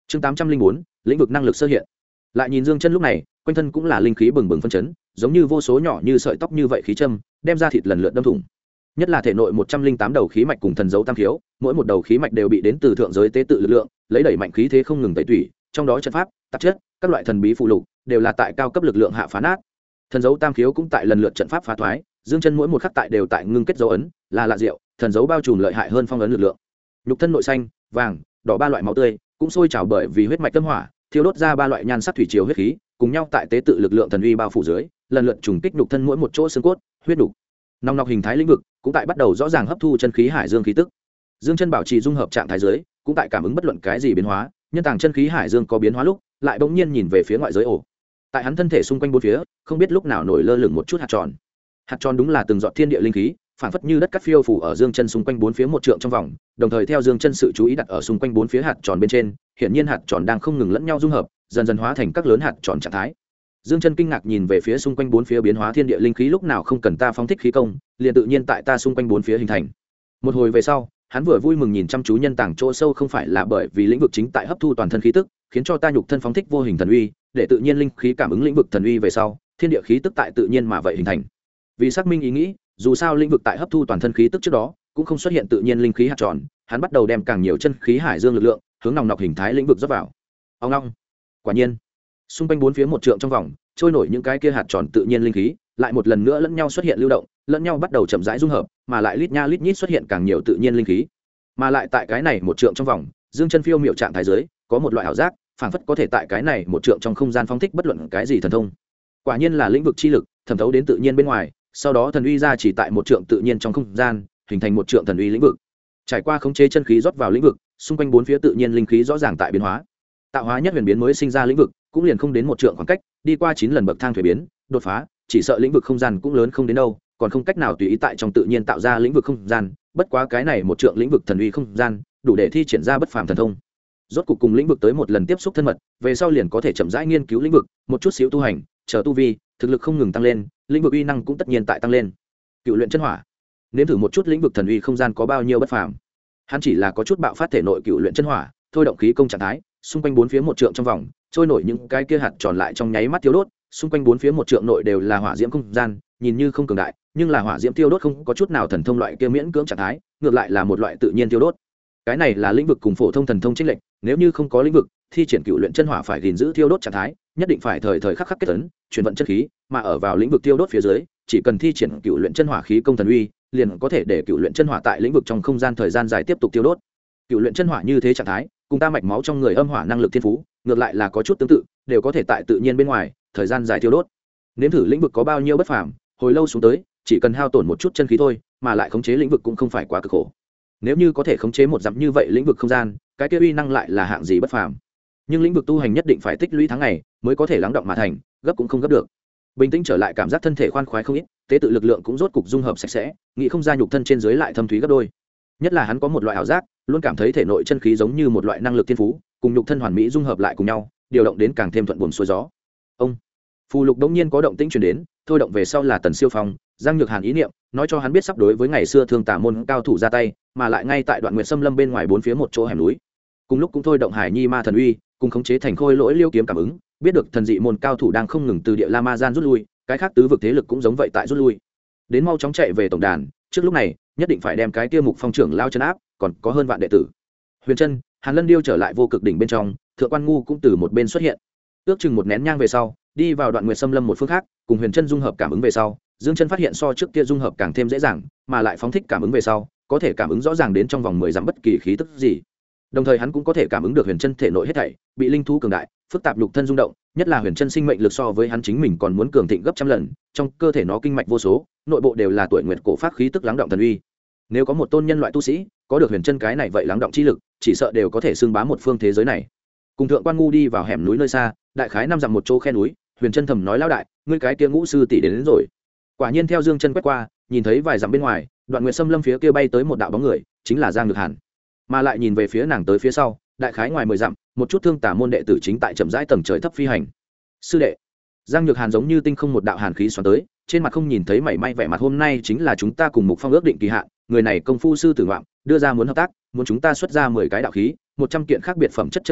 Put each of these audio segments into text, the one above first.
chương 804, lĩnh vực năng lực sơ hiện. Lại nhìn Dương Chân lúc này, quanh thân cũng là linh khí bừng bừng phân chấn, giống như vô số nhỏ như sợi tóc như vậy khí châm, đem ra thịt lần lượt đâm thủng. Nhất là thể nội 108 đầu khí mạch cùng thần dấu tam khiếu, mỗi một đầu khí mạch đều bị đến từ thượng giới tế tự lực lượng, lấy đẩy mạnh khí thế không ngừng tẩy tủy, trong đó trận pháp, tạp chất, các loại thần bí phụ lục đều là tại cao cấp lực lượng hạ phá nát. Thần dấu tam khiếu cũng tại lần lượt trận pháp phá thoái, Dương Chân mỗi một khắc tại đều tại ngưng kết dấu ấn, là lạ diệu, thần dấu bao trùm lợi hại hơn phong ấn lực lượng. Nhục thân nội xanh, vàng, đỏ ba loại máu tươi, cũng sôi trào bởi vì huyết mạch tâm hỏa, thiêu đốt ra ba loại nhan sắc thủy triều huyết khí, cùng nhau tại tế tự lực lượng thần uy bao phủ dưới, lần lượt trùng kích nhục thân mỗi một chỗ xương cốt, huyết đủ. Nòng nọc hình thái lĩnh vực cũng tại bắt đầu rõ ràng hấp thu chân khí hải dương khí tức. Dương Chân bảo trì dung hợp trạng thái dưới, cũng tại cảm ứng bất luận cái gì biến hóa, nhân tàng chân khí hải dương có biến hóa lúc, lại bỗng nhiên nhìn về phía ngoại giới ổ. Tại hắn thân thể xung quanh bốn phía, không biết lúc nào nổi lơ lửng một chút hạt tròn. Hạt tròn đúng là từng giọt thiên địa linh khí, phản phất như đất cát phiêu phủ ở Dương Chân xung quanh bốn phía một trượng trong vòng, đồng thời theo Dương Chân sự chú ý đặt ở xung quanh bốn phía hạt tròn bên trên, hiển nhiên hạt tròn đang không ngừng lẫn nhau dung hợp, dần dần hóa thành các lớn hạt tròn trạng thái. Dương Chân kinh ngạc nhìn về phía xung quanh bốn phía biến hóa thiên địa linh khí lúc nào không cần ta phóng thích khí công, liền tự nhiên tại ta xung quanh bốn phía hình thành. Một hồi về sau, hắn vừa vui mừng nhìn chăm chú nhân tàng chỗ sâu không phải là bởi vì lĩnh vực chính tại hấp thu toàn thân khí tức, khiến cho ta nhục thân phóng thích vô hình thần uy, để tự nhiên linh khí cảm ứng lĩnh vực thần uy về sau, thiên địa khí tức tại tự nhiên mà vậy hình thành. Vì xác minh ý nghĩ, dù sao lĩnh vực tại hấp thu toàn thân khí tức trước đó, cũng không xuất hiện tự nhiên linh khí hạt tròn, hắn bắt đầu đem càng nhiều chân khí hải dương lực lượng hướng nòng nọc hình thái lĩnh vực rót vào. Ông long, quả nhiên, xung quanh bốn phía một trượng trong vòng, trôi nổi những cái kia hạt tròn tự nhiên linh khí, lại một lần nữa lẫn nhau xuất hiện lưu động, lẫn nhau bắt đầu chậm rãi dung hợp, mà lại lít nha lít nhít xuất hiện càng nhiều tự nhiên linh khí. Mà lại tại cái này một trượng trong vòng, Dương Chân phiêu miệu trạng thái dưới, có một loại ảo giác, phảng phất có thể tại cái này một trượng trong không gian phóng thích bất luận cái gì thần thông. Quả nhiên là lĩnh vực chi lực, thẩm thấu đến tự nhiên bên ngoài, sau đó thần uy ra chỉ tại một trượng tự nhiên trong không gian, hình thành một trượng thần uy lĩnh vực. Trải qua khống chế chân khí rót vào lĩnh vực, xung quanh bốn phía tự nhiên linh khí rõ ràng tại biến hóa. Tạo hóa nhất huyền biến mới sinh ra lĩnh vực, cũng liền không đến một trượng khoảng cách, đi qua 9 lần bậc thang thuế biến, đột phá, chỉ sợ lĩnh vực không gian cũng lớn không đến đâu, còn không cách nào tùy ý tại trong tự nhiên tạo ra lĩnh vực không gian, bất quá cái này một trượng lĩnh vực thần uy không gian, đủ để thi triển ra bất phàm thần thông. Rốt cục cùng lĩnh vực tới một lần tiếp xúc thân mật, về sau liền có thể chậm rãi nghiên cứu lĩnh vực, một chút xíu tu hành, chờ tu vi, thực lực không ngừng tăng lên, lĩnh vực uy năng cũng tất nhiên tại tăng lên. Cựu luyện chân hỏa, nếm thử một chút lĩnh vực thần uy không gian có bao nhiêu bất phàm. Hắn chỉ là có chút bạo phát thể nội cựu luyện chân hỏa, thôi động khí công trạng thái, xung quanh bốn phía một trượng trong vòng, trôi nổi những cái kia hạt tròn lại trong nháy mắt tiêu đốt, xung quanh bốn phía một trượng nội đều là hỏa diễm không gian, nhìn như không cường đại, nhưng là hỏa diễm tiêu đốt không có chút nào thần thông loại kia miễn cưỡng trạng thái, ngược lại là một loại tự nhiên tiêu đốt. Cái này là lĩnh vực cùng phổ thông thần thông chênh lệch, nếu như không có lĩnh vực, thi triển cựu luyện chân hỏa phải gìn giữ tiêu đốt trạng thái, nhất định phải thời thời khắc khắc kết ấn, chuyển vận chân khí, mà ở vào lĩnh vực tiêu đốt phía dưới, chỉ cần thi triển cựu luyện chân hỏa khí công thần uy, liền có thể để cựu luyện chân hỏa tại lĩnh vực trong không gian thời gian dài tiếp tục tiêu đốt. Cựu luyện chân hỏa như thế trạng thái, cùng ta mạch máu trong người âm hỏa năng lực thiên phú, ngược lại là có chút tương tự, đều có thể tại tự nhiên bên ngoài, thời gian dài tiêu đốt. Nếm thử lĩnh vực có bao nhiêu bất phàm, hồi lâu xuống tới, chỉ cần hao tổn một chút chân khí thôi, mà lại khống chế lĩnh vực cũng không phải quá cực khổ. Nếu như có thể khống chế một dặm như vậy lĩnh vực không gian, cái kia uy năng lại là hạng gì bất phàm. Nhưng lĩnh vực tu hành nhất định phải tích lũy tháng ngày, mới có thể lắng động mà thành, gấp cũng không gấp được. Bình tĩnh trở lại cảm giác thân thể khoan khoái không ít, tế tự lực lượng cũng rốt cục dung hợp sạch sẽ, nghĩ không ra nhục thân trên dưới lại thâm thúy gấp đôi. Nhất là hắn có một loại ảo giác, luôn cảm thấy thể nội chân khí giống như một loại năng lực thiên phú, cùng nhục thân hoàn mỹ dung hợp lại cùng nhau, điều động đến càng thêm thuận buồm xuôi gió. Ông phù lục đống nhiên có động tĩnh truyền đến, thôi động về sau là Tần Siêu Phong, Giang Nhược Hàn ý niệm, nói cho hắn biết sắp đối với ngày xưa thương tà môn cao thủ ra tay, mà lại ngay tại Đoạn Nguyệt Sâm Lâm bên ngoài bốn phía một chỗ hẻm núi. Cùng lúc cũng thôi động Hải Nhi Ma thần uy, cùng khống chế thành khôi lỗi liêu kiếm cảm ứng, biết được thần dị môn cao thủ đang không ngừng từ địa La Ma gian rút lui, cái khác tứ vực thế lực cũng giống vậy tại rút lui. Đến mau chóng chạy về tổng đàn, trước lúc này, nhất định phải đem cái kia Mục Phong trưởng lao chân áp, còn có hơn vạn đệ tử. Huyền Trân, Hàn Lân Điêu trở lại vô cực đỉnh bên trong, Thượng Quan Ngu cũng từ một bên xuất hiện. Ước chừng một nén nhang về sau, đi vào Đoạn Nguyệt Sâm Lâm một phương khác, cùng Huyền Trân dung hợp cảm ứng về sau, Dương Chân phát hiện so trước kia dung hợp càng thêm dễ dàng, mà lại phóng thích cảm ứng về sau, có thể cảm ứng rõ ràng đến trong vòng 10 dặm bất kỳ khí tức gì. Đồng thời hắn cũng có thể cảm ứng được Huyền Trân thể nội hết thảy, bị linh thú cường đại, phức tạp lục thân rung động, nhất là Huyền Trân sinh mệnh lực so với hắn chính mình còn muốn cường thịnh gấp trăm lần, trong cơ thể nó kinh mạch vô số, nội bộ đều là tuổi nguyệt cổ pháp khí tức lắng động thần uy. Nếu có một tôn nhân loại tu sĩ, có được Huyền Trân cái này vậy lắng động chi lực, chỉ sợ đều có thể xưng bá một phương thế giới này. Cùng Thượng Quan Ngu đi vào hẻm núi nơi xa, đại khái 5 dặm một chỗ khe núi, Huyền Trân thầm nói lão đại, ngươi cái kia Ngũ sư tỷ đến rồi. Quả nhiên theo Dương Chân quét qua, nhìn thấy vài dặm bên ngoài, Đoạn Nguyệt Sâm Lâm phía kia bay tới một đạo bóng người, chính là Giang Nhược Hàn. Mà lại nhìn về phía nàng tới phía sau, đại khái ngoài 10 dặm, một chút thương tả môn đệ tử chính tại chậm rãi tầng trời thấp phi hành. Sư đệ. Giang Nhược Hàn giống như tinh không một đạo hàn khí xoắn tới, trên mặt không nhìn thấy mảy may vẻ mặt hôm nay chính là chúng ta cùng Mục Phong ước định kỳ hạn, người này công phu sư tử ngoạm, đưa ra muốn hợp tác, muốn chúng ta xuất ra 10 cái đạo khí, 100 kiện khác biệt phẩm chất chân bảo,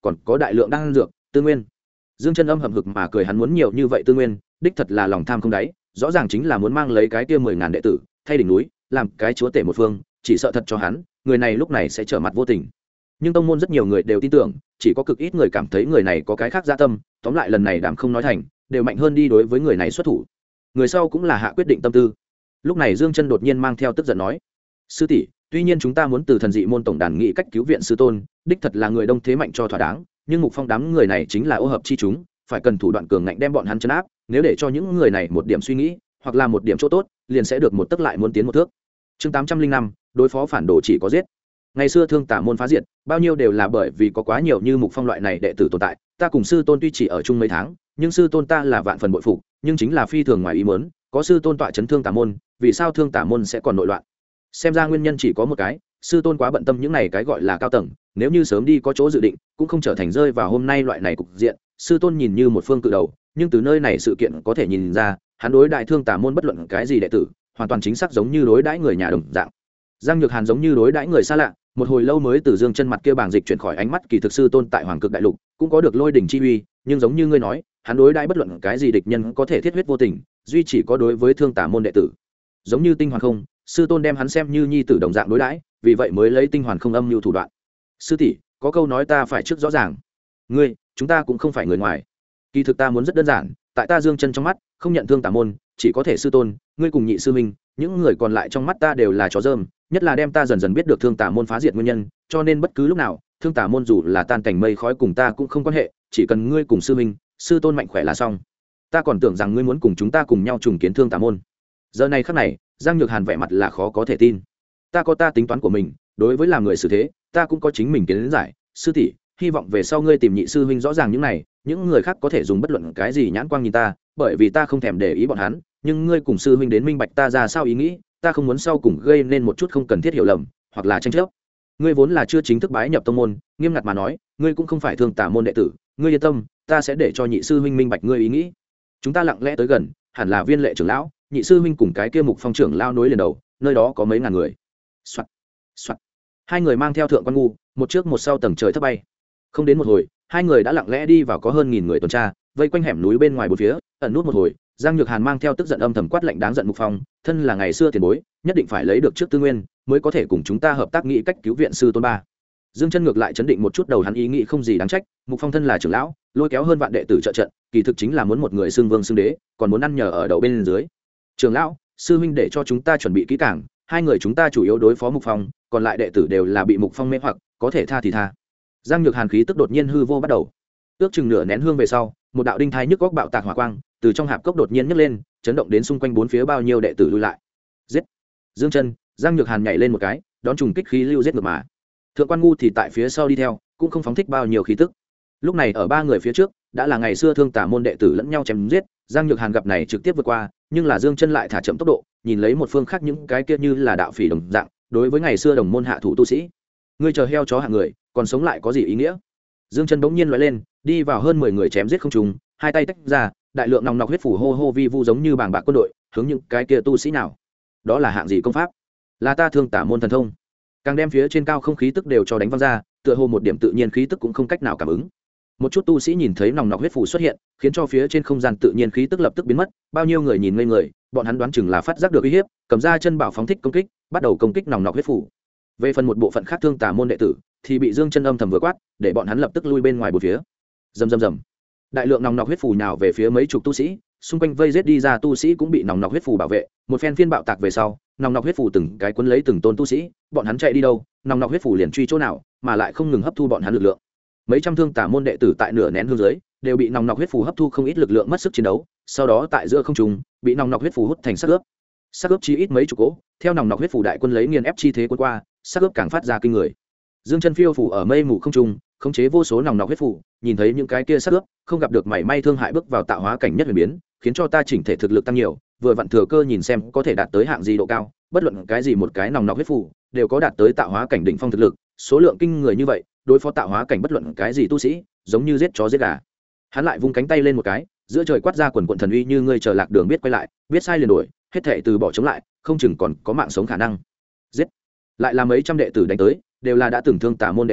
còn có đại lượng đan dược tư nguyên. Dương Chân âm hậm hực mà cười, hắn muốn nhiều như vậy tư nguyên đích thật là lòng tham không đáy, rõ ràng chính là muốn mang lấy cái kia 10.000 đệ tử thay đỉnh núi làm cái chúa tể một phương, chỉ sợ thật cho hắn người này lúc này sẽ trở mặt vô tình. Nhưng tông môn rất nhiều người đều tin tưởng, chỉ có cực ít người cảm thấy người này có cái khác dạ tâm, tóm lại lần này đảm không nói thành đều mạnh hơn đi đối với người này xuất thủ. Người sau cũng là hạ quyết định tâm tư. Lúc này Dương Chân đột nhiên mang theo tức giận nói: sư tỷ, tuy nhiên chúng ta muốn từ thần dị môn tổng đàn nghị cách cứu viện sư tôn, đích thật là người đông thế mạnh cho thỏa đáng, nhưng Mục Phong đám người này chính là ô hợp chi chúng, phải cần thủ đoạn cường ngạnh đem bọn hắn trấn áp, nếu để cho những người này một điểm suy nghĩ hoặc là một điểm chỗ tốt, liền sẽ được một tức lại muốn tiến một thước. Chương 805, đối phó phản đồ chỉ có giết. Ngày xưa Thương Tả môn phá diệt, bao nhiêu đều là bởi vì có quá nhiều như Mục Phong loại này đệ tử tồn tại, ta cùng sư tôn tuy chỉ ở chung mấy tháng, nhưng sư tôn ta là vạn phần bội phục, nhưng chính là phi thường ngoài ý muốn, có sư tôn tọa chấn Thương Tả môn, vì sao Thương Tả môn sẽ còn nội loạn? Xem ra nguyên nhân chỉ có một cái, sư tôn quá bận tâm những này cái gọi là cao tầng, nếu như sớm đi có chỗ dự định, cũng không trở thành rơi vào hôm nay loại này cục diện. Sư tôn nhìn như một phương cự đầu, nhưng từ nơi này sự kiện có thể nhìn ra, hắn đối đại Thương Tả môn bất luận cái gì đệ tử, hoàn toàn chính xác giống như đối đãi người nhà đồng dạng. Giang Nhược Hàn giống như đối đãi người xa lạ, một hồi lâu mới từ Dương Chân mặt kia bảng dịch chuyển khỏi ánh mắt kỳ thực sư tôn tại Hoàng Cực Đại Lục, cũng có được lôi đỉnh chi uy, nhưng giống như ngươi nói, hắn đối đãi bất luận cái gì địch nhân có thể thiết huyết vô tình, duy chỉ có đối với Thương Tả môn đệ tử, giống như Tinh Hoàn Không, sư tôn đem hắn xem như nhi tử đồng dạng đối đãi, vì vậy mới lấy Tinh Hoàn Không âm mưu thủ đoạn. Sư tỷ, có câu nói ta phải trước rõ ràng, ngươi, chúng ta cũng không phải người ngoài. Kỳ thực ta muốn rất đơn giản, tại ta Dương Chân trong mắt, không nhận Thương Tả môn, chỉ có thể sư tôn, ngươi cùng nhị sư minh, những người còn lại trong mắt ta đều là chó dơm, nhất là đem ta dần dần biết được Thương Tả môn phá diệt nguyên nhân, cho nên bất cứ lúc nào, Thương Tả môn dù là tan cảnh mây khói cùng ta cũng không quan hệ, chỉ cần ngươi cùng sư minh, sư tôn mạnh khỏe là xong. Ta còn tưởng rằng ngươi muốn cùng chúng ta cùng nhau trùng kiến Thương Tả môn. Giờ này khắc này, Giang Nhược Hàn vẻ mặt là khó có thể tin. Ta có ta tính toán của mình, đối với làm người xử thế, ta cũng có chính mình kiến giải, sư tỷ, hy vọng về sau ngươi tìm nhị sư huynh rõ ràng những này, những người khác có thể dùng bất luận cái gì nhãn quang nhìn ta, bởi vì ta không thèm để ý bọn hắn, nhưng ngươi cùng sư huynh đến minh bạch ta ra sao ý nghĩ, ta không muốn sau cùng gây nên một chút không cần thiết hiểu lầm hoặc là tranh chấp. Ngươi vốn là chưa chính thức bái nhập tông môn, nghiêm ngặt mà nói, ngươi cũng không phải Thương Tả môn đệ tử, ngươi yên tâm, ta sẽ để cho nhị sư huynh minh bạch ngươi ý nghĩ. Chúng ta lặng lẽ tới gần, hẳn là Viên Lệ trưởng lão, nhị sư huynh cùng cái kia Mục Phong trưởng lão nối liền đầu, nơi đó có mấy ngàn người. Soạt, soạt. Hai người mang theo Thượng Quan Ngu, một trước một sau tầng trời thấp bay. Không đến một hồi, hai người đã lặng lẽ đi vào có hơn 1000 người tuần tra, vây quanh hẻm núi bên ngoài bốn phía, ẩn nút một hồi. Giang Nhược Hàn mang theo tức giận âm thầm quát lệnh đáng giận Mục Phong, thân là ngày xưa tiền bối, nhất định phải lấy được trước tư nguyên, mới có thể cùng chúng ta hợp tác nghĩ cách cứu viện sư tôn ba. Dương Chân ngược lại chấn định một chút, đầu hắn ý nghĩ không gì đáng trách, Mục Phong thân là trưởng lão, lôi kéo hơn vạn đệ tử trợ trận, kỳ thực chính là muốn một người xưng vương xưng đế, còn muốn ăn nhờ ở đậu bên dưới. Trưởng lão, sư huynh để cho chúng ta chuẩn bị kỹ càng, hai người chúng ta chủ yếu đối phó Mục Phong, còn lại đệ tử đều là bị Mục Phong mê hoặc, có thể tha thì tha. Giang Nhược Hàn khí tức đột nhiên hư vô bắt đầu. Ước chừng nửa nén hương về sau, một đạo đinh thai nhức góc bạo tạc hỏa quang từ trong hạp cốc đột nhiên nhấc lên, chấn động đến xung quanh bốn phía bao nhiêu đệ tử lui lại. Giết! Dương Chân, Giang Nhược Hàn nhảy lên một cái, đón trùng kích khí lưu giết ngược mà. Thượng Quan Ngu thì tại phía sau đi theo, cũng không phóng thích bao nhiêu khí tức. Lúc này ở ba người phía trước, đã là ngày xưa Thương Tả môn đệ tử lẫn nhau chém giết, Giang Nhược Hàn gặp này trực tiếp vượt qua, nhưng là Dương Chân lại thả chậm tốc độ, nhìn lấy một phương khác những cái kia như là đạo phỉ đồng dạng, đối với ngày xưa đồng môn hạ thủ tu sĩ. Ngươi chờ heo chó hạng người, còn sống lại có gì ý nghĩa? Dương Chân bỗng nhiên lóe lên, đi vào hơn 10 người chém giết không trùng, hai tay tách ra, đại lượng nòng nọc huyết phủ hô hô vi vu giống như bàng bạc quân đội, hướng những cái kia tu sĩ nào. Đó là hạng gì công pháp? Là ta Thương Tả môn thần thông. Càng đem phía trên cao không khí tức đều cho đánh văng ra, tựa hồ một điểm tự nhiên khí tức cũng không cách nào cảm ứng. Một chút tu sĩ nhìn thấy nòng nọc huyết phủ xuất hiện, khiến cho phía trên không gian tự nhiên khí tức lập tức biến mất, bao nhiêu người nhìn ngây người, bọn hắn đoán chừng là phát giác được uy hiếp, cầm ra chân bảo phóng thích công kích, bắt đầu công kích nòng nọc huyết phủ. Về phần một bộ phận khác Thương Tả môn đệ tử, thì bị Dương Chân âm thầm vừa quát, để bọn hắn lập tức lui bên ngoài bốn phía. Rầm rầm rầm. Đại lượng nòng nọc huyết phù nhào về phía mấy chục tu sĩ, xung quanh vây giết đi ra tu sĩ cũng bị nòng nọc huyết phù bảo vệ, một phen phiên bạo tạc về sau, nòng nọc huyết phù từng cái cuốn lấy từng tôn tu sĩ, bọn hắn chạy đi đâu, nòng nọc huyết phù liền truy chỗ nào, mà lại không ngừng hấp thu bọn hắn lực lượng. Mấy trăm Thương Tả môn đệ tử tại nửa nén hương dưới, đều bị nòng nọc huyết phù hấp thu không ít lực lượng, mất sức chiến đấu, sau đó tại giữa không trung, bị nòng nọc huyết phù hút thành xác ướp. Xác ướp chi ít mấy chục cỗ, theo nòng nọc huyết phù đại quân lấy nghiền ép chi thế cuốn qua, xác ướp càng phát ra kinh người. Dương Chân phiêu phù ở mây mù không trung, khống chế vô số nòng nọc huyết phù, nhìn thấy những cái kia xác ướp, không gặp được mảy may thương hại bước vào tạo hóa cảnh nhất huyền biến, khiến cho ta chỉnh thể thực lực tăng nhiều, vừa vặn thừa cơ nhìn xem có thể đạt tới hạng gì độ cao, bất luận cái gì một cái nòng nọc huyết phù, đều có đạt tới tạo hóa cảnh đỉnh phong thực lực, số lượng kinh người như vậy, đối phó tạo hóa cảnh bất luận cái gì tu sĩ, giống như giết chó giết gà. Hắn lại vung cánh tay lên một cái, giữa trời quát ra quần quần thần uy như ngươi chờ lạc đường biết quay lại, biết sai liền đổi, hết thảy từ bỏ chống lại, không chừng còn có mạng sống khả năng. Giết! Lại là mấy trăm đệ tử đánh tới, đều là đã từng Thương Tả môn đệ tử,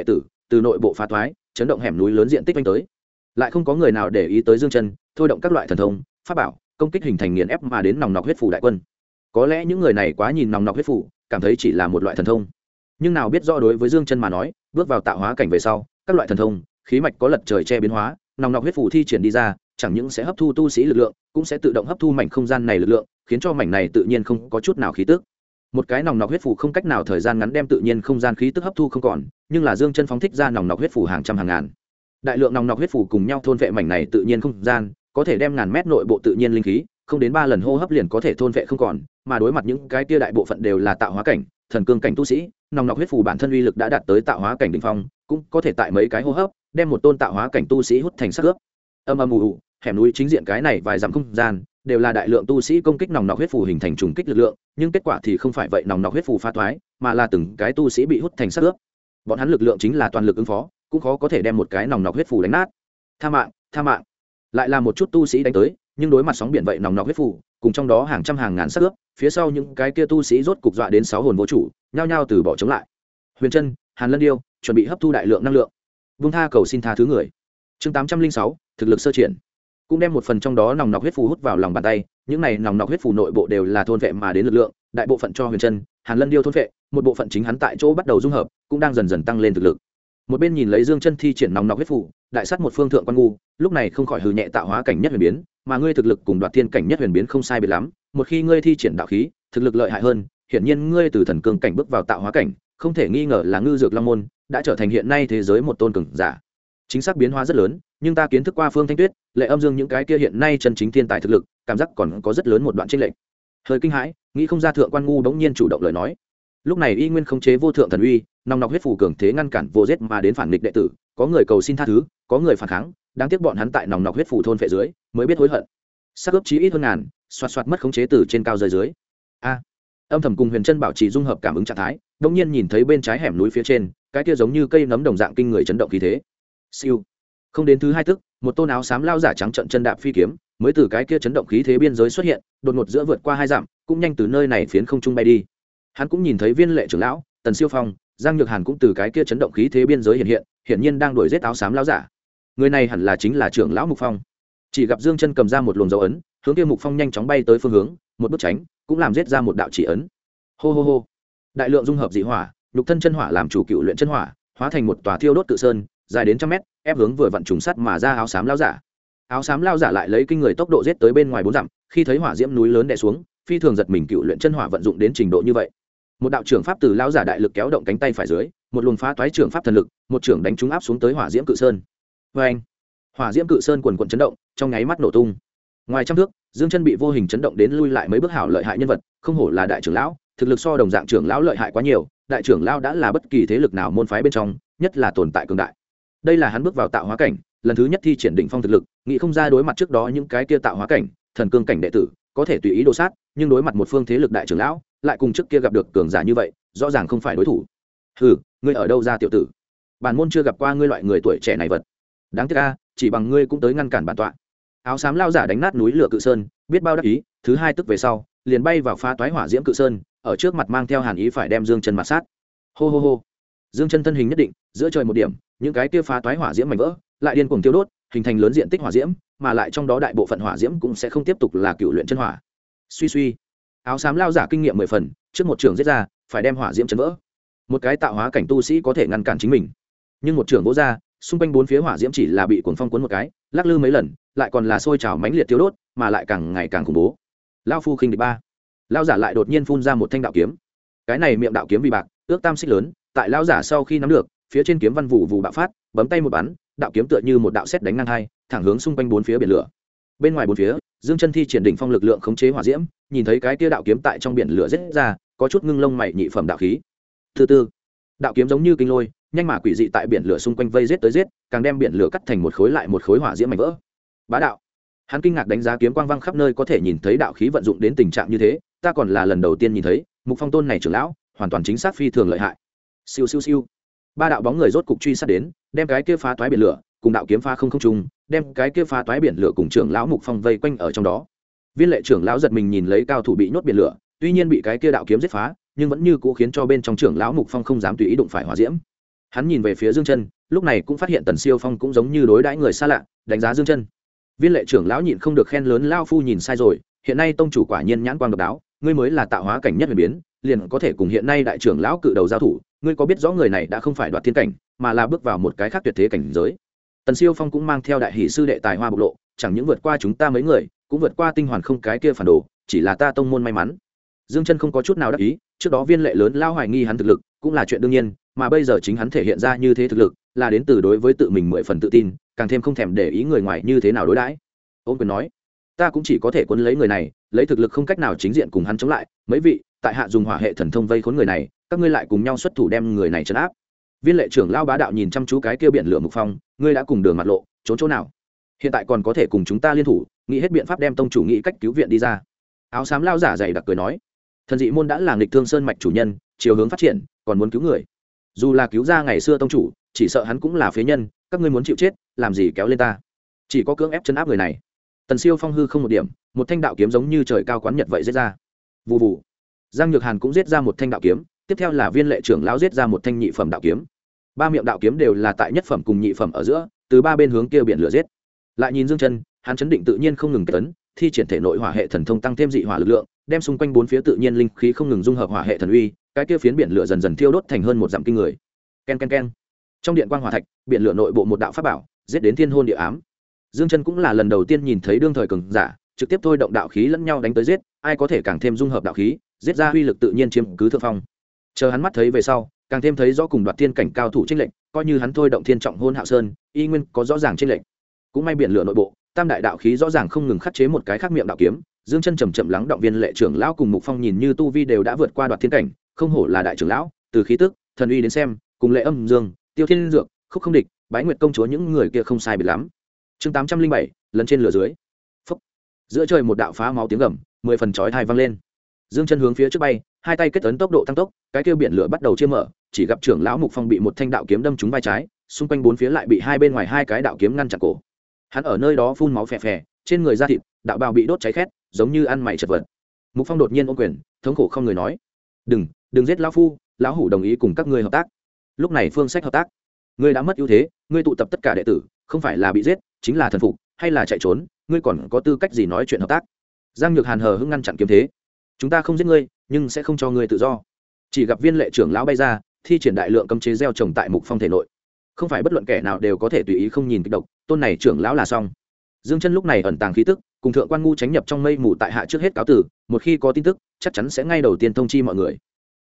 từ nội bộ phá thoái chấn động hẻm núi lớn diện tích quanh tới, lại không có người nào để ý tới Dương Chân thôi động các loại thần thông pháp bảo công kích hình thành nghiền ép mà đến nòng nọc huyết phủ đại quân. Có lẽ những người này quá nhìn nòng nọc huyết phủ cảm thấy chỉ là một loại thần thông, nhưng nào biết rõ đối với Dương Chân mà nói, bước vào tạo hóa cảnh về sau, các loại thần thông khí mạch có lật trời che biến hóa, nòng nọc huyết phủ thi triển đi ra chẳng những sẽ hấp thu tu sĩ lực lượng, cũng sẽ tự động hấp thu mảnh không gian này lực lượng, khiến cho mảnh này tự nhiên không có chút nào khí tức. Một cái nòng nọc huyết phủ không cách nào thời gian ngắn đem tự nhiên không gian khí tức hấp thu không còn, nhưng là Dương Chân phóng thích ra nòng nọc huyết phủ hàng trăm hàng ngàn, đại lượng nòng nọc huyết phủ cùng nhau thôn vệ mảnh này tự nhiên không gian, có thể đem ngàn mét nội bộ tự nhiên linh khí không đến 3 lần hô hấp liền có thể thôn vệ không còn, mà đối mặt những cái kia đại bộ phận đều là tạo hóa cảnh, thần cương cảnh tu sĩ, nòng nọc huyết phủ bản thân uy lực đã đạt tới tạo hóa cảnh đỉnh phong, cũng có thể tại mấy cái hô hấp đem một tôn tạo hóa cảnh tu sĩ hút thành xác ướp. Âm ầm ù, hẻm núi chính diện cái này vài dặm không gian đều là đại lượng tu sĩ công kích nòng nọc huyết phủ hình thành trùng kích lực lượng, nhưng kết quả thì không phải vậy, nòng nọc huyết phủ phá thoái, mà là từng cái tu sĩ bị hút thành xác ướp. Bọn hắn lực lượng chính là toàn lực ứng phó, cũng khó có thể đem một cái nòng nọc huyết phủ đánh nát. Tha mạng, tha mạng. Lại là một chút tu sĩ đánh tới, nhưng đối mặt sóng biển vậy nòng nọc huyết phủ, cùng trong đó hàng trăm hàng ngàn xác ướp, phía sau những cái kia tu sĩ rốt cục dọa đến 6 hồn vô chủ, nhao nhao từ bỏ chống lại. Huyền Trân, Hàn Lân Điêu chuẩn bị hấp thu đại lượng năng lượng. Vung tha cầu xin tha thứ người. Chương 806, thực lực sơ triển. Cũng đem một phần trong đó nòng nọc huyết phù hút vào lòng bàn tay, những này nòng nọc huyết phù nội bộ đều là thôn vệ mà đến lực lượng, đại bộ phận cho Huyền Trân, Hàn Lân Điêu thôn vệ, một bộ phận chính hắn tại chỗ bắt đầu dung hợp, cũng đang dần dần tăng lên thực lực. Một bên nhìn lấy Dương Chân thi triển nòng nọc huyết phù, đại sát một phương thượng quan ngu, lúc này không khỏi hừ nhẹ, tạo hóa cảnh nhất huyền biến, mà ngươi thực lực cùng Đoạt Thiên cảnh nhất huyền biến không sai biệt lắm, một khi ngươi thi triển đạo khí, thực lực lợi hại hơn, hiển nhiên ngươi từ thần cương cảnh bước vào tạo hóa cảnh, không thể nghi ngờ là ngư dược long môn, đã trở thành hiện nay thế giới một tôn cường giả. Chính xác biến hóa rất lớn, nhưng ta kiến thức qua Phương Thanh Tuyết, Lệ Âm Dương những cái kia hiện nay chân chính thiên tài thực lực, cảm giác còn có rất lớn một đoạn chênh lệch. Hơi kinh hãi, nghĩ không ra thượng quan ngu bỗng nhiên chủ động lời nói. Lúc này y nguyên khống chế vô thượng thần uy, nòng nọc huyết phủ cường thế ngăn cản vô giết mà đến phản nghịch đệ tử, có người cầu xin tha thứ, có người phản kháng, đáng tiếc bọn hắn tại nòng nọc huyết phủ thôn phệ dưới, mới biết hối hận. Sắc ướp chí ít hơn ngàn, xoạt xoạt mất khống chế từ trên cao rơi dưới. A. Âm thầm cùng Huyền Trân bảo trì dung hợp cảm ứng trạng thái, đột nhiên nhìn thấy bên trái hẻm núi phía trên, cái kia giống như cây nấm đồng dạng kinh người chấn động khí thế. Siêu. Không đến thứ 2 tức, một tôn áo xám lao giả trắng trợn chân đạp phi kiếm, mới từ cái kia chấn động khí thế biên giới xuất hiện, đột ngột giữa vượt qua 2 dặm, cũng nhanh từ nơi này phiến không trung bay đi. Hắn cũng nhìn thấy Viên Lệ trưởng lão, Tần Siêu Phong, Giang Nhược Hàn cũng từ cái kia chấn động khí thế biên giới hiện hiện, hiển nhiên đang đuổi giết áo xám lao giả. Người này hẳn là chính là trưởng lão Mục Phong. Chỉ gặp Dương Chân cầm ra một luồng dấu ấn, hướng kia Mục Phong nhanh chóng bay tới phương hướng, một bước tránh, cũng làm giết ra một đạo chỉ ấn. Hô hô hô. Đại lượng dung hợp dị hỏa, lục thân chân hỏa làm chủ cựu luyện chân hỏa, hóa thành một tòa thiêu đốt tự sơn, dài đến 100 mét, ép hướng vừa vặn trùng sắt mà ra áo xám lao giả. Áo xám lao giả lại lấy kinh người tốc độ giết tới bên ngoài 4 dặm, khi thấy hỏa diễm núi lớn đè xuống, phi thường giật mình, cựu luyện chân hỏa vận dụng đến trình độ như vậy. Một đạo trưởng pháp từ lao giả đại lực kéo động cánh tay phải dưới, một luồng phá toái trưởng pháp thần lực, một trưởng đánh trúng áp xuống tới hỏa diễm cự sơn. Oeng! Hỏa diễm cự sơn quần quần chấn động, trong nháy mắt nổ tung. Ngoài trăm thước, Dương Chân bị vô hình chấn động đến lui lại mấy bước, hảo lợi hại nhân vật, không hổ là đại trưởng lão, thực lực so đồng dạng trưởng lão lợi hại quá nhiều, đại trưởng lão đã là bất kỳ thế lực nào môn phái bên trong, nhất là tồn tại cường đại. Đây là hắn bước vào tạo hóa cảnh, lần thứ nhất thi triển đỉnh phong thực lực, nghĩ không ra đối mặt trước đó những cái kia tạo hóa cảnh, thần cương cảnh đệ tử, có thể tùy ý đồ sát, nhưng đối mặt một phương thế lực đại trưởng lão, lại cùng trước kia gặp được cường giả như vậy, rõ ràng không phải đối thủ. Hừ, ngươi ở đâu ra tiểu tử? Bản môn chưa gặp qua ngươi loại người tuổi trẻ này vật. Đáng tiếc a, chỉ bằng ngươi cũng tới ngăn cản bản tọa. Áo xám lao giả đánh nát núi lửa cự sơn, biết bao đắc ý, thứ 2 tức về sau, liền bay vào phá toái hỏa diễm cự sơn, ở trước mặt mang theo hàn ý phải đem Dương Chân mặt sát. Hô hô hô. Dương Chân thân hình nhất định, giữa trời một điểm, những cái kia phá toái hỏa diễm mảnh vỡ, lại điên cuồng tiêu đốt, hình thành lớn diện tích hỏa diễm, mà lại trong đó đại bộ phận hỏa diễm cũng sẽ không tiếp tục là cựu luyện chân hỏa. Suy suy. Áo xám lao giả kinh nghiệm 10 phần, trước một trường giết ra, phải đem hỏa diễm chấn vỡ. Một cái tạo hóa cảnh tu sĩ có thể ngăn cản chính mình, nhưng một trường vỗ ra, xung quanh 4 phía hỏa diễm chỉ là bị cuồng phong cuốn một cái, lắc lư mấy lần, lại còn là sôi trào mãnh liệt tiêu đốt, mà lại càng ngày càng khủng bố. Lao phu khinh địch 3. Lao giả lại đột nhiên phun ra một thanh đạo kiếm. Cái này miệng đạo kiếm vì bạc, ước tam xích lớn, tại lao giả sau khi nắm được, phía trên kiếm văn vụ vụ bạo phát, bấm tay một bắn, đạo kiếm tựa như một đạo sét đánh ngang hai, thẳng hướng xung quanh 4 phía biển lửa. Bên ngoài 4 phía, Dương Chân thi triển đỉnh phong lực lượng khống chế hỏa diễm, nhìn thấy cái kia đạo kiếm tại trong biển lửa rít ra, có chút ngưng lông mày, nhị phẩm đạo khí. Thứ tư, đạo kiếm giống như kinh lôi, nhanh mà quỷ dị tại biển lửa xung quanh vây giết tới giết, càng đem biển lửa cắt thành một khối lại một khối hỏa diễm mảnh vỡ. Bá đạo. Hắn kinh ngạc đánh giá kiếm quang vang khắp nơi, có thể nhìn thấy đạo khí vận dụng đến tình trạng như thế, ta còn là lần đầu tiên nhìn thấy. Mục Phong tôn này trưởng lão, hoàn toàn chính xác phi thường lợi hại. Siêu siêu siêu. 3 đạo bóng người rốt cục truy sát đến, đem cái kia phá toái biển lửa, cùng đạo kiếm phá không trung, đem cái kia phá toái biển lửa cùng trưởng lão Mục Phong vây quanh ở trong đó. Viên Lệ trưởng lão giật mình nhìn lấy cao thủ bị nhốt biển lửa, tuy nhiên bị cái kia đạo kiếm giết phá, nhưng vẫn như cũ khiến cho bên trong trưởng lão Mục Phong không dám tùy ý đụng phải hỏa diễm. Hắn nhìn về phía Dương Chân, lúc này cũng phát hiện Tần Siêu Phong cũng giống như đối đãi người xa lạ, đánh giá Dương Chân. Viên lệ trưởng lão nhịn không được khen lớn lao phu nhìn sai rồi, hiện nay tông chủ quả nhiên nhãn quang độc đáo, ngươi mới là tạo hóa cảnh nhất huyền biến, liền có thể cùng hiện nay đại trưởng lão cự đầu giao thủ, ngươi có biết rõ người này đã không phải đoạt thiên cảnh, mà là bước vào một cái khác tuyệt thế cảnh giới. Tần Siêu Phong cũng mang theo đại hỷ sư đệ tài hoa bộc lộ, chẳng những vượt qua chúng ta mấy người, cũng vượt qua tinh hoàn không cái kia phản đồ, chỉ là ta tông môn may mắn. Dương Chân không có chút nào đắc ý, trước đó viên lệ lớn lao hoài nghi hắn thực lực, cũng là chuyện đương nhiên, mà bây giờ chính hắn thể hiện ra như thế thực lực, là đến từ đối với tự mình 10 phần tự tin, càng thêm không thèm để ý người ngoài như thế nào đối đãi. Ôn Quyền nói, ta cũng chỉ có thể cuốn lấy người này, lấy thực lực không cách nào chính diện cùng hắn chống lại, mấy vị, tại hạ dùng hỏa hệ thần thông vây khốn người này, các ngươi lại cùng nhau xuất thủ đem người này trấn áp. Viên lệ trưởng lao bá đạo nhìn chăm chú cái kia biển lửa Mục Phong, ngươi đã cùng đường mặt lộ, trốn chỗ nào? Hiện tại còn có thể cùng chúng ta liên thủ, nghĩ hết biện pháp đem tông chủ nghĩ cách cứu viện đi ra. Áo xám lao giả dày đặc cười nói, thần dị môn đã là nghịch thương sơn mạch chủ nhân, chiều hướng phát triển, còn muốn cứu người. Dù là cứu ra ngày xưa tông chủ, chỉ sợ hắn cũng là phế nhân, các ngươi muốn chịu chết, làm gì kéo lên ta? Chỉ có cưỡng ép chân áp người này. Tần Siêu Phong hư không một điểm, một thanh đạo kiếm giống như trời cao quán nhật vậy giết ra. Vù vù. Giang Nhược Hàn cũng giết ra một thanh đạo kiếm, tiếp theo là viên lệ trưởng lão giết ra một thanh nhị phẩm đạo kiếm. Ba miệng đạo kiếm đều là tại nhất phẩm cùng nhị phẩm ở giữa, từ ba bên hướng kia biển lửa giết. Lại nhìn Dương Chân, hắn chấn định tự nhiên không ngừng kết tấn, thi triển thể nội hỏa hệ thần thông tăng thêm dị hỏa lực lượng, đem xung quanh bốn phía tự nhiên linh khí không ngừng dung hợp hỏa hệ thần uy, cái kia phiến biển lửa dần dần thiêu đốt thành hơn một dặm kinh người. Ken ken ken. Trong điện quang hỏa thạch, biển lửa nội bộ một đạo pháp bảo, giết đến thiên hôn địa ám. Dương Chân cũng là lần đầu tiên nhìn thấy đương thời cường giả, trực tiếp thôi động đạo khí lẫn nhau đánh tới giết, ai có thể càng thêm dung hợp đạo khí, giết ra uy lực tự nhiên chiếm cứ thượng phong. Chờ hắn mắt thấy về sau, càng thêm thấy rõ cùng đoạt thiên cảnh cao thủ chênh lệnh, coi như hắn thôi động thiên trọng hôn hạo sơn, y nguyên có rõ ràng chênh lệnh. Cũng may biển lửa nội bộ, tam đại đạo khí rõ ràng không ngừng khắc chế một cái khác miệng đạo kiếm. Dương Chân chậm chậm lắng động viên lệ trưởng lão cùng Mục Phong nhìn như tu vi đều đã vượt qua đoạt thiên cảnh, không hổ là đại trưởng lão, từ khí tức, thần uy đến xem, cùng Lệ Âm Dương, Tiêu Thiên Dược, Khúc Không Địch, Bái Nguyệt công chúa những người kia không sai biệt lắm. Chương 807, lần trên lửa dưới. Phốc. Giữa trời một đạo phá máu tiếng gầm, 10 phần chói tai vang lên. Dương Chân hướng phía trước bay, hai tay kết ấn tốc độ tăng tốc, cái kia biển lửa bắt đầu chia mở, chỉ gặp trưởng lão Mục Phong bị một thanh đạo kiếm đâm trúng vai trái, xung quanh bốn phía lại bị hai bên ngoài hai cái đạo kiếm ngăn chặn cổ. Hắn ở nơi đó phun máu phè phè, trên người da thịt, đạo bào bị đốt cháy khét, giống như ăn mày chật vật. Mục Phong đột nhiên ôm quyền, thống khổ không người nói: đừng giết lão phu, lão hủ đồng ý cùng các ngươi hợp tác." Lúc này phương sách hợp tác, ngươi đã mất ưu thế, ngươi tụ tập tất cả đệ tử, không phải là bị giết, chính là thần phục, hay là chạy trốn, ngươi còn có tư cách gì nói chuyện hợp tác? Giang Nhược Hàn hờ hững ngăn chặn kiếm thế. Chúng ta không giết ngươi, nhưng sẽ không cho ngươi tự do. Chỉ gặp viên lệ trưởng lão bay ra, thi triển đại lượng cấm chế gieo trồng tại Mục Phong thể nội. Không phải bất luận kẻ nào đều có thể tùy ý không nhìn kịch độc, tôn này trưởng lão là xong. Dương Chân lúc này ẩn tàng khí tức, cùng thượng quan ngu tránh nhập trong mây mù tại hạ trước hết cáo tử, một khi có tin tức, chắc chắn sẽ ngay đầu tiên thông chi mọi người.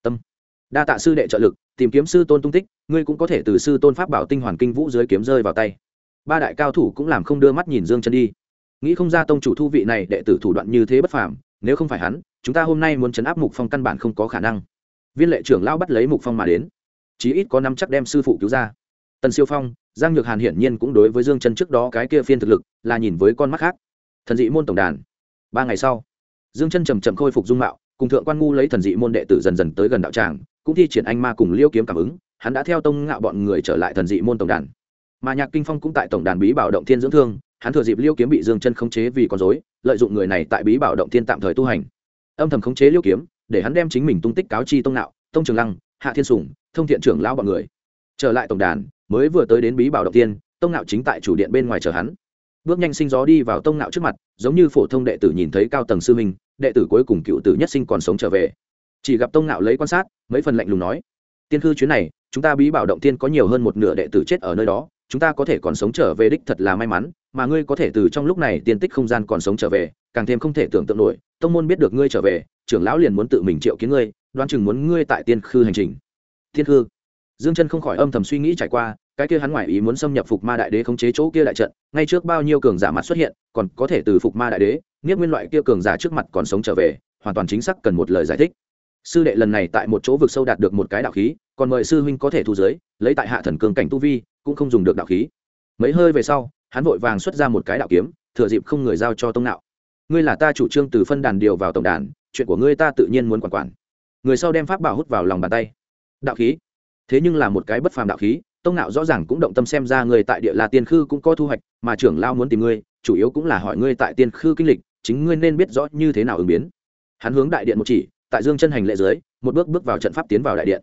Đa tạ sư đệ trợ lực, tìm kiếm sư tôn tung tích, ngươi cũng có thể từ sư tôn pháp bảo tinh hoàn kinh vũ dưới kiếm rơi vào tay. Ba đại cao thủ cũng làm không đưa mắt nhìn Dương Chân đi. Nghĩ không ra tông chủ thu vị này đệ tử thủ đoạn như thế bất phàm, nếu không phải hắn, chúng ta hôm nay muốn trấn áp Mục Phong căn bản không có khả năng. Viên lệ trưởng lão bắt lấy Mục Phong mà đến, chí ít có năm chắc đem sư phụ cứu ra. Tần Siêu Phong, Giang Nhược Hàn hiển nhiên cũng đối với Dương Chân trước đó cái kia phiên thực lực là nhìn với con mắt khác. Thần dị môn tổng đàn. 3 ngày sau, Dương Chân chậm chậm khôi phục dung mạo, cùng thượng quan ngu lấy thần dị môn đệ tử dần dần tới gần đạo tràng, cũng thi triển anh ma cùng liêu kiếm cảm ứng, hắn đã theo tông ngạo bọn người trở lại thần dị môn tổng đàn. Mà Nhạc Kinh Phong cũng tại tổng đàn bí bảo động thiên dưỡng thương, hắn thừa dịp liêu kiếm bị Dương Chân khống chế vì con rối, lợi dụng người này tại bí bảo động thiên tạm thời tu hành, âm thầm khống chế liêu kiếm, để hắn đem chính mình tung tích cáo chi tông ngạo, tông trường lăng, hạ thiên sủng, thông thiện trưởng lão bọn người. Trở lại tổng đàn, mới vừa tới đến bí bảo động thiên, tông ngạo chính tại chủ điện bên ngoài chờ hắn. Bước nhanh sinh gió đi vào tông ngạo trước mặt, giống như phổ thông đệ tử nhìn thấy cao tầng sư huynh, đệ tử cuối cùng cựu tử nhất sinh còn sống trở về. Chỉ gặp tông ngạo lấy quan sát, mấy phần lạnh lùng nói: "Tiên khư chuyến này, chúng ta bí bảo động tiên có nhiều hơn một nửa đệ tử chết ở nơi đó, chúng ta có thể còn sống trở về đích thật là may mắn, mà ngươi có thể từ trong lúc này tiên tích không gian còn sống trở về, càng thêm không thể tưởng tượng nổi, tông môn biết được ngươi trở về, trưởng lão liền muốn tự mình triệu kiến ngươi, đoán chừng muốn ngươi tại tiên khư hành trình." Tiên khư. Dương Chân không khỏi âm thầm suy nghĩ trải qua, cái kia hắn ngoại ý muốn xâm nhập Phục Ma Đại Đế khống chế chỗ kia đại trận, ngay trước bao nhiêu cường giả mặt xuất hiện, còn có thể từ Phục Ma Đại Đế, Niết Nguyên loại kia cường giả trước mặt còn sống trở về, hoàn toàn chính xác cần một lời giải thích. Sư đệ lần này tại một chỗ vực sâu đạt được một cái đạo khí, còn mời sư huynh có thể thu dưới, lấy tại hạ thần cường cảnh tu vi, cũng không dùng được đạo khí. Mấy hơi về sau, hắn vội vàng xuất ra một cái đạo kiếm, thừa dịp không người giao cho tông nạo. Ngươi là ta chủ trương từ phân đàn điều vào tổng đàn, chuyện của ngươi ta tự nhiên muốn quản. Người sau đem pháp bảo hút vào lòng bàn tay. Đạo khí, thế nhưng là một cái bất phàm đạo khí, tông nạo rõ ràng cũng động tâm xem ra người tại địa La Tiên Khư cũng có thu hoạch, mà trưởng lao muốn tìm ngươi, chủ yếu cũng là hỏi ngươi tại Tiên Khư kinh lịch, chính ngươi nên biết rõ như thế nào ứng biến. Hắn hướng đại điện một chỉ, tại Dương Chân hành lễ dưới, một bước bước vào trận pháp tiến vào đại điện.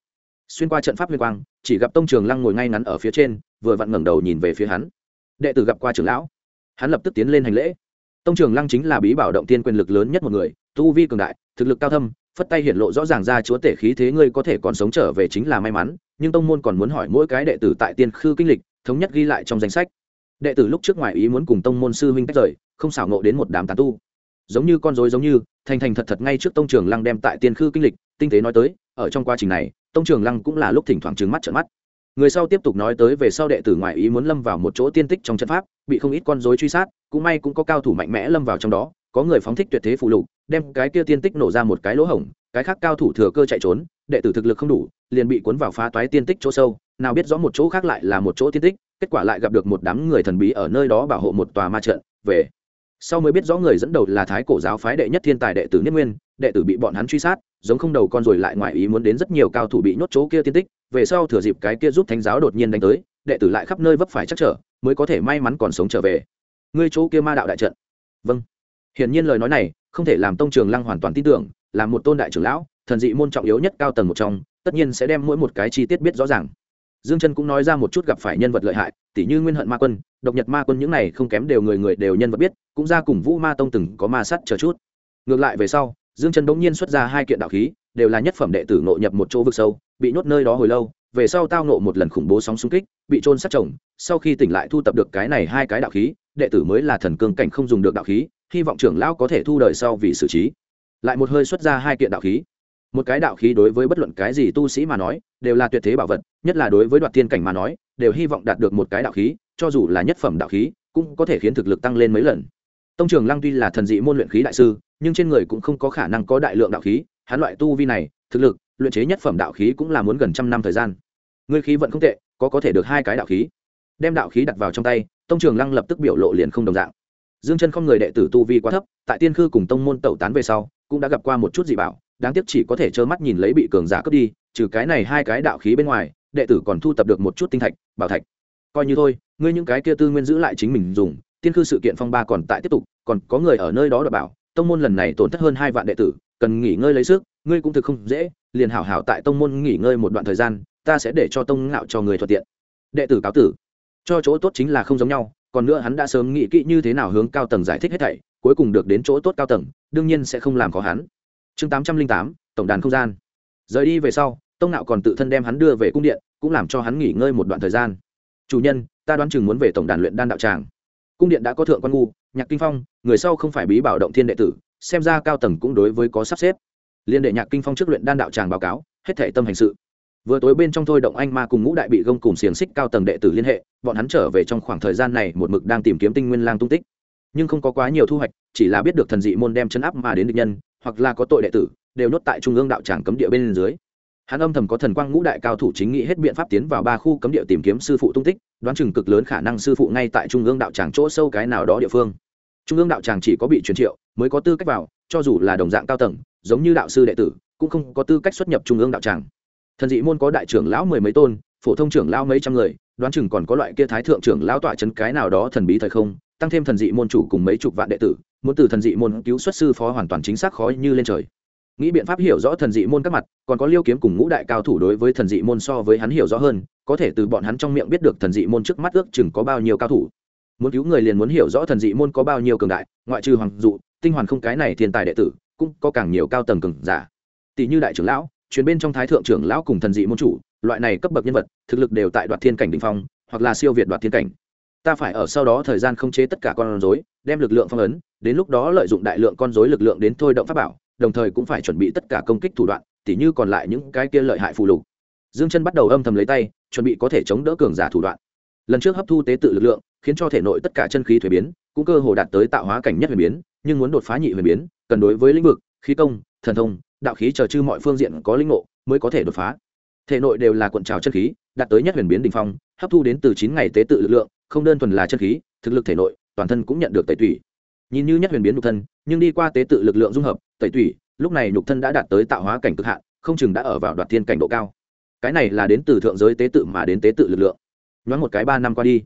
xuyên qua trận pháp huyền quang, chỉ gặp Tông Trường Lăng ngồi ngay ngắn ở phía trên, vừa vặn ngẩng đầu nhìn về phía hắn. Đệ tử gặp qua trưởng lão. Hắn lập tức tiến lên hành lễ. Tông Trường Lăng chính là bí bảo động tiên quyền lực lớn nhất một người, tu vi cường đại, thực lực cao thâm, phất tay hiển lộ rõ ràng ra chúa tể khí thế, ngươi có thể còn sống trở về chính là may mắn, nhưng tông môn còn muốn hỏi mỗi cái đệ tử tại tiên khư kinh lịch, thống nhất ghi lại trong danh sách. Đệ tử lúc trước ngoài ý muốn cùng tông môn sư huynh tách rời, không xảo ngộ đến một đám tán tu, giống như con rối giống như, thành thành thật thật ngay trước Tông Trường Lăng đem tại tiên khư kinh lịch, tinh tế nói tới, ở trong quá trình này, Tông Trường Lăng cũng là lúc thỉnh thoảng trừng mắt trợn mắt. Người sau tiếp tục nói tới về sau đệ tử ngoài ý muốn lâm vào một chỗ tiên tích trong trận pháp, bị không ít con rối truy sát, cũng may cũng có cao thủ mạnh mẽ lâm vào trong đó, có người phóng thích tuyệt thế phù lục, đem cái kia tiên tích nổ ra một cái lỗ hổng, cái khác cao thủ thừa cơ chạy trốn, đệ tử thực lực không đủ, liền bị cuốn vào phá toái tiên tích chỗ sâu, nào biết rõ một chỗ khác lại là một chỗ tiên tích, kết quả lại gặp được một đám người thần bí ở nơi đó bảo hộ một tòa ma trận, về sau mới biết rõ người dẫn đầu là thái cổ giáo phái đệ nhất thiên tài đệ tử Niết Nguyên, đệ tử bị bọn hắn truy sát, giống không đầu con rồi lại ngoài ý muốn đến rất nhiều cao thủ bị nhốt chỗ kia tiên tích, về sau thừa dịp cái kia giúp thánh giáo đột nhiên đánh tới, đệ tử lại khắp nơi vấp phải chắc trở, mới có thể may mắn còn sống trở về. Ngươi chỗ kia ma đạo đại trận. Vâng. Hiển nhiên lời nói này không thể làm Tông Trường Lăng hoàn toàn tin tưởng, là một tôn đại trưởng lão, thần dị môn trọng yếu nhất cao tầng một trong, tất nhiên sẽ đem mỗi một cái chi tiết biết rõ ràng. Dương Chân cũng nói ra một chút gặp phải nhân vật lợi hại, tỷ như Nguyên Hận Ma Quân, Độc Nhật Ma Quân, những này không kém đều người đều nhân vật biết, cũng ra cùng Vũ Ma Tông từng có ma sát chờ chút. Ngược lại về sau, Dương Chân bỗng nhiên xuất ra hai kiện đạo khí, đều là nhất phẩm đệ tử ngộ nhập một chỗ vực sâu, bị nhốt nơi đó hồi lâu, về sau tao ngộ một lần khủng bố sóng xung kích, bị chôn sát chồng, sau khi tỉnh lại thu tập được cái này hai cái đạo khí, đệ tử mới là thần cương cảnh không dùng được đạo khí, hy vọng trưởng lão có thể thu đời sau vì xử trí. Lại một hơi xuất ra hai kiện đạo khí. Một cái đạo khí đối với bất luận cái gì tu sĩ mà nói, đều là tuyệt thế bảo vật, nhất là đối với đoạt thiên cảnh mà nói, đều hy vọng đạt được một cái đạo khí, cho dù là nhất phẩm đạo khí, cũng có thể khiến thực lực tăng lên mấy lần. Tông Trường Lăng tuy là thần dị môn luyện khí đại sư, nhưng trên người cũng không có khả năng có đại lượng đạo khí, hắn loại tu vi này, thực lực, luyện chế nhất phẩm đạo khí cũng là muốn gần trăm năm thời gian. Ngươi khí vận không tệ, có thể được hai cái đạo khí. Đem đạo khí đặt vào trong tay, Tông Trường Lăng lập tức biểu lộ liền không đồng dạng. Dương Chân không người đệ tử tu vi quá thấp, tại tiên khư cùng tông môn tẩu tán về sau, cũng đã gặp qua một chút dị bảo, đáng tiếc chỉ có thể trơ mắt nhìn lấy bị cường giả cướp đi, trừ cái này hai cái đạo khí bên ngoài, đệ tử còn thu tập được một chút tinh thạch, bảo thạch. Coi như thôi, ngươi những cái kia tư nguyên giữ lại chính mình dùng, tiên khư sự kiện phong ba còn tại tiếp tục, còn có người ở nơi đó đảm bảo, tông môn lần này tổn thất hơn 2 vạn đệ tử, cần nghỉ ngơi lấy sức, ngươi cũng thực không dễ, liền hảo hảo tại tông môn nghỉ ngơi một đoạn thời gian, ta sẽ để cho tông ngạo cho người thuận tiện. Đệ tử cáo tử. Cho chỗ tốt chính là không giống nhau, còn nữa hắn đã sớm nghĩ kỹ như thế nào hướng cao tầng giải thích hết thảy, cuối cùng được đến chỗ tốt cao tầng, đương nhiên sẽ không làm khó hắn. Chương 808, tổng đàn không gian. Rời đi về sau, tông ngạo còn tự thân đem hắn đưa về cung điện, cũng làm cho hắn nghỉ ngơi một đoạn thời gian. Chủ nhân, ta đoán chừng muốn về tổng đàn luyện đan đạo tràng. Cung điện đã có thượng quan ngu, Nhạc Kinh Phong, người sau không phải bí bảo động thiên đệ tử, xem ra cao tầng cũng đối với có sắp xếp. Liên đệ Nhạc Kinh Phong trước luyện đan đạo tràng báo cáo, hết thảy tâm hành sự. Vừa tối bên trong thôi động anh ma cùng ngũ đại bị gông cùng xiềng xích cao tầng đệ tử liên hệ, bọn hắn trở về trong khoảng thời gian này một mực đang tìm kiếm Tinh Nguyên Lang tung tích, nhưng không có quá nhiều thu hoạch, chỉ là biết được thần dị môn đem chấn áp mà đến địch nhân, hoặc là có tội đệ tử, đều nhốt tại trung ương đạo tràng cấm địa bên dưới. Hắn âm thầm có thần quang ngũ đại cao thủ chính nghĩ hết biện pháp tiến vào 3 khu cấm địa tìm kiếm sư phụ tung tích, đoán chừng cực lớn khả năng sư phụ ngay tại trung ương đạo tràng chỗ sâu cái nào đó địa phương. Trung ương đạo tràng chỉ có bị truyền triệu mới có tư cách vào, cho dù là đồng dạng cao tầng, giống như đạo sư đệ tử, cũng không có tư cách xuất nhập trung ương đạo tràng. Thần dị môn có đại trưởng lão 10 mấy tôn, phổ thông trưởng lão mấy trăm người, đoán chừng còn có loại kia thái thượng trưởng lão tọa trấn cái nào đó thần bí thời không, tăng thêm thần dị môn chủ cùng mấy chục vạn đệ tử, muốn từ thần dị môn cứu xuất sư phó hoàn toàn chính xác khó như lên trời. Nghĩ biện pháp hiểu rõ thần dị môn các mặt, còn có Liêu Kiếm cùng ngũ đại cao thủ đối với thần dị môn so với hắn hiểu rõ hơn, có thể từ bọn hắn trong miệng biết được thần dị môn trước mắt ước chừng có bao nhiêu cao thủ. Muốn cứu người liền muốn hiểu rõ thần dị môn có bao nhiêu cường đại, ngoại trừ Hoàng Dụ, Tinh Hoàn không cái này thiên tài đệ tử, cũng có càng nhiều cao tầng cường giả. Tỷ như đại trưởng lão, truyền bên trong thái thượng trưởng lão cùng thần dị môn chủ, loại này cấp bậc nhân vật, thực lực đều tại đoạt thiên cảnh đỉnh phong, hoặc là siêu việt đoạt thiên cảnh. Ta phải ở sau đó thời gian khống chế tất cả con rối, đem lực lượng phong ấn, đến lúc đó lợi dụng đại lượng con rối lực lượng đến thôi động pháp bảo, đồng thời cũng phải chuẩn bị tất cả công kích thủ đoạn, tỉ như còn lại những cái kia lợi hại phù lục. Dương Chân bắt đầu âm thầm lấy tay, chuẩn bị có thể chống đỡ cường giả thủ đoạn. Lần trước hấp thu tế tự lực lượng, khiến cho thể nội tất cả chân khí thuế biến, cũng cơ hồ đạt tới tạo hóa cảnh nhất huyền biến, nhưng muốn đột phá nhị huyền biến, cần đối với lĩnh vực, khí công, thần thông, đạo khí chờ chư mọi phương diện có linh ngộ, mới có thể đột phá. Thể nội đều là cuộn trào chân khí, đạt tới nhất huyền biến đỉnh phong, hấp thu đến từ 9 ngày tế tự lực lượng, không đơn thuần là chân khí, thực lực thể nội, toàn thân cũng nhận được tẩy tủy. Nhìn như nhất huyền biến nhục thân, nhưng đi qua tế tự lực lượng dung hợp, tẩy tủy, lúc này nhục thân đã đạt tới tạo hóa cảnh cực hạn, không chừng đã ở vào đoạt thiên cảnh độ cao. Cái này là đến từ thượng giới tế tự mà đến tế tự lực lượng. Nhoáng một cái 3 năm qua đi,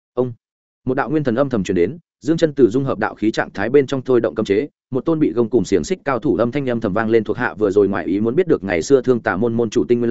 một đạo nguyên thần âm thầm truyền đến, Dương Chân từ dung hợp đạo khí trạng thái bên trong thôi động cấm chế, một tôn bị gông cùng xiềng xích cao thủ âm thanh âm thầm vang lên, thuộc hạ vừa rồi ngoài ý muốn biết được ngày xưa thương tà môn môn chủ Tinh Nguyên Lang,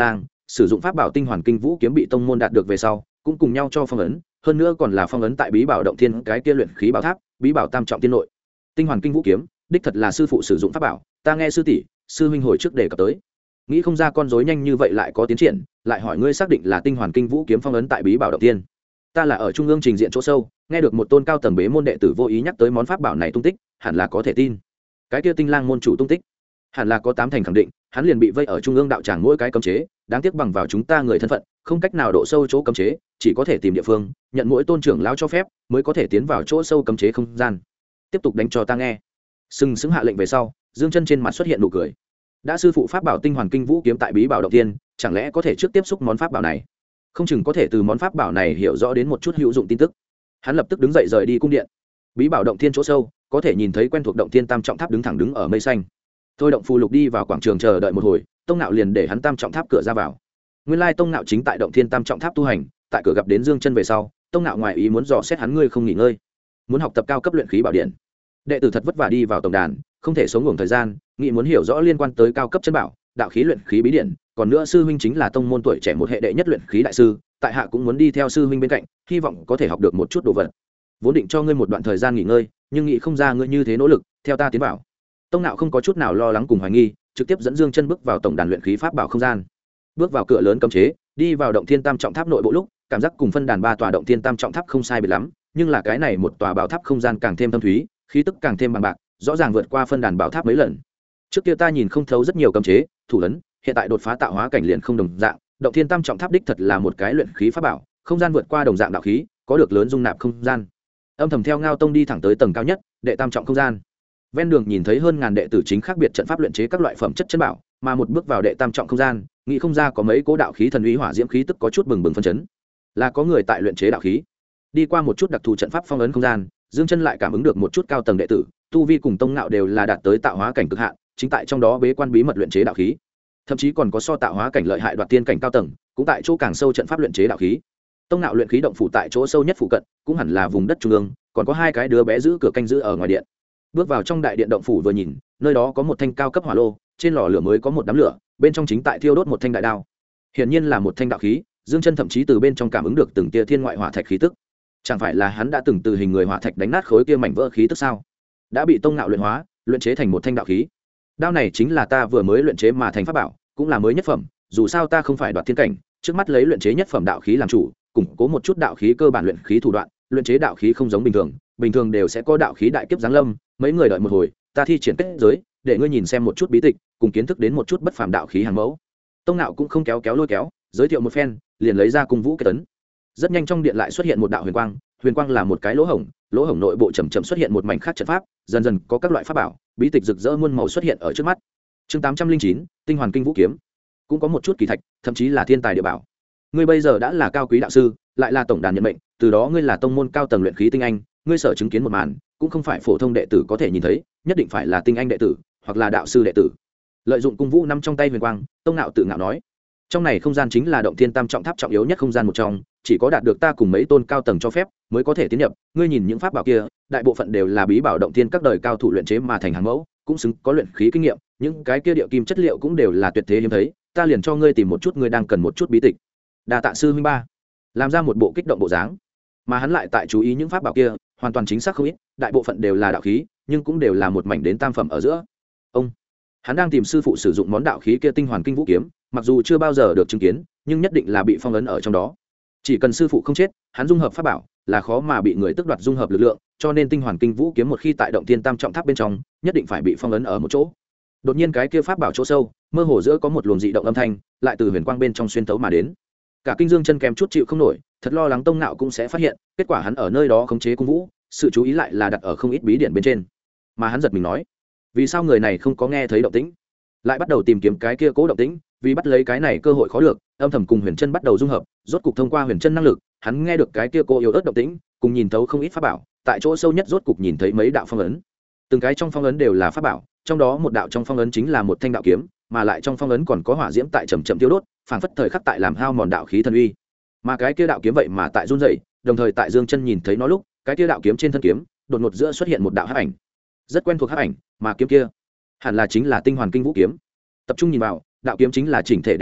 sử dụng pháp bảo tinh hoàn kinh vũ kiếm bị tông môn đạt được về sau cũng cùng nhau cho phong ấn, hơn nữa còn là phong ấn tại bí bảo động thiên cái kia luyện khí bảo tháp, bí bảo tam trọng tiên nội. Tinh hoàn kinh vũ kiếm đích thật là sư phụ sử dụng pháp bảo, ta nghe sư tỷ sư huynh hồi trước đề cập tới, nghĩ không ra con rối nhanh như vậy lại có tiến triển, lại hỏi ngươi xác định là tinh hoàn kinh vũ kiếm phong ấn tại bí bảo động thiên. Ta là ở trung ương trình diện chỗ sâu, nghe được một tôn cao tầng bế môn đệ tử vô ý nhắc tới món pháp bảo này tung tích, hẳn là có thể tin. Cái kia tinh lang môn chủ tung tích hẳn là có 8 thành khẳng định, hắn liền bị vây ở trung ương đạo tràng mỗi cái cấm chế, đáng tiếc bằng vào chúng ta người thân phận không cách nào độ sâu chỗ cấm chế, chỉ có thể tìm địa phương nhận mỗi tôn trưởng lão cho phép mới có thể tiến vào chỗ sâu cấm chế không gian. Tiếp tục đánh cho ta nghe. Sừng sững hạ lệnh về sau, Dương Chân trên mặt xuất hiện nụ cười. Đã sư phụ pháp bảo tinh hoàn kinh vũ kiếm tại bí bảo động thiên, chẳng lẽ có thể trước tiếp xúc món pháp bảo này, không chừng có thể từ món pháp bảo này hiểu rõ đến một chút hữu dụng tin tức. Hắn lập tức đứng dậy rời đi cung điện. Bí bảo động thiên chỗ sâu có thể nhìn thấy quen thuộc động thiên tam trọng tháp đứng thẳng đứng ở mây xanh. Thôi động phù lục đi vào quảng trường chờ đợi một hồi, Tông Nạo liền để hắn tam trọng tháp cửa ra vào. Nguyên lai Tông Nạo chính tại động thiên tam trọng tháp tu hành, tại cửa gặp đến Dương Chân về sau, Tông Nạo ngoài ý muốn dò xét hắn, ngươi không nghỉ ngơi, muốn học tập cao cấp luyện khí bảo điện. Đệ tử thật vất vả đi vào tổng đàn, không thể sống ngủ thời gian, nghĩ muốn hiểu rõ liên quan tới cao cấp chân bảo, đạo khí luyện khí bí điện, còn nữa sư huynh chính là tông môn tuổi trẻ một hệ đệ nhất luyện khí đại sư, tại hạ cũng muốn đi theo sư huynh bên cạnh, hy vọng có thể học được một chút đồ vật. Vốn định cho ngươi một đoạn thời gian nghỉ ngơi, nhưng nghĩ không ra ngươi như thế nỗ lực, theo ta tiến vào. Tông Nạo không có chút nào lo lắng cùng hoài nghi, trực tiếp dẫn Dương Chân bước vào tổng đàn luyện khí pháp bảo không gian. Bước vào cửa lớn cấm chế, đi vào động thiên tam trọng tháp nội bộ lúc, cảm giác cùng phân đàn 3 tòa động thiên tam trọng tháp không sai biệt lắm, nhưng là cái này một tòa bảo tháp không gian càng thêm thâm thúy, khí tức càng thêm bằng bạc, rõ ràng vượt qua phân đàn bảo tháp mấy lần. Trước kia ta nhìn không thấu rất nhiều cấm chế, thủ ấn, hiện tại đột phá tạo hóa cảnh liền không đồng dạng, động thiên tam trọng tháp đích thật là một cái luyện khí pháp bảo, không gian vượt qua đồng dạng đạo khí, có được lớn dung nạp không gian. Âm thầm theo Ngao Tông đi thẳng tới tầng cao nhất, đệ tam trọng không gian. Ven đường nhìn thấy hơn ngàn đệ tử chính khác biệt trận pháp luyện chế các loại phẩm chất chân bảo, mà một bước vào đệ tam trọng không gian, nghĩ không ra có mấy cố đạo khí thần uy hỏa diễm khí tức có chút bừng bừng phân chấn, là có người tại luyện chế đạo khí. Đi qua một chút đặc thù trận pháp phong ấn không gian, Dương Chân lại cảm ứng được một chút cao tầng đệ tử, tu vi cùng Tông Nạo đều là đạt tới tạo hóa cảnh cực hạn, chính tại trong đó bế quan bí mật luyện chế đạo khí. Thậm chí còn có so tạo hóa cảnh lợi hại đoạt tiên cảnh cao tầng, cũng tại chỗ càng sâu trận pháp luyện chế đạo khí. Tông Nạo luyện khí động phủ tại chỗ sâu nhất phụ cận, cũng hẳn là vùng đất trung ương, còn có 2 cái đứa bé giữ cửa canh giữ ở ngoài điện. Bước vào trong đại điện động phủ vừa nhìn, nơi đó có một thanh cao cấp hỏa lô, trên lò lửa mới có một đám lửa, bên trong chính tại thiêu đốt một thanh đại đao. Hiển nhiên là một thanh đạo khí, Dương Chân thậm chí từ bên trong cảm ứng được từng tia thiên ngoại hỏa thạch khí tức. Chẳng phải là hắn đã từng từ hình người hỏa thạch đánh nát khối kia mảnh vỡ khí tức sao? Đã bị Tông Nạo luyện hóa, luyện chế thành một thanh đạo khí. Đao này chính là ta vừa mới luyện chế mà thành pháp bảo, cũng là mới nhất phẩm, dù sao ta không phải đoạt thiên cảnh, trước mắt lấy luyện chế nhất phẩm đạo khí làm chủ, củng cố một chút đạo khí cơ bản luyện khí thủ đoạn, luyện chế đạo khí không giống bình thường đều sẽ có đạo khí đại kiếp giáng lâm, mấy người đợi một hồi, ta thi triển kết giới, để ngươi nhìn xem một chút bí tịch, cùng kiến thức đến một chút bất phàm đạo khí hàng mẫu. Tông Nạo cũng không kéo lôi kéo, giới thiệu một phen, liền lấy ra cung vũ kết tấn. Rất nhanh trong điện lại xuất hiện một đạo huyền quang là một cái lỗ hổng nội bộ chậm xuất hiện một mảnh khác trận pháp, dần dần có các loại pháp bảo, bí tịch rực rỡ muôn màu xuất hiện ở trước mắt. Chương 809, tinh hoàn kinh vũ kiếm, cũng có một chút kỳ thạch, thậm chí là thiên tài địa bảo. Ngươi bây giờ đã là cao quý đạo sư, lại là tổng đàn nhận mệnh, từ đó ngươi là tông môn cao tầng luyện khí tinh anh, ngươi sở chứng kiến một màn, cũng không phải phổ thông đệ tử có thể nhìn thấy, nhất định phải là tinh anh đệ tử, hoặc là đạo sư đệ tử. Lợi dụng cung vũ nắm trong tay huyền quang, Tông Nạo tự ngạo nói, trong này không gian chính là động thiên tam trọng tháp trọng yếu nhất không gian một trong, chỉ có đạt được ta cùng mấy tôn cao tầng cho phép mới có thể tiến nhập. Ngươi nhìn những pháp bảo kia, đại bộ phận đều là bí bảo động thiên các đời cao thủ luyện chế mà thành hàng mẫu, cũng xứng có luyện khí kinh nghiệm, những cái kia địa kim chất liệu cũng đều là tuyệt thế hiếm thấy, ta liền cho ngươi tìm một chút, ngươi đang cần một chút bí tịch. Đa tạ sư huynh ba. Làm ra một bộ kích động bộ dáng, mà hắn lại tại chú ý những pháp bảo kia, hoàn toàn chính xác không ít, đại bộ phận đều là đạo khí, nhưng cũng đều là một mảnh đến tam phẩm ở giữa. Hắn đang tìm sư phụ sử dụng món đạo khí kia tinh hoàn kinh vũ kiếm, mặc dù chưa bao giờ được chứng kiến, nhưng nhất định là bị phong ấn ở trong đó. Chỉ cần sư phụ không chết, hắn dung hợp pháp bảo là khó mà bị người tước đoạt dung hợp lực lượng, cho nên tinh hoàn kinh vũ kiếm một khi tại động thiên tam trọng tháp bên trong, nhất định phải bị phong ấn ở một chỗ. Đột nhiên cái kia pháp bảo chỗ sâu, mơ hồ giữa có một luồng dị động âm thanh, lại từ huyền quang bên trong xuyên tấu mà đến. Cả kinh Dương Chân kèm chút chịu không nổi, thật lo lắng Tông Nạo cũng sẽ phát hiện, kết quả hắn ở nơi đó khống chế cung vũ, sự chú ý lại là đặt ở không ít bí điển bên trên. Mà hắn giật mình nói, vì sao người này không có nghe thấy động tĩnh, lại bắt đầu tìm kiếm cái kia cố động tĩnh, vì bắt lấy cái này cơ hội khó được, âm thầm cùng Huyền Chân bắt đầu dung hợp, rốt cục thông qua Huyền Chân năng lực, hắn nghe được cái kia cô yếu ớt động tĩnh, cùng nhìn thấu không ít pháp bảo, tại chỗ sâu nhất rốt cục nhìn thấy mấy đạo phong ấn. Từng cái trong phong ấn đều là pháp bảo, trong đó một đạo trong phong ấn chính là một thanh đạo kiếm, mà lại trong phong ấn còn có hỏa diễm tại chậm tiêu đốt, phảng phất thời khắc tại làm hao mòn đạo khí thần uy. Mà cái kia đạo kiếm vậy mà tại run rẩy, đồng thời tại Dương Chân nhìn thấy nó lúc, cái kia đạo kiếm trên thân kiếm, đột ngột giữa xuất hiện một đạo hắc ảnh. Rất quen thuộc hắc ảnh, mà kiếm kia hẳn là chính là tinh hoàn kinh vũ kiếm. Tập trung nhìn vào, đạo kiếm chính là chỉnh thể đen nhánh,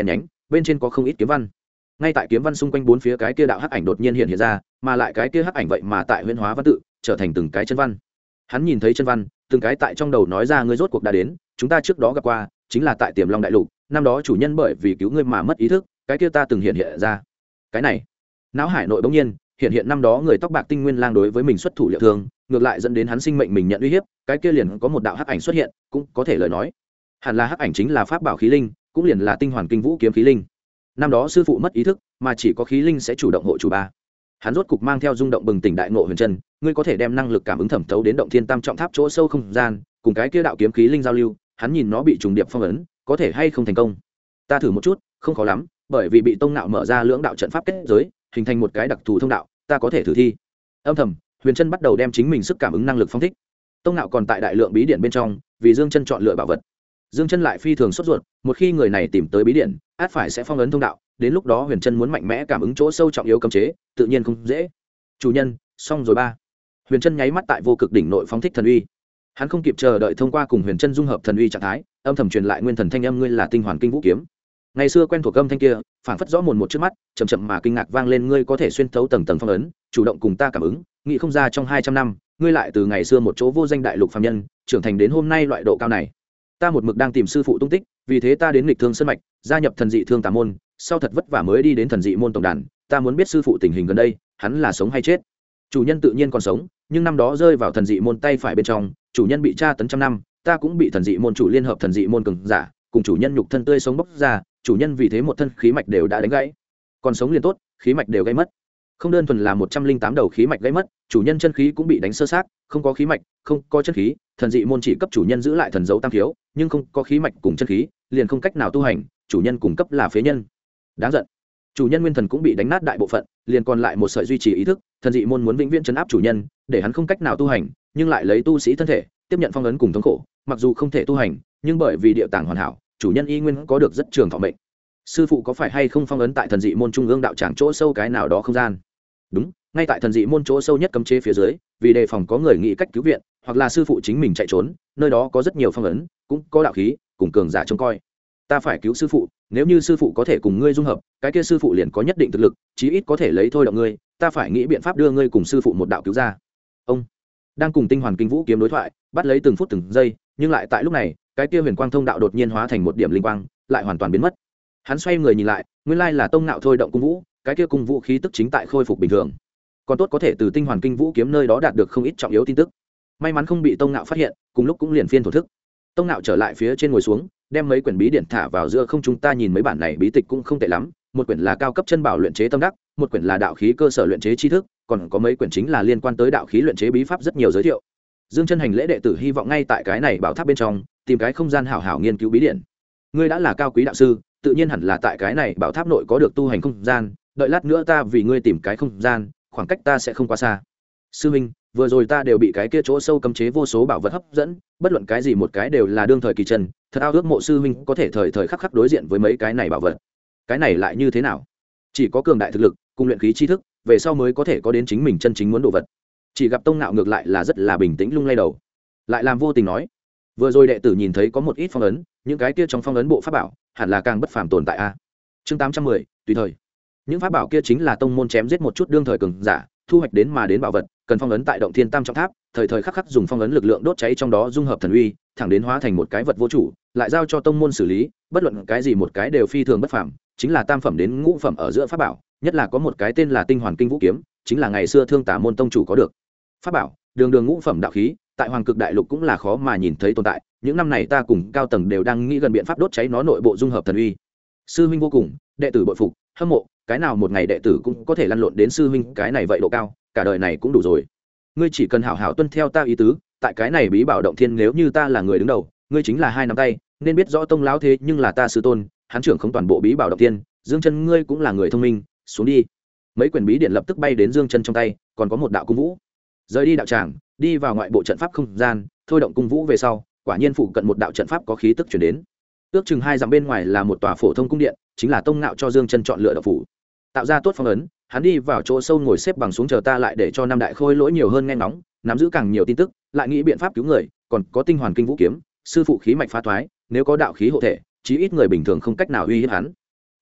bên trên có không ít kiếm văn. Ngay tại kiếm văn xung quanh bốn phía cái kia đạo hắc ảnh đột nhiên hiện ra, mà lại cái kia hắc ảnh vậy mà tại huyễn hóa văn tự trở thành từng cái chân văn. Hắn nhìn thấy chân văn từng cái tại trong đầu nói ra, ngươi rốt cuộc đã đến, chúng ta trước đó gặp qua chính là tại Tiềm Long đại lục, năm đó chủ nhân bởi vì cứu ngươi mà mất ý thức, cái kia ta từng hiện ra. Cái này não hải nội bỗng nhiên hiện năm đó người tóc bạc Tinh Nguyên Lang đối với mình xuất thủ liệu thương, ngược lại dẫn đến hắn sinh mệnh mình nhận uy hiếp, cái kia liền có một đạo hắc ảnh xuất hiện, cũng có thể lời nói hẳn là hắc ảnh chính là pháp bảo khí linh, cũng liền là Tinh Hoàn Kinh Vũ kiếm khí linh. Năm đó sư phụ mất ý thức, mà chỉ có khí linh sẽ chủ động hộ chủ ba. Hắn rốt cục mang theo rung động bừng tỉnh đại ngộ huyền chân, ngươi có thể đem năng lực cảm ứng thẩm thấu đến động thiên tam trọng tháp chỗ sâu không gian, cùng cái kia đạo kiếm khí linh giao lưu, hắn nhìn nó bị trùng điệp phong ấn, có thể hay không thành công. Ta thử một chút, không khó lắm, bởi vì bị tông nạo mở ra lưỡng đạo trận pháp kết giới, hình thành một cái đặc thù thông đạo, ta có thể thử thi. Âm thầm, huyền chân bắt đầu đem chính mình sức cảm ứng năng lực phong thích. Tông nạo còn tại đại lượng bí điển bên trong, vì Dương Chân chọn lựa bảo vật. Dương Chân lại phi thường sốt ruột, một khi người này tìm tới bí điển, át phải sẽ phong ấn thông đạo, đến lúc đó huyền chân muốn mạnh mẽ cảm ứng chỗ sâu trọng yếu cấm chế, tự nhiên không dễ. Chủ nhân, xong rồi ba. Huyền chân nháy mắt tại vô cực đỉnh nội phóng thích thần uy. Hắn không kịp chờ đợi thông qua cùng huyền chân dung hợp thần uy trạng thái, âm thầm truyền lại nguyên thần thanh âm, ngươi là Tinh Hoàn Kinh Vũ kiếm. Ngày xưa quen thuộc âm thanh kia, phảng phất rõ mồn một trước mắt, chậm chậm mà kinh ngạc vang lên, ngươi có thể xuyên thấu tầng tầng phong ấn, chủ động cùng ta cảm ứng, nghĩ không ra trong 200 năm, ngươi lại từ ngày xưa một chỗ vô danh đại lục phàm nhân, trưởng thành đến hôm nay loại độ cao này. Ta một mực đang tìm sư phụ tung tích, vì thế ta đến nghịch thương sơn mạch, gia nhập thần dị thương tà môn, sau thật vất vả mới đi đến thần dị môn tổng đàn, ta muốn biết sư phụ tình hình gần đây, hắn là sống hay chết. Chủ nhân tự nhiên còn sống, nhưng năm đó rơi vào thần dị môn tay phải bên trong, chủ nhân bị tra tấn trăm năm, ta cũng bị thần dị môn chủ liên hợp thần dị môn cường giả, cùng chủ nhân nhục thân tươi sống bốc ra, chủ nhân vì thế một thân khí mạch đều đã đánh gãy. Còn sống liền tốt, khí mạch đều gãy mất. Không đơn thuần là 108 đầu khí mạch gãy mất, chủ nhân chân khí cũng bị đánh sơ sát, không có khí mạch, không có chân khí, thần dị môn chỉ cấp chủ nhân giữ lại thần dấu tam thiếu, nhưng không có khí mạch cùng chân khí, liền không cách nào tu hành, chủ nhân cung cấp là phế nhân. Đáng giận. Chủ nhân nguyên thần cũng bị đánh nát đại bộ phận, liền còn lại một sợi duy trì ý thức, thần dị môn muốn vĩnh viễn trấn áp chủ nhân, để hắn không cách nào tu hành, nhưng lại lấy tu sĩ thân thể, tiếp nhận phong ấn cùng thống khổ, mặc dù không thể tu hành, nhưng bởi vì địa tàng hoàn hảo, chủ nhân y nguyên có được rất trường thọ mệnh. Sư phụ có phải hay không phong ấn tại thần dị môn trung ương đạo tràng chỗ sâu cái nào đó không gian? Đúng, ngay tại thần dị môn chỗ sâu nhất cấm chế phía dưới, vì đề phòng có người nghĩ cách cứu viện, hoặc là sư phụ chính mình chạy trốn, nơi đó có rất nhiều phong ấn, cũng có đạo khí, cùng cường giả trông coi. Ta phải cứu sư phụ, nếu như sư phụ có thể cùng ngươi dung hợp, cái kia sư phụ liền có nhất định thực lực, chí ít có thể lấy thôi động ngươi, ta phải nghĩ biện pháp đưa ngươi cùng sư phụ một đạo cứu ra. Ông đang cùng Tinh Hoàn Kinh Vũ kiếm đối thoại, bắt lấy từng phút từng giây, nhưng lại tại lúc này, cái kia huyền quang thông đạo đột nhiên hóa thành một điểm linh quang, lại hoàn toàn biến mất. Hắn xoay người nhìn lại, nguyên lai là tông nạo thôi động cung vũ, cái kia cung vũ khí tức chính tại khôi phục bình thường. Còn tốt có thể từ Tinh Hoàn Kinh Vũ kiếm nơi đó đạt được không ít trọng yếu tin tức. May mắn không bị tông nạo phát hiện, cùng lúc cũng liền phiên thổ thức. Tông nạo trở lại phía trên ngồi xuống, đem mấy quyển bí điển thả vào giữa không, chúng ta nhìn mấy bản này bí tịch cũng không tệ lắm, một quyển là cao cấp chân bảo luyện chế tâm đắc, một quyển là đạo khí cơ sở luyện chế tri thức, còn có mấy quyển chính là liên quan tới đạo khí luyện chế bí pháp rất nhiều giới thiệu. Dương Chân hành lễ đệ tử hy vọng ngay tại cái này bảo tháp bên trong tìm cái không gian hảo hảo nghiên cứu bí điển. Ngươi đã là cao quý đạo sư, tự nhiên hẳn là tại cái này bảo tháp nội có được tu hành không gian, đợi lát nữa ta vì ngươi tìm cái không gian, khoảng cách ta sẽ không quá xa. Sư minh, vừa rồi ta đều bị cái kia chỗ sâu cấm chế vô số bảo vật hấp dẫn, bất luận cái gì một cái đều là đương thời kỳ trần, thật ao ước mộ sư minh có thể thời thời khắc khắc đối diện với mấy cái này bảo vật. Cái này lại như thế nào? Chỉ có cường đại thực lực cùng luyện khí tri thức, về sau mới có thể có đến chính mình chân chính muốn đồ vật. Chỉ gặp tông nạo ngược lại là rất là bình tĩnh, lung lay đầu, lại làm vô tình nói, vừa rồi đệ tử nhìn thấy có một ít phong ấn, những cái kia trong phong ấn bộ pháp bảo hẳn là càng bất phàm tồn tại a. Chương 810, tùy thời. Những pháp bảo kia chính là tông môn chém giết một chút đương thời cường giả, thu hoạch đến mà đến bảo vật, cần phong ấn tại động thiên tam trọng tháp, thời thời khắc khắc dùng phong ấn lực lượng đốt cháy trong đó dung hợp thần uy, thẳng đến hóa thành một cái vật vô chủ, lại giao cho tông môn xử lý, bất luận cái gì một cái đều phi thường bất phàm, chính là tam phẩm đến ngũ phẩm ở giữa pháp bảo, nhất là có một cái tên là Tinh Hoàn Kinh Vũ kiếm, chính là ngày xưa Thương Tà môn tông chủ có được. Pháp bảo, đường đường ngũ phẩm đạo khí, tại Hoàng Cực Đại Lục cũng là khó mà nhìn thấy tồn tại, những năm này ta cùng cao tầng đều đang nghĩ gần biện pháp đốt cháy nó nội bộ dung hợp thần uy. Sư huynh vô cùng, đệ tử bội phục, hâm mộ, cái nào một ngày đệ tử cũng có thể lăn lộn đến sư huynh cái này vậy độ cao, cả đời này cũng đủ rồi. Ngươi chỉ cần hảo hảo tuân theo ta ý tứ, tại cái này bí bảo động thiên, nếu như ta là người đứng đầu, ngươi chính là hai nắm tay, nên biết rõ tông lão thế nhưng là ta sư tôn, hắn trưởng không toàn bộ bí bảo động thiên, Dương Chân ngươi cũng là người thông minh, xuống đi. Mấy quyển bí điển lập tức bay đến Dương Chân trong tay, còn có một đạo cung vũ. Rời đi đạo tràng, đi vào ngoại bộ trận pháp không gian, thôi động cung vũ về sau, quả nhiên phụ cận một đạo trận pháp có khí tức truyền đến. Ước chừng 2 dặm bên ngoài là một tòa phổ thông cung điện, chính là tông nạo cho Dương Chân chọn lựa đạo phủ. Tạo ra tốt phong ấn, hắn đi vào chỗ sâu ngồi xếp bằng xuống, chờ ta lại để cho năm đại khôi lỗi nhiều hơn nghe ngóng, nắm giữ càng nhiều tin tức, lại nghĩ biện pháp cứu người, còn có Tinh Hoàn Kinh Vũ kiếm, sư phụ khí mạch phá thoái, nếu có đạo khí hộ thể, chí ít người bình thường không cách nào uy hiếp hắn.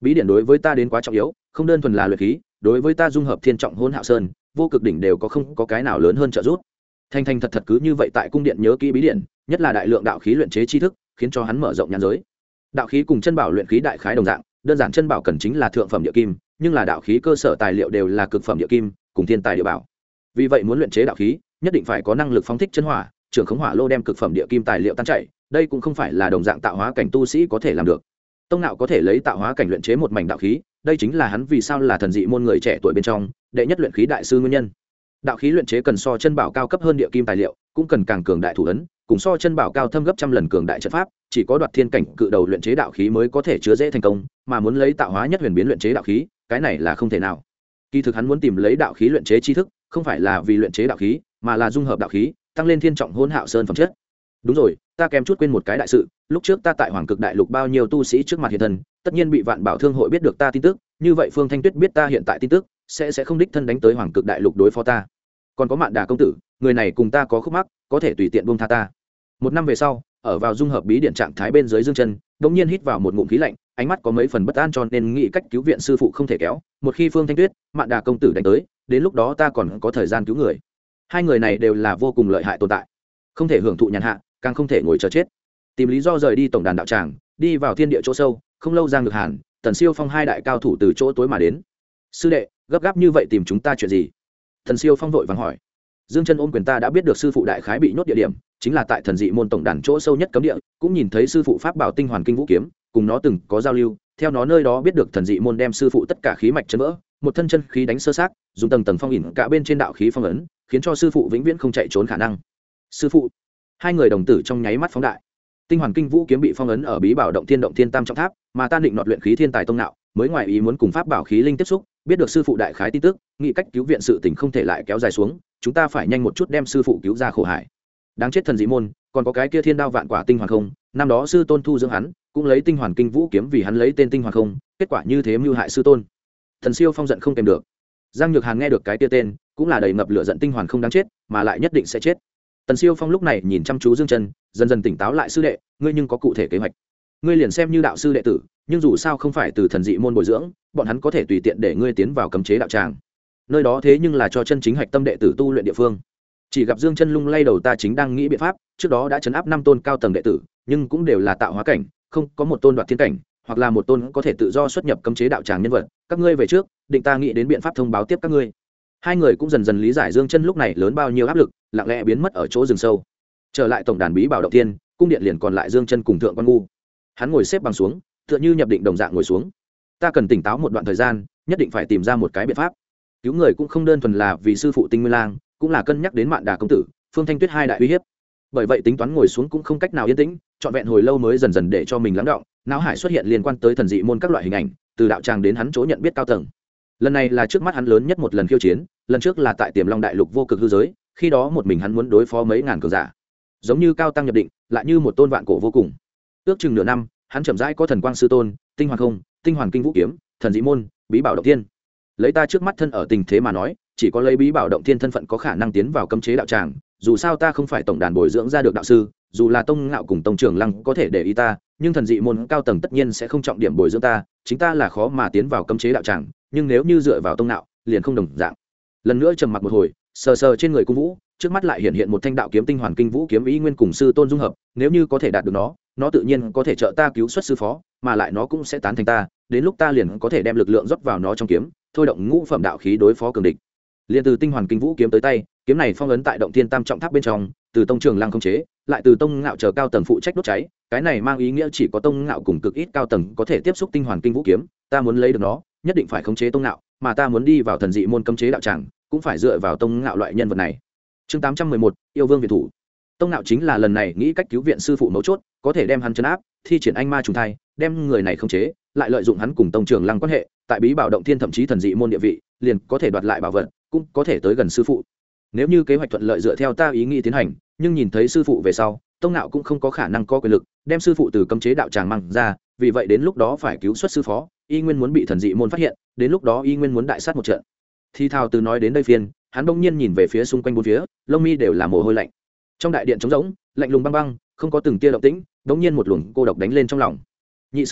bí điển đối với ta đến quá trọng yếu, không đơn thuần là luyện khí, đối với ta dung hợp thiên trọng hôn hạo sơn vô cực đỉnh đều không có cái nào lớn hơn trợ giúp. Thành thành thật thật cứ như vậy tại cung điện nhớ kỹ bí điển, nhất là đại lượng đạo khí luyện chế tri thức, khiến cho hắn mở rộng nhãn giới. Đạo khí cùng chân bảo luyện khí đại khái đồng dạng, đơn giản chân bảo cần chính là thượng phẩm địa kim, nhưng là đạo khí cơ sở tài liệu đều là cực phẩm địa kim cùng thiên tài địa bảo. Vì vậy muốn luyện chế đạo khí, nhất định phải có năng lực phóng thích chân hỏa, trưởng khống hỏa lô đem cực phẩm địa kim tài liệu tan chảy, đây cũng không phải là đồng dạng tạo hóa cảnh tu sĩ có thể làm được. Tông Nạo có thể lấy tạo hóa cảnh luyện chế một mảnh đạo khí, đây chính là hắn vì sao là thần dị môn người trẻ tuổi bên trong đệ nhất luyện khí đại sư nguyên nhân. Đạo khí luyện chế cần so chân bảo cao cấp hơn địa kim tài liệu, cũng cần càng cường đại thủ ấn, cùng so chân bảo cao thâm gấp trăm lần cường đại trận pháp, chỉ có đoạt thiên cảnh cự đầu luyện chế đạo khí mới có thể chứa dễ thành công, mà muốn lấy tạo hóa nhất huyền biến luyện chế đạo khí, cái này là không thể nào. Kỳ thực hắn muốn tìm lấy đạo khí luyện chế tri thức, không phải là vì luyện chế đạo khí, mà là dung hợp đạo khí, tăng lên thiên trọng hôn hạo sơn phẩm chất. Đúng rồi, ta kém chút quên một cái đại sự, lúc trước ta tại Hoàng Cực Đại Lục bao nhiêu tu sĩ trước mặt hiện thân, tất nhiên bị Vạn Bảo Thương hội biết được ta tin tức, như vậy Phương Thanh Tuyết biết ta hiện tại tin tức, sẽ không đích thân đánh tới Hoàng Cực Đại Lục đối phó ta. Còn có Mạn Đà công tử, người này cùng ta có khúc mắc, có thể tùy tiện buông tha ta. Một năm về sau, ở vào dung hợp bí điện trạng thái bên dưới Dương Chân, đột nhiên hít vào một ngụm khí lạnh, ánh mắt có mấy phần bất an, cho nên nghĩ cách cứu viện sư phụ không thể kéo. Một khi Phương Thanh Tuyết, Mạn Đà công tử đánh tới, đến lúc đó ta còn có thời gian cứu người. Hai người này đều là vô cùng lợi hại tồn tại, không thể hưởng thụ nhàn hạ, càng không thể ngồi chờ chết. Tìm lý do rời đi tổng đàn đạo tràng, đi vào thiên địa chỗ sâu. Không lâu Giang Nhược Hàn, Tần Siêu Phong hai đại cao thủ từ chỗ tối mà đến. Sư đệ, gấp gáp như vậy tìm chúng ta chuyện gì? Tần Siêu Phong vội vàng hỏi. Dương Chân ôm quyền, ta đã biết được sư phụ đại khái bị nhốt địa điểm chính là tại thần dị môn tổng đàn chỗ sâu nhất cấm địa, cũng nhìn thấy sư phụ pháp bảo tinh hoàn kinh vũ kiếm, cùng nó từng có giao lưu, theo nó nơi đó biết được thần dị môn đem sư phụ tất cả khí mạch chấn vỡ, một thân chân khí đánh sơ sát, dùng tầng tầng phong ỉn cả bên trên đạo khí phong ấn, khiến cho sư phụ vĩnh viễn không chạy trốn khả năng. Sư phụ, hai người đồng tử trong nháy mắt phóng đại. Tinh hoàn kinh vũ kiếm bị phong ấn ở bí bảo động thiên tam trọng tháp, mà ta định nọt luyện khí thiên tài Tông Nạo mới ngoài ý muốn cùng pháp bảo khí linh tiếp xúc, biết được sư phụ đại khái tin tức, nghĩ cách cứu viện sự tình không thể lại kéo dài xuống, chúng ta phải nhanh một chút đem sư phụ cứu ra khổ hải. Đáng chết thần dị môn, còn có cái kia thiên đao vạn quả tinh hoàn không, năm đó sư tôn thu dưỡng hắn, cũng lấy tinh hoàn kinh vũ kiếm vì hắn lấy tên tinh hoàn không, kết quả như thế mưu hại sư tôn. Thần Siêu Phong giận không kèm được. Giang Nhược Hàn nghe được cái kia tên, cũng là đầy ngập lửa giận, tinh hoàn không đáng chết, mà lại nhất định sẽ chết. Tần Siêu Phong lúc này nhìn chăm chú Dương Chân, dần dần tỉnh táo lại, sư đệ, ngươi nhưng có cụ thể kế hoạch? Ngươi liền xem như đạo sư đệ tử, nhưng dù sao không phải từ thần dị môn bồi dưỡng, bọn hắn có thể tùy tiện để ngươi tiến vào cấm chế đạo tràng. Nơi đó thế nhưng là cho chân chính hạch tâm đệ tử tu luyện địa phương. Chỉ gặp Dương Chân lung lay đầu, ta chính đang nghĩ biện pháp, trước đó đã trấn áp 5 tôn cao tầng đệ tử, nhưng cũng đều là tạo hóa cảnh, không có một tôn đoạt thiên cảnh, hoặc là một tôn có thể tự do xuất nhập cấm chế đạo tràng nhân vật. Các ngươi về trước, định ta nghĩ đến biện pháp thông báo tiếp các ngươi. Hai người cũng dần dần lý giải Dương Chân lúc này lớn bao nhiêu áp lực, lặng lẽ biến mất ở chỗ rừng sâu. Trở lại tổng đàn bí bảo động tiên, cung điện liền còn lại Dương Chân cùng Thượng Quan Ngu. Hắn ngồi xếp bằng xuống, tựa như nhập định đồng dạng ngồi xuống. Ta cần tỉnh táo một đoạn thời gian, nhất định phải tìm ra một cái biện pháp. Cứu người cũng không đơn thuần là vì sư phụ Tinh Nguyên Lang, cũng là cân nhắc đến Mạn Đà công tử, Phương Thanh Tuyết hai đại uy hiếp. Bởi vậy tính toán ngồi xuống cũng không cách nào yên tĩnh, trọn vẹn hồi lâu mới dần dần để cho mình lắng đọng, não hải xuất hiện liên quan tới thần dị môn các loại hình ảnh, từ đạo tràng đến hắn chỗ nhận biết cao tầng. Lần này là trước mắt hắn lớn nhất một lần khiêu chiến, lần trước là tại Tiềm Long đại lục vô cực hư giới, khi đó một mình hắn muốn đối phó mấy ngàn cường giả, giống như cao tăng nhập định, lại như một tôn vạn cổ vô cùng. Ước chừng nửa năm, hắn chậm rãi có thần quang sư tôn, tinh hoàn không, tinh hoàn kinh vũ kiếm, thần dị môn, bí bảo động thiên. Lấy ta trước mắt thân ở tình thế mà nói, chỉ có lấy bí bảo động thiên thân phận có khả năng tiến vào cấm chế đạo tràng, dù sao ta không phải tổng đàn bồi dưỡng ra được đạo sư, dù là Tông Ngạo cùng Tông Trường Lăng có thể để ý ta, nhưng thần dị môn cao tầng tất nhiên sẽ không trọng điểm bồi dưỡng ta, chính ta là khó mà tiến vào cấm chế đạo tràng, nhưng nếu như dựa vào Tông Ngạo, liền không đồng dạng. Lần nữa trầm mặc một hồi, sờ sờ trên người cung vũ, trước mắt lại hiện hiện một thanh đạo kiếm tinh hoàn kinh vũ kiếm ý nguyên cùng sư tôn dung hợp, nếu như có thể đạt được nó tự nhiên có thể trợ ta cứu xuất sư phó, mà lại nó cũng sẽ tán thành ta, đến lúc ta liền có thể đem lực lượng rót vào nó trong kiếm, thôi động ngũ phẩm đạo khí đối phó cường địch. Liên từ tinh hoàn kinh vũ kiếm tới tay, kiếm này phong ấn tại động thiên tam trọng tháp bên trong, từ Tông Trường Lăng khống chế, lại từ Tông Ngạo chờ cao tầng phụ trách đốt cháy, cái này mang ý nghĩa chỉ có Tông Ngạo cùng cực ít cao tầng có thể tiếp xúc tinh hoàn kinh vũ kiếm, ta muốn lấy được nó, nhất định phải khống chế Tông Ngạo, mà ta muốn đi vào thần dị môn cấm chế đạo tràng, cũng phải dựa vào Tông Ngạo loại nhân vật này. Chương 811, yêu vương viện thủ. Tông Ngạo chính là lần này nghĩ cách cứu viện sư phụ mấu chốt, có thể đem hắn trấn áp, thi triển anh ma trùng thai, đem người này khống chế, lại lợi dụng hắn cùng Tông Trường Lăng quan hệ, tại bí bảo động thiên thậm chí thần dị môn địa vị, liền có thể đoạt lại bảo vật, cũng có thể tới gần sư phụ. Nếu như kế hoạch thuận lợi dựa theo ta ý nghĩ tiến hành, nhưng nhìn thấy sư phụ về sau, Tông Ngạo cũng không có khả năng có quyền lực đem sư phụ từ cấm chế đạo tràng mang ra, vì vậy đến lúc đó phải cứu xuất sư phó, y nguyên muốn bị thần dị môn phát hiện, đến lúc đó y nguyên muốn đại sát một trận. Thi thao từ nói đến đây phiên, hắn bỗng nhiên nhìn về phía xung quanh bốn phía, lông mi đều là mồ hôi lạnh. Trong đại điện trống rỗng, lạnh lùng băng băng, không có từng tia động tĩnh, bỗng nhiên một luồng cô độc đánh lên trong lòng. Nhị sư huynh,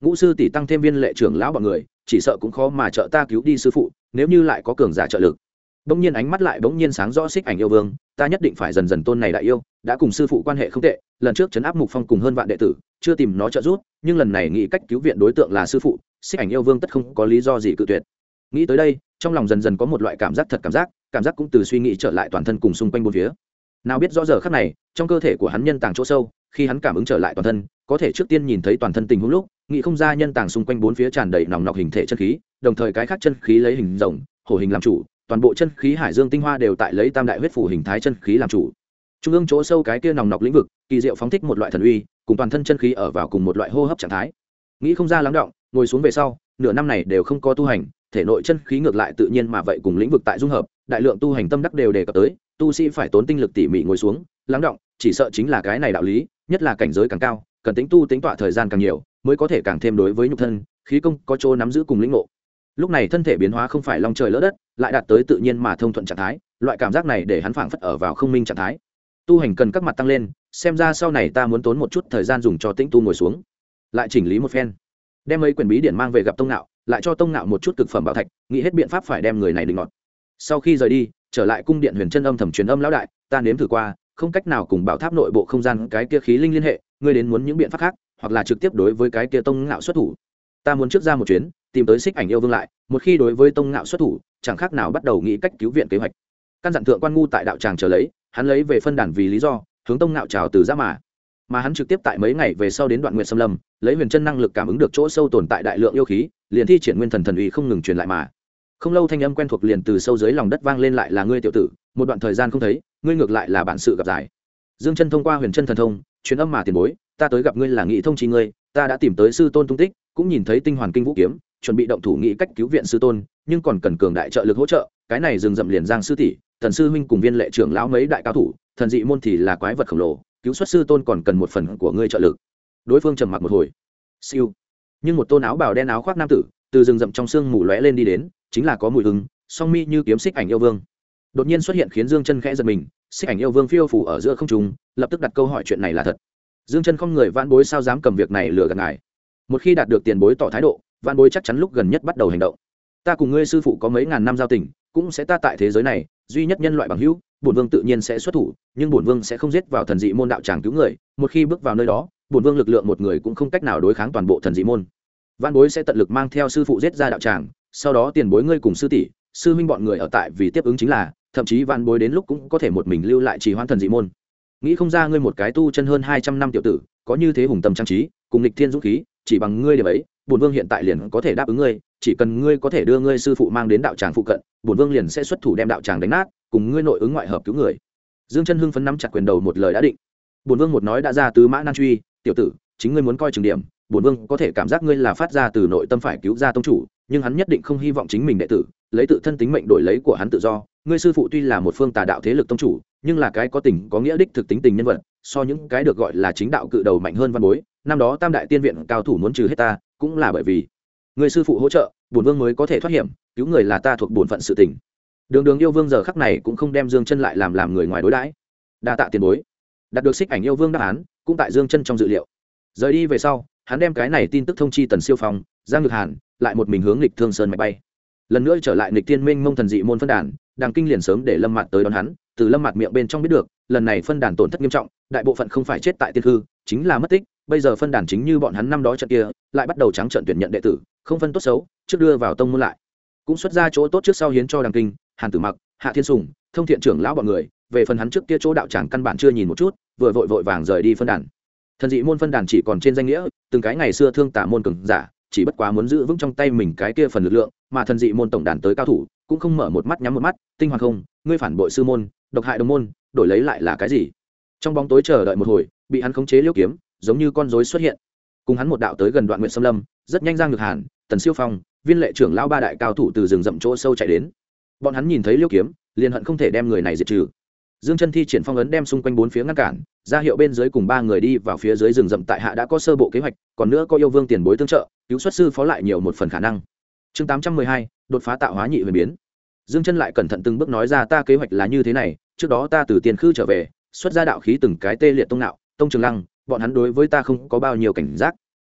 ngũ sư tỷ tăng thêm viên lệ trưởng lão bọn người chỉ sợ cũng khó mà trợ ta cứu đi sư phụ, nếu như lại có cường giả trợ lực. Bỗng nhiên ánh mắt lại bỗng nhiên sáng rõ Xích Ảnh yêu vương, ta nhất định phải dần dần tôn này đại yêu, đã cùng sư phụ quan hệ không tệ, lần trước trấn áp Mục Phong cùng hơn vạn đệ tử, chưa tìm nó trợ giúp, nhưng lần này nghĩ cách cứu viện đối tượng là sư phụ, Xích Ảnh yêu vương tất không có lý do gì cự tuyệt. Nghĩ tới đây, trong lòng dần dần có một loại cảm giác thật, cảm giác cũng từ suy nghĩ trở lại toàn thân cùng xung quanh bốn phía. Nào biết rõ giờ khắc này, trong cơ thể của hắn nhân tàng chỗ sâu, khi hắn cảm ứng trở lại toàn thân, có thể trước tiên nhìn thấy toàn thân tình huống lúc, nghĩ không ra nhân tàng xung quanh bốn phía tràn đầy nòng nọc hình thể chân khí, đồng thời cái khác chân khí lấy hình rồng, hổ hình làm chủ, toàn bộ chân khí hải dương tinh hoa đều tại lấy tam đại huyết phủ hình thái chân khí làm chủ. Trung ương chỗ sâu cái kia nòng nọc lĩnh vực, kỳ diệu phóng thích một loại thần uy, cùng toàn thân chân khí ở vào cùng một loại hô hấp trạng thái. Nghĩ không ra lắng động, ngồi xuống về sau, nửa năm này đều không có tu hành, thể nội chân khí ngược lại tự nhiên mà vậy cùng lĩnh vực tại dung hợp, đại lượng tu hành tâm đắc đều đề cập tới, tu sĩ phải tốn tinh lực tỉ mỉ ngồi xuống, lắng động, chỉ sợ chính là cái này đạo lý, nhất là cảnh giới càng cao, cần tính tu tính tọa thời gian càng nhiều, mới có thể càng thêm đối với nhục thân, khí công có chỗ nắm giữ cùng lĩnh ngộ. Lúc này thân thể biến hóa không phải long trời lỡ đất, lại đạt tới tự nhiên mà thông thuận trạng thái, loại cảm giác này để hắn phảng phất ở vào không minh trạng thái. Tu hành cần các mặt tăng lên, xem ra sau này ta muốn tốn một chút thời gian dùng cho tĩnh tu ngồi xuống, lại chỉnh lý một phen, đem mấy quyển bí điển mang về gặp tông nạo, lại cho tông nạo một chút cực phẩm bảo thạch, nghĩ hết biện pháp phải đem người này định ngọt. Sau khi rời đi, trở lại cung điện Huyền Chân âm thầm truyền âm lão đại, ta nếm thử qua, không cách nào cùng bảo tháp nội bộ không gian cái kia khí linh liên hệ, ngươi đến muốn những biện pháp khác, hoặc là trực tiếp đối với cái kia tông ngạo xuất thủ. Ta muốn trước ra một chuyến, tìm tới Xích Ảnh yêu vương lại, một khi đối với tông ngạo xuất thủ, chẳng khác nào bắt đầu nghĩ cách cứu viện kế hoạch. Căn dặn thượng quan ngu tại đạo tràng chờ lấy, hắn lấy về phân đàn vì lý do, hướng tông ngạo chào từ ra mà hắn trực tiếp tại mấy ngày về sau đến Đoạn Nguyệt Sâm Lâm, lấy Huyền Chân năng lực cảm ứng được chỗ sâu tồn tại đại lượng yêu khí, liền thi triển nguyên thần thần uy không ngừng truyền lại mà. Không lâu thanh âm quen thuộc liền từ sâu dưới lòng đất vang lên, lại là ngươi tiểu tử, một đoạn thời gian không thấy, ngươi ngược lại là bản sự gặp giải. Dương Chân thông qua Huyền Chân thần thông, truyền âm mà tiền bối, ta tới gặp ngươi là nghị thông chi ngươi, ta đã tìm tới sư tôn tung tích, cũng nhìn thấy tinh hoàn kinh vũ kiếm, chuẩn bị động thủ nghị cách cứu viện sư tôn, nhưng còn cần cường đại trợ lực hỗ trợ, cái này rừng rậm liền Giang sư tỷ, Thần sư huynh cùng viên lệ trưởng lão mấy đại cao thủ, thần dị môn thì là quái vật khổng lồ, cứu xuất sư tôn còn cần một phần của ngươi trợ lực. Đối phương trầm mặc một hồi. Siêu. Nhưng một tôn áo bào đen áo khoác nam tử, từ rừng rậm trong sương mù lóe lên đi đến, chính là có mùi hương, song mi như kiếm Xích Ảnh yêu vương. Đột nhiên xuất hiện khiến Dương Chân khẽ giật mình, Xích Ảnh yêu vương phiêu phù ở giữa không trung, lập tức đặt câu hỏi chuyện này là thật. Dương Chân không người vãn bối sao dám cầm việc này lừa gạt ngài. Một khi đạt được tiền bối tỏ thái độ, vãn bối chắc chắn lúc gần nhất bắt đầu hành động. Ta cùng ngươi sư phụ có mấy ngàn năm giao tình, cũng sẽ ta tại thế giới này duy nhất nhân loại bằng hữu, bổn vương tự nhiên sẽ xuất thủ, nhưng bổn vương sẽ không giết vào thần dị môn đạo tràng cứu người, một khi bước vào nơi đó, bổn vương lực lượng một người cũng không cách nào đối kháng toàn bộ thần dị môn. Vãn bối sẽ tận lực mang theo sư phụ giết ra đạo tràng, sau đó tiền bối ngươi cùng sư tỷ, sư huynh bọn người ở tại vì tiếp ứng chính là, thậm chí vãn bối đến lúc cũng có thể một mình lưu lại trì hoãn thần dị môn. Nghĩ không ra ngươi một cái tu chân hơn 200 năm tiểu tử, có như thế hùng tâm trang trí, cùng nghịch thiên dũng khí, chỉ bằng ngươi điểm ấy, bổn vương hiện tại liền có thể đáp ứng ngươi, chỉ cần ngươi có thể đưa ngươi sư phụ mang đến đạo tràng phụ cận, bổn vương liền sẽ xuất thủ đem đạo tràng đánh nát, cùng ngươi nội ứng ngoại hợp cứu người. Dương Chân hưng phấn nắm chặt quyền đầu, một lời đã định. Bổn vương một nói đã ra tứ mã nan truy, tiểu tử, chính ngươi muốn coi chừng điểm, bổn vương có thể cảm giác ngươi là phát ra từ nội tâm phải cứu ra tông chủ, nhưng hắn nhất định không hy vọng chính mình đệ tử lấy tự thân tính mệnh đổi lấy của hắn tự do. Ngươi sư phụ tuy là một phương tà đạo thế lực tông chủ, nhưng là cái có tình có nghĩa đích thực tính tình nhân vật, so những cái được gọi là chính đạo cự đầu mạnh hơn văn bối. Năm đó Tam đại tiên viện cao thủ muốn trừ hết ta, cũng là bởi vì ngươi sư phụ hỗ trợ, bổn vương mới có thể thoát hiểm, cứu người là ta thuộc bổn phận sự tình. Đường Đường yêu vương giờ khắc này cũng không đem Dương Chân lại làm người ngoài đối đãi. Đa tạ tiền bối. Đạt được Xích Ảnh yêu vương đáp án, cũng tại Dương Chân trong dự liệu. Rời đi về sau, hắn đem cái này tin tức thông chi Tần Siêu Phong, Giang Nhược Hàn, lại một mình hướng Lịch Thương Sơn mạch bay. Lần nữa trở lại Lịch Tiên Minh Mông thần dị môn phân đàn, Đàng Kinh liền sớm để Lâm Mạt tới đón hắn, từ Lâm Mạt miệng bên trong biết được, lần này phân đàn tổn thất nghiêm trọng, đại bộ phận không phải chết tại tiên hư, chính là mất tích, bây giờ phân đàn chính như bọn hắn năm đó trận kia, lại bắt đầu trắng trợn tuyển nhận đệ tử, không phân tốt xấu, trước đưa vào tông môn lại, cũng xuất ra chỗ tốt trước sau hiến cho Đàng Kinh, Hàn Tử Mặc, Hạ Thiên Sùng, Thông Thiện trưởng lão bọn người, về phần hắn trước kia chỗ đạo tràng căn bản chưa nhìn một chút, vừa vội vàng rời đi phân đàn. Thần dị môn phân đàn chỉ còn trên danh nghĩa, từng cái ngày xưa thương tả môn cường giả, chỉ bất quá muốn giữ vững trong tay mình cái kia phần lực lượng, mà thần dị môn tổng đàn tới cao thủ, cũng không mở một mắt nhắm một mắt, tinh hoàn không, ngươi phản bội sư môn, độc hại đồng môn, đổi lấy lại là cái gì? Trong bóng tối chờ đợi một hồi, bị hắn khống chế liêu kiếm, giống như con rối xuất hiện. Cùng hắn một đạo tới gần Đoạn Nguyệt Sâm Lâm, rất nhanh Giang Nhược Hàn, Tần Siêu Phong, viên lệ trưởng lão ba đại cao thủ từ rừng rậm chỗ sâu chạy đến. Bọn hắn nhìn thấy liêu kiếm, liền hận không thể đem người này diệt trừ. Dương Chân thi triển phong ấn đem xung quanh bốn phía ngăn cản, ra hiệu bên dưới cùng ba người đi vào phía dưới rừng rậm, tại hạ đã có sơ bộ kế hoạch, còn nữa có yêu vương tiền bối tương trợ, cứu xuất sư phó lại nhiều một phần khả năng. Chương 812, đột phá tạo hóa nhị huyền biến. Dương Chân lại cẩn thận từng bước nói ra, ta kế hoạch là như thế này, trước đó ta từ tiền khư trở về, xuất ra đạo khí từng cái tê liệt tông nạo, tông trường lăng, bọn hắn đối với ta không có bao nhiêu cảnh giác.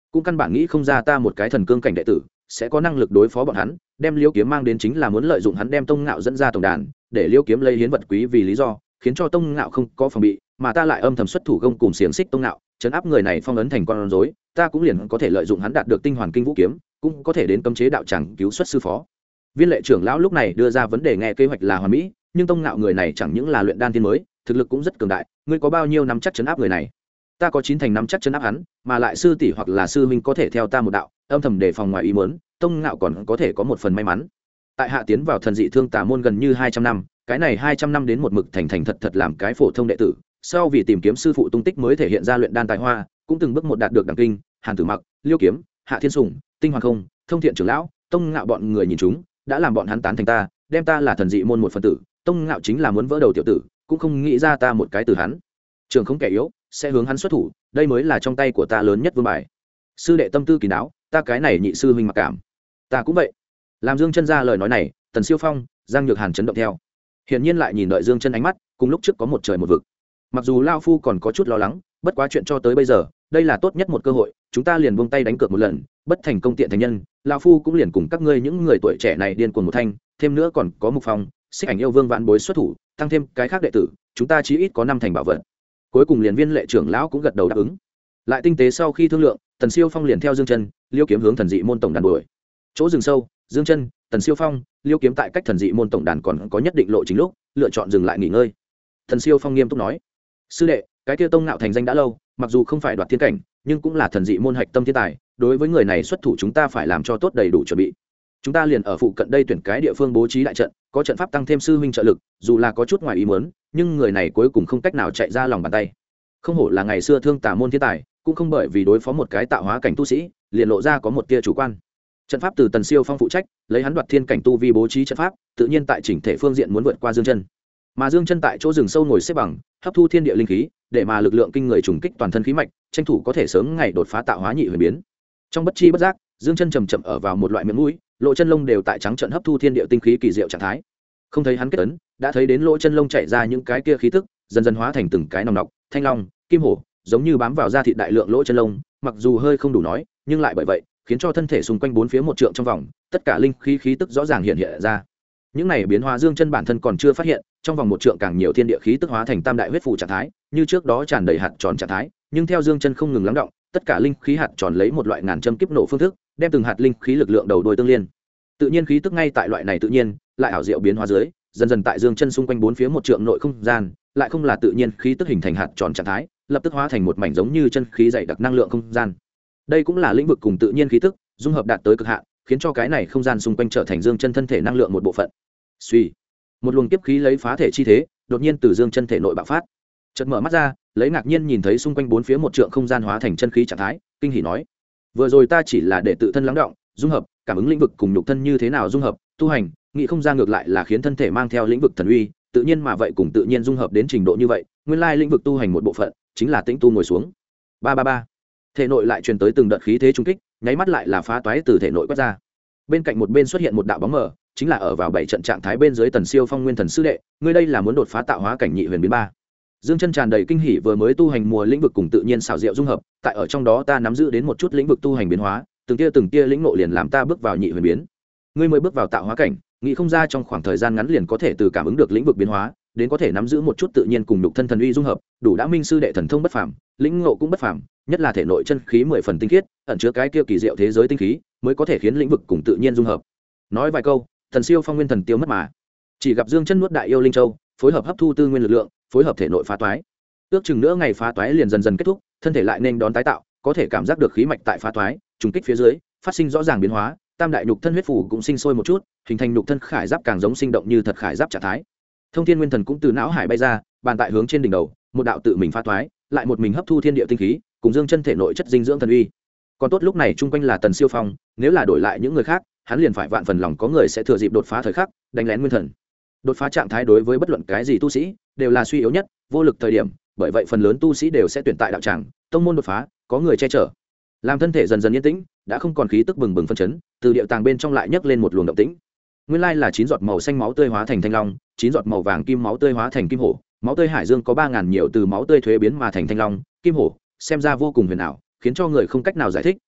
cũng căn bản nghĩ không ra ta một cái thần cương cảnh đệ tử sẽ có năng lực đối phó bọn hắn. Đem liêu kiếm mang đến chính là muốn lợi dụng hắn đem tông ngạo dẫn ra tổng đàn, để liêu kiếm lấy hiến vật quý vì lý do, khiến cho tông ngạo không có phòng bị, mà ta lại âm thầm xuất thủ công cùng xiềng xích tông ngạo, chấn áp người này phong ấn thành con rối. Ta cũng liền có thể lợi dụng hắn đạt được tinh hoàn kinh vũ kiếm, cũng có thể đến cấm chế đạo tràng cứu xuất sư phó. Viên lệ trưởng lão lúc này đưa ra vấn đề nghe kế hoạch là hoàn mỹ, nhưng tông ngạo người này chẳng những là luyện đan tiên mới, thực lực cũng rất cường đại, ngươi có bao nhiêu nắm chắc chấn áp người này? Ta có 9 thành nắm chắc chấn áp hắn, mà lại sư tỷ hoặc là sư huynh có thể theo ta một đạo, âm thầm đề phòng ngoài ý muốn, tông ngạo còn có thể có một phần may mắn. Tại hạ tiến vào thần dị thương tà môn gần như 200 năm, cái này 200 năm đến một mực thành thành thật thật làm cái phổ thông đệ tử, sau vì tìm kiếm sư phụ tung tích mới thể hiện ra luyện đan tài hoa, cũng từng bước một đạt được đẳng kinh, Hàn Tử Mặc, Liêu Kiếm, Hạ Thiên Sùng, Tinh Hoàng Không, Thông Thiện trưởng lão, tông ngạo bọn người nhìn chúng, đã làm bọn hắn tán thành ta, đem ta là thần dị môn một phần tử, tông ngạo chính là muốn vỡ đầu tiểu tử, cũng không nghĩ ra ta một cái từ hắn. Trường không kẻ yếu, sẽ hướng hắn xuất thủ, đây mới là trong tay của ta lớn nhất vương bài. Sư đệ tâm tư kín đáo, ta cái này nhị sư huynh mặc cảm. Ta cũng vậy. Làm Dương Chân ra lời nói này, Tần Siêu Phong, Giang Nhược Hàn chấn động theo. Hiển nhiên lại nhìn đợi Dương Chân ánh mắt, cùng lúc trước có một trời một vực. Mặc dù lão phu còn có chút lo lắng, bất quá chuyện cho tới bây giờ, đây là tốt nhất một cơ hội, chúng ta liền buông tay đánh cược một lần, bất thành công tiện thành nhân, lão phu cũng liền cùng các ngươi những người tuổi trẻ này điên cuồng một thanh, thêm nữa còn có Mục Phong, Xích Ảnh yêu vương vạn bối xuất thủ, tăng thêm cái khác đệ tử, chúng ta chí ít có 5 thành bảo vật. Cuối cùng liền Viên lệ trưởng lão cũng gật đầu đáp ứng. Lại tinh tế sau khi thương lượng, Tần Siêu Phong liền theo Dương Chân, Liêu Kiếm hướng thần dị môn tổng đàn đuổi. Chỗ rừng sâu, Dương Chân, Tần Siêu Phong, Liêu Kiếm tại cách thần dị môn tổng đàn còn có nhất định lộ trình lúc, lựa chọn dừng lại nghỉ ngơi. Tần Siêu Phong nghiêm túc nói: "Sư đệ, cái kia tông ngạo thành danh đã lâu, mặc dù không phải đoạt thiên cảnh, nhưng cũng là thần dị môn hạch tâm thiên tài, đối với người này xuất thủ chúng ta phải làm cho tốt đầy đủ chuẩn bị. Chúng ta liền ở phụ cận đây tuyển cái địa phương bố trí đại trận, có trận pháp tăng thêm sư huynh trợ lực, dù là có chút ngoài ý muốn, nhưng người này cuối cùng không cách nào chạy ra lòng bàn tay. Không hổ là ngày xưa thương tà môn thiên tài, cũng không bởi vì đối phó một cái tạo hóa cảnh tu sĩ, liền lộ ra có một tia chủ quan." Trận pháp từ Tần Siêu Phong phụ trách, lấy hắn đoạt thiên cảnh tu vi bố trí trận pháp, tự nhiên tại chỉnh thể phương diện muốn vượt qua Dương Chân. Mà Dương Chân tại chỗ rừng sâu ngồi xếp bằng, hấp thu thiên địa linh khí, để mà lực lượng kinh người trùng kích toàn thân khí mạch, tranh thủ có thể sớm ngày đột phá tạo hóa nhị huyền biến. Trong bất chi bất giác, Dương Chân chậm chậm ở vào một loại miệng mũi, lỗ chân lông đều tại trắng trợn hấp thu thiên địa tinh khí kỳ diệu trạng thái. Không thấy hắn kết ấn, đã thấy đến lỗ chân lông chảy ra những cái kia khí tức, dần dần hóa thành từng cái nòng nọc, thanh long, kim hổ, giống như bám vào da thịt đại lượng lỗ chân lông, mặc dù hơi không đủ nói, nhưng lại bởi vậy, khiến cho thân thể xung quanh bốn phía một trượng trong vòng, tất cả linh khí khí tức rõ ràng hiện hiện ra. Những này biến hóa Dương Chân bản thân còn chưa phát hiện, trong vòng một trượng càng nhiều thiên địa khí tức hóa thành tam đại huyết phù trạng thái, như trước đó tràn đầy hạt tròn trạng thái, nhưng theo Dương Chân không ngừng lắng động, tất cả linh khí hạt tròn lấy một loại ngàn châm kiếp nổ phương thức, đem từng hạt linh khí lực lượng đầu đuôi tương liên. Tự nhiên khí tức ngay tại loại này tự nhiên, lại ảo diệu biến hóa dưới, dần dần tại Dương Chân xung quanh bốn phía một trượng nội không gian, lại không là tự nhiên khí tức hình thành hạt tròn trạng thái, lập tức hóa thành một mảnh giống như chân khí dày đặc năng lượng không gian. Đây cũng là lĩnh vực cùng tự nhiên khí tức dung hợp đạt tới cực hạn, khiến cho cái này không gian xung quanh trở thành Dương Chân thân thể năng lượng một bộ phận. Suy, một luồng kiếp khí lấy phá thể chi thế, đột nhiên từ Dương Chân thể nội bạo phát. Chợt mở mắt ra, lấy ngạc nhiên nhìn thấy xung quanh bốn phía một trượng không gian hóa thành chân khí trạng thái, kinh hỉ nói: "Vừa rồi ta chỉ là để tự thân lắng động, dung hợp, cảm ứng lĩnh vực cùng nhục thân như thế nào dung hợp, tu hành, nghĩ không ra ngược lại là khiến thân thể mang theo lĩnh vực thần uy, tự nhiên mà vậy cùng tự nhiên dung hợp đến trình độ như vậy, nguyên lai lĩnh vực tu hành một bộ phận, chính là tĩnh tu ngồi xuống." Ba ba ba. Thể nội lại truyền tới từng đợt khí thế trung kích, nháy mắt lại là phá toái từ thể nội quét ra. Bên cạnh một bên xuất hiện một đạo bóng mờ, chính là ở vào bảy trận trạng thái bên dưới Tần Siêu Phong nguyên thần sư đệ, ngươi đây là muốn đột phá tạo hóa cảnh nhị huyền biến ba. Dương Chân tràn đầy kinh hỉ vừa mới tu hành mùa lĩnh vực cùng tự nhiên xảo diệu dung hợp, tại ở trong đó ta nắm giữ đến một chút lĩnh vực tu hành biến hóa, từng tia lĩnh ngộ liền làm ta bước vào nhị huyền biến. Ngươi mới bước vào tạo hóa cảnh, nghĩ không ra trong khoảng thời gian ngắn liền có thể từ cảm ứng được lĩnh vực biến hóa, đến có thể nắm giữ một chút tự nhiên cùng nhục thân thần uy dung hợp, đủ đã minh sư đệ thần thông bất phàm, lĩnh ngộ cũng bất phàm, nhất là thể nội chân khí 10 phần tinh khiết, ẩn chứa cái kia kỳ diệu thế giới tinh khí, mới có thể khiến lĩnh vực cùng tự nhiên dung hợp. Nói vài câu, Thần Siêu Phong nguyên thần tiêu mất mà, chỉ gặp Dương Chân nuốt đại yêu linh châu, phối hợp hấp thu tư nguyên lực lượng, phối hợp thể nội phá toái. Ước chừng nữa ngày phá toái liền dần dần kết thúc, thân thể lại nên đón tái tạo, có thể cảm giác được khí mạch tại phá toái, trùng kích phía dưới, phát sinh rõ ràng biến hóa, tam đại nhục thân huyết phủ cũng sinh sôi một chút, hình thành nhục thân khải giáp càng giống sinh động như thật khải giáp trạng thái. Thông thiên nguyên thần cũng từ não hải bay ra, bàn tại hướng trên đỉnh đầu, một đạo tự mình phá toái, lại một mình hấp thu thiên địa tinh khí, cùng Dương Chân thể nội chất dinh dưỡng thần uy. Còn tốt lúc này chung quanh là Tần Siêu Phong, nếu là đổi lại những người khác, hắn liền phải vạn phần lòng có người sẽ thừa dịp đột phá thời khắc, đánh lén nguyên thần. Đột phá trạng thái đối với bất luận cái gì tu sĩ đều là suy yếu nhất, vô lực thời điểm, bởi vậy phần lớn tu sĩ đều sẽ tuyển tại đạo tràng, tông môn đột phá, có người che chở. Làm thân thể dần dần yên tĩnh, đã không còn khí tức bừng bừng phân chấn, từ địa tàng bên trong lại nhấc lên một luồng động tĩnh. Nguyên lai là 9 giọt màu xanh máu tươi hóa thành thanh long, 9 giọt màu vàng kim máu tươi hóa thành kim hổ, máu tươi hải dương có 3000 nhiều từ máu tươi thuế biến mà thành thanh long, kim hổ, xem ra vô cùng huyền ảo, khiến cho người không cách nào giải thích,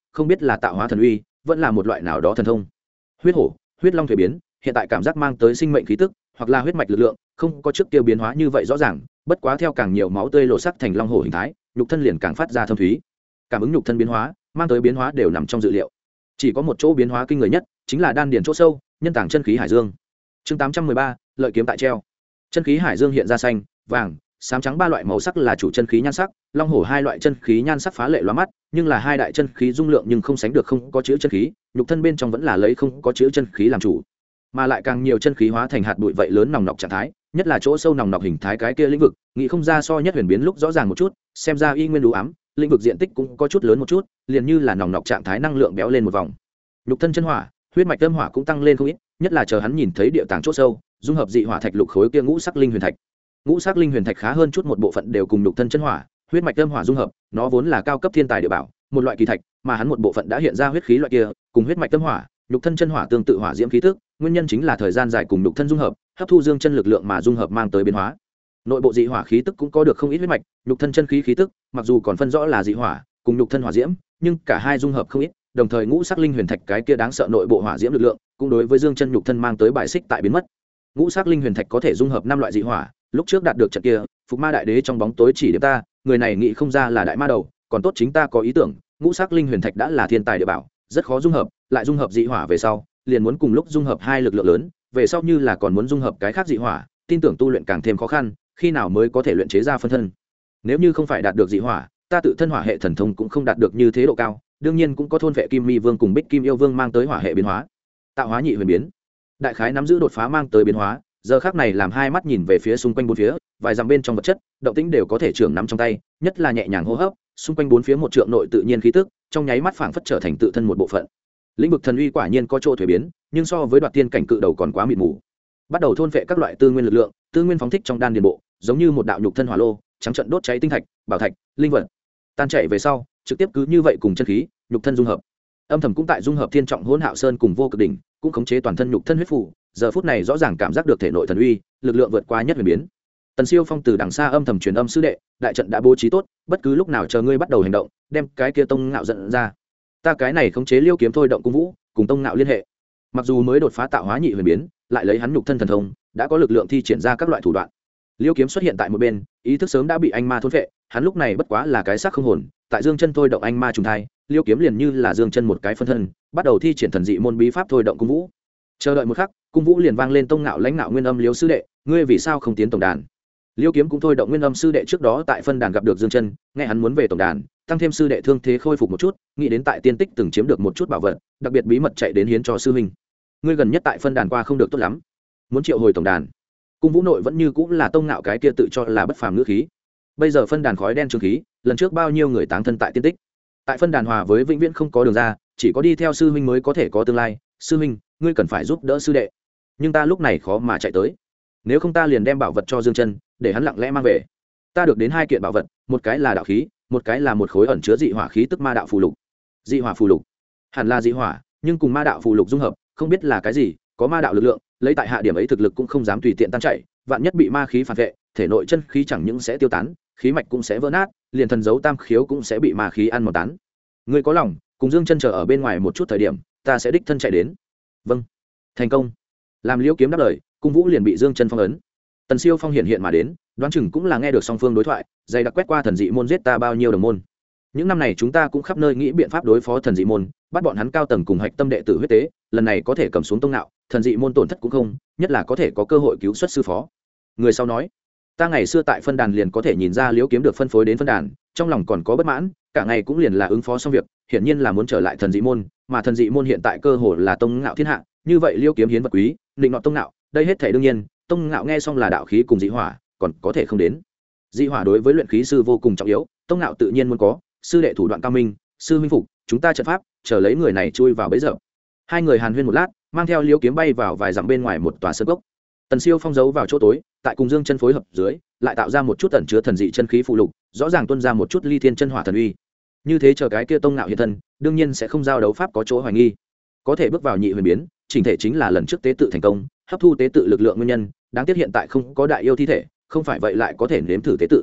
không biết là tạo hóa thần uy vẫn là một loại nào đó thần thông. Huyết hổ, huyết long thuế biến, hiện tại cảm giác mang tới sinh mệnh khí tức hoặc là huyết mạch lực lượng không có trước kia biến hóa như vậy rõ ràng, bất quá theo càng nhiều máu tươi lộ sắc thành long hổ hình thái, nhục thân liền càng phát ra thâm thúy. Cảm ứng nhục thân biến hóa, mang tới biến hóa đều nằm trong dự liệu. Chỉ có một chỗ biến hóa kinh người nhất, chính là đan điền chỗ sâu, nhân tàng chân khí hải dương. Chương 813, lợi kiếm tại treo. Chân khí hải dương hiện ra xanh, vàng, xám trắng ba loại màu sắc là chủ chân khí nhan sắc, long hổ hai loại chân khí nhan sắc phá lệ lóa mắt, nhưng là hai đại chân khí dung lượng nhưng không sánh được không có chữ chân khí, nhục thân bên trong vẫn là lấy không có chữ chân khí làm chủ, mà lại càng nhiều chân khí hóa thành hạt bụi vậy lớn nòng nọc trạng thái, nhất là chỗ sâu nòng nọc hình thái cái kia lĩnh vực, nghĩ không ra so nhất huyền biến lúc rõ ràng một chút, xem ra y nguyên đủ ám, lĩnh vực diện tích cũng có chút lớn một chút, liền như là nòng nọc trạng thái năng lượng béo lên một vòng. Nhục thân chân hỏa, huyết mạch âm hỏa cũng tăng lên không ít, nhất là chờ hắn nhìn thấy địa tàng chỗ sâu, dung hợp dị hỏa thạch lục khối kia ngũ sắc linh huyền thạch. Ngũ sắc linh huyền thạch khá hơn chút một bộ phận đều cùng nhục thân chân hỏa, huyết mạch âm hỏa dung hợp, nó vốn là cao cấp thiên tài địa bảo, một loại kỳ thạch, mà hắn một bộ phận đã hiện ra huyết khí loại kia, cùng huyết mạch âm hỏa, nhục thân chân hỏa tương tự hỏa diễm khí tức, nguyên nhân chính là thời gian dài cùng nhục thân dung hợp, hấp thu dương chân lực lượng mà dung hợp mang tới biến hóa. Nội bộ dị hỏa khí tức cũng có được không ít huyết mạch, nhục thân chân khí khí tức, mặc dù còn phân rõ là dị hỏa, cùng nhục thân hỏa diễm, nhưng cả hai dung hợp không ít, đồng thời ngũ sắc linh huyền thạch cái kia đáng sợ nội bộ hỏa diễm lực lượng, cũng đối với dương chân nhục thân mang tới bài xích tại biến mất. Ngũ sắc linh huyền thạch có thể dung hợp 5 loại dị hỏa, lúc trước đạt được trận kia, Phục Ma đại đế trong bóng tối chỉ điểm ta, người này nghĩ không ra là đại ma đầu, còn tốt chính ta có ý tưởng, ngũ sắc linh huyền thạch đã là thiên tài địa bảo, rất khó dung hợp, lại dung hợp dị hỏa về sau, liền muốn cùng lúc dung hợp hai lực lượng lớn, về sau như là còn muốn dung hợp cái khác dị hỏa, tin tưởng tu luyện càng thêm khó khăn, khi nào mới có thể luyện chế ra phân thân. Nếu như không phải đạt được dị hỏa, ta tự thân hỏa hệ thần thông cũng không đạt được như thế độ cao, đương nhiên cũng có thôn vệ kim mi vương cùng bích kim yêu vương mang tới hỏa hệ biến hóa. Tạo hóa nhị huyền biến, đại khái nắm giữ đột phá mang tới biến hóa, giờ khắc này làm hai mắt nhìn về phía xung quanh bốn phía, vài dặm bên trong vật chất, động tĩnh đều có thể trưởng nắm trong tay, nhất là nhẹ nhàng hô hấp, xung quanh bốn phía một trượng nội tự nhiên khí tức, trong nháy mắt phảng phất trở thành tự thân một bộ phận. Lĩnh vực thần uy quả nhiên có chỗ thuế biến, nhưng so với đoạt tiên cảnh cự đầu còn quá mịt mù. Bắt đầu thôn vệ các loại tư nguyên lực lượng, tư nguyên phóng thích trong đan điền bộ, giống như một đạo nhục thân hỏa lô, trắng trận đốt cháy tinh thạch, bảo thạch, linh vật. Tan chảy về sau, trực tiếp cứ như vậy cùng chân khí, nhục thân dung hợp. Âm thầm cũng tại dung hợp thiên trọng hỗn hạo sơn cùng vô cực đỉnh, cũng khống chế toàn thân nhục thân huyết phù, giờ phút này rõ ràng cảm giác được thể nội thần uy, lực lượng vượt qua nhất huyền biến. Tần Siêu Phong từ đằng xa âm thầm truyền âm sư đệ, đại trận đã bố trí tốt, bất cứ lúc nào chờ ngươi bắt đầu hành động, đem cái kia tông ngạo giận ra. Ta cái này khống chế liêu kiếm thôi động cung vũ, cùng tông ngạo liên hệ. Mặc dù mới đột phá tạo hóa nhị huyền biến, lại lấy hắn nhục thân thần thông, đã có lực lượng thi triển ra các loại thủ đoạn. Liêu kiếm xuất hiện tại một bên, ý thức sớm đã bị anh ma thôn phệ, hắn lúc này bất quá là cái xác không hồn, tại dương chân thôi động anh ma trùng thai, liêu kiếm liền như là dương chân một cái phân thân, bắt đầu thi triển thần dị môn bí pháp thôi động cung vũ. Chờ đợi một khắc, cung vũ liền vang lên tông ngạo lãnh ngạo nguyên âm liêu sư đệ, ngươi vì sao không tiến tổng đàn? Liêu kiếm cũng thôi động nguyên âm sư đệ trước đó tại phân đàn gặp được dương chân, nghe hắn muốn về tổng đàn, tăng thêm sư đệ thương thế khôi phục một chút, nghĩ đến tại tiên tích từng chiếm được một chút bảo vật, đặc biệt bí mật chạy đến hiến cho sư huynh. Ngươi gần nhất tại phân đàn qua không được tốt lắm, muốn triệu hồi tổng đàn. Cung vũ nội vẫn như cũng là tông ngạo cái kia tự cho là bất phàm ngữ khí. Bây giờ phân đàn khói đen trường khí, lần trước bao nhiêu người táng thân tại tiên tích, tại phân đàn hòa với vĩnh viễn không có đường ra, chỉ có đi theo sư huynh mới có thể có tương lai. Sư huynh, ngươi cần phải giúp đỡ sư đệ, nhưng ta lúc này khó mà chạy tới, nếu không ta liền đem bảo vật cho dương chân, để hắn lặng lẽ mang về. Ta được đến 2 kiện bảo vật, một cái là đạo khí, một cái là một khối ẩn chứa dị hỏa khí tức ma đạo phù lục. Dị hỏa phù lục hẳn là dị hỏa, nhưng cùng ma đạo phù lục dung hợp, không biết là cái gì, có ma đạo lực lượng, lấy tại hạ điểm ấy thực lực cũng không dám tùy tiện tan chảy, vạn nhất bị ma khí phản vệ, thể nội chân khí chẳng những sẽ tiêu tán, khí mạch cũng sẽ vỡ nát, liền thần dấu tam khiếu cũng sẽ bị ma khí ăn mòn tán. Ngươi có lòng, cùng dương chân chờ ở bên ngoài một chút thời điểm, ta sẽ đích thân chạy đến. Vâng. Thành công. Làm Liễu kiếm đáp lời, cung vũ liền bị dương chân phong ấn. Tần Siêu Phong hiện mà đến, đoán chừng cũng là nghe được song phương đối thoại, dày đặc quét qua thần dị môn giết ta bao nhiêu đồng môn. Những năm này chúng ta cũng khắp nơi nghĩ biện pháp đối phó thần dị môn, bắt bọn hắn cao tầng cùng hạch tâm đệ tử huyết tế, lần này có thể cầm xuống tông ngạo, thần dị môn tổn thất cũng không, nhất là có thể có cơ hội cứu xuất sư phó. Người sau nói, ta ngày xưa tại phân đàn liền có thể nhìn ra Liễu kiếm được phân phối đến phân đàn, trong lòng còn có bất mãn, cả ngày cũng liền là ứng phó xong việc, hiển nhiên là muốn trở lại thần dị môn, mà thần dị môn hiện tại cơ hội là tông ngạo thiên hạ, như vậy Liễu kiếm hiến vật quý, định nọ tông ngạo, đây hết thể đương nhiên. Tông ngạo nghe xong là đạo khí cùng dị hỏa, còn có thể không đến. Dị hỏa đối với luyện khí sư vô cùng trọng yếu, tông ngạo tự nhiên muốn có, sư đệ thủ đoạn cao minh, sư huynh phục, chúng ta trận pháp, chờ lấy người này chui vào bẫy giờ. Hai người hàn huyên một lát, mang theo Liễu kiếm bay vào vài dặm bên ngoài một tòa sơn cốc. Tần Siêu Phong giấu vào chỗ tối, tại cùng dương chân phối hợp dưới, lại tạo ra một chút ẩn chứa thần dị chân khí phụ lục, rõ ràng tuôn ra một chút ly thiên chân hỏa thần uy. Như thế chờ cái kia tông ngạo hiện thân, đương nhiên sẽ không giao đấu pháp có chỗ hoài nghi. Có thể bước vào nhị huyền biến, chỉnh thể chính là lần trước tế tự thành công, hấp thu tế tự lực lượng nguyên nhân, đáng tiếc hiện tại không có đại yêu thi thể, không phải vậy lại có thể nếm thử tế tự.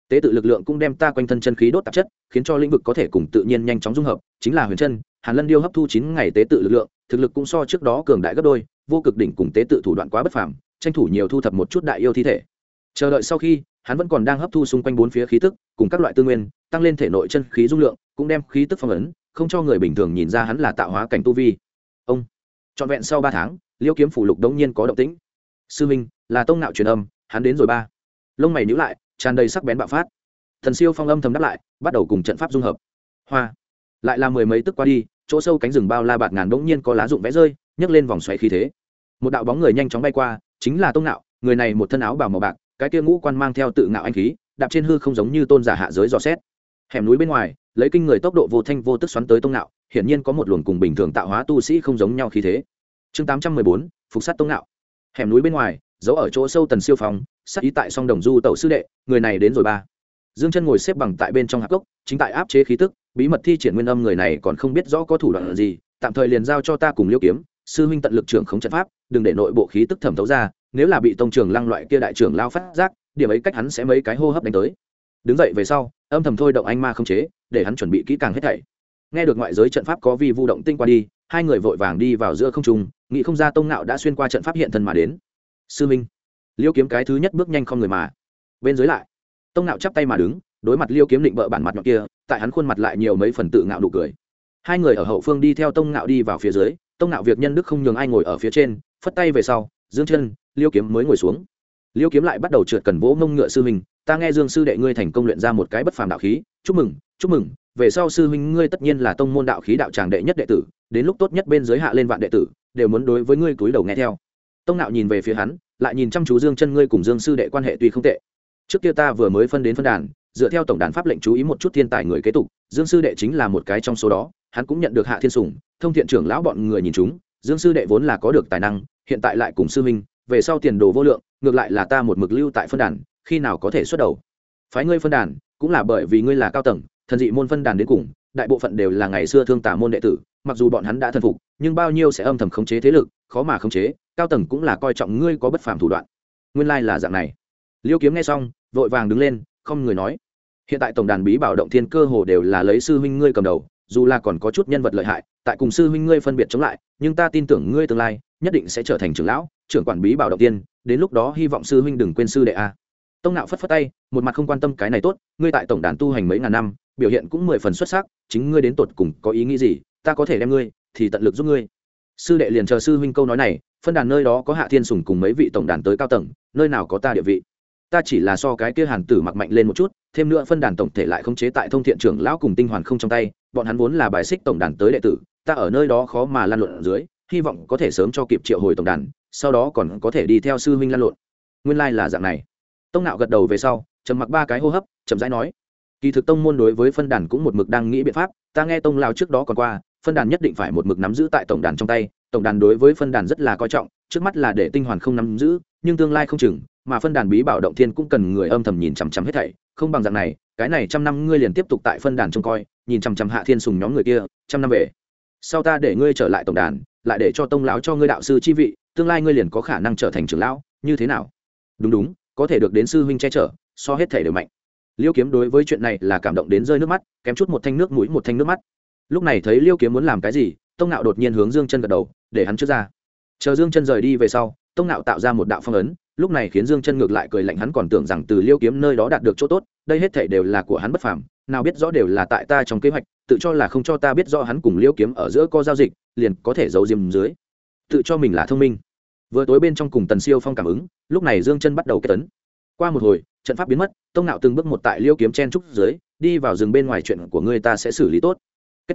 tế tự lực lượng cũng đem ta quanh thân chân khí đốt tạp chất, khiến cho lĩnh vực có thể cùng tự nhiên nhanh chóng dung hợp, chính là huyền chân. Hàn Lân Điêu hấp thu 9 ngày tế tự lực lượng, thực lực cũng so trước đó cường đại gấp đôi, vô cực đỉnh cùng tế tự thủ đoạn quá bất phàm, tranh thủ nhiều thu thập một chút đại yêu thi thể. Chờ đợi sau khi, hắn vẫn còn đang hấp thu xung quanh bốn phía khí tức, cùng các loại tư nguyên, tăng lên thể nội chân khí dung lượng, cũng đem khí tức phong ấn, không cho người bình thường nhìn ra hắn là tạo hóa cảnh tu vi. Ông, trọn vẹn sau 3 tháng, Liêu Kiếm phủ lục đống nhiên có động tĩnh. Sư minh, là Tông Nạo truyền âm, hắn đến rồi ba. Lông mày nhíu lại, tràn đầy sắc bén bạo phát. Thần Siêu Phong âm thầm đáp lại, bắt đầu cùng trận pháp dung hợp. Hoa, lại là mười mấy tức qua đi, chỗ sâu cánh rừng bao la bạt ngàn đống nhiên có lá rụng vẽ rơi, nhấc lên vòng xoáy khí thế. Một đạo bóng người nhanh chóng bay qua, chính là Tông Nạo, người này một thân áo bào màu bạc, cái kia ngũ quan mang theo tự ngạo anh khí, đạp trên hư không giống như tôn giả hạ giới dò xét. Hẻm núi bên ngoài, lấy kinh người tốc độ vô thanh vô tức xoắn tới Tông Nạo, hiển nhiên có một luồng cùng bình thường tạo hóa tu sĩ không giống nhau khí thế. Chương 814, phục sát Tông Nạo. Hẻm núi bên ngoài, giấu ở chỗ sâu Tần Siêu Phong, sát ý tại song đồng du tẩu sư đệ, người này đến rồi ba. Dương Chân ngồi xếp bằng tại bên trong hạp cốc, chính tại áp chế khí tức, bí mật thi triển nguyên âm, người này còn không biết rõ có thủ đoạn gì, tạm thời liền giao cho ta cùng Liêu Kiếm, sư huynh tận lực trưởng khống trận pháp, đừng để nội bộ khí tức thẩm thấu ra, nếu là bị tông trưởng lăng loại kia đại trưởng lao phát giác, điểm ấy cách hắn sẽ mấy cái hô hấp đánh tới. Đứng dậy về sau, âm thầm thôi động anh ma không chế, để hắn chuẩn bị kỹ càng hết thảy. Nghe được ngoại giới trận pháp có vi vu động tinh qua đi, hai người vội vàng đi vào giữa không trung, nghĩ không ra Tông Nạo đã xuyên qua trận pháp hiện thân mà đến. Sư minh, Liêu Kiếm cái thứ nhất bước nhanh không người mà. Bên dưới lại, Tông Nạo chắp tay mà đứng, đối mặt Liêu Kiếm định bợ bản mặt nhọn kia, tại hắn khuôn mặt lại nhiều mấy phần tự ngạo nụ cười. Hai người ở hậu phương đi theo Tông Nạo đi vào phía dưới, Tông Nạo việc nhân đức không nhường ai ngồi ở phía trên, phất tay về sau, Dương Chân, Liêu Kiếm mới ngồi xuống. Liêu Kiếm lại bắt đầu trượt cần vỗ mông ngựa, sư huynh, ta nghe Dương sư đệ ngươi thành công luyện ra một cái bất phàm đạo khí, chúc mừng, chúc mừng, về sau sư huynh ngươi tất nhiên là tông môn đạo khí đạo tràng đệ nhất đệ tử, đến lúc tốt nhất bên dưới hạ lên vạn đệ tử, đều muốn đối với ngươi cúi đầu nghe theo. Tông Nạo nhìn về phía hắn, lại nhìn chăm chú Dương Chân, ngươi cùng Dương sư đệ quan hệ tuy không tệ. Trước kia ta vừa mới phân đến phân đàn, dựa theo tổng đàn pháp lệnh chú ý một chút thiên tài người kế tục, Dương sư đệ chính là một cái trong số đó, hắn cũng nhận được Hạ Thiên Sủng, Thông Thiện trưởng lão bọn người nhìn chúng, Dương sư đệ vốn là có được tài năng, hiện tại lại cùng sư huynh, về sau tiền đồ vô lượng, ngược lại là ta một mực lưu tại phân đàn, khi nào có thể xuất đầu. Phái ngươi phân đàn, cũng là bởi vì ngươi là cao tầng, thần dị môn phân đàn đến cùng, đại bộ phận đều là ngày xưa thương tà môn đệ tử, mặc dù bọn hắn đã thần phục, nhưng bao nhiêu sẽ âm thầm khống chế thế lực, khó mà khống chế, cao tầng cũng là coi trọng ngươi có bất phàm thủ đoạn. Nguyên lai là dạng này. Liêu Kiếm nghe xong, vội vàng đứng lên, không người nói. Hiện tại tổng đàn bí bảo động thiên cơ hồ đều là lấy sư huynh ngươi cầm đầu, dù là còn có chút nhân vật lợi hại, tại cùng sư huynh ngươi phân biệt chống lại, nhưng ta tin tưởng ngươi tương lai nhất định sẽ trở thành trưởng lão, trưởng quản bí bảo động tiên, đến lúc đó hy vọng sư huynh đừng quên sư đệ a. Tông Nạo phất phất tay, một mặt không quan tâm cái này tốt, ngươi tại tổng đàn tu hành mấy ngàn năm, biểu hiện cũng 10 phần xuất sắc, chính ngươi đến tột cùng có ý nghĩ gì, ta có thể đem ngươi thì tận lực giúp ngươi. Sư đệ liền chờ sư huynh câu nói này, phân đàn nơi đó có Hạ Thiên Sủng cùng mấy vị tổng đàn tới cao tầng, nơi nào có ta địa vị. Ta chỉ là so cái kia Hàn Tử mặc mạnh lên một chút, thêm nữa phân đàn tổng thể lại khống chế tại Thông Thiện trưởng lão cùng Tinh Hoàn không trong tay, bọn hắn vốn là bài xích tổng đàn tới đệ tử, ta ở nơi đó khó mà lan lộn ở dưới, hy vọng có thể sớm cho kịp triệu hồi tổng đàn, sau đó còn có thể đi theo sư huynh lan lộn. Nguyên lai là dạng này. Tông Nạo gật đầu về sau, trầm mặc 3 cái hô hấp, chậm rãi nói: kỳ thực tông môn đối với phân đàn cũng một mực đang nghĩ biện pháp, ta nghe Tông lão trước đó còn qua, phân đàn nhất định phải một mực nắm giữ tại tổng đàn trong tay, tổng đàn đối với phân đàn rất là coi trọng, trước mắt là để Tinh Hoàn không nắm giữ, nhưng tương lai không chừng, mà phân đàn bí bảo động thiên cũng cần người âm thầm nhìn chằm chằm hết thảy, không bằng dạng này, cái này 100 năm ngươi liền tiếp tục tại phân đàn trông coi, nhìn chằm chằm Hạ Thiên Sủng nhóm người kia, 100 năm về sau ta để ngươi trở lại tổng đàn, lại để cho Tông lão cho ngươi đạo sư chi vị, tương lai ngươi liền có khả năng trở thành trưởng lão, như thế nào? Đúng đúng, có thể được đến sư huynh che chở, so hết thảy đều mạnh. Liêu Kiếm đối với chuyện này là cảm động đến rơi nước mắt, kém chút một thanh nước mũi một thanh nước mắt. Lúc này thấy Liêu Kiếm muốn làm cái gì, Tông Nạo đột nhiên hướng Dương Chân gật đầu, để hắn trước ra. Chờ Dương Chân rời đi về sau, Tông Nạo tạo ra một đạo phong ấn, lúc này khiến Dương Chân ngược lại cười lạnh, hắn còn tưởng rằng từ Liêu Kiếm nơi đó đạt được chỗ tốt, đây hết thảy đều là của hắn bất phàm, nào biết rõ đều là tại ta trong kế hoạch, tự cho là không cho ta biết rõ hắn cùng Liêu Kiếm ở giữa có giao dịch, liền có thể giấu diếm dưới, tự cho mình là thông minh. Vừa tối bên trong cùng Tần Siêu Phong cảm ứng, lúc này Dương Chân bắt đầu kết tấn. Qua một hồi, trận pháp biến mất, Tông Nạo từng bước một tại Liêu Kiếm chen trúc dưới, đi vào rừng bên ngoài, chuyện của ngươi ta sẽ xử lý tốt.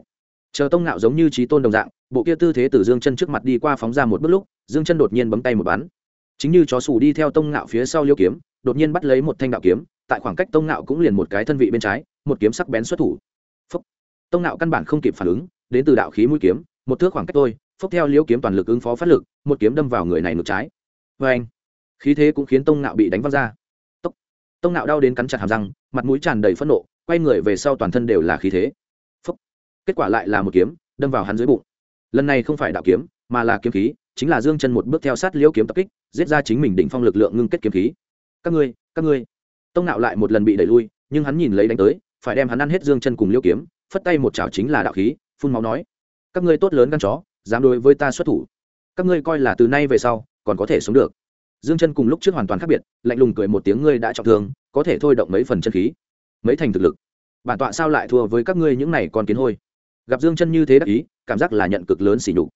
Chờ Tông Nạo giống như chí tôn đồng dạng, bộ kia tư thế từ Dương Chân trước mặt đi qua phóng ra một bước lúc, Dương Chân đột nhiên bấm tay một bắn. Chính như chó sủ đi theo Tông Nạo phía sau Liêu Kiếm, đột nhiên bắt lấy một thanh đạo kiếm, tại khoảng cách Tông Nạo cũng liền một cái thân vị bên trái, một kiếm sắc bén xuất thủ. Phốc. Tông Nạo căn bản không kịp phản ứng, đến từ đạo khí mũi kiếm, một thước khoảng cách tôi, phốc theo Liêu Kiếm toàn lực ứng phó phát lực, một kiếm đâm vào người này ngực trái. Oeng. Khí thế cũng khiến Tông Nạo bị đánh văng ra. Tông Nạo đau đến cắn chặt hàm răng, mặt mũi tràn đầy phẫn nộ, quay người về sau toàn thân đều là khí thế. Phốc. Kết quả lại là một kiếm đâm vào hắn dưới bụng. Lần này không phải đạo kiếm, mà là kiếm khí, chính là Dương Chân một bước theo sát Liêu Kiếm tập kích, giết ra chính mình đỉnh phong lực lượng ngưng kết kiếm khí. Các ngươi, Tông Nạo lại một lần bị đẩy lui, nhưng hắn nhìn lấy đánh tới phải đem hắn ăn hết dương chân cùng liêu kiếm, phất tay một chảo chính là đạo khí, phun máu nói: các ngươi tốt lớn gan chó, dám đối với ta xuất thủ, các ngươi coi là từ nay về sau còn có thể sống được. Dương chân cùng lúc trước hoàn toàn khác biệt, lạnh lùng cười một tiếng: ngươi đã trọng thương, có thể thôi động mấy phần chân khí, mấy thành thực lực, bản tọa sao lại thua với các ngươi những này con kiến hôi. Gặp Dương chân như thế đắc ý, cảm giác là nhận cực lớn sỉ nhục.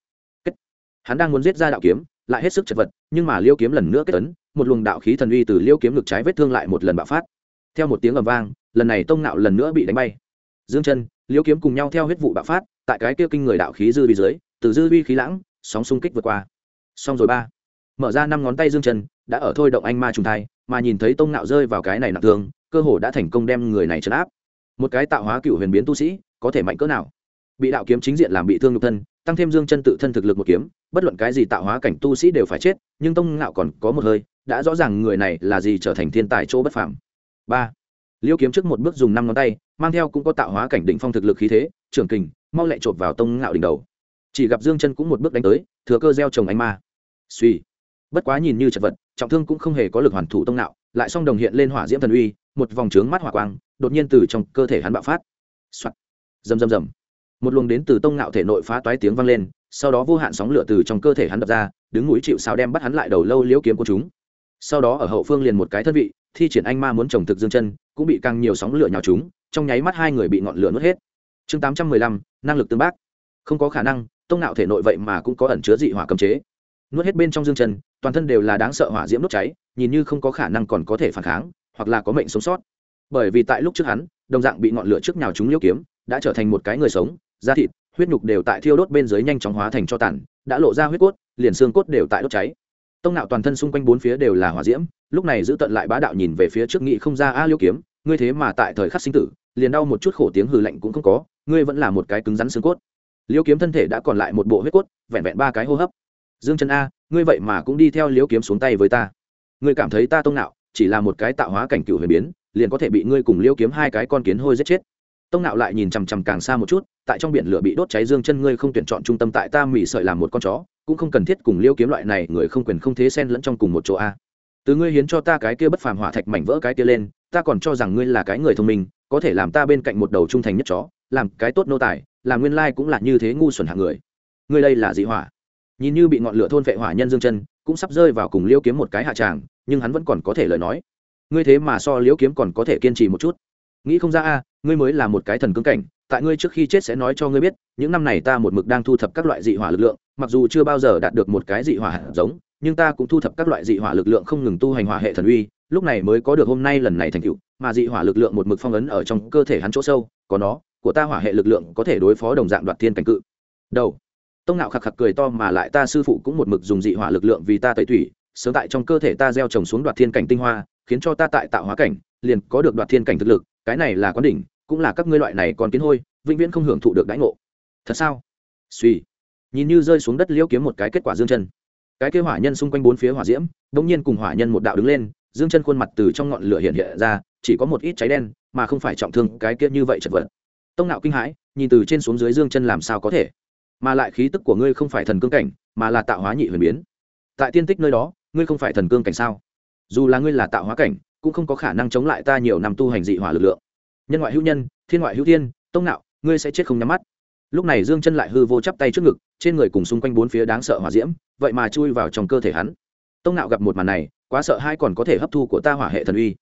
Hắn đang muốn giết ra đạo kiếm, lại hết sức chật vật, nhưng mà liêu kiếm lần nữa kết tấn, một luồng đạo khí thần uy từ liêu kiếm ngực trái vết thương lại một lần bạo phát. Theo một tiếng ầm vang, lần này Tông Ngạo lần nữa bị đánh bay. Dương chân, liêu kiếm cùng nhau theo huyết vụ bạo phát, tại cái kia kinh người đạo khí dư vi dưới, từ dư vi khí lãng, sóng xung kích vượt qua. Xong rồi ba. Mở ra 5 ngón tay Dương chân, đã ở thôi động anh ma trùng thai, mà nhìn thấy Tông Ngạo rơi vào cái này nặng thương, cơ hồ đã thành công đem người này trấn áp. Một cái tạo hóa cựu huyền biến tu sĩ, có thể mạnh cỡ nào? Bị đạo kiếm chính diện làm bị thương nhục thân, tăng thêm Dương chân tự thân thực lực một kiếm, bất luận cái gì tạo hóa cảnh tu sĩ đều phải chết, nhưng Tông Ngạo còn có một hơi, đã rõ ràng người này là gì trở thành thiên tài chỗ bất phàm. 3. Liêu kiếm trước một bước dùng 5 ngón tay, mang theo cũng có tạo hóa cảnh đỉnh phong thực lực khí thế, trưởng kình, mau lẹ chộp vào Tông Ngạo đỉnh đầu. Chỉ gặp Dương chân cũng một bước đánh tới, thừa cơ gieo trồng ánh ma. Suy. Bất quá nhìn như chật vật, trọng thương cũng không hề có lực hoàn thủ Tông Ngạo, lại song đồng hiện lên hỏa diễm thần uy, một vòng trướng mắt hỏa quang, đột nhiên từ trong cơ thể hắn bạo phát. Soạt. Rầm rầm rầm. Một luồng đến từ Tông Ngạo thể nội phá toái tiếng vang lên, sau đó vô hạn sóng lửa từ trong cơ thể hắn đập ra, đứng núi chịu sào đem bắt hắn lại đầu lâu liễu kiếm của chúng. Sau đó ở hậu phương liền một cái thân vị, thi triển anh ma muốn trồng thực Dương chân, cũng bị càng nhiều sóng lửa nhào chúng, trong nháy mắt hai người bị ngọn lửa nuốt hết. Chương 815, năng lực tương bác. Không có khả năng, Tông Ngạo thể nội vậy mà cũng có ẩn chứa dị hỏa cấm chế. Nuốt hết bên trong Dương chân, toàn thân đều là đáng sợ hỏa diễm đốt cháy, nhìn như không có khả năng còn có thể phản kháng, hoặc là có mệnh sống sót. Bởi vì tại lúc trước hắn, đồng dạng bị ngọn lửa trước nhào chúng liễu kiếm, đã trở thành một cái người sống, da thịt, huyết nhục đều tại thiêu đốt bên dưới nhanh chóng hóa thành tro tàn, đã lộ ra huyết cốt, liền xương cốt đều tại đốt cháy. Tông Ngạo toàn thân xung quanh bốn phía đều là hỏa diễm, lúc này giữ tận lại bá đạo nhìn về phía trước nghị không ra a liễu kiếm, ngươi thế mà tại thời khắc sinh tử, liền đau một chút khổ tiếng hừ lạnh cũng không có, ngươi vẫn là một cái cứng rắn xương cốt. Liễu kiếm thân thể đã còn lại một bộ huyết cốt, vẹn vẹn 3 cái hô hấp. Dương chân a, ngươi vậy mà cũng đi theo liễu kiếm xuống tay với ta. Ngươi cảm thấy ta Tông Ngạo chỉ là một cái tạo hóa cảnh cựu huyền biến, liền có thể bị ngươi cùng liễu kiếm hai cái con kiến hôi giết chết. Tông Ngạo lại nhìn chằm chằm càng xa một chút, tại trong biển lửa bị đốt cháy Dương chân, ngươi không tuyển chọn trung tâm tại ta mỉ sợi làm một con chó, cũng không cần thiết cùng liễu kiếm loại này người không quyền không thế xen lẫn trong cùng một chỗ a. Từ ngươi hiến cho ta cái kia bất phàm hỏa thạch mảnh vỡ cái kia lên, ta còn cho rằng ngươi là cái người thông minh, có thể làm ta bên cạnh một đầu trung thành nhất chó, làm cái tốt nô tài, làm nguyên lai cũng là như thế ngu xuẩn hạng người. Ngươi đây là dị hỏa. Nhìn như bị ngọn lửa thôn vệ hỏa nhân Dương chân, cũng sắp rơi vào cùng liễu kiếm một cái hạ tràng, nhưng hắn vẫn còn có thể lời nói. Ngươi thế mà so liễu kiếm còn có thể kiên trì một chút. Nghĩ không ra a, ngươi mới là một cái thần cương cảnh, tại ngươi trước khi chết sẽ nói cho ngươi biết, những năm này ta một mực đang thu thập các loại dị hỏa lực lượng, mặc dù chưa bao giờ đạt được một cái dị hỏa hạt giống, nhưng ta cũng thu thập các loại dị hỏa lực lượng không ngừng tu hành hỏa hệ thần uy, lúc này mới có được hôm nay lần này thành tựu, mà dị hỏa lực lượng một mực phong ấn ở trong cơ thể hắn chỗ sâu, có nó, của ta hỏa hệ lực lượng có thể đối phó đồng dạng đoạt thiên cảnh cự. Đầu. Tông Ngạo khạc khạc cười to, mà lại ta sư phụ cũng một mực dùng dị hỏa lực lượng vì ta tẩy thủy, sớm tại trong cơ thể ta gieo trồng xuống đoạt thiên cảnh tinh hoa, khiến cho ta tại tạo hóa cảnh liền có được đoạt thiên cảnh thực lực, cái này là quán đỉnh, cũng là các ngươi loại này còn kiến hôi vĩnh viễn không hưởng thụ được đãi ngộ. Thật sao? Suy. Nhìn như rơi xuống đất liễu kiếm một cái kết quả Dương chân. Cái kia hỏa nhân xung quanh bốn phía hỏa diễm, đống nhiên cùng hỏa nhân một đạo đứng lên, Dương chân khuôn mặt từ trong ngọn lửa hiện ra, chỉ có một ít cháy đen, mà không phải trọng thương, cái kia như vậy chật vật. Tông Ngạo kinh hãi, nhìn từ trên xuống dưới Dương chân làm sao có thể? Mà lại khí tức của ngươi không phải thần cương cảnh, mà là tạo hóa nhị huyền biến. Tại tiên tích nơi đó, ngươi không phải thần cương cảnh sao? Dù là ngươi là tạo hóa cảnh, cũng không có khả năng chống lại ta nhiều năm tu hành dị hỏa lực lượng. Nhân ngoại hữu nhân, thiên ngoại hữu thiên, Tông Ngạo, ngươi sẽ chết không nhắm mắt. Lúc này Dương chân lại hư vô chắp tay trước ngực, trên người cùng xung quanh bốn phía đáng sợ hỏa diễm, vậy mà chui vào trong cơ thể hắn. Tông Ngạo gặp một màn này, quá sợ hãi, còn có thể hấp thu của ta hỏa hệ thần uy.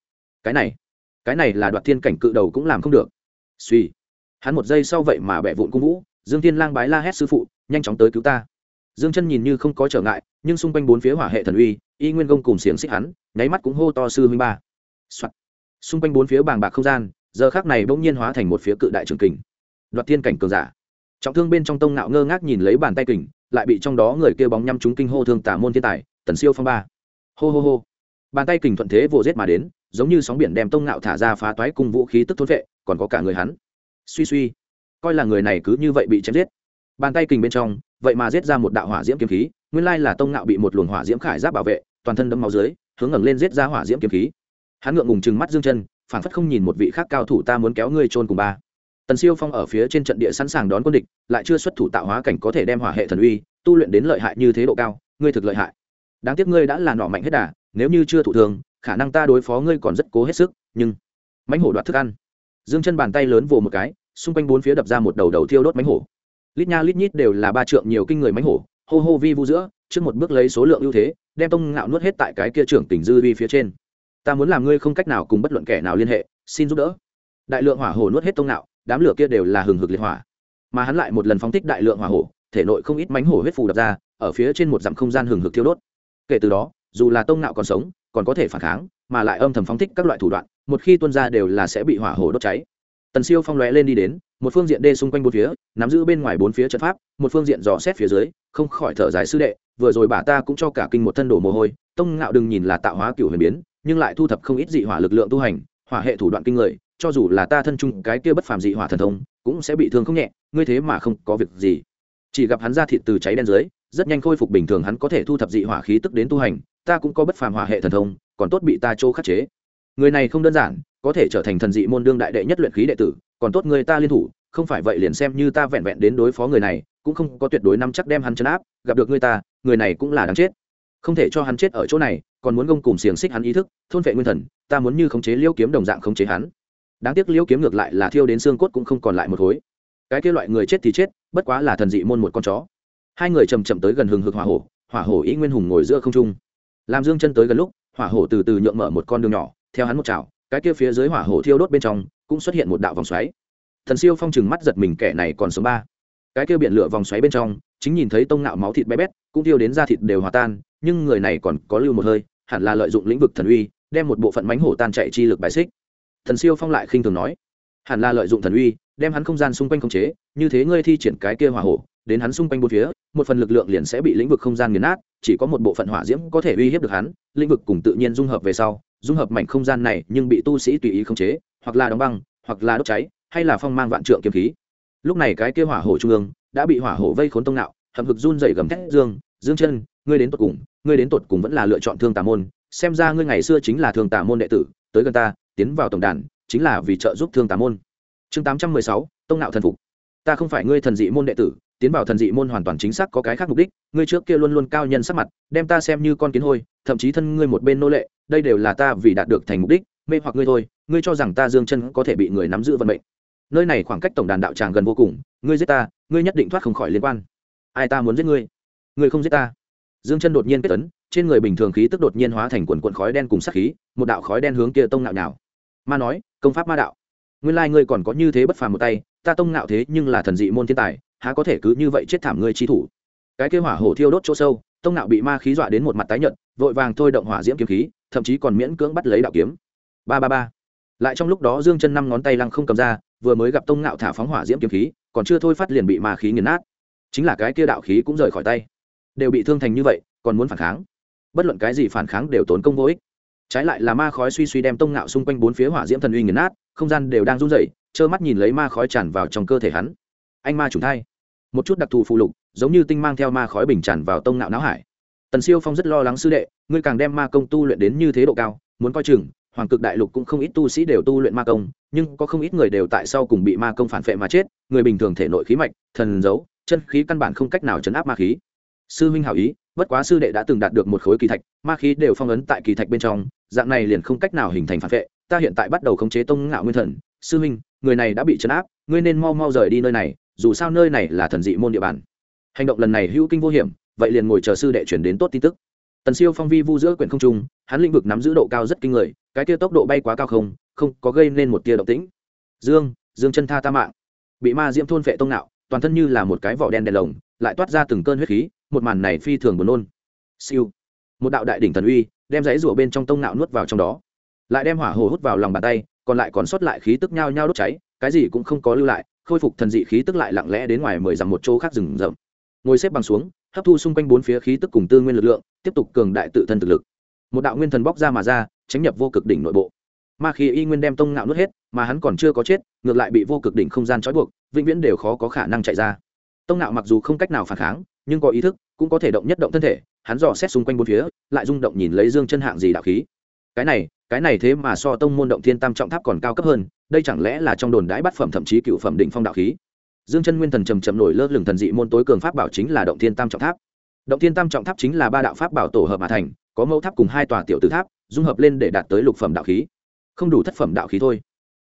Cái này là đoạt thiên cảnh cự đầu cũng làm không được. Suy. Hắn một giây sau vậy mà bẻ vụn cung vũ, Dương Thiên Lang bái la hét sư phụ, nhanh chóng tới cứu ta. Dương chân nhìn như không có trở ngại, nhưng xung quanh bốn phía hỏa hệ thần uy, y nguyên gông cùng xiềng xích hắn, nháy mắt cũng hô to sư huynh ba. Soạt. Xung quanh bốn phía bàng bạc không gian, giờ khắc này bỗng nhiên hóa thành một phía cự đại trường kình. Đoạt thiên cảnh cường giả. Trọng thương bên trong Tông Ngạo ngơ ngác nhìn lấy bàn tay kình, lại bị trong đó người kia bóng nhắm trúng kinh hô thương tả môn thiên tài, Tần Siêu Phong ba. Hô hô hô. Bàn tay kình thuận thế vồ giết mà đến, giống như sóng biển đem Tông Ngạo thả ra phá toái cùng vũ khí tức thôn vệ, còn có cả người hắn. Suy suy. Coi là người này cứ như vậy bị chém giết. Bàn tay kình bên trong, vậy mà giết ra một đạo hỏa diễm kiếm khí, nguyên lai là Tông Ngạo bị một luồng hỏa diễm khải giáp bảo vệ, toàn thân đẫm máu dưới, hướng ngẩng lên giết ra hỏa diễm kiếm khí. Hắn ngượng ngùng trừng mắt Dương chân, phảng phất không nhìn một vị khác cao thủ, ta muốn kéo ngươi chôn cùng ba. Tần Siêu Phong ở phía trên trận địa sẵn sàng đón quân địch, lại chưa xuất thủ tạo hóa cảnh có thể đem hỏa hệ thần uy tu luyện đến lợi hại như thế độ cao, ngươi thực lợi hại. Đáng tiếc ngươi đã là nỏ mạnh hết đà, nếu như chưa thụ thường, khả năng ta đối phó ngươi còn rất cố hết sức, nhưng mãnh hổ đoạt thức ăn. Dương chân bàn tay lớn vồ một cái, xung quanh bốn phía đập ra một đầu đầu thiêu đốt mãnh hổ. Lít nha lít nhít đều là 3 trượng nhiều kinh người mãnh hổ, hô hô vi vu giữa, trước một bước lấy số lượng ưu thế, đem Tông Ngạo nuốt hết tại cái kia trưởng tỉnh dư vi phía trên. Ta muốn làm ngươi không cách nào cùng bất luận kẻ nào liên hệ, xin giúp đỡ. Đại lượng hỏa hổ nuốt hết Tông Ngạo, đám lửa kia đều là hừng hực liệt hỏa, mà hắn lại một lần phóng thích đại lượng hỏa hổ, thể nội không ít mãnh hổ huyết phù đập ra, ở phía trên một dặm không gian hừng hực thiêu đốt. Kể từ đó, dù là Tông Ngạo còn sống, còn có thể phản kháng, mà lại âm thầm phóng thích các loại thủ đoạn, một khi tuôn ra đều là sẽ bị hỏa hổ đốt cháy. Tần Siêu Phong lóe lên đi đến, một phương diện đê xung quanh bốn phía, nắm giữ bên ngoài bốn phía trận pháp, một phương diện dò xét phía dưới, không khỏi thở dài sư đệ, vừa rồi bà ta cũng cho cả kinh một thân đổ mồ hôi. Tông Ngạo đừng nhìn là tạo hóa cửu huyền biến, nhưng lại thu thập không ít dị hỏa lực lượng tu hành, hỏa hệ thủ đoạn kinh người, cho dù là ta thân trung cái kia bất phàm dị hỏa thần thông, cũng sẽ bị thương không nhẹ, ngươi thế mà không có việc gì. Chỉ gặp hắn ra thịt từ cháy đen dưới, rất nhanh khôi phục bình thường, hắn có thể thu thập dị hỏa khí tức đến tu hành, ta cũng có bất phàm hỏa hệ thần thông, còn tốt bị ta chỗ khắc chế. Người này không đơn giản, có thể trở thành thần dị môn đương đại đệ nhất luyện khí đệ tử, còn tốt người ta liên thủ, không phải vậy liền xem như ta vẹn vẹn đến đối phó người này, cũng không có tuyệt đối nắm chắc đem hắn trấn áp, gặp được người ta, người này cũng là đáng chết. Không thể cho hắn chết ở chỗ này, còn muốn gông cùng xiềng xích hắn ý thức, thôn vệ nguyên thần, ta muốn như khống chế Liêu Kiếm đồng dạng khống chế hắn. Đáng tiếc Liêu Kiếm ngược lại là thiêu đến xương cốt cũng không còn lại một khối. Cái kia loại người chết thì chết, bất quá là thần dị môn một con chó. Hai người chậm chậm tới gần hừng hực hỏa hổ ý nguyên hùng ngồi giữa không trung. Làm Dương Chân tới gần lúc, hỏa hổ từ từ nhượng mở một con đường nhỏ, theo hắn một chảo, cái kia phía dưới hỏa hổ thiêu đốt bên trong cũng xuất hiện một đạo vòng xoáy. Thần Siêu Phong trừng mắt giật mình, kẻ này còn sống ba. Cái kia biển lửa vòng xoáy bên trong chính nhìn thấy Tông Ngạo máu thịt bé bét, cũng thiêu đến da thịt đều hòa tan, nhưng người này còn có lưu một hơi, hẳn là lợi dụng lĩnh vực thần uy, đem một bộ phận mãnh hổ tan chạy chi lực bài xích. Thần Siêu Phong lại khinh thường nói, hẳn là lợi dụng thần uy, đem hắn không gian xung quanh khống chế, như thế ngươi thi triển cái kia hỏa hổ, đến hắn xung quanh bốn phía, một phần lực lượng liền sẽ bị lĩnh vực không gian nghiền nát, chỉ có một bộ phận hỏa diễm có thể uy hiếp được hắn, lĩnh vực cùng tự nhiên dung hợp về sau, dung hợp mảnh không gian này nhưng bị tu sĩ tùy ý khống chế, hoặc là đóng băng, hoặc là đốt cháy, hay là phong mang vạn trượng kiếm khí. Lúc này cái kia hỏa hổ trung ương đã bị hỏa hổ vây khốn Tông Ngạo, hậm hực run rẩy gầm thét, Dương Chân, ngươi đến tột cùng vẫn là lựa chọn Thương Tà môn, xem ra ngươi ngày xưa chính là Thương Tà môn đệ tử, tới gần ta, tiến vào tổng đàn, chính là vì trợ giúp Thương Tà môn. Chương 816, Tông Ngạo thần phục. Ta không phải ngươi thần dị môn đệ tử, tiến vào thần dị môn hoàn toàn chính xác có cái khác mục đích, ngươi trước kia luôn luôn cao nhân sắc mặt, đem ta xem như con kiến hôi, thậm chí thân ngươi một bên nô lệ, đây đều là ta vì đạt được thành mục đích, mê hoặc ngươi thôi, ngươi cho rằng ta Dương Chân có thể bị người nắm giữ vận mệnh. Nơi này khoảng cách tổng đàn đạo tràng gần vô cùng, ngươi giết ta, ngươi nhất định thoát không khỏi liên quan. Ai ta muốn giết ngươi, ngươi không giết ta. Dương Chân đột nhiên kết tấn, trên người bình thường khí tức đột nhiên hóa thành quần quần khói đen cùng sát khí, một đạo khói đen hướng kia Tông Ngạo nào. Ma nói, công pháp ma đạo. Nguyên lai ngươi còn có như thế bất phàm một tay, ta Tông Ngạo thế nhưng là thần dị môn thiên tài, há có thể cứ như vậy chết thảm ngươi chi thủ. Cái kia hỏa hổ thiêu đốt chỗ sâu, Tông Ngạo bị ma khí dọa đến một mặt tái nhợt, vội vàng thôi động hỏa diễm kiếm khí, thậm chí còn miễn cưỡng bắt lấy đạo kiếm. Ba ba ba. Lại trong lúc đó Dương Chân 5 ngón tay lăng không cầm ra, vừa mới gặp Tông Ngạo thả phóng hỏa diễm kiếm khí, còn chưa thôi phát liền bị ma khí nghiền nát. Chính là cái kia đạo khí cũng rời khỏi tay, đều bị thương thành như vậy, còn muốn phản kháng. Bất luận cái gì phản kháng đều tốn công vô ích. Trái lại là ma khói suy suy đem Tông Ngạo xung quanh bốn phía hỏa diễm thần uy nghiền nát, không gian đều đang run rẩy, trơ mắt nhìn lấy ma khói tràn vào trong cơ thể hắn. Anh ma trùng thai, một chút đặc thù phụ lục, giống như tinh mang theo ma khói bình tràn vào Tông Ngạo não hải. Tần Siêu Phong rất lo lắng, sư đệ, ngươi càng đem ma công tu luyện đến như thế độ cao, muốn coi chừng, Hoàng Cực Đại Lục cũng không ít tu sĩ đều tu luyện ma công, nhưng có không ít người đều tại sau cùng bị ma công phản phệ mà chết, người bình thường thể nội khí mạch, thần dấu, chân khí căn bản không cách nào trấn áp ma khí. Sư huynh hảo ý, bất quá sư đệ đã từng đạt được một khối kỳ thạch, ma khí đều phong ấn tại kỳ thạch bên trong, dạng này liền không cách nào hình thành phản phệ, ta hiện tại bắt đầu khống chế Tông Ngạo nguyên thần, sư huynh, người này đã bị trấn áp, ngươi nên mau mau rời đi nơi này, dù sao nơi này là thần dị môn địa bàn. Hành động lần này hữu kinh vô hiểm, vậy liền ngồi chờ sư đệ chuyển đến tốt tin tức. Tần Siêu Phong vi vu giữa quyển không trung, hắn lĩnh vực nắm giữ độ cao rất kinh người, cái kia tốc độ bay quá cao không có gây nên một tia động tĩnh. Dương Chân tha ta mạng. Bị ma diễm thôn vệ Tông Ngạo, toàn thân như là một cái vỏ đen đen lồng, lại toát ra từng cơn huyết khí, một màn này phi thường buồn nôn. Siêu, một đạo đại đỉnh thần uy, đem giấy rùa bên trong Tông Ngạo nuốt vào trong đó, lại đem hỏa hồ hút vào lòng bàn tay, còn lại còn sót lại khí tức nhao nhao đốt cháy, cái gì cũng không có lưu lại, khôi phục thần dị khí tức lại lặng lẽ đến ngoài 10 dặm một chỗ khác rừng rậm. Ngồi xếp bằng xuống, hấp thu xung quanh bốn phía khí tức cùng tư nguyên lực lượng, tiếp tục cường đại tự thân thực lực. Một đạo nguyên thần bóc ra mà ra, tránh nhập vô cực đỉnh nội bộ. Ma khí y nguyên đem Tông Ngạo nuốt hết, mà hắn còn chưa có chết, ngược lại bị vô cực đỉnh không gian trói buộc, vĩnh viễn đều khó có khả năng chạy ra. Tông Ngạo mặc dù không cách nào phản kháng, nhưng có ý thức, cũng có thể động nhất động thân thể, hắn dò xét xung quanh bốn phía, lại rung động nhìn lấy Dương Chân hạng gì đạo khí. Cái này thế mà so tông môn động thiên tam trọng tháp còn cao cấp hơn, đây chẳng lẽ là trong đồn đãi bát phẩm thậm chí cựu phẩm đỉnh phong đạo khí. Dương Chân nguyên thần trầm trầm nổi lơ lửng, thần dị môn tối cường pháp bảo chính là động thiên tam trọng tháp. Động thiên tam trọng tháp chính là 3 đạo pháp bảo tổ hợp mà thành, có mẫu tháp cùng 2 tòa tiểu tử tháp dung hợp lên để đạt tới lục phẩm đạo khí, không đủ thất phẩm đạo khí thôi.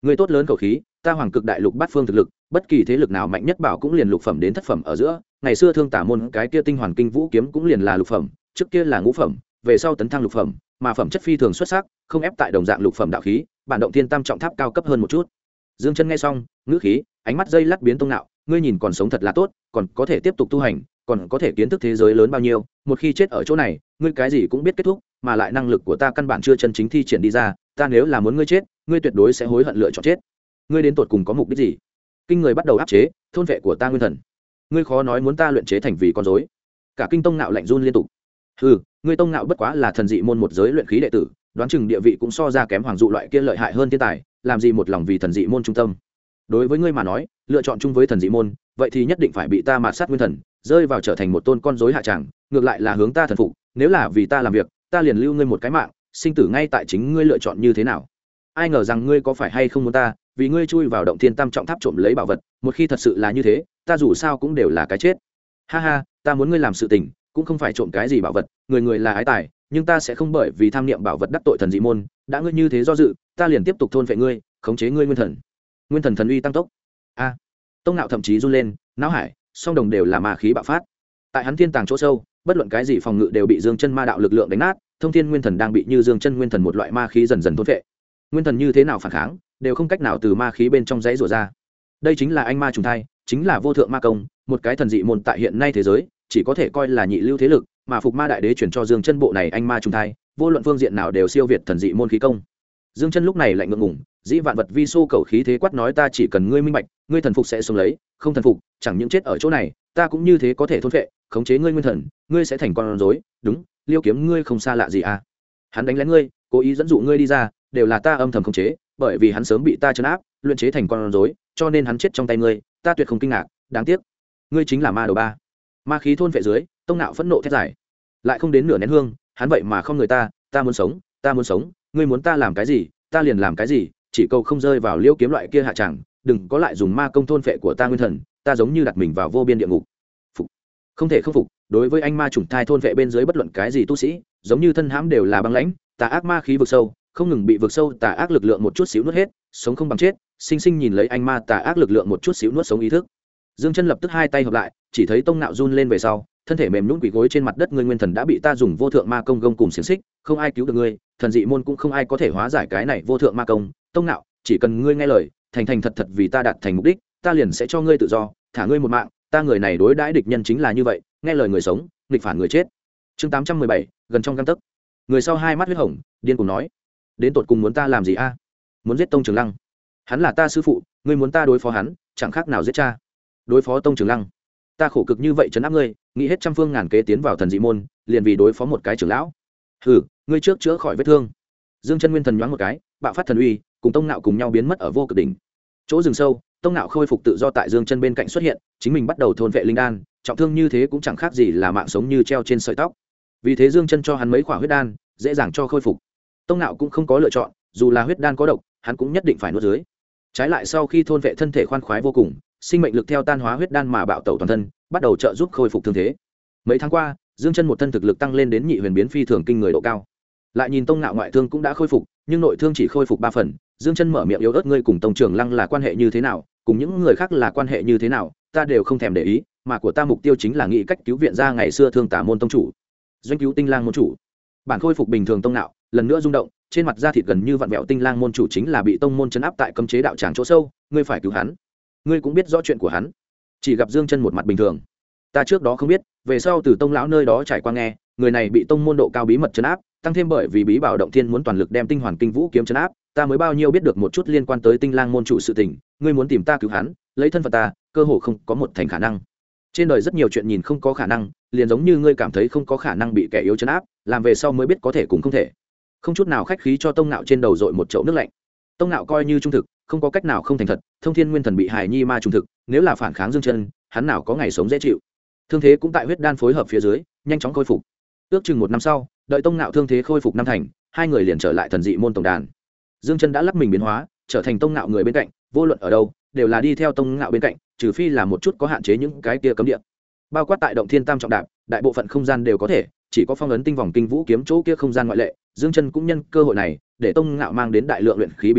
Ngươi tốt lớn khẩu khí, ta Hoàng Cực Đại Lục bát phương thực lực, bất kỳ thế lực nào mạnh nhất bảo cũng liền lục phẩm đến thất phẩm ở giữa, ngày xưa Thương Tả môn cái kia Tinh Hoàn Kinh Vũ kiếm cũng liền là lục phẩm, trước kia là ngũ phẩm, về sau tấn thăng lục phẩm, mà phẩm chất phi thường xuất sắc, không ép tại đồng dạng lục phẩm đạo khí, bản động thiên tam trọng tháp cao cấp hơn một chút. Dương Chân nghe xong, ngữ khí, ánh mắt dây lát biến tông nạo, ngươi nhìn còn sống thật là tốt, còn có thể tiếp tục tu hành, còn có thể kiến thức thế giới lớn bao nhiêu, một khi chết ở chỗ này, ngươi cái gì cũng biết kết thúc, mà lại năng lực của ta căn bản chưa chân chính thi triển đi ra, ta nếu là muốn ngươi chết, ngươi tuyệt đối sẽ hối hận lựa chọn chết. Ngươi đến tột cùng có mục đích gì? Kinh người bắt đầu áp chế, thôn vệ của ta nguyên thần. Ngươi khó nói muốn ta luyện chế thành vì con rối? Cả kinh tông nạo lạnh run liên tục. Hừ, ngươi tông nạo bất quá là thần dị môn một giới luyện khí đệ tử, đoán chừng địa vị cũng so ra kém hoàng dụ loại kia lợi hại hơn thiên tài, làm gì một lòng vì thần dị môn trung tâm. Đối với ngươi mà nói, lựa chọn chung với thần dị môn, vậy thì nhất định phải bị ta mạt sát nguyên thần, rơi vào trở thành một tôn con rối hạ tràng, ngược lại là hướng ta thần phục, nếu là vì ta làm việc, ta liền lưu ngươi một cái mạng, sinh tử ngay tại chính ngươi lựa chọn như thế nào. Ai ngờ rằng ngươi có phải hay không muốn ta, vì ngươi chui vào động thiên tam trọng tháp trộm lấy bảo vật, một khi thật sự là như thế, ta dù sao cũng đều là cái chết. Ha ha, ta muốn ngươi làm sự tình, cũng không phải trộm cái gì bảo vật, người người là ái tài, nhưng ta sẽ không bởi vì tham niệm bảo vật đắc tội thần dị môn, đã ngươi như thế do dự, ta liền tiếp tục thôn phệ ngươi, khống chế ngươi nguyên thần. Nguyên thần thần uy tăng tốc. A. Tông Nạo thậm chí run lên, não hải, song đồng đều là ma khí bạo phát. Tại hắn thiên tàng chỗ sâu, bất luận cái gì phòng ngự đều bị Dương Chân ma đạo lực lượng đánh nát, thông thiên nguyên thần đang bị như Dương Chân nguyên thần một loại ma khí dần dần thôn phệ. Nguyên thần như thế nào phản kháng, đều không cách nào từ ma khí bên trong giãy rủa ra. Đây chính là anh ma trùng thai, chính là vô thượng ma công, một cái thần dị môn tại hiện nay thế giới, chỉ có thể coi là nhị lưu thế lực, mà Phục Ma đại đế chuyển cho Dương Chân bộ này anh ma trùng thai, vô luận phương diện nào đều siêu việt thần dị môn khí công. Dương Chân lúc này lạnh ngượng ngùng, dĩ vạn vật vi xô cầu khí thế quát nói ta chỉ cần ngươi minh bạch, ngươi thần phục sẽ sống lấy, không thần phục, chẳng những chết ở chỗ này, ta cũng như thế có thể thôn phệ, khống chế ngươi nguyên thần, ngươi sẽ thành con rối, đúng, Liêu Kiếm ngươi không xa lạ gì à? Hắn đánh lén ngươi, cố ý dẫn dụ ngươi đi ra, đều là ta âm thầm khống chế, bởi vì hắn sớm bị ta trấn áp, luyện chế thành con rối, cho nên hắn chết trong tay ngươi, ta tuyệt không kinh ngạc, đáng tiếc, ngươi chính là ma đầu ba. Ma khí thôn phệ dưới, Tông Nạo phẫn nộ thét giải, lại không đến nửa nén hương, hắn vậy mà không người ta muốn sống, ta muốn sống, ngươi muốn ta làm cái gì, ta liền làm cái gì, chỉ cầu không rơi vào Liêu Kiếm loại kia hạ chẳng, đừng có lại dùng ma công thôn phệ của ta nguyên thần, ta giống như đặt mình vào vô biên địa ngục. Phục. Không thể không phục, đối với anh ma chủng thai thôn phệ bên dưới bất luận cái gì tu sĩ, giống như thân hãm đều là băng lãnh, tà ác ma khí vực sâu, không ngừng bị vực sâu tà ác lực lượng một chút xíu nuốt hết, sống không bằng chết, sinh sinh nhìn lấy anh ma tà ác lực lượng một chút xíu nuốt sống ý thức. Dương Chân lập tức hai tay hợp lại, chỉ thấy Tông Nạo run lên về sau, thân thể mềm nhũn quỳ gối trên mặt đất, ngươi nguyên thần đã bị ta dùng vô thượng ma công gông cùng xiềng xích, không ai cứu được ngươi, thần dị môn cũng không ai có thể hóa giải cái này vô thượng ma công. Tông Nạo, chỉ cần ngươi nghe lời, thành thành thật thật vì ta đạt thành mục đích, ta liền sẽ cho ngươi tự do, thả ngươi một mạng, ta người này đối đãi địch nhân chính là như vậy, nghe lời người sống, nghịch phản người chết. Chương 817, gần trong gang tấc. Người sau hai mắt huyết hồng, điên cuồng nói, đến tột cùng muốn ta làm gì a? Muốn giết Tông Trường Lăng? Hắn là ta sư phụ, ngươi muốn ta đối phó hắn, chẳng khác nào giết cha. Đối phó Tông Trường Lăng, ta khổ cực như vậy trấn áp ngươi, nghĩ hết trăm phương ngàn kế tiến vào thần dị môn, liền vì đối phó một cái trưởng lão. Hừ, ngươi trước chữa khỏi vết thương. Dương Chân nguyên thần nhoáng một cái, bạo phát thần uy, cùng Tông Nạo cùng nhau biến mất ở vô cực đỉnh. Chỗ rừng sâu, Tông Nạo khôi phục tự do tại Dương Chân bên cạnh xuất hiện, chính mình bắt đầu thôn vệ linh đan, trọng thương như thế cũng chẳng khác gì là mạng sống như treo trên sợi tóc. Vì thế Dương Chân cho hắn mấy quả huyết đan, dễ dàng cho khôi phục. Tông Nạo cũng không có lựa chọn, dù là huyết đan có độc, hắn cũng nhất định phải nuốt dưới. Trái lại sau khi thôn vệ thân thể khoan khoái vô cùng, sinh mệnh lực theo tan hóa huyết đan mà bạo tẩu toàn thân, bắt đầu trợ giúp khôi phục thương thế. Mấy tháng qua, Dương Chân một thân thực lực tăng lên đến nhị huyền biến phi thường kinh người độ cao. Lại nhìn Tông Nạo ngoại thương cũng đã khôi phục, nhưng nội thương chỉ khôi phục 3 phần. Dương Chân mở miệng yếu ớt, ngươi cùng Tông Trường Lăng là quan hệ như thế nào, cùng những người khác là quan hệ như thế nào, ta đều không thèm để ý, mà của ta mục tiêu chính là nghĩ cách cứu viện ra ngày xưa Thương Tả môn tông chủ, doanh cứu Tinh Lang môn chủ. Bản khôi phục bình thường Tông Nạo, lần nữa rung động, trên mặt da thịt gần như vặn vẹo. Tinh Lang môn chủ chính là bị tông môn trấn áp tại cấm chế đạo tràng chỗ sâu, ngươi phải cứu hắn. Ngươi cũng biết rõ chuyện của hắn. Chỉ gặp Dương Chân một mặt bình thường, ta trước đó không biết, về sau từ Tông lão nơi đó trải qua nghe, người này bị tông môn độ cao bí mật trấn áp, tăng thêm bởi vì bí bảo động thiên muốn toàn lực đem Tinh Hoàn Kinh Vũ kiếm trấn áp, ta mới bao nhiêu biết được một chút liên quan tới Tinh Lang môn chủ sự tình, ngươi muốn tìm ta cứu hắn, lấy thân phận ta, cơ hồ không có một thành khả năng. Trên đời rất nhiều chuyện nhìn không có khả năng, liền giống như ngươi cảm thấy không có khả năng bị kẻ yếu trấn áp, làm về sau mới biết có thể cùng không thể. Không chút nào khách khí cho Tông Nạo trên đầu dội một chậu nước lạnh. Tông Nạo coi như trung thực, không có cách nào không thành thật, thông thiên nguyên thần bị hài nhi ma trung thực, nếu là phản kháng Dương Chân, hắn nào có ngày sống dễ chịu. Thương thế cũng tại huyết đan phối hợp phía dưới, nhanh chóng khôi phục. Ước chừng 1 năm sau, đợi Tông Nạo thương thế khôi phục năm thành, hai người liền trở lại thần dị môn tổng đàn. Dương Chân đã lắc mình biến hóa, trở thành Tông Nạo người bên cạnh, vô luận ở đâu, đều là đi theo Tông Nạo bên cạnh, trừ phi là một chút có hạn chế những cái kia cấm địa. Bao quát tại động thiên tam trọng đạp, đại bộ phận không gian đều có thể, chỉ có phong ấn tinh vòng kinh vũ kiếm chỗ kia không gian ngoại lệ. Dương Chân cũng nhân cơ hội này, để Tông Nạo mang đến đại lượng luyện khí bí điển,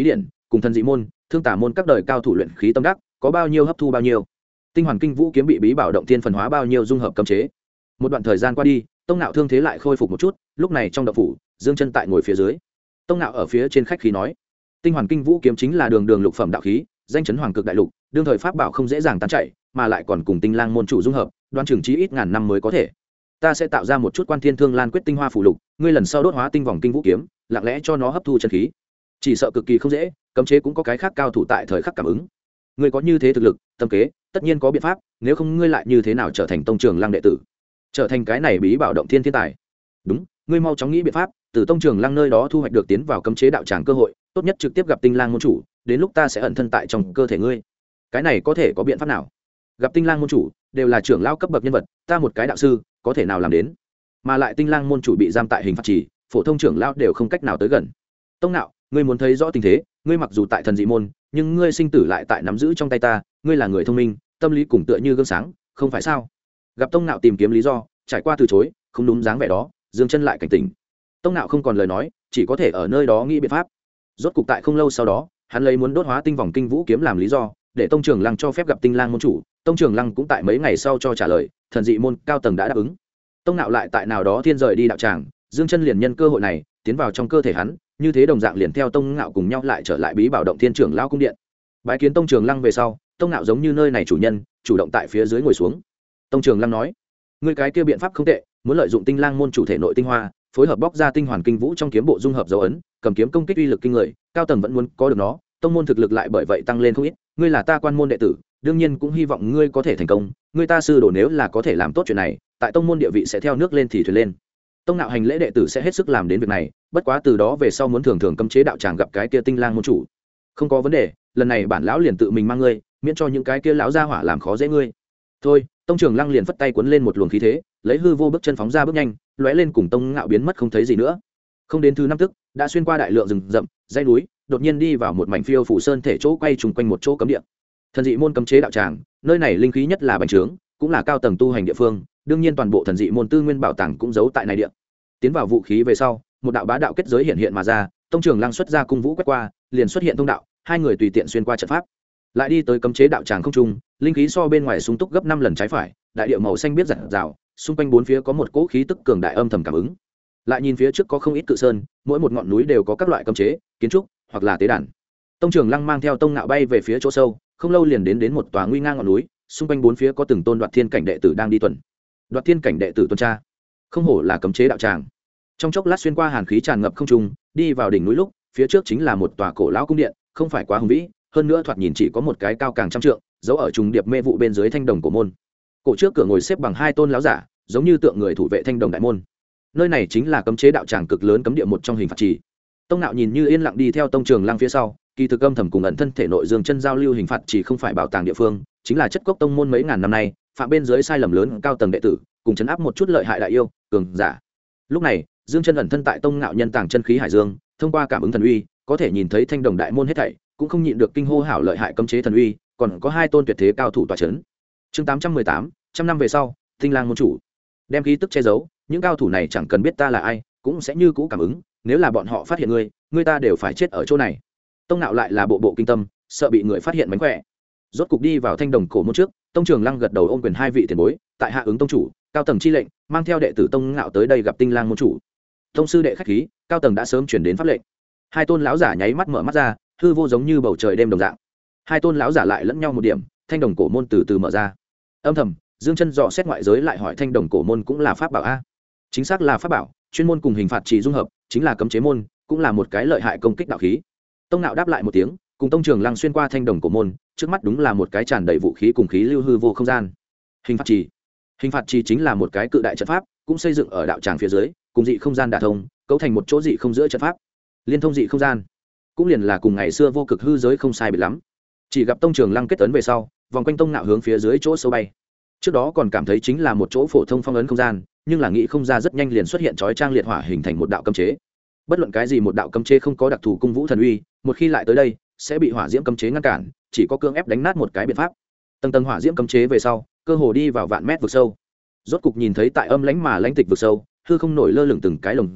cùng thần dị môn thương tả môn các đời cao thủ luyện khí tâm đắc có bao nhiêu hấp thu bao nhiêu, tinh hoàn kinh vũ kiếm bị bí bảo động tiên phần hóa bao nhiêu dung hợp cấm chế. Một đoạn thời gian qua đi, Tông Nạo thương thế lại khôi phục một chút, lúc này trong động phủ, Dương Chân tại ngồi phía dưới. Tông Nạo ở phía trên khách khí nói: "Tinh hoàn kinh vũ kiếm chính là đường đường lục phẩm đạo khí, danh chấn hoàng cực đại lục, đương thời pháp bảo không dễ dàng tan chảy, mà lại còn cùng Tinh Lang môn chủ dung hợp, đoan chừng chí ít ngàn năm mới có thể. Ta sẽ tạo ra một chút Quan Thiên Thương Lan quyết tinh hoa phù lục, ngươi lần sau đốt hóa tinh vòng kinh vũ kiếm, lặng lẽ cho nó hấp thu chân khí. Chỉ sợ cực kỳ không dễ, cấm chế cũng có cái khác cao thủ tại thời khắc cảm ứng. Ngươi có như thế thực lực, tâm kế, tất nhiên có biện pháp, nếu không ngươi lại như thế nào trở thành Tông Trường Lăng đệ tử, trở thành cái này bí bảo động thiên thiên tài? Đúng, ngươi mau chóng nghĩ biện pháp, từ Tông Trường Lăng nơi đó thu hoạch được tiến vào cấm chế đạo tràng cơ hội, tốt nhất trực tiếp gặp Tinh Lang môn chủ, đến lúc ta sẽ ẩn thân tại trong cơ thể ngươi. Cái này có thể có biện pháp nào? Gặp Tinh Lang môn chủ, đều là trưởng lão cấp bậc nhân vật, ta một cái đạo sư, có thể nào làm đến? Mà lại Tinh Lang môn chủ bị giam tại hình phạt trì, phổ thông trưởng lão đều không cách nào tới gần. Tông Nạo, ngươi muốn thấy rõ tình thế, ngươi mặc dù tại thần dị môn, nhưng ngươi sinh tử lại tại nắm giữ trong tay ta, ngươi là người thông minh, tâm lý cùng tựa như gương sáng, không phải sao? Gặp Tông Nạo tìm kiếm lý do, trải qua từ chối, không đúng dáng vẻ đó, Dương Chân lại cảnh tỉnh. Tông Nạo không còn lời nói, chỉ có thể ở nơi đó nghĩ biện pháp. Rốt cục tại không lâu sau đó, hắn lấy muốn đốt hóa tinh vòng kinh vũ kiếm làm lý do, để Tông Trường Lăng cho phép gặp Tinh Lang môn chủ. Tông Trường Lăng cũng tại mấy ngày sau cho trả lời, thần dị môn cao tầng đã đáp ứng. Tông Nạo lại tại nào đó thiên rời đi đạo tràng, Dương Chân liền nhân cơ hội này tiến vào trong cơ thể hắn, như thế đồng dạng liền theo Tông Nạo cùng nhau lại trở lại bí bảo động thiên trưởng lão cung điện. Bái kiến Tông Trường Lăng về sau, Tông Nạo giống như nơi này chủ nhân, chủ động tại phía dưới ngồi xuống. Tông Trường Lăng nói: "Ngươi cái kia biện pháp không tệ, muốn lợi dụng Tinh Lang môn chủ thể nội tinh hoa, phối hợp bóc ra tinh hoàn kinh vũ trong kiếm bộ dung hợp dấu ấn, cầm kiếm công kích uy lực kinh người, cao tầng vẫn muốn có được nó, tông môn thực lực lại bởi vậy tăng lên không ít, ngươi là ta quan môn đệ tử, đương nhiên cũng hy vọng ngươi có thể thành công, ngươi ta sư đồ nếu là có thể làm tốt chuyện này, tại tông môn địa vị sẽ theo nước lên thì thuyền lên." Tông Nạo hành lễ đệ tử sẽ hết sức làm đến việc này, bất quá từ đó về sau muốn thường thường cấm chế đạo tràng gặp cái kia Tinh Lang môn chủ. Không có vấn đề, lần này bản lão liền tự mình mang ngươi, miễn cho những cái kia lão gia hỏa làm khó dễ ngươi. Thôi, Tông Trường Lăng liền phất tay cuốn lên một luồng khí thế, lấy hư vô bước chân phóng ra bước nhanh, lóe lên cùng Tông Nạo biến mất không thấy gì nữa. Không đến thứ năm tức, đã xuyên qua đại lượng rừng rậm, dãy núi, đột nhiên đi vào một mảnh phiêu phủ sơn thể chỗ quay trùng quanh một chỗ cấm địa. Thần dị môn cấm chế đạo tràng, nơi này linh khí nhất là bành trướng, cũng là cao tầng tu hành địa phương, đương nhiên toàn bộ thần dị môn tư nguyên bảo tàng cũng giấu tại này địa. Tiến vào vũ khí về sau, một đạo bá đạo kết giới hiện hiện mà ra, Tông Trường Lăng xuất ra cung vũ quét qua, liền xuất hiện thông đạo, hai người tùy tiện xuyên qua trận pháp. Lại đi tới cấm chế đạo tràng không trung, linh khí so bên ngoài sung túc gấp 5 lần trái phải, đại địa màu xanh biết rạng rào, xung quanh bốn phía có một cỗ khí tức cường đại âm thầm cảm ứng. Lại nhìn phía trước có không ít cự sơn, mỗi một ngọn núi đều có các loại cấm chế, kiến trúc hoặc là tế đàn. Tông Trường Lăng mang theo Tông Nạo bay về phía chỗ sâu, không lâu liền đến một tòa nguy nga ngọn núi, xung quanh bốn phía có từng tôn Đoạt Thiên cảnh đệ tử đang đi tuần. Đoạt Thiên cảnh đệ tử tuần tra, không hổ là cấm chế đạo tràng. Trong chốc lát xuyên qua hàn khí tràn ngập không trung, đi vào đỉnh núi lúc, phía trước chính là một tòa cổ lão cung điện, không phải quá hùng vĩ, hơn nữa thoạt nhìn chỉ có một cái cao càng trăm trượng, giấu ở trùng điệp mê vụ bên dưới thanh đồng cổ môn. Cổ trước cửa ngồi xếp bằng hai tôn lão giả, giống như tượng người thủ vệ thanh đồng đại môn. Nơi này chính là cấm chế đạo tràng cực lớn cấm địa một trong hình phạt trì. Tông Nạo nhìn như yên lặng đi theo Tông Trường Lăng phía sau, kỳ thực âm thầm cùng ẩn thân thể nội Dương Chân giao lưu hình phạt trì không phải bảo tàng địa phương, chính là chất cốc tông môn mấy ngàn năm nay, phạm bên dưới sai lầm lớn cao tầng đệ tử, cùng chấn áp một chút lợi hại đại yêu, cường giả. Lúc này, Dương Chân ẩn thân tại Tông Nạo nhân tàng chân khí hải dương, thông qua cảm ứng thần uy, có thể nhìn thấy thanh đồng đại môn hết thảy, cũng không nhịn được kinh hô hảo lợi hại cấm chế thần uy, còn có hai tôn tuyệt thế cao thủ tọa chấn. Chương 818, trăm năm về sau, Tinh Lang môn chủ đem khí tức che giấu, những cao thủ này chẳng cần biết ta là ai, cũng sẽ như cũ cảm ứng, nếu là bọn họ phát hiện ngươi ta đều phải chết ở chỗ này. Tông Nạo lại là bộ bộ kinh tâm, sợ bị người phát hiện mánh khỏe. Rốt cục đi vào thanh đồng cổ môn trước, Tông Trường Lăng gật đầu ôm quyền hai vị tiền bối, tại hạ ứng tông chủ, cao tầng chi lệnh, mang theo đệ tử Tông Nạo tới đây gặp Tinh Lang môn chủ. Tông sư đệ khách khí, cao tầng đã sớm chuyển đến pháp lệnh. Hai tôn lão giả nháy mắt mở mắt ra, hư vô giống như bầu trời đêm đồng dạng. Hai tôn lão giả lại lẫn nhau một điểm, thanh đồng cổ môn từ từ mở ra. Âm thầm, Dương Chân dò xét ngoại giới lại hỏi thanh đồng cổ môn cũng là pháp bảo a? Chính xác là pháp bảo, chuyên môn cùng hình phạt trì dung hợp, chính là cấm chế môn, cũng là một cái lợi hại công kích đạo khí. Tông Nạo đáp lại một tiếng, cùng Tông Trường Lăng xuyên qua thanh đồng cổ môn, trước mắt đúng là một cái tràn đầy vũ khí cùng khí lưu hư vô không gian. Hình phạt trì. Hình phạt trì chính là một cái cự đại trận pháp, cũng xây dựng ở đạo tràng phía dưới, cùng dị không gian đả thông, cấu thành một chỗ dị không giữa trận pháp. Liên thông dị không gian, cũng liền là cùng ngày xưa vô cực hư giới không sai biệt lắm. Chỉ gặp Tông Trường Lăng kết ấn về sau, vòng quanh Tông Nạo hướng phía dưới chỗ sâu bay. Trước đó còn cảm thấy chính là một chỗ phổ thông phong ấn không gian, nhưng là nghĩ không ra rất nhanh liền xuất hiện chói trang liệt hỏa hình thành một đạo cấm chế. Bất luận cái gì một đạo cấm chế không có đặc thù cung vũ thần uy, một khi lại tới đây, sẽ bị hỏa diễm cấm chế ngăn cản, chỉ có cưỡng ép đánh nát một cái biện pháp. Tầng tầng hỏa diễm cấm chế về sau, cơ hồ đi vào vạn mét vực sâu. Rốt cục nhìn thấy tại âm lãnh mà lãnh tịch vực sâu, hư không nổi lơ lửng từng cái lồng giam,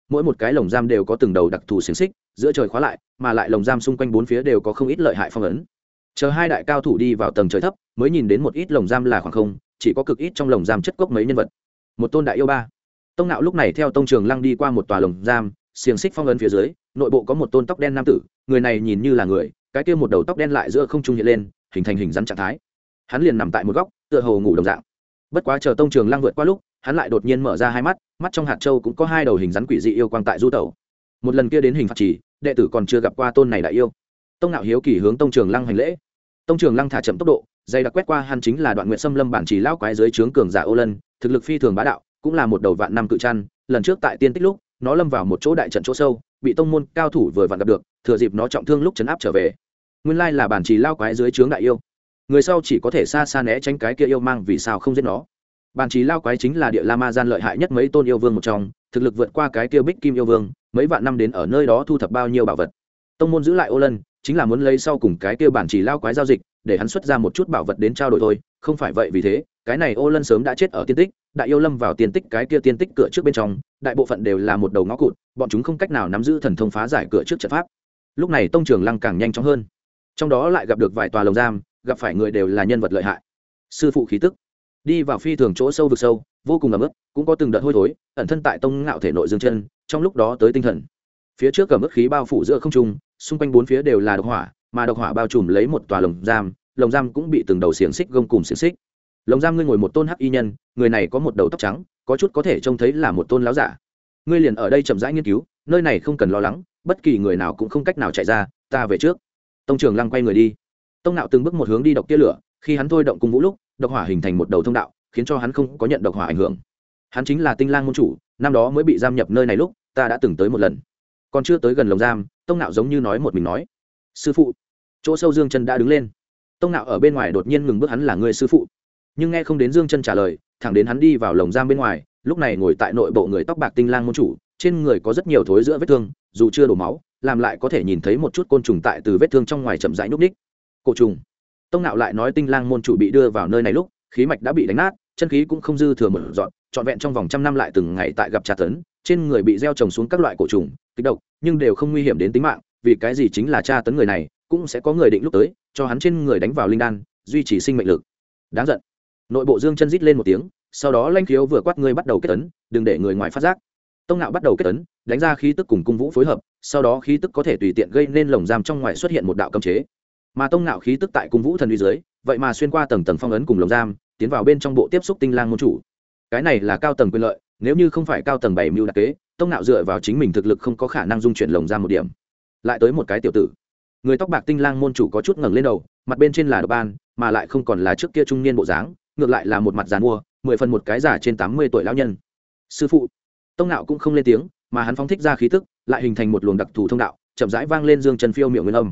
mỗi một cái lồng giam đều có từng đầu đặc thù xiềng xích giữa trời khóa lại, mà lại lồng giam xung quanh bốn phía đều có không ít lợi hại phong ấn. Chờ hai đại cao thủ đi vào tầng trời thấp mới nhìn đến một ít lồng giam là khoảng không, chỉ có cực ít trong lồng giam chất cốc mấy nhân vật. Một tôn đại yêu ba. Tông Nạo lúc này theo Tông Trường Lăng đi qua một tòa lồng giam, xiềng xích phong ấn phía dưới, nội bộ có một tôn tóc đen nam tử, người này nhìn như là người, cái kia một đầu tóc đen lại giữa không trung hiện lên, hình thành hình rắn trạng thái. Hắn liền nằm tại một góc, tựa hồ ngủ đồng dạng. Bất quá chờ Tông Trường Lăng vượt qua lúc, hắn lại đột nhiên mở ra hai mắt, mắt trong hạt châu cũng có hai đầu hình rắn quỷ dị yêu quang tại du tẩu. Một lần kia đến hình phạt chỉ, đệ tử còn chưa gặp qua tôn này đại yêu. Tông Nạo hiếu kỳ hướng Tông Trường Lăng hành lễ. Tông Trường Lăng thả chậm tốc độ, dây đặc quét qua, hắn chính là Đoạn Nguyệt Xâm Lâm bản chỉ lão quái dưới trướng cường giả Ô Lân, thực lực phi thường bá đạo, cũng là một đầu vạn năm cự chăn. Lần trước tại tiên tích lúc, nó lâm vào một chỗ đại trận chỗ sâu, bị tông môn cao thủ vừa vặn gặp được, thừa dịp nó trọng thương lúc trấn áp trở về. Nguyên lai là bản chỉ lão quái dưới trướng đại yêu. Người sau chỉ có thể xa xa né tránh cái kia yêu mang, vì sao không giết nó? Bản chỉ lão quái chính là địa la ma gian lợi hại nhất mấy tôn yêu vương một trong, thực lực vượt qua cái kia Bích Kim yêu vương, mấy vạn năm đến ở nơi đó thu thập bao nhiêu bảo vật. Tông môn giữ lại Ô Lân, chính là muốn lấy sau cùng cái kia bản chỉ lão quái giao dịch, để hắn xuất ra một chút bảo vật đến trao đổi thôi, không phải vậy vì thế, cái này Ô Lân sớm đã chết ở tiên tích, đại yêu lâm vào tiên tích, cái kia tiên tích cửa trước bên trong, đại bộ phận đều là một đầu ngõ cụt, bọn chúng không cách nào nắm giữ thần thông phá giải cửa trước trận pháp. Lúc này Tông Trường Lăng càng nhanh chóng hơn, trong đó lại gặp được vài tòa lồng giam, gặp phải người đều là nhân vật lợi hại. Sư phụ khí tức, đi vào phi thường chỗ sâu vực sâu, vô cùng ẩm ướt, cũng có từng đợt hôi thối, ẩn thân tại Tông Ngạo thể nội dương chân, trong lúc đó tới tinh thần. Phía trước ẩm ướt khí bao phủ giữa không trung, xung quanh bốn phía đều là độc hỏa, mà độc hỏa bao trùm lấy một tòa lồng giam cũng bị từng đầu xiềng xích gông cùng xiềng xích. Lồng giam ngươi ngồi một tôn hắc y nhân, người này có một đầu tóc trắng, có chút có thể trông thấy là một tôn láo giả. Ngươi liền ở đây chậm rãi nghiên cứu, nơi này không cần lo lắng, bất kỳ người nào cũng không cách nào chạy ra, ta về trước. Tông Trường Lăng quay người đi. Tông Nạo từng bước một hướng đi độc tia lửa, khi hắn thôi động cung vũ lúc, độc hỏa hình thành một đầu thông đạo, khiến cho hắn không có nhận độc hỏa ảnh hưởng. Hắn chính là Tinh Lang môn chủ, năm đó mới bị giam nhập nơi này lúc, ta đã từng tới một lần. Còn chưa tới gần lồng giam, Tông Nạo giống như nói một mình nói: "Sư phụ." Chỗ sâu Dương Chân đã đứng lên. Tông Nạo ở bên ngoài đột nhiên ngừng bước, hắn là người sư phụ, nhưng nghe không đến Dương Chân trả lời, thẳng đến hắn đi vào lồng giam bên ngoài, lúc này ngồi tại nội bộ người tóc bạc Tinh Lang môn chủ, trên người có rất nhiều thối giữa vết thương, dù chưa đổ máu, làm lại có thể nhìn thấy một chút côn trùng tại từ vết thương trong ngoài chậm rãi nhúc nhích. Cổ trùng. Tông Nạo lại nói Tinh Lang môn chủ bị đưa vào nơi này lúc, khí mạch đã bị đánh nát, chân khí cũng không dư thừa một dọn, trọn vẹn trong vòng trăm năm lại từng ngày tại gặp tra tấn, trên người bị gieo trồng xuống các loại cổ trùng, kịch độc, nhưng đều không nguy hiểm đến tính mạng, vì cái gì chính là tra tấn người này, cũng sẽ có người định lúc tới, cho hắn trên người đánh vào linh đan, duy trì sinh mệnh lực. Đáng giận. Nội bộ Dương Chân rít lên một tiếng, sau đó lanh khiếu vừa quát, ngươi bắt đầu kết ấn, đừng để người ngoài phát giác. Tông Nạo bắt đầu kết ấn, đánh ra khí tức cùng cung vũ phối hợp, sau đó khí tức có thể tùy tiện gây nên lồng giam trong ngoài xuất hiện một đạo cấm chế. Mà Tông Nạo khí tức tại cung vũ thần uy dưới, vậy mà xuyên qua tầng tầng phong ấn cùng lồng giam, tiến vào bên trong bộ tiếp xúc Tinh Lang môn chủ. Cái này là cao tầng quyền lợi, nếu như không phải cao tầng bày mưu đặc kế, Tông Nạo dựa vào chính mình thực lực không có khả năng dung chuyển lồng giam một điểm. Lại tới một cái tiểu tử. Người tóc bạc Tinh Lang môn chủ có chút ngẩng lên đầu, mặt bên trên là độc ban, mà lại không còn là trước kia trung niên bộ dáng, ngược lại là một mặt giàn mua, 10 phần một cái già trên 80 tuổi lão nhân. Sư phụ. Tông Nạo cũng không lên tiếng, mà hắn phóng thích ra khí tức, lại hình thành một luồng đặc thù thông đạo, chậm rãi vang lên Dương Chân phiêu miểu nguyên âm.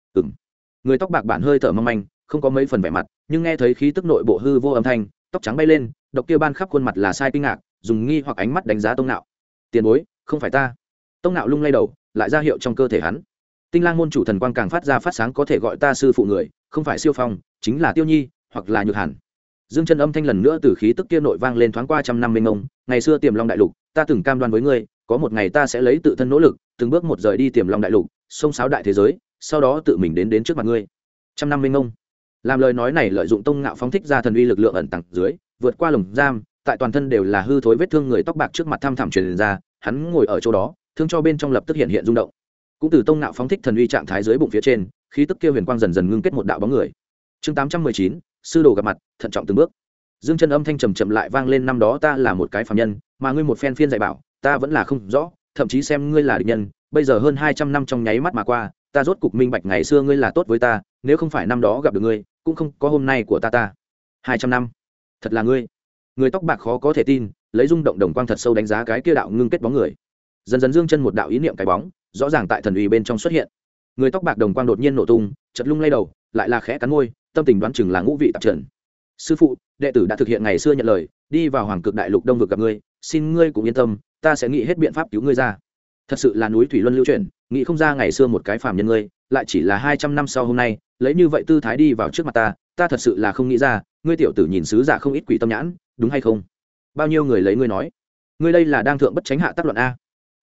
Người tóc bạc bản hơi thở mong manh, không có mấy phần vẻ mặt, nhưng nghe thấy khí tức nội bộ hư vô âm thanh, tóc trắng bay lên, độc kia ban khắp khuôn mặt là sai kinh ngạc, dùng nghi hoặc ánh mắt đánh giá Tông Nạo. Tiền bối, không phải ta. Tông Nạo lung lay đầu, lại ra hiệu trong cơ thể hắn. Tinh Lang môn chủ thần quang càng phát ra phát sáng, có thể gọi ta sư phụ người, không phải Siêu Phong, chính là Tiêu Nhi, hoặc là Nhược Hàn. Dương Chân âm thanh lần nữa từ khí tức kia nội vang lên, thoáng qua trăm năm mênh mông, ngày xưa Tiềm Long đại lục, ta từng cam đoan với ngươi, có một ngày ta sẽ lấy tự thân nỗ lực, từng bước một rời đi Tiềm Long đại lục, xông xáo đại thế giới, sau đó tự mình đến trước mặt ngươi. Trăm năm mênh mông. Làm lời nói này lợi dụng Tông Ngạo phóng thích ra thần uy lực lượng ẩn tàng dưới, vượt qua lồng giam, tại toàn thân đều là hư thối vết thương, người tóc bạc trước mặt thăm thẳm truyền ra, hắn ngồi ở chỗ đó, thương cho bên trong lập tức hiện hiện rung động. Cũng từ Tông Ngạo phóng thích thần uy trạng thái dưới bụng phía trên, khí tức kia huyền quang dần dần ngưng kết một đạo bóng người. Chương 819, sư đồ gặp mặt, thận trọng từng bước. Dương Chân âm thanh trầm trầm lại vang lên, năm đó ta là một cái phàm nhân, mà ngươi một phen phiên dạy bảo, ta vẫn là không rõ, thậm chí xem ngươi là địch nhân, bây giờ hơn 200 năm trong nháy mắt mà qua, ta rốt cục minh bạch ngày xưa ngươi là tốt với ta, nếu không phải năm đó gặp được ngươi, cũng không có hôm nay của ta. 200 năm, thật là ngươi. Người tóc bạc khó có thể tin, lấy rung động đồng quang thật sâu đánh giá cái kia đạo ngưng kết bóng người. Dần dần Dương Chân một đạo ý niệm cái bóng, rõ ràng tại thần uy bên trong xuất hiện. Người tóc bạc đồng quang đột nhiên nổ tung, chợt lung lay đầu, lại là khẽ cắn môi, tâm tình đoán chừng là ngũ vị tạp trần. Sư phụ, đệ tử đã thực hiện ngày xưa nhận lời, đi vào Hoàng Cực Đại Lục Đông vực gặp ngươi, xin ngươi cũng yên tâm, ta sẽ nghĩ hết biện pháp cứu ngươi ra. Thật sự là núi thủy luân lưu chuyển, nghĩ không ra ngày xưa một cái phàm nhân ngươi, lại chỉ là 200 năm sau hôm nay, lấy như vậy tư thái đi vào trước mặt ta thật sự là không nghĩ ra, ngươi tiểu tử nhìn sứ giả không ít quỷ tâm nhãn, đúng hay không? Bao nhiêu người lấy ngươi nói, ngươi đây là đang thượng bất tránh hạ tác luận a.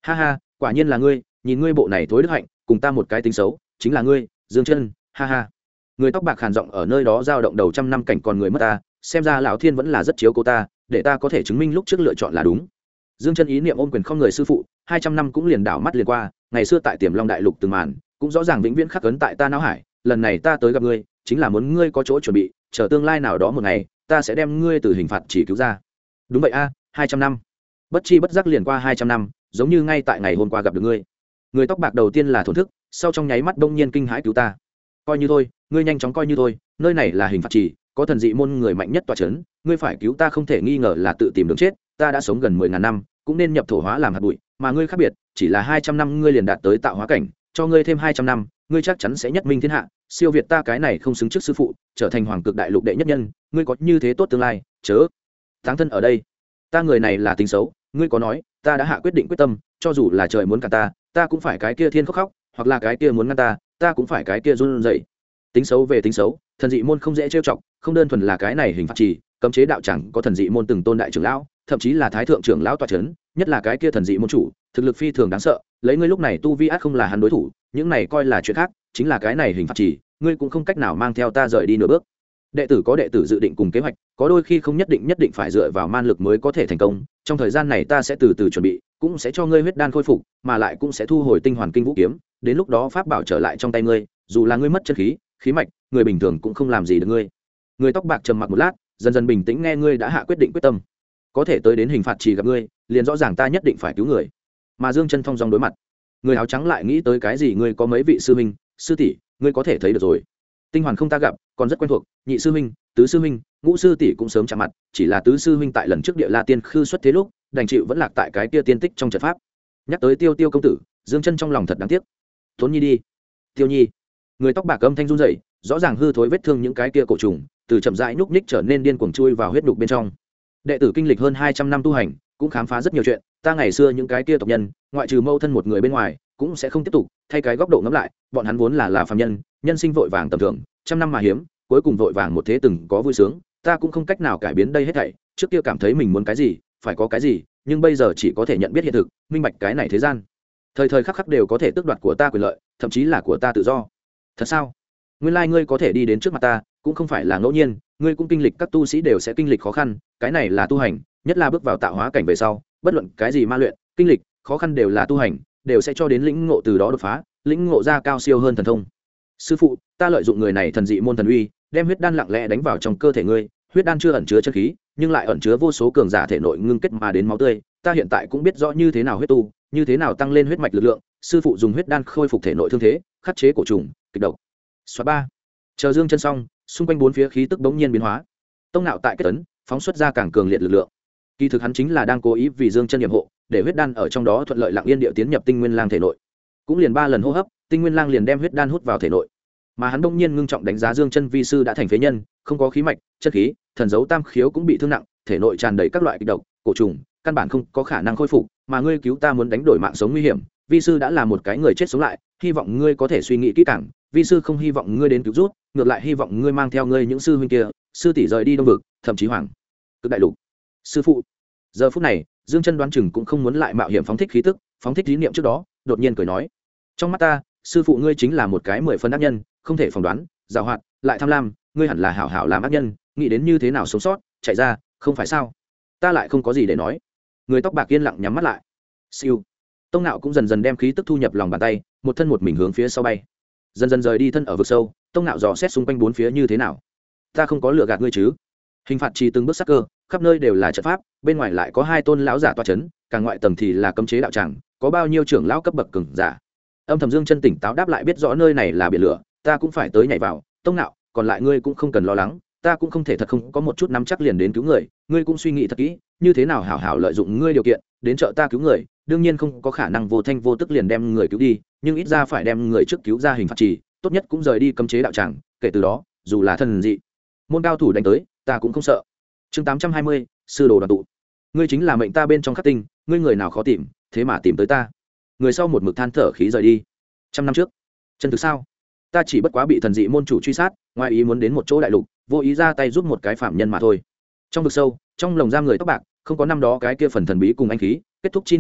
Ha ha, quả nhiên là ngươi, nhìn ngươi bộ này thối đức hạnh, cùng ta một cái tính xấu, chính là ngươi, Dương Chân, ha ha. Người tóc bạc khàn giọng ở nơi đó dao động đầu trăm năm cảnh còn người mất ta, xem ra lão thiên vẫn là rất chiếu cố ta, để ta có thể chứng minh lúc trước lựa chọn là đúng. Dương Chân ý niệm ôm quyền không người sư phụ, 200 năm cũng liền đảo mắt liền qua, ngày xưa tại Tiềm Long đại lục từng màn, cũng rõ ràng vĩnh viễn khắc ấn tại ta não hải, lần này ta tới gặp ngươi, chính là muốn ngươi có chỗ chuẩn bị, chờ tương lai nào đó một ngày, ta sẽ đem ngươi từ hình phạt chỉ cứu ra. Đúng vậy a, 200 năm. Bất chi bất giác liền qua 200 năm, giống như ngay tại ngày hôm qua gặp được ngươi. Người tóc bạc đầu tiên là thổn thức, sau trong nháy mắt đông nhiên kinh hãi cứu ta. Coi như thôi, ngươi nhanh chóng coi như thôi, nơi này là hình phạt chỉ, có thần dị môn người mạnh nhất tọa chấn, ngươi phải cứu ta không thể nghi ngờ là tự tìm đường chết, ta đã sống gần 10.000 năm, cũng nên nhập thổ hóa làm hạt bụi, mà ngươi khác biệt, chỉ là 200 năm ngươi liền đạt tới tạo hóa cảnh, cho ngươi thêm 200 năm, ngươi chắc chắn sẽ nhất minh thiên hạ, siêu việt ta cái này không xứng trước sư phụ, trở thành hoàng cực đại lục đệ nhất nhân, ngươi có như thế tốt tương lai, chớ táng thân ở đây. Ta người này là tính xấu, ngươi có nói, ta đã hạ quyết định quyết tâm, cho dù là trời muốn cả ta cũng phải cái kia thiên khóc khóc, hoặc là cái kia muốn ngăn ta cũng phải cái kia run rẩy. Tính xấu về tính xấu, thần dị môn không dễ trêu chọc, không đơn thuần là cái này hình phạt chỉ, cấm chế đạo chẳng có thần dị môn từng tôn đại trưởng lão, thậm chí là thái thượng trưởng lão tọa chấn, nhất là cái kia thần dị môn chủ, thực lực phi thường đáng sợ, lấy ngươi lúc này tu vi át không là hắn đối thủ, những này coi là chuyện khác, chính là cái này hình phạt chỉ, ngươi cũng không cách nào mang theo ta rời đi nửa bước. Đệ tử có đệ tử dự định cùng kế hoạch, có đôi khi không nhất định phải dựa vào man lực mới có thể thành công, trong thời gian này ta sẽ từ từ chuẩn bị, cũng sẽ cho ngươi huyết đan khôi phục, mà lại cũng sẽ thu hồi tinh hoàn kinh vũ kiếm, đến lúc đó pháp bảo trở lại trong tay ngươi, dù là ngươi mất chân khí, khí mạch, người bình thường cũng không làm gì được ngươi. Người tóc bạc trầm mặc một lát, dần dần bình tĩnh nghe ngươi đã hạ quyết định quyết tâm, có thể tới đến hình phạt chỉ gặp ngươi, liền rõ ràng ta nhất định phải cứu người. Mà Dương Chân Phong dòng đối mặt, người áo trắng lại nghĩ tới cái gì? Ngươi có mấy vị sư huynh, sư tỷ, ngươi có thể thấy được rồi. Tinh hoàn không ta gặp, còn rất quen thuộc, nhị sư huynh, tứ sư huynh, ngũ sư tỷ cũng sớm chạm mặt, chỉ là tứ sư huynh tại lần trước Địa La Tiên khư xuất thế lúc, đành chịu vẫn lạc tại cái kia tiên tích trong trận pháp. Nhắc tới Tiêu Tiêu công tử, Dương Chân trong lòng thật đáng tiếc. Tốn Nhi đi. Tiêu Nhi. Người tóc bạc âm thanh run rẩy, rõ ràng hư thối vết thương những cái kia cổ trùng, từ chậm rãi nhúc nhích trở nên điên cuồng chui vào huyết nhục bên trong. Đệ tử kinh lịch hơn 200 năm tu hành, cũng khám phá rất nhiều chuyện, ta ngày xưa những cái kia tộc nhân, ngoại trừ mâu thân một người bên ngoài, cũng sẽ không tiếp tục, thay cái góc độ ngẫm lại, bọn hắn vốn là phàm nhân, nhân sinh vội vàng tầm thường, trăm năm mà hiếm, cuối cùng vội vàng một thế từng có vui sướng, ta cũng không cách nào cải biến đây hết thảy, trước kia cảm thấy mình muốn cái gì, phải có cái gì, nhưng bây giờ chỉ có thể nhận biết hiện thực, minh bạch cái này thế gian, thời thời khắc khắc đều có thể tước đoạt của ta quyền lợi, thậm chí là của ta tự do. Thật sao? Nguyên lai ngươi có thể đi đến trước mặt ta, cũng không phải là ngẫu nhiên, ngươi cũng kinh lịch, các tu sĩ đều sẽ kinh lịch khó khăn, cái này là tu hành, nhất là bước vào tạo hóa cảnh về sau, bất luận cái gì ma luyện, kinh lịch, khó khăn đều là tu hành, đều sẽ cho đến lĩnh ngộ, từ đó đột phá, lĩnh ngộ ra cao siêu hơn thần thông. Sư phụ, ta lợi dụng người này thần dị môn thần uy, đem huyết đan lặng lẽ đánh vào trong cơ thể ngươi, huyết đan chưa ẩn chứa chân khí, nhưng lại ẩn chứa vô số cường giả thể nội ngưng kết mà đến máu tươi, ta hiện tại cũng biết rõ như thế nào huyết tu, như thế nào tăng lên huyết mạch lực lượng, sư phụ dùng huyết đan khôi phục thể nội thương thế, khắc chế cổ trùng, kịch độc. Xoá ba. Chờ Dương Chân xong, xung quanh bốn phía khí tức bỗng nhiên biến hóa. Tông Nạo tại kết tấn, phóng xuất ra càng cường liệt lực lượng. Kỳ thực hắn chính là đang cố ý vì Dương Chân nhiệm hộ, để huyết đan ở trong đó thuận lợi lặng yên điệu tiến nhập Tinh Nguyên Lang thể nội. Cũng liền 3 lần hô hấp, Tinh Nguyên Lang liền đem huyết đan hút vào thể nội. Mà hắn bỗng nhiên ngưng trọng đánh giá Dương Chân vi sư đã thành phế nhân, không có khí mạch, chất khí, thần dấu tam khiếu cũng bị thương nặng, thể nội tràn đầy các loại kịch độc, cổ trùng, căn bản không có khả năng khôi phục, mà ngươi cứu ta muốn đánh đổi mạng sống nguy hiểm, vi sư đã là một cái người chết sống lại, hy vọng ngươi có thể suy nghĩ kỹ càng, vi sư không hy vọng ngươi đến cứu rút, ngược lại hy vọng ngươi mang theo ngươi những sư huynh kia, sư tỷ rời đi Đông vực, thậm chí hoàng cực đại lục. Sư phụ. Giờ phút này, Dương Chân đoán chừng cũng không muốn lại mạo hiểm phóng thích khí tức, phóng thích ý niệm trước đó, đột nhiên cười nói: "Trong mắt ta, sư phụ ngươi chính là một cái 10 phân ác nhân, không thể phỏng đoán, giàu hoạt, lại tham lam, ngươi hẳn là hảo hảo làm ác nhân, nghĩ đến như thế nào sống sót, chạy ra, không phải sao?" Ta lại không có gì để nói. Người tóc bạc yên lặng nhắm mắt lại. Siêu. Tông Nạo cũng dần dần đem khí tức thu nhập lòng bàn tay, một thân một mình hướng phía sau bay, dần dần rời đi thân ở vực sâu. Tông Nạo dò xét xung quanh bốn phía như thế nào, ta không có lừa gạt ngươi chứ? Hình phạt chỉ từng bước sắc cơ, khắp nơi đều là trận pháp, bên ngoài lại có 2 tôn lão giả tọa chấn, càng ngoại tầng thì là cấm chế đạo tràng, có bao nhiêu trưởng lão cấp bậc cường giả. Âm thầm Dương Chân tỉnh táo đáp lại, biết rõ nơi này là biển lửa, ta cũng phải tới nhảy vào. Tông Nạo, còn lại ngươi cũng không cần lo lắng, ta cũng không thể thật không có một chút nắm chắc liền đến cứu người, ngươi cũng suy nghĩ thật kỹ, như thế nào hảo hảo lợi dụng ngươi điều kiện đến trợ ta cứu người, đương nhiên không có khả năng vô thanh vô tức liền đem người cứu đi, nhưng ít ra phải đem người trước cứu ra hình phạt trì, tốt nhất cũng rời đi cấm chế đạo tràng, kể từ đó, dù là thần dị môn cao thủ đánh tới, ta cũng không sợ. Chương 820, sư đồ đoàn tụ. Ngươi chính là mệnh ta bên trong khắc tinh, ngươi người nào khó tìm, thế mà tìm tới ta. Người sau một mực than thở khí rời đi. 100 năm trước, chân thực sao? Ta chỉ bất quá bị thần dị môn chủ truy sát, ngoài ý muốn đến một chỗ đại lục, vô ý ra tay giúp một cái phạm nhân mà thôi. Trong vực sâu, trong lồng giam người tóc bạc, không có năm đó cái kia phần thần bí cùng anh khí, kết thúc chi niên,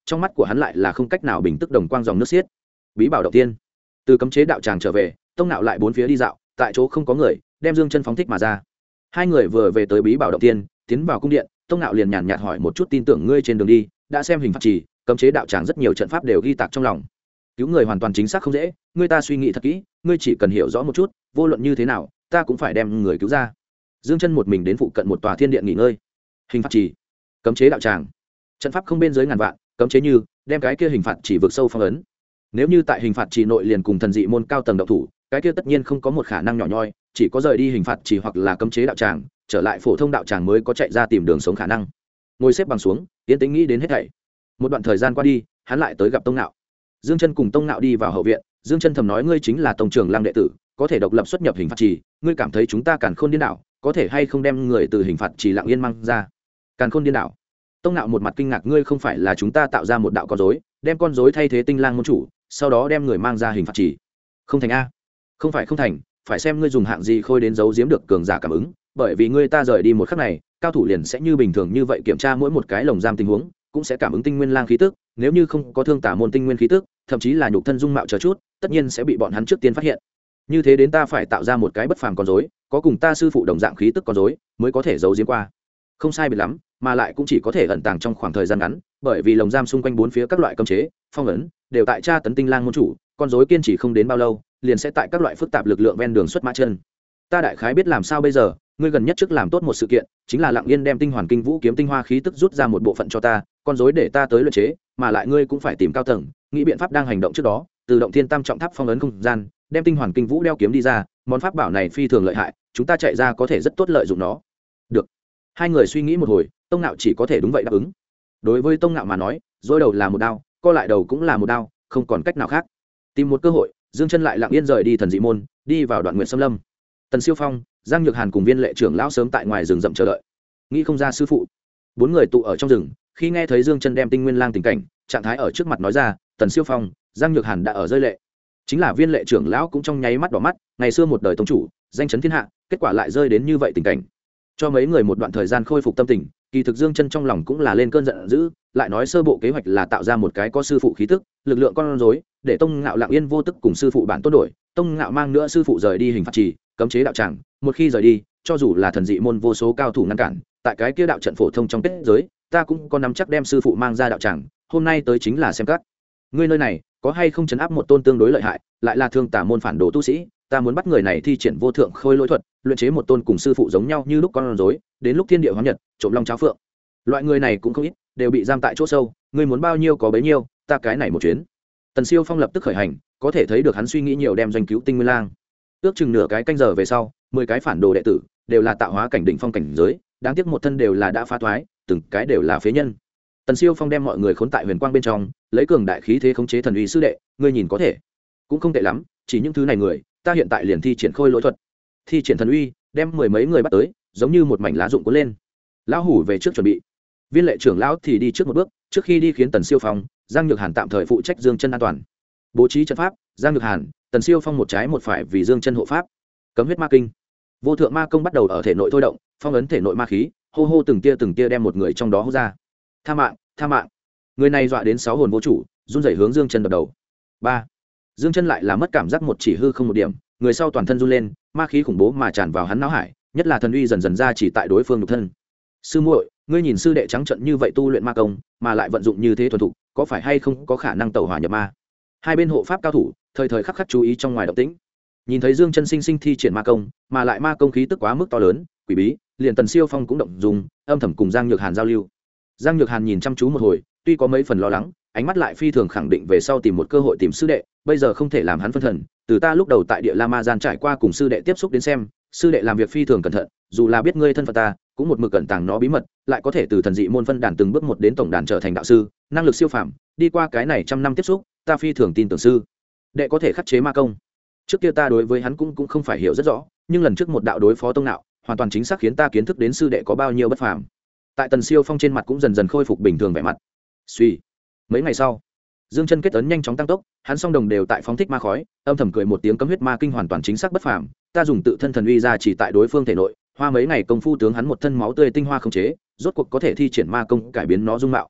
trong mắt của hắn lại là không cách nào bình tức đồng quang dòng nước xiết. Bí bảo động tiên. Từ cấm chế đạo tràng trở về, Tông Nạo lại bốn phía đi dạo, tại chỗ không có người, đem Dương Chân phóng thích mà ra. Hai người vừa về tới bí bảo động tiên, tiến vào cung điện, Tông Nạo liền nhàn nhạt hỏi một chút tin tưởng ngươi trên đường đi đã xem hình phạt trì, cấm chế đạo tràng rất nhiều trận pháp đều ghi tạc trong lòng. Cứu người hoàn toàn chính xác không dễ, ngươi ta suy nghĩ thật kỹ, ngươi chỉ cần hiểu rõ một chút, vô luận như thế nào, ta cũng phải đem người cứu ra. Dương Chân một mình đến phụ cận một tòa thiên điện nghỉ ngơi. Hình phạt trì, cấm chế đạo tràng, trận pháp không bên dưới ngàn vạn, cấm chế như đem cái kia hình phạt chỉ vượt sâu phong ấn. Nếu như tại hình phạt trì nội liền cùng thần dị môn cao tầng động thủ, cái kia tất nhiên không có một khả năng nhỏ nhoi, chỉ có rời đi hình phạt trì hoặc là cấm chế đạo tràng, trở lại phổ thông đạo tràng mới có chạy ra tìm đường sống khả năng. Ngồi xếp bằng xuống, tiến tĩnh nghĩ đến hết thảy. Một đoạn thời gian qua đi, hắn lại tới gặp Tông Nạo. Dương Chân cùng Tông Nạo đi vào hậu viện, Dương Chân thầm nói ngươi chính là tông trưởng Lăng đệ tử, có thể độc lập xuất nhập hình phạt trì, ngươi cảm thấy chúng ta Càn Khôn Điên đảo, có thể hay không đem người từ hình phạt trì lặng yên mang ra? Càn Khôn Điên đảo. Tông Nạo một mặt kinh ngạc, ngươi không phải là chúng ta tạo ra một đạo con rối, đem con rối thay thế Tinh Lang môn chủ, sau đó đem người mang ra hình phạt trì? Không thành a? Không phải không thành, phải xem ngươi dùng hạng gì khôi đến giấu giếm được cường giả cảm ứng, bởi vì ngươi ta rời đi một khắc này, cao thủ liền sẽ như bình thường như vậy kiểm tra mỗi một cái lồng giam tình huống, cũng sẽ cảm ứng tinh nguyên lang khí tức, nếu như không có thương tả môn tinh nguyên khí tức, thậm chí là nhục thân dung mạo chờ chút, tất nhiên sẽ bị bọn hắn trước tiên phát hiện. Như thế đến ta phải tạo ra một cái bất phàm con rối, có cùng ta sư phụ đồng dạng khí tức con rối, mới có thể giấu giếm qua. Không sai biệt lắm, mà lại cũng chỉ có thể ẩn tàng trong khoảng thời gian ngắn, bởi vì lồng giam xung quanh bốn phía các loại cấm chế, phong ấn đều tại tra tấn tinh lang môn chủ, con rối kiên trì không đến bao lâu, liền sẽ tại các loại phức tạp lực lượng ven đường xuất mã chân. Ta đại khái biết làm sao bây giờ, ngươi gần nhất trước làm tốt một sự kiện, chính là lặng yên đem tinh hoàn kinh vũ kiếm tinh hoa khí tức rút ra một bộ phận cho ta, con rối để ta tới luyện chế, mà lại ngươi cũng phải tìm cao tầng, nghĩ biện pháp đang hành động trước đó, từ động thiên tam trọng tháp phong ấn không gian, đem tinh hoàn kinh vũ đeo kiếm đi ra, món pháp bảo này phi thường lợi hại, chúng ta chạy ra có thể rất tốt lợi dụng nó. Được. Hai người suy nghĩ một hồi, Tông Nạo chỉ có thể đúng vậy đáp ứng. Đối với Tông Nạo mà nói, dối đầu là một đao, co lại đầu cũng là một đao, không còn cách nào khác. Tìm một cơ hội, Dương Chân lại lặng yên rời đi thần dị môn, đi vào Đoạn Nguyệt Sâm Lâm. Tần Siêu Phong, Giang Nhược Hàn cùng Viên Lệ trưởng lão sớm tại ngoài rừng rậm chờ đợi. Nghĩ không ra sư phụ. Bốn người tụ ở trong rừng, khi nghe thấy Dương Chân đem Tinh Nguyên Lang tình cảnh, trạng thái ở trước mặt nói ra, Tần Siêu Phong, Giang Nhược Hàn đã ở rơi lệ. Chính là Viên Lệ trưởng lão cũng trong nháy mắt đỏ mắt, ngày xưa một đời tông chủ, danh chấn thiên hạ, kết quả lại rơi đến như vậy tình cảnh. Cho mấy người một đoạn thời gian khôi phục tâm tình, kỳ thực Dương Chân trong lòng cũng là lên cơn giận dữ, lại nói sơ bộ kế hoạch là tạo ra một cái có sư phụ khí tức, lực lượng con rối, để Tông Ngạo lặng yên vô tức cùng sư phụ bản tốt đổi, Tông Ngạo mang nữa sư phụ rời đi hình phạt trì, cấm chế đạo tràng, một khi rời đi, cho dù là thần dị môn vô số cao thủ ngăn cản, tại cái kia đạo trận phổ thông trong kết giới, ta cũng có nắm chắc đem sư phụ mang ra đạo tràng, hôm nay tới chính là xem các ngươi nơi này có hay không chấn áp một tôn tương đối lợi hại, lại là thương tả môn phản đồ tu sĩ, ta muốn bắt người này thi triển vô thượng khôi lỗi thuật, luyện chế một tôn cùng sư phụ giống nhau như lúc con rối, đến lúc thiên địa hóa nhật, trộm long cháo phượng. Loại người này cũng không ít, đều bị giam tại chỗ sâu, ngươi muốn bao nhiêu có bấy nhiêu, ta cái này một chuyến. Tần Siêu Phong lập tức khởi hành, có thể thấy được hắn suy nghĩ nhiều đem doanh cứu Tinh Nguyên Lang. Ước chừng nửa cái canh giờ về sau, 10 cái phản đồ đệ tử đều là tạo hóa cảnh đỉnh phong cảnh giới, đáng tiếc một thân đều là đã phá thoái, từng cái đều là phế nhân. Tần Siêu Phong đem mọi người khốn tại huyền quang bên trong, lấy cường đại khí thế khống chế thần uy sư đệ, ngươi nhìn có thể, cũng không tệ lắm, chỉ những thứ này người, ta hiện tại liền thi triển khôi lỗi thuật, thi triển thần uy, đem mười mấy người bắt tới, giống như một mảnh lá rụng cuốn lên. Lão hủ về trước chuẩn bị. Viên Lệ trưởng lão thì đi trước một bước, trước khi đi khiến Tần Siêu Phong, Giang Nhược Hàn tạm thời phụ trách Dương Chân an toàn. Bố trí trận pháp, Giang Nhược Hàn, Tần Siêu Phong một trái một phải vì Dương Chân hộ pháp. Cấm huyết ma kinh, vô thượng ma công bắt đầu ở thể nội thôi động, phong ấn thể nội ma khí, hô hô từng tia đem một người trong đó hút ra. Tha mạng, tha mạng. Người này dọa đến 6 hồn vô chủ, run rẩy hướng Dương Chân đập đầu. 3. Dương Chân lại là mất cảm giác một chỉ hư không một điểm, người sau toàn thân run lên, ma khí khủng bố mà tràn vào hắn não hải, nhất là thần uy dần dần ra chỉ tại đối phương nhục thân. Sư muội, ngươi nhìn sư đệ trắng trợn như vậy tu luyện ma công, mà lại vận dụng như thế thuần thục, có phải hay không có khả năng tẩu hỏa nhập ma? Hai bên hộ pháp cao thủ, thời thời khắc khắc chú ý trong ngoài động tĩnh. Nhìn thấy Dương Chân sinh sinh thi triển ma công, mà lại ma công khí tức quá mức to lớn, quỷ bí, liền Tần Siêu Phong cũng động dung, âm thầm cùng Giang Nhược Hàn giao lưu. Giang Nhược Hàn nhìn chăm chú một hồi, tuy có mấy phần lo lắng, ánh mắt lại phi thường khẳng định về sau tìm một cơ hội tìm sư đệ, bây giờ không thể làm hắn phân thần, từ ta lúc đầu tại Địa La Ma gian trải qua cùng sư đệ tiếp xúc đến xem, sư đệ làm việc phi thường cẩn thận, dù là biết ngươi thân phận ta, cũng một mực cẩn tàng nó bí mật, lại có thể từ thần dị môn phân đàn từng bước một đến tổng đàn trở thành đạo sư, năng lực siêu phàm, đi qua cái này trăm năm tiếp xúc, ta phi thường tin tưởng sư đệ có thể khắc chế ma công. Trước kia ta đối với hắn cũng không phải hiểu rất rõ, nhưng lần trước một đạo đối phó Tông Nạo, hoàn toàn chính xác khiến ta kiến thức đến sư đệ có bao nhiêu bất phàm. Tại Tần Siêu Phong trên mặt cũng dần dần khôi phục bình thường vẻ mặt. Suy, mấy ngày sau, Dương Chân kết ấn nhanh chóng tăng tốc, hắn song đồng đều tại phóng thích ma khói, âm thầm cười một tiếng, cấm huyết ma kinh hoàn toàn chính xác bất phàm, ta dùng tự thân thần uy ra chỉ tại đối phương thể nội, hoa mấy ngày công phu tướng hắn một thân máu tươi tinh hoa khống chế, rốt cuộc có thể thi triển ma công cải biến nó dung mạo.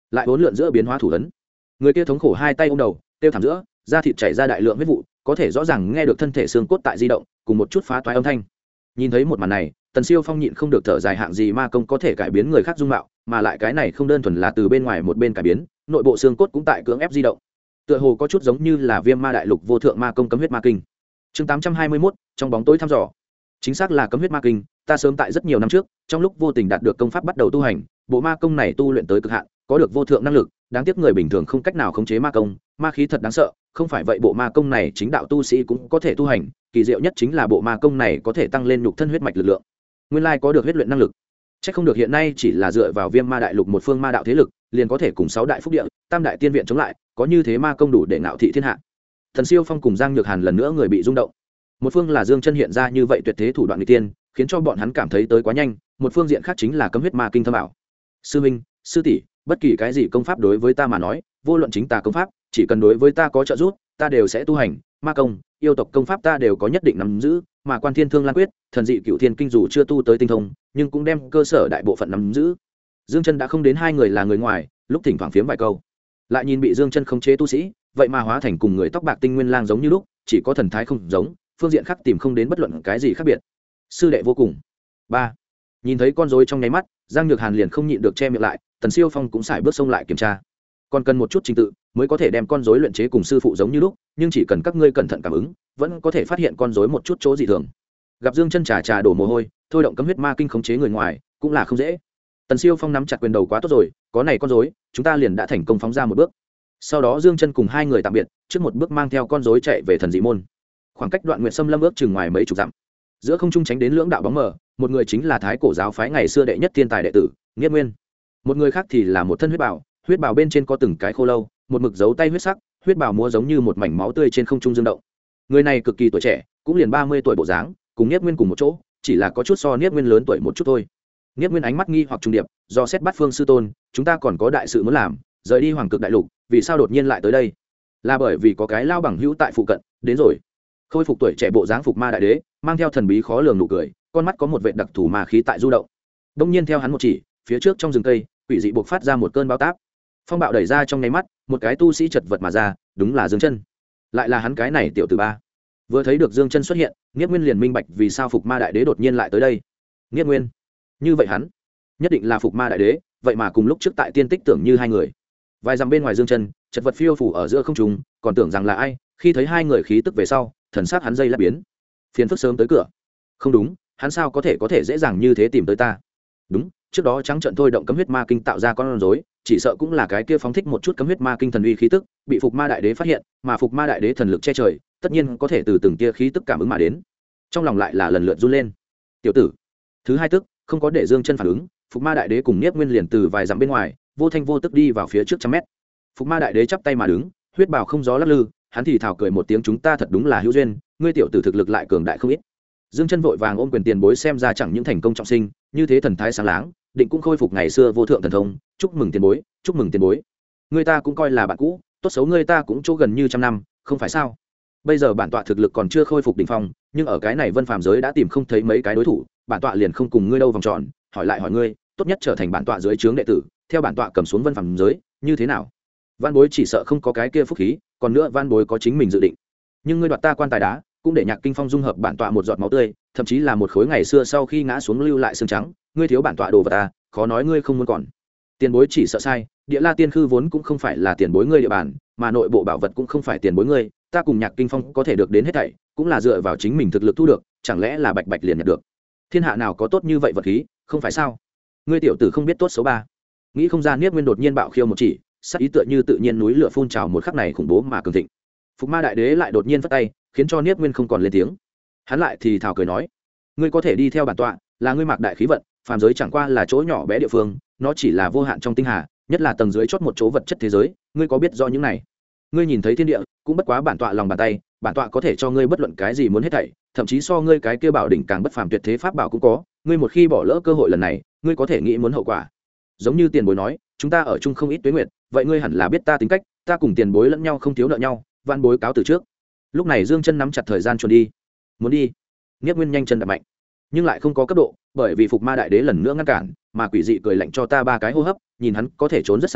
lại uốn lượn giữa biến hóa thủ ấn. Người kia thống khổ hai tay ôm đầu, tiêu thảm giữa, da thịt chảy ra đại lượng huyết vụ, có thể rõ ràng nghe được thân thể xương cốt tại di động, cùng một chút phá toái âm thanh. Nhìn thấy một màn này, Tần Siêu Phong nhịn không được thở dài, hạng gì ma công có thể cải biến người khác dung mạo, mà lại cái này không đơn thuần là từ bên ngoài một bên cải biến, nội bộ xương cốt cũng tại cưỡng ép di động. Tựa hồ có chút giống như là Viêm Ma Đại Lục vô thượng ma công cấm huyết ma kinh. Chương 821, trong bóng tối thăm dò. Chính xác là cấm huyết ma kinh, ta sớm tại rất nhiều năm trước, trong lúc vô tình đạt được công pháp bắt đầu tu hành, bộ ma công này tu luyện tới cực hạn, có được vô thượng năng lực, đáng tiếc người bình thường không cách nào khống chế ma công, ma khí thật đáng sợ, không phải vậy bộ ma công này chính đạo tu sĩ cũng có thể tu hành, kỳ diệu nhất chính là bộ ma công này có thể tăng lên nhục thân huyết mạch lực lượng. Nguyên lai có được huyết luyện năng lực. Chắc không được hiện nay chỉ là dựa vào Viêm Ma Đại Lục một phương ma đạo thế lực, liền có thể cùng 6 đại phúc địa, tam đại tiên viện chống lại, có như thế ma công đủ để ngạo thị thiên hạ. Thần Siêu Phong cùng Giang Nhược Hàn lần nữa người bị rung động. Một phương là Dương Chân hiện ra như vậy tuyệt thế thủ đoạn nghịch tiên, khiến cho bọn hắn cảm thấy tới quá nhanh, một phương diện khác chính là cấm huyết ma kinh thâm ảo. Sư minh, sư tỷ, bất kỳ cái gì công pháp đối với ta mà nói, vô luận chính tà công pháp, chỉ cần đối với ta có trợ giúp, ta đều sẽ tu hành, ma công, yêu tộc công pháp ta đều có nhất định nắm giữ, mà Quan Thiên Thương Lan Quyết, thần dị Cửu Thiên Kinh dù chưa tu tới tinh thông, nhưng cũng đem cơ sở đại bộ phận nắm giữ. Dương Chân đã không đến hai người là người ngoài, lúc thỉnh thoảng phiếm vài câu, lại nhìn bị Dương Chân khống chế tu sĩ, vậy mà hóa thành cùng người tóc bạc Tinh Nguyên Lang giống như lúc, chỉ có thần thái không giống, phương diện khác tìm không đến bất luận cái gì khác biệt. Sư đệ vô cùng. 3. Nhìn thấy con rối trong nháy mắt, Giang Nhược Hàn liền không nhịn được che miệng lại, Tần Siêu Phong cũng xài bước xông lại kiểm tra. Còn cần một chút trình tự mới có thể đem con rối luyện chế cùng sư phụ giống như lúc, nhưng chỉ cần các ngươi cẩn thận cảm ứng, vẫn có thể phát hiện con rối một chút chỗ dị thường. Gặp Dương Chân trà đổ mồ hôi, thôi động cấm huyết ma kinh khống chế người ngoài, cũng là không dễ. Tần Siêu Phong nắm chặt quyền đầu, quá tốt rồi, có này con rối, chúng ta liền đã thành công phóng ra một bước. Sau đó Dương Chân cùng hai người tạm biệt, trước một bước mang theo con rối chạy về thần dị môn. Khoảng cách Đoạn Nguyệt Sâm Lâm ước chừng ngoài mấy chục dặm. Giữa không trung tránh đến lưỡng đạo bóng mờ, một người chính là Thái Cổ giáo phái ngày xưa đệ nhất thiên tài đệ tử, Nghiết Nguyên. Một người khác thì là một thân huyết bào bên trên có từng cái khô lâu, một mực dấu tay huyết sắc, huyết bào múa giống như một mảnh máu tươi trên không trung dương động. Người này cực kỳ tuổi trẻ, cũng liền 30 tuổi bộ dáng, cùng Nghiết Nguyên cùng một chỗ, chỉ là có chút so Nghiết Nguyên lớn tuổi một chút thôi. Nghiết Nguyên ánh mắt nghi hoặc trùng điệp, do xét bắt Phương sư tôn, chúng ta còn có đại sự muốn làm, rời đi Hoàng Cực Đại Lục, vì sao đột nhiên lại tới đây? Là bởi vì có cái lao bằng hữu tại phụ cận, đến rồi. Khôi phục tuổi trẻ bộ dáng Phục Ma đại đế, mang theo thần bí khó lường nụ cười, con mắt có một vệt đặc thù ma khí tại du động. Đông nhiên theo hắn một chỉ, phía trước trong rừng cây, quỷ dị buộc phát ra một cơn bão táp. Phong bạo đẩy ra trong nháy mắt, một cái tu sĩ chật vật mà ra, đúng là Dương Chân. Lại là hắn cái này tiểu tử ba. Vừa thấy được Dương Chân xuất hiện, Nghiết Nguyên liền minh bạch vì sao Phục Ma đại đế đột nhiên lại tới đây. Nghiết Nguyên, như vậy hắn nhất định là Phục Ma đại đế, vậy mà cùng lúc trước tại tiên tích tưởng như hai người. Vài dặm bên ngoài Dương Chân, chật vật phiêu phù ở giữa không trung, còn tưởng rằng là ai, khi thấy hai người khí tức về sau, thần sắc hắn dây lát biến. Phiền phức sớm tới cửa. Không đúng, hắn sao có thể dễ dàng như thế tìm tới ta? Đúng, trước đó trắng trợn thôi động cấm huyết ma kinh tạo ra con rối, chỉ sợ cũng là cái kia phóng thích một chút cấm huyết ma kinh thần uy khí tức, bị Phục Ma đại đế phát hiện, mà Phục Ma đại đế thần lực che trời, tất nhiên có thể từ từng tia khí tức cảm ứng mà đến. Trong lòng lại là lần lượt run lên. Tiểu tử, thứ hai tức, không có để Dương Chân phản ứng, Phục Ma đại đế cùng Niếp Nguyên liền từ vài dặm bên ngoài, vô thanh vô tức đi vào phía trước trăm mét. Phục Ma đại đế chắp tay mà đứng, huyết bào không gió lắc lư, hắn thì thào cười một tiếng, chúng ta thật đúng là hữu duyên, ngươi tiểu tử thực lực lại cường đại không ít. Dương Chân vội vàng ôm quyền tiền bối, xem ra chẳng những thành công trọng sinh, như thế thần thái sáng láng, định cũng khôi phục ngày xưa vô thượng thần thông, chúc mừng tiền bối, chúc mừng tiền bối. Người ta cũng coi là bạn cũ, tốt xấu người ta cũng chỗ gần như trăm năm, không phải sao? Bây giờ bản tọa thực lực còn chưa khôi phục đỉnh phong, nhưng ở cái này Vân Phàm giới đã tìm không thấy mấy cái đối thủ, bản tọa liền không cùng ngươi đâu vòng tròn, hỏi lại hỏi ngươi, tốt nhất trở thành bản tọa dưới trướng đệ tử, theo bản tọa cầm xuống Vân Phàm giới, như thế nào? Văn Bối chỉ sợ không có cái kia phúc khí, còn nữa Văn Bối có chính mình dự định. Nhưng ngươi đoạt ta quan tài đá, cũng để Nhạc Kinh Phong dung hợp bản tọa một giọt máu tươi, thậm chí là một khối ngày xưa sau khi ngã xuống lưu lại xương trắng, ngươi thiếu bản tọa đồ vật ta, khó nói ngươi không muốn còn. Tiền bối chỉ sợ sai, Địa La Tiên Khư vốn cũng không phải là tiền bối ngươi địa bàn, mà nội bộ bảo vật cũng không phải tiền bối ngươi, ta cùng Nhạc Kinh Phong có thể được đến hết thảy, cũng là dựa vào chính mình thực lực thu được, chẳng lẽ là bạch bạch liền nhận được? Thiên hạ nào có tốt như vậy vật khí, không phải sao? Ngươi tiểu tử không biết tốt xấu ba. Nghĩ không ra Niếp Nguyên đột nhiên bạo khiêu một chỉ, sắc ý tựa như tự nhiên núi lửa phun trào một khắc này khủng bố mà cường thịnh. Phục Ma đại đế lại đột nhiên vất tay, khiến cho Niếp Nguyên không còn lên tiếng. Hắn lại thì thào cười nói, ngươi có thể đi theo bản tọa, là ngươi mặc đại khí vận, phàm giới chẳng qua là chỗ nhỏ bé địa phương, nó chỉ là vô hạn trong tinh hà, nhất là tầng dưới chót một chỗ vật chất thế giới, ngươi có biết rõ những này? Ngươi nhìn thấy thiên địa, cũng bất quá bản tọa lòng bàn tay, bản tọa có thể cho ngươi bất luận cái gì muốn hết thảy, thậm chí so ngươi cái kia bảo đỉnh càng bất phàm tuyệt thế pháp bảo cũng có, ngươi một khi bỏ lỡ cơ hội lần này, ngươi có thể nghĩ muốn hậu quả. Giống như tiền bối nói, chúng ta ở chung không ít tuế nguyệt, vậy ngươi hẳn là biết ta tính cách, ta cùng tiền bối lẫn nhau không thiếu nợ nhau, van bối cáo từ trước. Lúc này Dương Chân nắm chặt thời gian chuẩn đi. Muốn đi. Niếp Nguyên nhanh chân đạp mạnh, nhưng lại không có cấp độ, bởi vì Phục Ma đại đế lần nữa ngăn cản, mà quỷ dị cười lạnh cho ta ba cái hô hấp, nhìn hắn có thể trốn rất xa,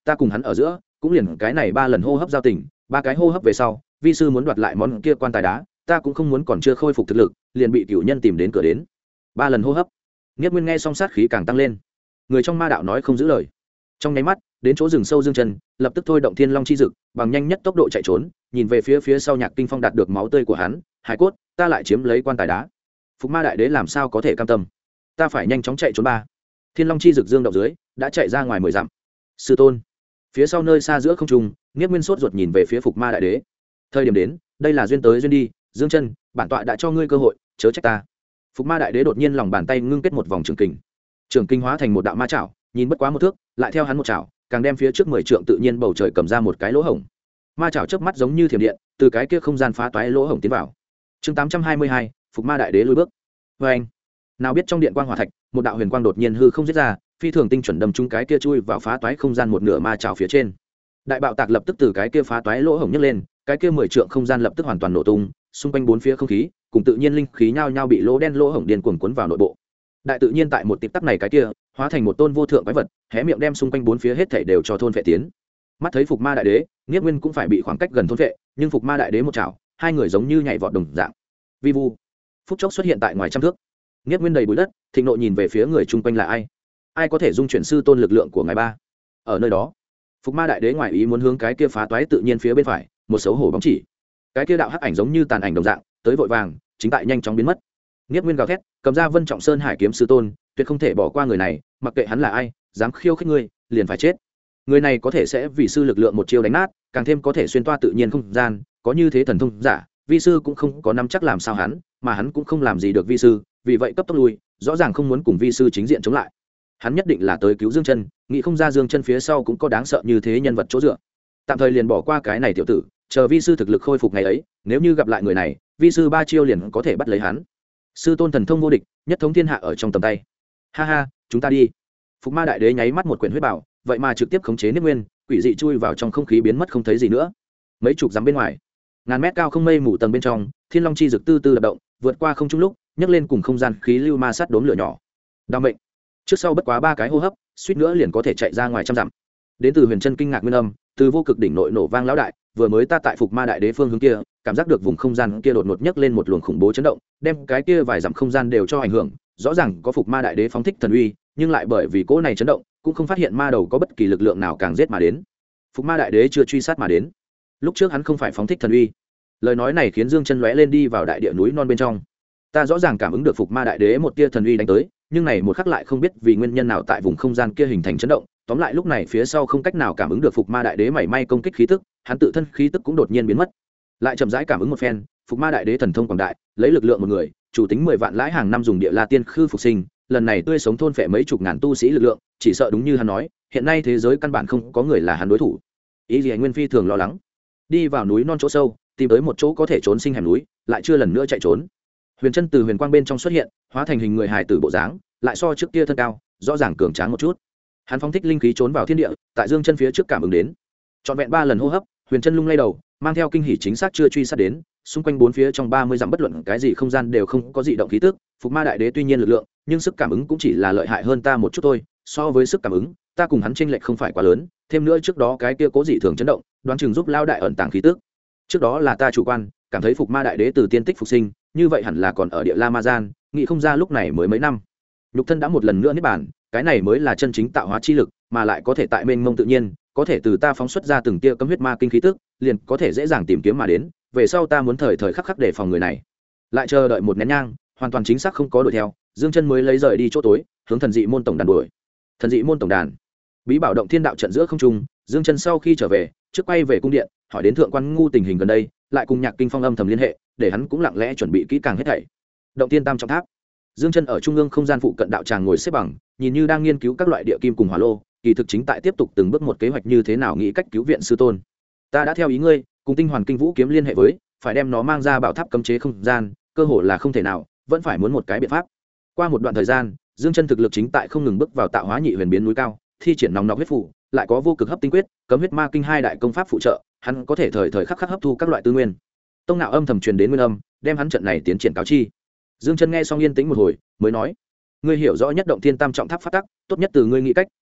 ta cùng hắn ở giữa cũng liền cái này 3 lần hô hấp giao tình, 3 cái hô hấp về sau vi sư muốn đoạt lại món kia quan tài đá, ta cũng không muốn còn chưa khôi phục thực lực liền bị cửu nhân tìm đến cửa đến. 3 lần hô hấp. Niết Nguyên nghe xong sát khí càng tăng lên. Người trong ma đạo nói không giữ lời. Trong nháy mắt đến chỗ rừng sâu dương chân, lập tức thôi động thiên long chi dực bằng nhanh nhất tốc độ chạy trốn, nhìn về phía sau Nhạc Kinh Phong đạt được máu tươi của hắn, hải cốt, ta lại chiếm lấy quan tài đá. Phục Ma đại đế làm sao có thể cam tâm, ta phải nhanh chóng chạy trốn ba. Thiên long chi dực dương động dưới đã chạy ra ngoài 10 dặm. Sư tôn, phía sau nơi xa giữa không trung, Niết Nguyên sốt ruột nhìn về phía Phục Ma đại đế. Thời điểm đến, đây là duyên tới duyên đi, Dương chân, bản tọa đã cho ngươi cơ hội, chớ trách ta. Phục Ma đại đế đột nhiên lòng bàn tay ngưng kết một vòng trường kình, trường kình hóa thành một đạo ma chảo, nhìn bất quá một thước, lại theo hắn một chảo, càng đem phía trước 10 trượng tự nhiên bầu trời cầm ra một cái lỗ hổng. Ma chảo chớp mắt giống như thiểm điện, từ cái kia không gian phá toái lỗ hổng tiến vào. Chương 822, Phục Ma đại đế lùi bước. Và anh, nào biết trong điện quang hỏa thạch, một đạo huyền quang đột nhiên hư không giết ra, phi thường tinh chuẩn đâm trúng cái kia chui vào phá toái không gian một nửa ma chảo phía trên. Đại bạo tạc lập tức từ cái kia phá toái lỗ hổng nhấc lên, cái kia 10 trượng không gian lập tức hoàn toàn nổ tung, xung quanh bốn phía không khí cùng tự nhiên linh khí nhao nhao bị lỗ đen lỗ hổng điên cuồng cuốn vào nội bộ. Đại tự nhiên tại một tịp tắc này cái kia hóa thành một tôn vô thượng quái vật, hé miệng đem xung quanh bốn phía hết thảy đều cho thôn phệ tiến. Mắt thấy Phục Ma đại đế, Niết Nguyên cũng phải bị khoảng cách gần thôn phệ, nhưng Phục Ma đại đế một chảo, hai người giống như nhảy vọt đồng dạng. Vi vu, phút chốc xuất hiện tại ngoài trăm thước. Niết Nguyên đầy bụi đất, thịnh nộ nhìn về phía người chung quanh là ai? Ai có thể dung chuyển sư tôn lực lượng của ngài ba? Ở nơi đó, Phục Ma đại đế ngoài ý muốn hướng cái kia phá toái tự nhiên phía bên phải, một xấu hổ bóng chỉ. Cái kia đạo hắc ảnh giống như tàn ảnh đồng dạng, tới vội vàng, chính tại nhanh chóng biến mất. Niết Nguyên gào thét, cầm ra Vân Trọng Sơn Hải kiếm sư tôn, tuyệt không thể bỏ qua người này, mặc kệ hắn là ai, dám khiêu khích ngươi, liền phải chết. Người này có thể sẽ vì sư lực lượng một chiêu đánh nát, càng thêm có thể xuyên toa tự nhiên không gian, có như thế thần thông giả, vi sư cũng không có nắm chắc làm sao hắn, mà hắn cũng không làm gì được vi sư, vì vậy cấp tốc lui, rõ ràng không muốn cùng vi sư chính diện chống lại. Hắn nhất định là tới cứu Dương Chân, nghĩ không ra Dương Chân phía sau cũng có đáng sợ như thế nhân vật chỗ dựa. Tạm thời liền bỏ qua cái này tiểu tử, chờ vi sư thực lực khôi phục ngày ấy, nếu như gặp lại người này, vi sư 3 chiêu liền có thể bắt lấy hắn. Sư tôn thần thông vô địch, nhất thống thiên hạ ở trong tầm tay. Ha ha, chúng ta đi. Phục Ma đại đế nháy mắt một quyển huyết bảo, vậy mà trực tiếp khống chế Niết Nguyên, quỷ dị chui vào trong không khí biến mất không thấy gì nữa. Mấy chục dặm bên ngoài, ngàn mét cao không mây mù tầng bên trong, Thiên Long chi dực tư tư lập động, vượt qua không trung lúc, nhấc lên cùng không gian khí lưu ma sát đốm lửa nhỏ. Đao mệnh. Trước sau bất quá 3 cái hô hấp, suýt nữa liền có thể chạy ra ngoài trăm dặm. Đến từ Huyền Chân kinh ngạc nguyên âm, từ vô cực đỉnh nội nổ vang lão đại, vừa mới ta tại Phục Ma đại đế phương hướng kia, cảm giác được vùng không gian kia đột ngột nhấc lên một luồng khủng bố chấn động, đem cái kia vài dặm không gian đều cho ảnh hưởng, rõ ràng có Phục Ma đại đế phóng thích thần uy, nhưng lại bởi vì cỗ này chấn động, cũng không phát hiện ma đầu có bất kỳ lực lượng nào càng giết mà đến. Phục Ma đại đế chưa truy sát mà đến. Lúc trước hắn không phải phóng thích thần uy. Lời nói này khiến Dương Chân lóe lên đi vào đại địa núi non bên trong. Ta rõ ràng cảm ứng được Phục Ma đại đế một tia thần uy đánh tới, nhưng này một khắc lại không biết vì nguyên nhân nào tại vùng không gian kia hình thành chấn động, tóm lại lúc này phía sau không cách nào cảm ứng được Phục Ma đại đế mảy may công kích khí tức, hắn tự thân khí tức cũng đột nhiên biến mất. Lại chậm rãi cảm ứng một phen, Phục Ma đại đế thần thông quảng đại, lấy lực lượng một người, chủ tính 10 vạn lãi hàng năm dùng địa la tiên khư phục sinh, lần này tươi sống thôn phệ mấy chục ngàn tu sĩ lực lượng, chỉ sợ đúng như hắn nói, hiện nay thế giới căn bản không có người là hắn đối thủ. Ý gì Nguyên Phi thường lo lắng. Đi vào núi non chỗ sâu, tìm tới một chỗ có thể trốn sinh hẻm núi, lại chưa lần nữa chạy trốn. Huyền Chân từ huyền quang bên trong xuất hiện, hóa thành hình người hài tử bộ dáng, lại so trước kia thân cao, rõ ràng cường tráng một chút. Hắn phóng thích linh khí trốn vào thiên địa, tại Dương Chân phía trước cảm ứng đến. Trọn vẹn 3 lần hô hấp, Huyền Chân lung lay đầu, mang theo kinh hỉ chính xác chưa truy sát đến, xung quanh bốn phía trong 30 dặm bất luận cái gì không gian đều không có dị động khí tức. Phục Ma đại đế tuy nhiên lực lượng, nhưng sức cảm ứng cũng chỉ là lợi hại hơn ta một chút thôi, so với sức cảm ứng, ta cùng hắn chênh lệch không phải quá lớn, thêm nữa trước đó cái kia cố dị thường chấn động, đoán chừng giúp lao đại ẩn tàng khí tức. Trước đó là ta chủ quan, cảm thấy Phục Ma đại đế từ tiên tích phục sinh, như vậy hẳn là còn ở địa La Ma Gian, nghĩ không ra lúc này mới mấy năm. Nhục thân đã một lần nữa niết bàn, cái này mới là chân chính tạo hóa chi lực, mà lại có thể tại mênh mông tự nhiên, có thể từ ta phóng xuất ra từng tia cấm huyết ma kinh khí tức, liền có thể dễ dàng tìm kiếm mà đến, về sau ta muốn thời thời khắc khắc để phòng người này. Lại chờ đợi một nén nhang, hoàn toàn chính xác không có đuổi theo, Dương Chân mới lấy rời đi chỗ tối, hướng thần dị môn tổng đàn đuổi. Thần dị môn tổng đàn, bí bảo động thiên đạo trận giữa không trung, Dương Chân sau khi trở về, trước quay về cung điện, hỏi đến thượng quan ngu tình hình gần đây, lại cùng Nhạc Kinh Phong âm thầm liên hệ, để hắn cũng lặng lẽ chuẩn bị kỹ càng hết thảy. Động thiên tam trọng tháp, Dương Chân ở trung ương không gian phụ cận đạo tràng ngồi xếp bằng, nhìn như đang nghiên cứu các loại địa kim cùng hỏa lô, kỳ thực chính tại tiếp tục từng bước một kế hoạch như thế nào nghĩ cách cứu viện sư tôn. Ta đã theo ý ngươi, cùng Tinh Hoàn Kinh Vũ kiếm liên hệ với, phải đem nó mang ra bảo tháp cấm chế không gian, cơ hội là không thể nào, vẫn phải muốn một cái biện pháp. Qua một đoạn thời gian, Dương Chân thực lực chính tại không ngừng bước vào tạo hóa nhị huyền biến núi cao, thi triển nòng nọc huyết phủ, lại có vô cực hấp tinh quyết, cấm huyết ma kinh hai đại công pháp phụ trợ, hắn có thể thời thời khắc khắc hấp thu các loại tư nguyên. Tông Nạo âm thầm truyền đến nguyên âm, đem hắn trận này tiến triển cáo chi. Dương Chân nghe xong yên tĩnh một hồi, mới nói: ngươi hiểu rõ nhất động thiên tam trọng tháp phát tắc, tốt nhất từ ngươi nghĩ cách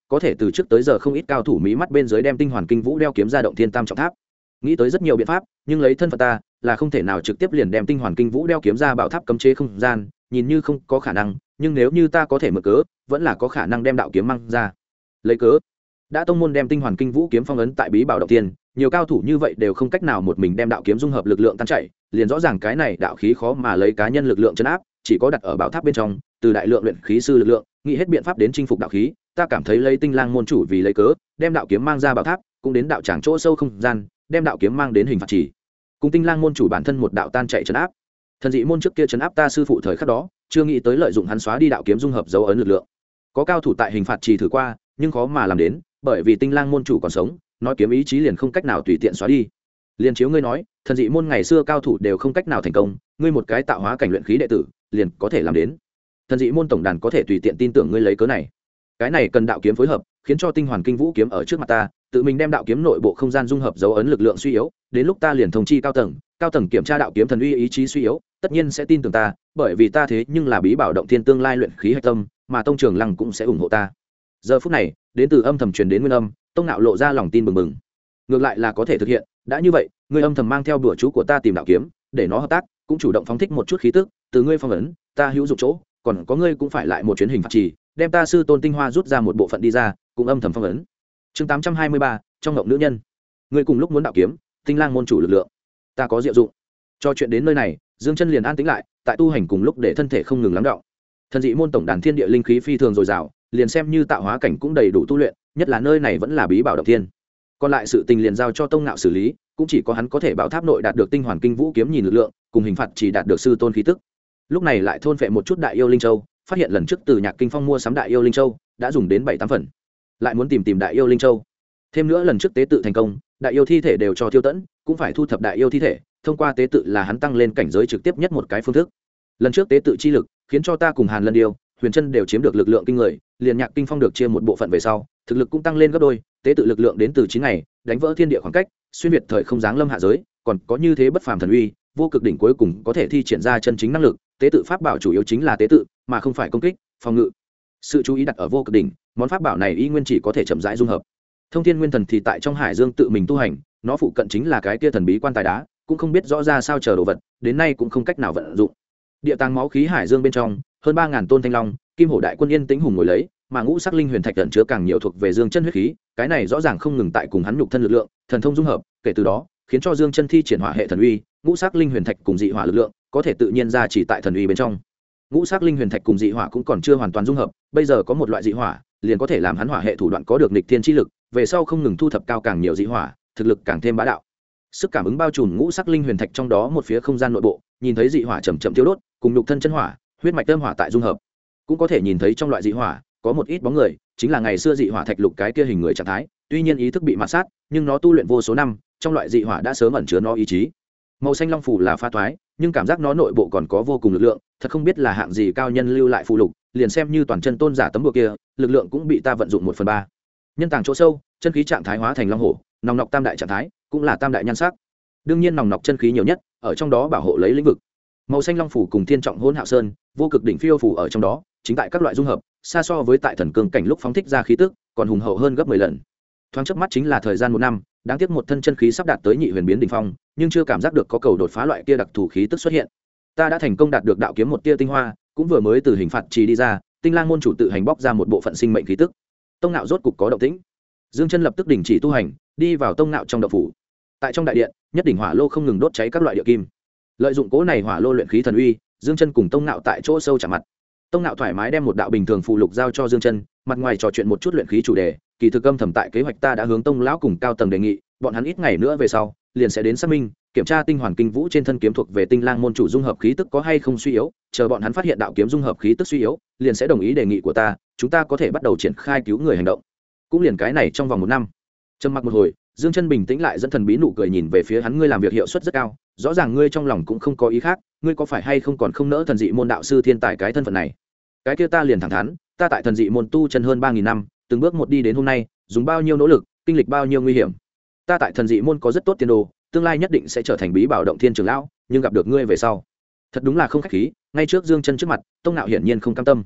có thể từ trước tới giờ không ít cao thủ mỹ mắt bên dưới đem tinh hoàn kinh vũ đeo kiếm ra động thiên tam trọng tháp. Nghĩ tới rất nhiều biện pháp, nhưng lấy thân phận ta là không thể nào trực tiếp liền đem tinh hoàn kinh vũ đeo kiếm ra bảo tháp cấm chế không gian, nhìn như không có khả năng, nhưng nếu như ta có thể mở cớ, vẫn là có khả năng đem đạo kiếm mang ra. Lấy cớ, đã tông môn đem tinh hoàn kinh vũ kiếm phong ấn tại bí bảo động tiên, nhiều cao thủ như vậy đều không cách nào một mình đem đạo kiếm dung hợp lực lượng tan chảy, liền rõ ràng cái này đạo khí khó mà lấy cá nhân lực lượng chấn áp, chỉ có đặt ở bảo tháp bên trong, từ đại lượng luyện khí sư lực lượng, nghĩ hết biện pháp đến chinh phục đạo khí, ta cảm thấy lấy tinh lang môn chủ vì lấy cớ, đem đạo kiếm mang ra bảo tháp, cũng đến đạo tràng chỗ sâu không gian, đem đạo kiếm mang đến hình phạt chỉ. Cùng tinh lang môn chủ bản thân một đạo tan chạy chấn áp. Thần dị môn trước kia chấn áp ta sư phụ thời khắc đó, chưa nghĩ tới lợi dụng hắn xóa đi đạo kiếm dung hợp dấu ấn lực lượng. Có cao thủ tại hình phạt chỉ thử qua, nhưng khó mà làm đến, bởi vì tinh lang môn chủ còn sống, nói kiếm ý chí liền không cách nào tùy tiện xóa đi. Liên chiếu ngươi nói, thần dị môn ngày xưa cao thủ đều không cách nào thành công, ngươi một cái tạo hóa cảnh luyện khí đệ tử, liền có thể làm đến. Thần dị môn tổng đàn có thể tùy tiện tin tưởng ngươi lấy cớ này. Cái này cần đạo kiếm phối hợp, khiến cho tinh hoàn kinh vũ kiếm ở trước mặt ta, tự mình đem đạo kiếm nội bộ không gian dung hợp dấu ấn lực lượng suy yếu, đến lúc ta liền thông chi cao tầng kiểm tra đạo kiếm thần uy ý chí suy yếu, tất nhiên sẽ tin tưởng ta, bởi vì ta thế nhưng là bí bảo động thiên tương lai luyện khí hạch tâm, mà tông trường lăng cũng sẽ ủng hộ ta. Giờ phút này, đến từ âm thầm truyền đến nguyên âm, tông nạo lộ ra lòng tin bừng bừng. Ngược lại là có thể thực hiện, đã như vậy, ngươi âm thầm mang theo đùa chú của ta tìm đạo kiếm, để nó hợp tác, cũng chủ động phóng thích một chút khí tức, từ ngươi phong ấn, ta hữu dụng chỗ, còn có ngươi cũng phải lại một chuyến hình phạt trì, đem ta sư tôn tinh hoa rút ra một bộ phận đi ra, cũng âm thầm phong ấn. Chương 823, trong ngộng nữ nhân. Ngươi cùng lúc muốn đạo kiếm, tinh lang môn chủ lực lượng, ta có diệu dụng. Cho chuyện đến nơi này, Dương Chân liền an tĩnh lại, tại tu hành cùng lúc để thân thể không ngừng lắng đọng. Thần dị môn tổng đàn thiên địa linh khí phi thường dồi dào, liền xem như tạo hóa cảnh cũng đầy đủ tu luyện, nhất là nơi này vẫn là bí bảo động thiên. Còn lại sự tình liền giao cho tông ngạo xử lý, cũng chỉ có hắn có thể bảo tháp nội đạt được tinh hoàn kinh vũ kiếm nhìn lực lượng, cùng hình phạt chỉ đạt được sư tôn khí tức. Lúc này lại thôn phệ một chút đại yêu linh châu, phát hiện lần trước từ Nhạc Kinh Phong mua sắm đại yêu linh châu đã dùng đến 7-8 phần, lại muốn tìm đại yêu linh châu. Thêm nữa lần trước tế tự thành công, đại yêu thi thể đều cho Tiêu Tẫn, cũng phải thu thập đại yêu thi thể, thông qua tế tự là hắn tăng lên cảnh giới trực tiếp nhất một cái phương thức. Lần trước tế tự chi lực khiến cho ta cùng Hàn Lân Điêu, Huyền Chân đều chiếm được lực lượng kinh người, liền Nhạc Kinh Phong được chia một bộ phận về sau, thực lực cũng tăng lên gấp đôi, tế tự lực lượng đến từ 9 ngày, đánh vỡ thiên địa khoảng cách, xuyên việt thời không giáng lâm hạ giới, còn có như thế bất phàm thần uy, vô cực đỉnh cuối cùng có thể thi triển ra chân chính năng lực. Tế tự pháp bảo chủ yếu chính là tế tự, mà không phải công kích, phòng ngự. Sự chú ý đặt ở vô cực đỉnh, món pháp bảo này y nguyên chỉ có thể chậm rãi dung hợp. Thông thiên nguyên thần thì tại trong hải dương tự mình tu hành, nó phụ cận chính là cái kia thần bí quan tài đá, cũng không biết rõ ra sao chờ đồ vật, đến nay cũng không cách nào vận dụng. Địa tàng máu khí hải dương bên trong, hơn 3000 tôn thanh long, kim hổ đại quân yên tĩnh hùng ngồi lấy, mà ngũ sắc linh huyền thạch ẩn chứa càng nhiều thuộc về Dương Chân huyết khí, cái này rõ ràng không ngừng tại cùng hắn nhục thân lực lượng, thần thông dung hợp, kể từ đó, khiến cho Dương Chân thi triển hỏa hệ thần uy, ngũ sắc linh huyền thạch cùng dị hỏa lực lượng, có thể tự nhiên ra chỉ tại thần uy bên trong. Ngũ sắc linh huyền thạch cùng dị hỏa cũng còn chưa hoàn toàn dung hợp, bây giờ có một loại dị hỏa, liền có thể làm hắn hỏa hệ thủ đoạn có được nghịch thiên chi lực, về sau không ngừng thu thập cao càng nhiều dị hỏa, thực lực càng thêm bá đạo. Sức cảm ứng bao trùm ngũ sắc linh huyền thạch trong đó một phía không gian nội bộ, nhìn thấy dị hỏa chậm chậm thiêu đốt, cùng nhục thân chân hỏa, huyết mạch âm hỏa tại dung hợp. Cũng có thể nhìn thấy trong loại dị hỏa, có một ít bóng người, chính là ngày xưa dị hỏa thạch lục cái kia hình người trạng thái, tuy nhiên ý thức bị mạt sát, nhưng nó tu luyện vô số năm, trong loại dị hỏa đã sớm ẩn chứa nó ý chí. Màu xanh long phủ là pha toái, nhưng cảm giác nó nội bộ còn có vô cùng lực lượng, thật không biết là hạng gì cao nhân lưu lại phụ lục, liền xem như toàn chân tôn giả tấm bùa kia, lực lượng cũng bị ta vận dụng 1/3. Nhân tàng chỗ sâu, chân khí trạng thái hóa thành long hổ, nòng nọc tam đại trạng thái, cũng là tam đại nhan sắc. Đương nhiên nòng nọc chân khí nhiều nhất, ở trong đó bảo hộ lấy lĩnh vực. Màu xanh long phủ cùng thiên trọng hôn hạo sơn, vô cực đỉnh phiêu phủ ở trong đó, chính tại các loại dung hợp, xa so với tại thần cương cảnh lúc phóng thích ra khí tức, còn hùng hậu hơn gấp 10 lần. Thoáng chớp mắt chính là thời gian 1 năm, đáng tiếc một thân chân khí sắp đạt tới nhị huyền biến đỉnh phong, nhưng chưa cảm giác được có cầu đột phá loại kia đặc thù khí tức xuất hiện. Ta đã thành công đạt được đạo kiếm một tia tinh hoa, cũng vừa mới từ hình phạt trì đi ra, tinh lang môn chủ tự hành bóc ra một bộ phận sinh mệnh khí tức. Tông Nạo rốt cục có động tĩnh. Dương Chân lập tức đình chỉ tu hành, đi vào Tông Nạo trong động phủ. Tại trong đại điện, nhất đỉnh hỏa lô không ngừng đốt cháy các loại địa kim. Lợi dụng cố này hỏa lô luyện khí thần uy, Dương Chân cùng Tông Nạo tại chỗ sâu chạm mặt. Tông Nạo thoải mái đem một đạo bình thường phù lục giao cho Dương Chân, mặt ngoài trò chuyện một chút luyện khí chủ đề, kỳ thực âm thầm tại kế hoạch ta đã hướng Tông lão cùng cao tầng đề nghị, bọn hắn ít ngày nữa về sau, liền sẽ đến xác minh, kiểm tra tinh hoàn kinh vũ trên thân kiếm thuộc về tinh lang môn chủ dung hợp khí tức có hay không suy yếu, chờ bọn hắn phát hiện đạo kiếm dung hợp khí tức suy yếu, liền sẽ đồng ý đề nghị của ta, chúng ta có thể bắt đầu triển khai cứu người hành động. Cũng liền cái này trong vòng 1 năm. Trầm mặc một hồi, Dương Chân bình tĩnh lại dẫn thần bí nụ cười nhìn về phía hắn, ngươi làm việc hiệu suất rất cao, rõ ràng ngươi trong lòng cũng không có ý khác, ngươi có phải hay không còn không nỡ thần dị môn đạo sư thiên tài cái thân phận này? Cái kia ta liền thẳng thắn, ta tại thần dị môn tu chân hơn 3000 năm, từng bước một đi đến hôm nay, dùng bao nhiêu nỗ lực, kinh lịch bao nhiêu nguy hiểm. Ta tại thần dị môn có rất tốt tiền đồ, tương lai nhất định sẽ trở thành bí bảo động thiên trưởng lão, nhưng gặp được ngươi về sau, thật đúng là không khách khí. Ngay trước Dương Chân trước mặt, Tông Nạo hiển nhiên không cam tâm.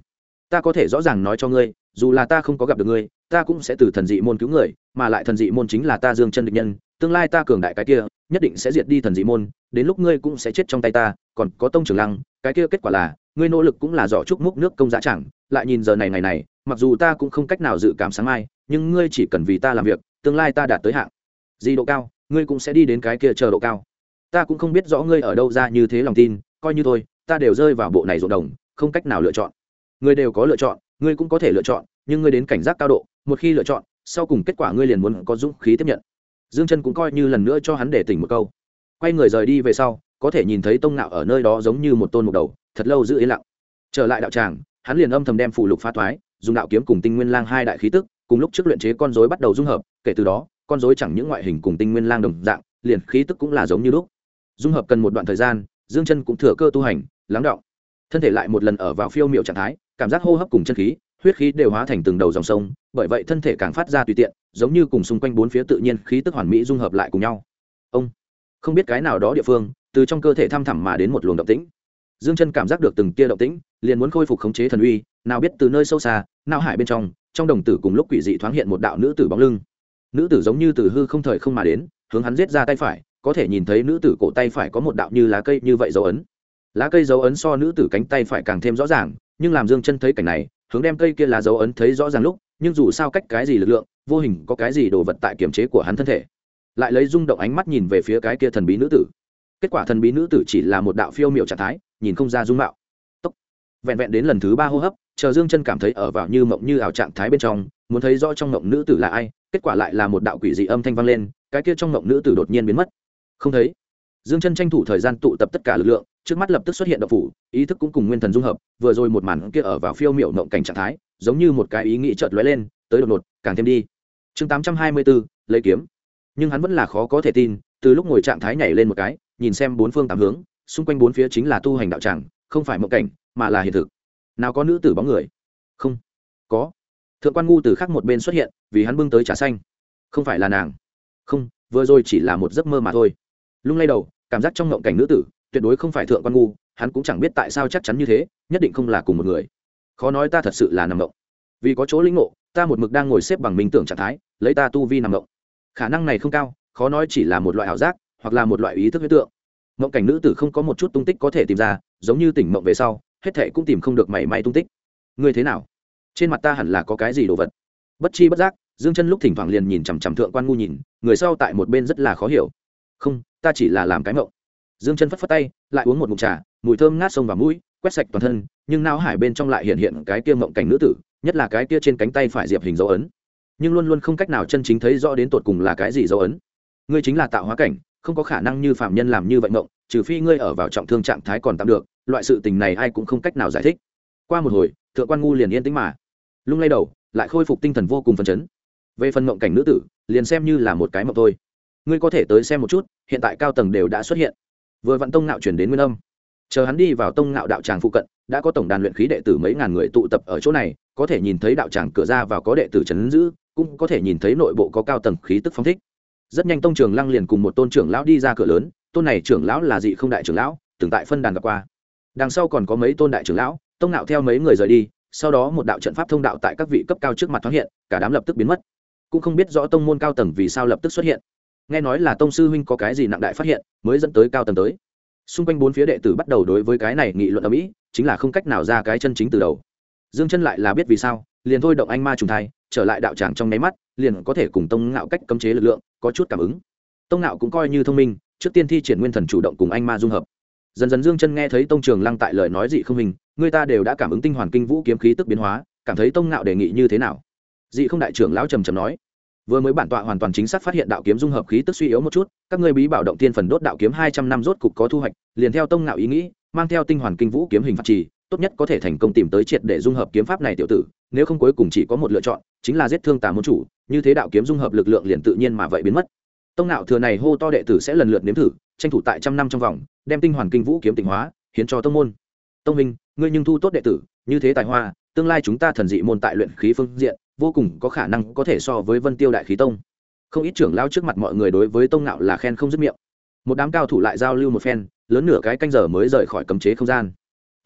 ta có thể rõ ràng nói cho ngươi, dù là ta không có gặp được ngươi, ta cũng sẽ từ thần dị môn cứu người, mà lại thần dị môn chính là ta Dương Chân địch nhân, tương lai ta cường đại cái kia nhất định sẽ diệt đi thần dị môn, đến lúc ngươi cũng sẽ chết trong tay ta. Còn có Tông trưởng Lăng, cái kia kết quả là ngươi nỗ lực cũng là giỏ trúc múc nước công giá chẳng. Lại nhìn giờ này ngày này, mặc dù ta cũng không cách nào dự cảm sáng mai, nhưng ngươi chỉ cần vì ta làm việc, tương lai ta đạt tới hạng gì độ cao, ngươi cũng sẽ đi đến cái kia chờ độ cao. Ta cũng không biết rõ ngươi ở đâu ra như thế lòng tin, coi như thôi, ta đều rơi vào bộ này ruộng đồng, không cách nào lựa chọn. Ngươi đều có lựa chọn, ngươi cũng có thể lựa chọn, nhưng ngươi đến cảnh giác cao độ, một khi lựa chọn, sau cùng kết quả ngươi liền muốn có dũng khí tiếp nhận. Dương Chân cũng coi như lần nữa cho hắn để tỉnh một câu. Quay người rời đi về sau, có thể nhìn thấy Tông Nạo ở nơi đó giống như một tôn mục đầu, thật lâu giữ yên lặng. Trở lại đạo tràng, hắn liền âm thầm đem phù lục phá toái, dùng đạo kiếm cùng Tinh Nguyên Lang hai đại khí tức, cùng lúc trước luyện chế con rối bắt đầu dung hợp, kể từ đó, con rối chẳng những ngoại hình cùng Tinh Nguyên Lang đồng dạng, liền khí tức cũng là giống như lúc. Dung hợp cần một đoạn thời gian, Dương Chân cũng thừa cơ tu hành, lắng đọng. Thân thể lại một lần ở vào phiêu miệu trạng thái, cảm giác hô hấp cùng chân khí, huyết khí đều hóa thành từng đầu dòng sông, bởi vậy thân thể càng phát ra tùy tiện, giống như cùng xung quanh bốn phía tự nhiên khí tức hoàn mỹ dung hợp lại cùng nhau. Ông không biết cái nào đó địa phương, từ trong cơ thể thăm thẳm mà đến một luồng động tĩnh. Dương Chân cảm giác được từng tia động tĩnh, liền muốn khôi phục khống chế thần uy, nào biết từ nơi sâu xa, não hải bên trong đồng tử cùng lúc quỷ dị thoáng hiện một đạo nữ tử bóng lưng. Nữ tử giống như từ hư không thời không mà đến, hướng hắn giết ra tay phải, có thể nhìn thấy nữ tử cổ tay phải có một đạo như lá cây như vậy dấu ấn. Lá cây dấu ấn so nữ tử cánh tay phải càng thêm rõ ràng, nhưng làm Dương Chân thấy cảnh này, hướng đem cây kia là dấu ấn thấy rõ ràng lúc, nhưng dù sao cách cái gì lực lượng, vô hình có cái gì đồ vật tại kiểm chế của hắn thân thể. Lại lấy rung động ánh mắt nhìn về phía cái kia thần bí nữ tử. Kết quả thần bí nữ tử chỉ là một đạo phiêu miểu trạng thái, nhìn không ra dung mạo. Tốc. Vẹn vẹn đến lần thứ 3 hô hấp, chờ Dương Chân cảm thấy ở vào như mộng như ảo trạng thái bên trong, muốn thấy rõ trong mộng nữ tử là ai, kết quả lại là một đạo quỷ dị âm thanh vang lên, cái kia trong mộng nữ tử đột nhiên biến mất. Không thấy. Dương Chân tranh thủ thời gian tụ tập tất cả lực lượng, trước mắt lập tức xuất hiện động phủ, ý thức cũng cùng nguyên thần dung hợp, vừa rồi một màn kia ở vào phiêu miểu mộng cảnh trạng thái, giống như một cái ý nghĩ chợt lóe lên, tới đột ngột, càng thêm đi. Chương 824, lấy kiếm. Nhưng hắn vẫn là khó có thể tin, từ lúc ngồi trạng thái nhảy lên một cái, nhìn xem bốn phương tám hướng, xung quanh bốn phía chính là tu hành đạo tràng, không phải mộng cảnh, mà là hiện thực. Nào có nữ tử bóng người? Không. Có. Thượng quan ngu từ khác một bên xuất hiện, vì hắn bưng tới trà xanh. Không phải là nàng. Không, vừa rồi chỉ là một giấc mơ mà thôi. Lung lay đầu, cảm giác trong mộng cảnh nữ tử tuyệt đối không phải thượng quan ngu, hắn cũng chẳng biết tại sao chắc chắn như thế, nhất định không là cùng một người. Khó nói ta thật sự là nằm mộng, vì có chỗ lĩnh ngộ, ta một mực đang ngồi xếp bằng minh tưởng trạng thái, lấy ta tu vi nằm mộng. Khả năng này không cao, khó nói chỉ là một loại ảo giác, hoặc là một loại ý thức huyễn tượng. Mộng cảnh nữ tử không có một chút tung tích có thể tìm ra, giống như tỉnh mộng về sau, hết thảy cũng tìm không được mảy may tung tích. Ngươi thế nào? Trên mặt ta hẳn là có cái gì đồ vật. Bất chi bất giác, Dương Chân lúc thỉnh thoảng liền nhìn chằm chằm thượng quan ngu nhìn, người sau tại một bên rất là khó hiểu. Không, ta chỉ là làm cái mộng. Dương Chân phất phất tay, lại uống một ngụm trà, mùi thơm ngát xông vào mũi, quét sạch toàn thân, nhưng não hải bên trong lại hiện hiện cái kia mộng cảnh nữ tử, nhất là cái kia trên cánh tay phải diệp hình dấu ấn, nhưng luôn luôn không cách nào chân chính thấy rõ đến tột cùng là cái gì dấu ấn. Ngươi chính là tạo hóa cảnh, không có khả năng như phạm nhân làm như vậy mộng, trừ phi ngươi ở vào trọng thương trạng thái còn tạm được, loại sự tình này ai cũng không cách nào giải thích. Qua một hồi, thượng quan ngu liền yên tĩnh mà lung lay đầu, lại khôi phục tinh thần vô cùng phấn chấn. Về phần mộng cảnh nữ tử, liền xem như là một cái mộng thôi. Ngươi có thể tới xem một chút, hiện tại cao tầng đều đã xuất hiện. Vừa vặn Tông Ngạo chuyển đến nguyên âm, chờ hắn đi vào Tông Ngạo đạo tràng phụ cận, đã có tổng đàn luyện khí đệ tử mấy ngàn người tụ tập ở chỗ này, có thể nhìn thấy đạo tràng cửa ra vào có đệ tử trấn giữ, cũng có thể nhìn thấy nội bộ có cao tầng khí tức phong thích. Rất nhanh Tông Trường Lăng liền cùng một tôn trưởng lão đi ra cửa lớn, tôn này trưởng lão là Dị Không đại trưởng lão, từng tại phân đàn gặp qua. Đằng sau còn có mấy tôn đại trưởng lão, Tông Ngạo theo mấy người rời đi, sau đó một đạo trận pháp thông đạo tại các vị cấp cao trước mặt thoáng hiện, cả đám lập tức biến mất. Cũng không biết rõ tông môn cao tầng vì sao lập tức xuất hiện. Nghe nói là tông sư huynh có cái gì nặng đại phát hiện, mới dẫn tới cao tầng tới. Xung quanh bốn phía đệ tử bắt đầu đối với cái này nghị luận ầm ĩ, chính là không cách nào ra cái chân chính từ đầu. Dương Chân lại là biết vì sao, liền thôi động anh ma trùng thai, trở lại đạo tràng trong nháy mắt, liền có thể cùng Tông Ngạo cách cấm chế lực lượng, có chút cảm ứng. Tông Ngạo cũng coi như thông minh, trước tiên thi triển nguyên thần chủ động cùng anh ma dung hợp. Dần dần Dương Chân nghe thấy Tông Trường Lăng tại lời nói Dị Không hình, người ta đều đã cảm ứng tinh hoàn kinh vũ kiếm khí tức biến hóa, cảm thấy Tông Ngạo đề nghị như thế nào. Dị Không đại trưởng lão trầm trầm nói, vừa mới bản tọa hoàn toàn chính xác phát hiện đạo kiếm dung hợp khí tức suy yếu một chút, các ngươi bí bảo động tiên phần đốt đạo kiếm 200 năm rốt cục có thu hoạch, liền theo Tông Ngạo ý nghĩ, mang theo tinh hoàn kinh vũ kiếm hình pháp trì, tốt nhất có thể thành công tìm tới triệt để dung hợp kiếm pháp này tiểu tử, nếu không cuối cùng chỉ có một lựa chọn, chính là giết thương tà môn chủ, như thế đạo kiếm dung hợp lực lượng liền tự nhiên mà vậy biến mất. Tông Ngạo thừa này hô to đệ tử sẽ lần lượt nếm thử, tranh thủ tại trăm năm trong vòng, đem tinh hoàn kinh vũ kiếm tịnh hóa, hiến cho tông môn. Tông minh, ngươi nhưng thu tốt đệ tử, như thế tài hoa, tương lai chúng ta thần dị môn tại luyện khí phương diện, vô cùng có khả năng có thể so với Vân Tiêu đại khí tông. Không ít trưởng lão trước mặt mọi người đối với Tông Ngạo là khen không dứt miệng. Một đám cao thủ lại giao lưu một phen, lớn nửa cái canh giờ mới rời khỏi cấm chế không gian.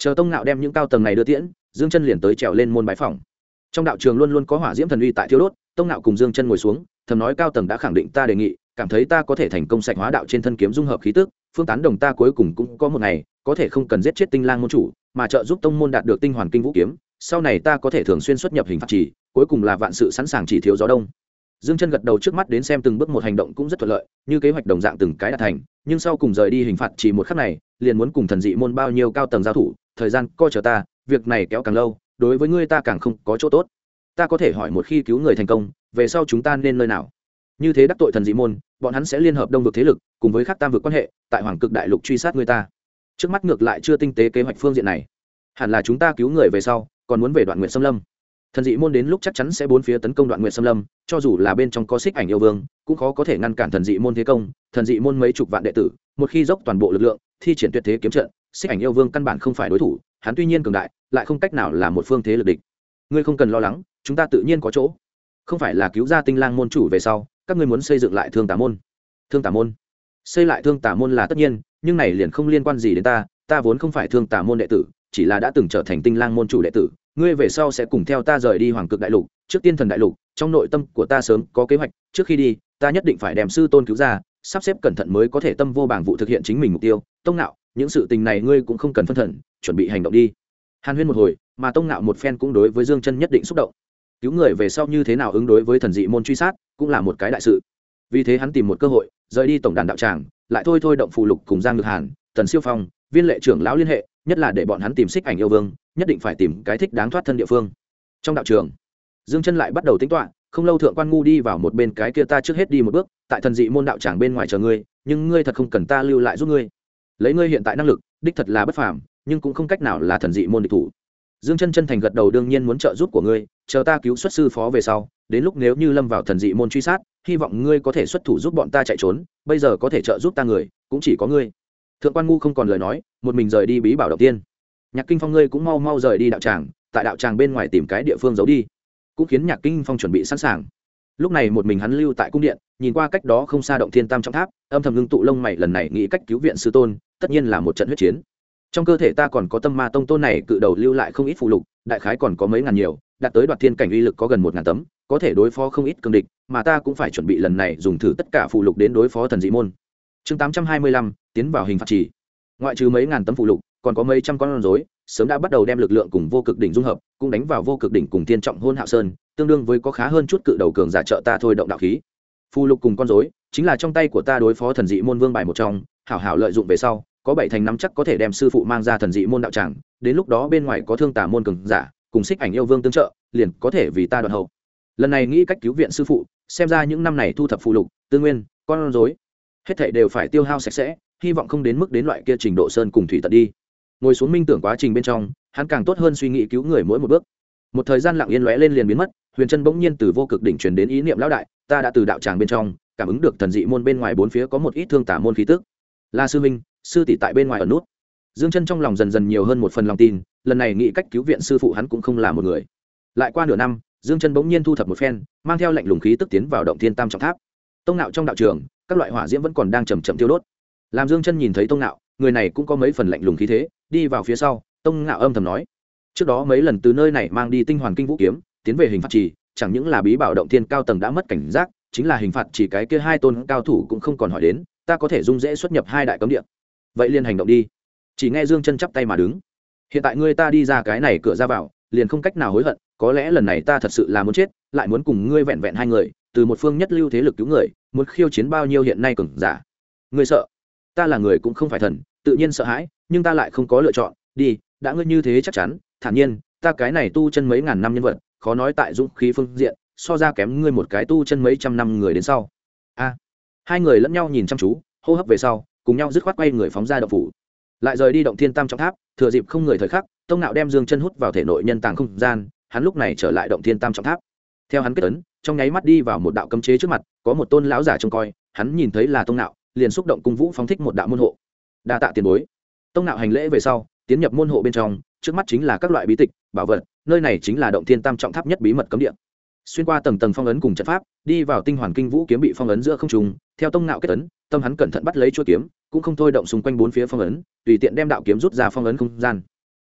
Chờ Tông Ngạo đem những cao tầng này đưa tiễn, Dương Chân liền tới trèo lên môn bái phòng. Trong đạo trường luôn luôn có hỏa diễm thần uy tại thiêu đốt, Tông Ngạo cùng Dương Chân ngồi xuống, thầm nói cao tầng đã khẳng định ta đề nghị, cảm thấy ta có thể thành công sạch hóa đạo trên thân kiếm dung hợp khí tức, phương tán đồng ta cuối cùng cũng có một ngày có thể không cần giết chết Tinh Lang môn chủ, mà trợ giúp tông môn đạt được tinh hoàn kinh vũ kiếm, sau này ta có thể thường xuyên xuất nhập hình phạt chỉ, cuối cùng là vạn sự sẵn sàng chỉ thiếu gió đông. Dương Chân gật đầu trước mắt đến xem từng bước một hành động cũng rất thuận lợi, như kế hoạch đồng dạng từng cái đạt thành, nhưng sau cùng rời đi hình phạt chỉ một khắc này, liền muốn cùng thần dị môn bao nhiêu cao tầng giao thủ, thời gian coi chờ ta, việc này kéo càng lâu, đối với ngươi ta càng không có chỗ tốt. Ta có thể hỏi một khi cứu người thành công, về sau chúng ta nên nơi nào? Như thế đắc tội thần dị môn, bọn hắn sẽ liên hợp đông vực thế lực, cùng với các tam vực quan hệ, tại Hoàng Cực Đại Lục truy sát người ta. Trước mắt ngược lại chưa tinh tế kế hoạch phương diện này. Hẳn là chúng ta cứu người về sau, còn muốn về Đoạn Nguyệt Xâm Lâm. Thần dị môn đến lúc chắc chắn sẽ bốn phía tấn công Đoạn Nguyệt Xâm Lâm, cho dù là bên trong có Xích Ảnh yêu vương, cũng khó có thể ngăn cản thần dị môn thế công. Thần dị môn mấy chục vạn đệ tử, một khi dốc toàn bộ lực lượng, thi triển tuyệt thế kiếm trận, Xích Ảnh yêu vương căn bản không phải đối thủ, hắn tuy nhiên cường đại, lại không cách nào là một phương thế lực địch. Ngươi không cần lo lắng, chúng ta tự nhiên có chỗ. Không phải là cứu ra Tinh Lang môn chủ về sau, các ngươi muốn xây dựng lại Thương Tà môn. Thương Tà môn? Xây lại Thương Tà môn là tất nhiên, nhưng này liền không liên quan gì đến ta, ta vốn không phải Thương Tà môn đệ tử, chỉ là đã từng trở thành Tinh Lang môn chủ đệ tử, ngươi về sau sẽ cùng theo ta rời đi Hoàng Cực Đại Lục, trước Tiên Thần Đại Lục, trong nội tâm của ta sớm có kế hoạch, trước khi đi, ta nhất định phải đem sư tôn cứu ra, sắp xếp cẩn thận mới có thể tâm vô bảng vụ thực hiện chính mình mục tiêu. Tông Nạo, những sự tình này ngươi cũng không cần phân thần, chuẩn bị hành động đi. Hàn Huyên một hồi, mà Tông Nạo một phen cũng đối với Dương Chân nhất định xúc động. Cứu người về sau như thế nào ứng đối với thần dị môn truy sát, cũng là một cái đại sự. Vì thế hắn tìm một cơ hội, rời đi tổng đàn đạo tràng, lại thôi động phù lục cùng Giang Nhược Hàn, Tần Siêu Phong, Viên Lệ trưởng lão liên hệ, nhất là để bọn hắn tìm Xích Ảnh yêu vương, nhất định phải tìm cái thích đáng thoát thân địa phương. Trong đạo trường, Dương Chân lại bắt đầu tính toán, không lâu thượng quan ngu đi vào một bên cái kia ta trước hết đi một bước, tại thần dị môn đạo tràng bên ngoài chờ ngươi, nhưng ngươi thật không cần ta lưu lại giúp ngươi. Lấy ngươi hiện tại năng lực, đích thật là bất phàm, nhưng cũng không cách nào là thần dị môn địch thủ. Dương Chân chân thành gật đầu, đương nhiên muốn trợ giúp của ngươi, chờ ta cứu xuất sư phó về sau, đến lúc nếu như lâm vào thần dị môn truy sát, hy vọng ngươi có thể xuất thủ giúp bọn ta chạy trốn, bây giờ có thể trợ giúp ta người, cũng chỉ có ngươi. Thượng quan ngu không còn lời nói, một mình rời đi bí bảo động tiên. Nhạc Kinh Phong ngươi cũng mau mau rời đi đạo tràng, tại đạo tràng bên ngoài tìm cái địa phương giấu đi, cũng khiến Nhạc Kinh Phong chuẩn bị sẵn sàng. Lúc này một mình hắn lưu tại cung điện, nhìn qua cách đó không xa động thiên tam trọng tháp, âm thầm ngưng tụ lông mày, lần này nghĩ cách cứu viện sư tôn, tất nhiên là một trận huyết chiến. Trong cơ thể ta còn có tâm ma tông tôn này cự đầu lưu lại không ít phụ lục, đại khái còn có mấy ngàn nhiều, đạt tới đoạt thiên cảnh uy lực có gần 1000 tấm, có thể đối phó không ít cường địch, mà ta cũng phải chuẩn bị lần này dùng thử tất cả phụ lục đến đối phó thần dị môn. Chương 825, tiến vào hình phạt chỉ. Ngoại trừ mấy ngàn tấm phụ lục, còn có mấy trăm con rối, sớm đã bắt đầu đem lực lượng cùng vô cực đỉnh dung hợp, cũng đánh vào vô cực đỉnh cùng tiên trọng hôn hạo sơn, tương đương với có khá hơn chút cự đầu cường giả trợ ta thôi động đạo khí. Phụ lục cùng con rối chính là trong tay của ta đối phó thần dị môn vương bài một trong, hảo hảo lợi dụng về sau, có 7 thành 5 chắc có thể đem sư phụ mang ra thần dị môn đạo tràng, đến lúc đó bên ngoài có Thương Tà môn cường giả, cùng Xích Ảnh yêu vương tương trợ, liền có thể vì ta đoạn hậu. Lần này nghĩ cách cứu viện sư phụ, xem ra những năm này thu thập phụ lục, tư nguyên, con rối, hết thảy đều phải tiêu hao sạch sẽ, hy vọng không đến mức đến loại kia trình độ sơn cùng thủy tận đi. Ngồi xuống minh tưởng quá trình bên trong, hắn càng tốt hơn suy nghĩ cứu người mỗi một bước. Một thời gian lặng yên lóe lên liền biến mất, Huyền Chân bỗng nhiên từ vô cực đỉnh truyền đến ý niệm lão đại, ta đã từ đạo tràng bên trong cảm ứng được thần dị môn bên ngoài bốn phía có một ít Thương Tà môn khí tức. La sư minh, sư tỷ tại bên ngoài ở nút. Dương Chân trong lòng dần dần nhiều hơn một phần lòng tin, lần này nghĩ cách cứu viện sư phụ hắn cũng không là một người. Lại qua nửa năm, Dương Chân bỗng nhiên thu thập một phen, mang theo lệnh lùng khí tức tiến vào động thiên tam trọng tháp. Tông Nạo trong đạo trường, các loại hỏa diễm vẫn còn đang chậm chậm tiêu đốt. Làm Dương Chân nhìn thấy Tông Nạo, người này cũng có mấy phần lạnh lùng khí thế, đi vào phía sau, Tông Nạo âm thầm nói: trước đó mấy lần từ nơi này mang đi tinh hoàn kinh vũ kiếm, tiến về hình phạt trì, chẳng những là bí bảo động thiên cao tầng đã mất cảnh giác, chính là hình phạt chỉ cái kia hai tôn cao thủ cũng không còn hỏi đến, ta có thể dung dễ xuất nhập hai đại cấm địa. Vậy liền hành động đi. Chỉ nghe Dương Chân chắp tay mà đứng. Hiện tại ngươi ta đi ra cái này cửa ra vào, liền không cách nào hối hận, có lẽ lần này ta thật sự là muốn chết, lại muốn cùng ngươi vẹn vẹn hai người, từ một phương nhất lưu thế lực cứu người, muốn khiêu chiến bao nhiêu hiện nay cường giả. Ngươi sợ? Ta là người cũng không phải thần, tự nhiên sợ hãi, nhưng ta lại không có lựa chọn, đi, đã ngươi như thế chắc chắn, thản nhiên, ta cái này tu chân mấy ngàn năm nhân vật, khó nói tại dũng khí phương diện, so ra kém ngươi một cái tu chân mấy trăm năm người đến sau. A. Hai người lẫn nhau nhìn chăm chú, hô hấp về sau, cùng nhau dứt khoát quay người phóng ra động phủ. Lại rời đi động thiên tam trọng tháp, thừa dịp không người thời khắc, Tông Nạo đem Dương Chân hút vào thể nội nhân tàng không gian, hắn lúc này trở lại động thiên tam trọng tháp. Theo hắn kết ấn, trong nháy mắt đi vào một đạo cấm chế trước mặt, có một tôn lão giả trông coi, hắn nhìn thấy là Tông Nạo, liền xúc động cung vũ phóng thích một đạo môn hộ. Đa tạ tiền bối. Tông Nạo hành lễ về sau, tiến nhập môn hộ bên trong, trước mắt chính là các loại bí tịch, bảo vật, nơi này chính là động thiên tam trọng tháp nhất bí mật cấm địa. Xuyên qua tầng tầng phong ấn cùng trận pháp, đi vào tinh hoàn kinh vũ kiếm bị phong ấn giữa không trung, theo Tông Nạo kết ấn, tâm hắn cẩn thận bắt lấy chuôi kiếm, cũng không thôi động xung quanh bốn phía phong ấn, tùy tiện đem đạo kiếm rút ra phong ấn không gian.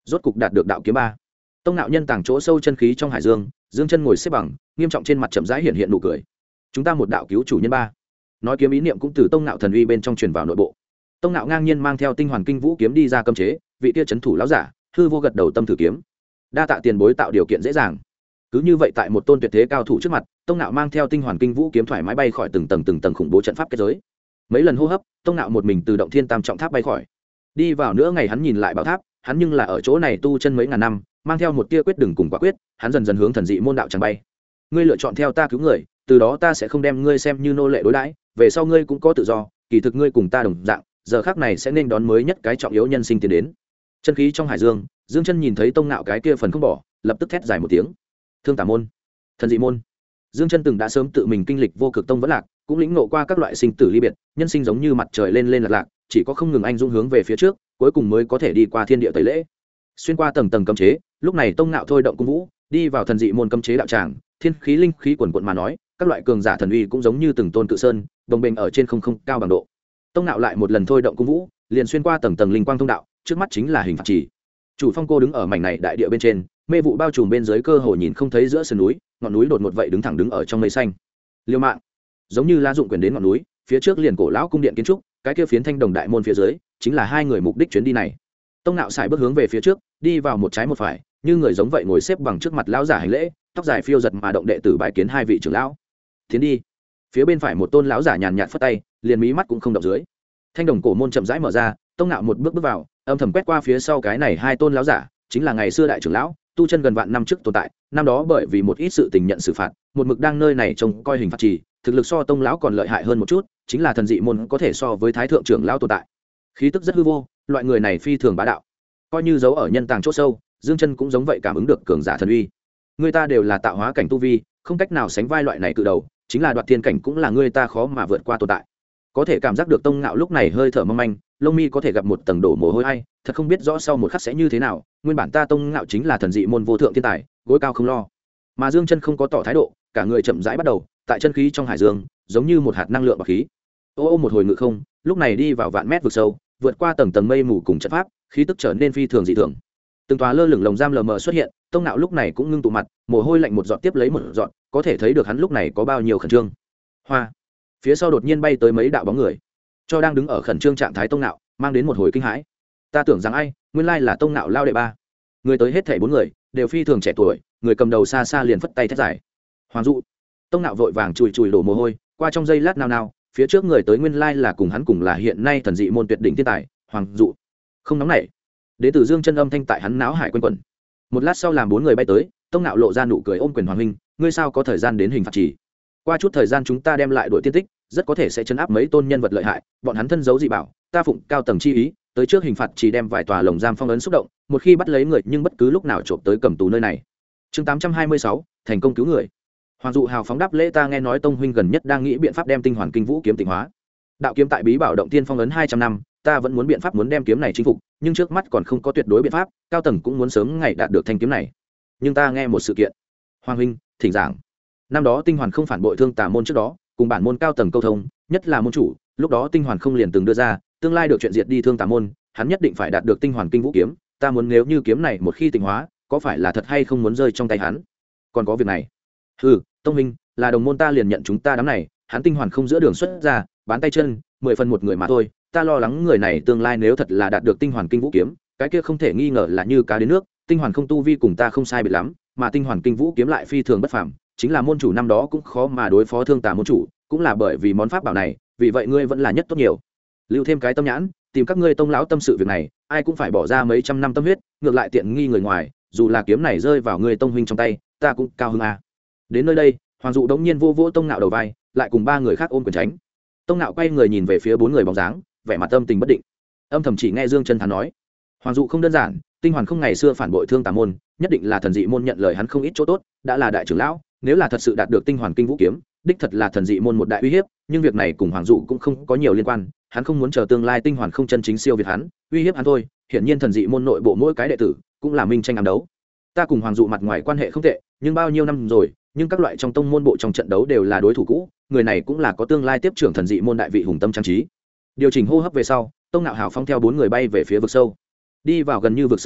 rốt cục đạt được đạo kiếm ba. Tông Nạo nhân tàng chỗ sâu chân khí trong hải dương, dương chân ngồi xếp bằng, nghiêm trọng trên mặt chậm rãi hiện nụ cười. Chúng ta một đạo cứu chủ nhân ba. Nói kiếm ý niệm cũng từ Tông Nạo thần uy bên trong truyền vào nội bộ. Tông Nạo ngang nhiên mang theo tinh hoàn kinh vũ kiếm đi ra cấm chế, vị kia trấn thủ lão giả, hư vô gật đầu tâm thử kiếm. Đa tạ tiền bối tạo điều kiện dễ dàng. Cứ như vậy tại một tôn tuyệt thế cao thủ trước mặt, Tông Nạo mang theo tinh hoàn kinh vũ kiếm thoải mái bay khỏi từng tầng khủng bố trận pháp kết giới. Mấy lần hô hấp, Tông Nạo một mình từ động thiên tam trọng tháp bay khỏi. Đi vào nữa ngày hắn nhìn lại bảo tháp, hắn nhưng là ở chỗ này tu chân mấy ngàn năm, mang theo một tia quyết đừng cùng quả quyết, hắn dần dần hướng thần dị môn đạo chẳng bay. Ngươi lựa chọn theo ta cứu người, từ đó ta sẽ không đem ngươi xem như nô lệ đối đãi, về sau ngươi cũng có tự do, kỳ thực ngươi cùng ta đồng dạng, giờ khắc này sẽ nên đón mới nhất cái trọng yếu nhân sinh tiến đến. Chân khí trong hải dương, Dương Chân nhìn thấy Tông Nạo cái kia phần không bỏ, lập tức thét dài một tiếng. Thương Tà môn, thần dị môn. Dương Chân từng đã sớm tự mình kinh lịch vô cực tông vẫn lạc, cũng lĩnh ngộ qua các loại sinh tử ly biệt, nhân sinh giống như mặt trời lên lên lạc lạc, chỉ có không ngừng anh dũng hướng về phía trước, cuối cùng mới có thể đi qua thiên địa tẩy lễ. Xuyên qua tầng tầng cấm chế, lúc này Tông Nạo thôi động cung vũ, đi vào thần dị môn cấm chế đạo tràng, thiên khí linh khí quần quần mà nói, các loại cường giả thần uy cũng giống như từng tôn cự sơn, đồng bình ở trên không cao bằng độ. Tông Nạo lại một lần thôi động cung vũ, liền xuyên qua tầng tầng linh quang thông đạo, trước mắt chính là hình phạt trì. Chủ Phong cô đứng ở mảnh này đại địa bên trên, mê vụ bao trùm bên dưới cơ hồ nhìn không thấy giữa sườn núi, ngọn núi đột ngột vậy đứng thẳng đứng ở trong mây xanh. Liêu mạng, giống như lá dụng quyền đến ngọn núi, phía trước liền cổ lão cung điện kiến trúc, cái kia phiến thanh đồng đại môn phía dưới, chính là hai người mục đích chuyến đi này. Tông Nạo xài bước hướng về phía trước, đi vào một trái một phải, như người giống vậy ngồi xếp bằng trước mặt lão giả hành lễ, tóc dài phiêu giật mà động đệ tử bái kiến hai vị trưởng lão. Tiến đi. Phía bên phải một tôn lão giả nhàn nhạt phất tay, liền mí mắt cũng không động dưới. Thanh đồng cổ môn chậm rãi mở ra, Tông Nạo một bước bước vào, âm thầm quét qua phía sau cái này hai tôn lão giả, chính là ngày xưa đại trưởng lão, tu chân gần vạn năm trước tồn tại, năm đó bởi vì một ít sự tình nhận xử phạt, một mực đang nơi này trông coi hình phạt trì, thực lực so Tông lão còn lợi hại hơn một chút, chính là thần dị môn có thể so với thái thượng trưởng lão tồn tại. Khí tức rất hư vô, loại người này phi thường bá đạo. Coi như giấu ở nhân tàng chỗ sâu, Dương Chân cũng giống vậy cảm ứng được cường giả thần uy. Người ta đều là tạo hóa cảnh tu vi, không cách nào sánh vai loại này cự đầu, chính là đoạt thiên cảnh cũng là người ta khó mà vượt qua tồn tại. Có thể cảm giác được Tông Ngạo lúc này hơi thở mong manh, lông mi có thể gặp một tầng đổ mồ hôi hay, thật không biết rõ sau một khắc sẽ như thế nào. Nguyên bản ta Tông Ngạo chính là thần dị môn vô thượng thiên tài, gối cao không lo. Mà Dương Chân không có tỏ thái độ, cả người chậm rãi bắt đầu, tại chân khí trong hải dương, giống như một hạt năng lượng bạc khí. Ô một hồi ngự không, lúc này đi vào vạn mét vực sâu, vượt qua tầng tầng mây mù cùng trận pháp, khí tức trở nên phi thường dị thường. Từng tòa lơ lửng lồng giam lờ mờ xuất hiện, Tông Nạo lúc này cũng ngưng tụ mặt, mồ hôi lạnh một giọt tiếp lấy một giọt, có thể thấy được hắn lúc này có bao nhiêu khẩn trương. Hoa, phía sau đột nhiên bay tới mấy đạo bóng người, cho đang đứng ở khẩn trương trạng thái Tông Nạo mang đến một hồi kinh hãi. Ta tưởng rằng ai, nguyên lai là Tông Nạo lao đệ ba. Người tới hết thảy 4 người, đều phi thường trẻ tuổi, người cầm đầu xa xa liền phất tay thét giải. Hoàng dụ. Tông Nạo vội vàng chùi chùi đổ mồ hôi, qua trong giây lát nào, phía trước người tới nguyên lai là cùng hắn cùng là hiện nay thần dị môn tuyệt đỉnh thiên tài, Hoàng dụ. Không nóng nảy. Đế tử Dương Chân âm thanh tại hắn náo hải quanh quẩn. Một lát sau làm 4 người bay tới, Tông Nạo lộ ra nụ cười ôm quyền Hoàng huynh, ngươi sao có thời gian đến hình phạt chỉ? Qua chút thời gian chúng ta đem lại đội tiên tích, rất có thể sẽ chấn áp mấy tôn nhân vật lợi hại, bọn hắn thân giấu dị bảo, ta phụng cao tầng chi ý, tới trước hình phạt chỉ đem vài tòa lồng giam phong ấn xúc động, một khi bắt lấy người nhưng bất cứ lúc nào trộm tới cầm tù nơi này. Chương 826, thành công cứu người. Hoàng dụ hào phóng đáp lễ, ta nghe nói Tông huynh gần nhất đang nghĩ biện pháp đem tinh hoàn kinh vũ kiếm tịnh hóa. Đạo kiếm tại bí bảo động tiên phong ấn 200 năm, ta vẫn muốn biện pháp muốn đem kiếm này chinh phục, nhưng trước mắt còn không có tuyệt đối biện pháp, cao tầng cũng muốn sớm ngày đạt được thanh kiếm này. Nhưng ta nghe một sự kiện. Hoàng huynh, thỉnh giảng. Năm đó Tinh Hoàn không phản bội Thương Tà môn trước đó, cùng bản môn cao tầng câu thông, nhất là môn chủ, lúc đó Tinh Hoàn không liền từng đưa ra, tương lai được chuyện diệt đi Thương Tà môn, hắn nhất định phải đạt được Tinh Hoàn kinh vũ kiếm, ta muốn nếu như kiếm này một khi tịnh hóa, có phải là thật hay không muốn rơi trong tay hắn? Còn có việc này. Tông huynh, là đồng môn ta liền nhận chúng ta đám này, hắn Tinh Hoàn không giữa đường xuất ra, bán tay chân, 10 phần một người mà thôi, ta lo lắng người này tương lai nếu thật là đạt được Tinh Hoàn kinh vũ kiếm, cái kia không thể nghi ngờ là như cá đến nước. Tinh Hoàn không tu vi cùng ta không sai biệt lắm, mà Tinh Hoàn kinh vũ kiếm lại phi thường bất phàm, chính là môn chủ năm đó cũng khó mà đối phó Thương Tà môn chủ, cũng là bởi vì món pháp bảo này, vì vậy ngươi vẫn là nhất tốt nhiều. Lưu thêm cái tâm nhãn, tìm các ngươi Tông lão tâm sự việc này, ai cũng phải bỏ ra mấy trăm năm tâm huyết, ngược lại tiện nghi người ngoài, dù là kiếm này rơi vào ngươi Tông huynh trong tay, ta cũng cao hứng à. Đến nơi đây, Hoàng dụ đống nhiên vô vỗ Tông Nạo đầu vai, lại cùng 3 người khác ôm quyền tránh. Tông Nạo quay người nhìn về phía 4 người bóng dáng, vẻ mặt tâm tình bất định. Âm thầm chỉ nghe Dương Chân thán nói, Hoàng dụ không đơn giản, Tinh Hoàn không ngày xưa phản bội Thương Tà môn, nhất định là thần dị môn nhận lời hắn không ít chỗ tốt, đã là đại trưởng lão, nếu là thật sự đạt được Tinh Hoàn kinh vũ kiếm, đích thật là thần dị môn một đại uy hiếp, nhưng việc này cùng Hoàng dụ cũng không có nhiều liên quan, hắn không muốn chờ tương lai Tinh Hoàn không chân chính siêu việt hắn, uy hiếp hắn thôi. Hiển nhiên thần dị môn nội bộ mỗi cái đệ tử cũng là minh tranh ám đấu. Ta cùng Hoàng dụ mặt ngoài quan hệ không tệ, nhưng bao nhiêu năm rồi, nhưng các loại trong tông môn bộ trong trận đấu đều là đối thủ cũ, người này cũng là có tương lai tiếp trưởng thần dị môn đại vị hùng tâm trang trí. Điều chỉnh hô hấp về sau, Tông Nạo hào phóng theo 4 người bay về phía vực sâu. Đi vào gần như vực sâu lúc,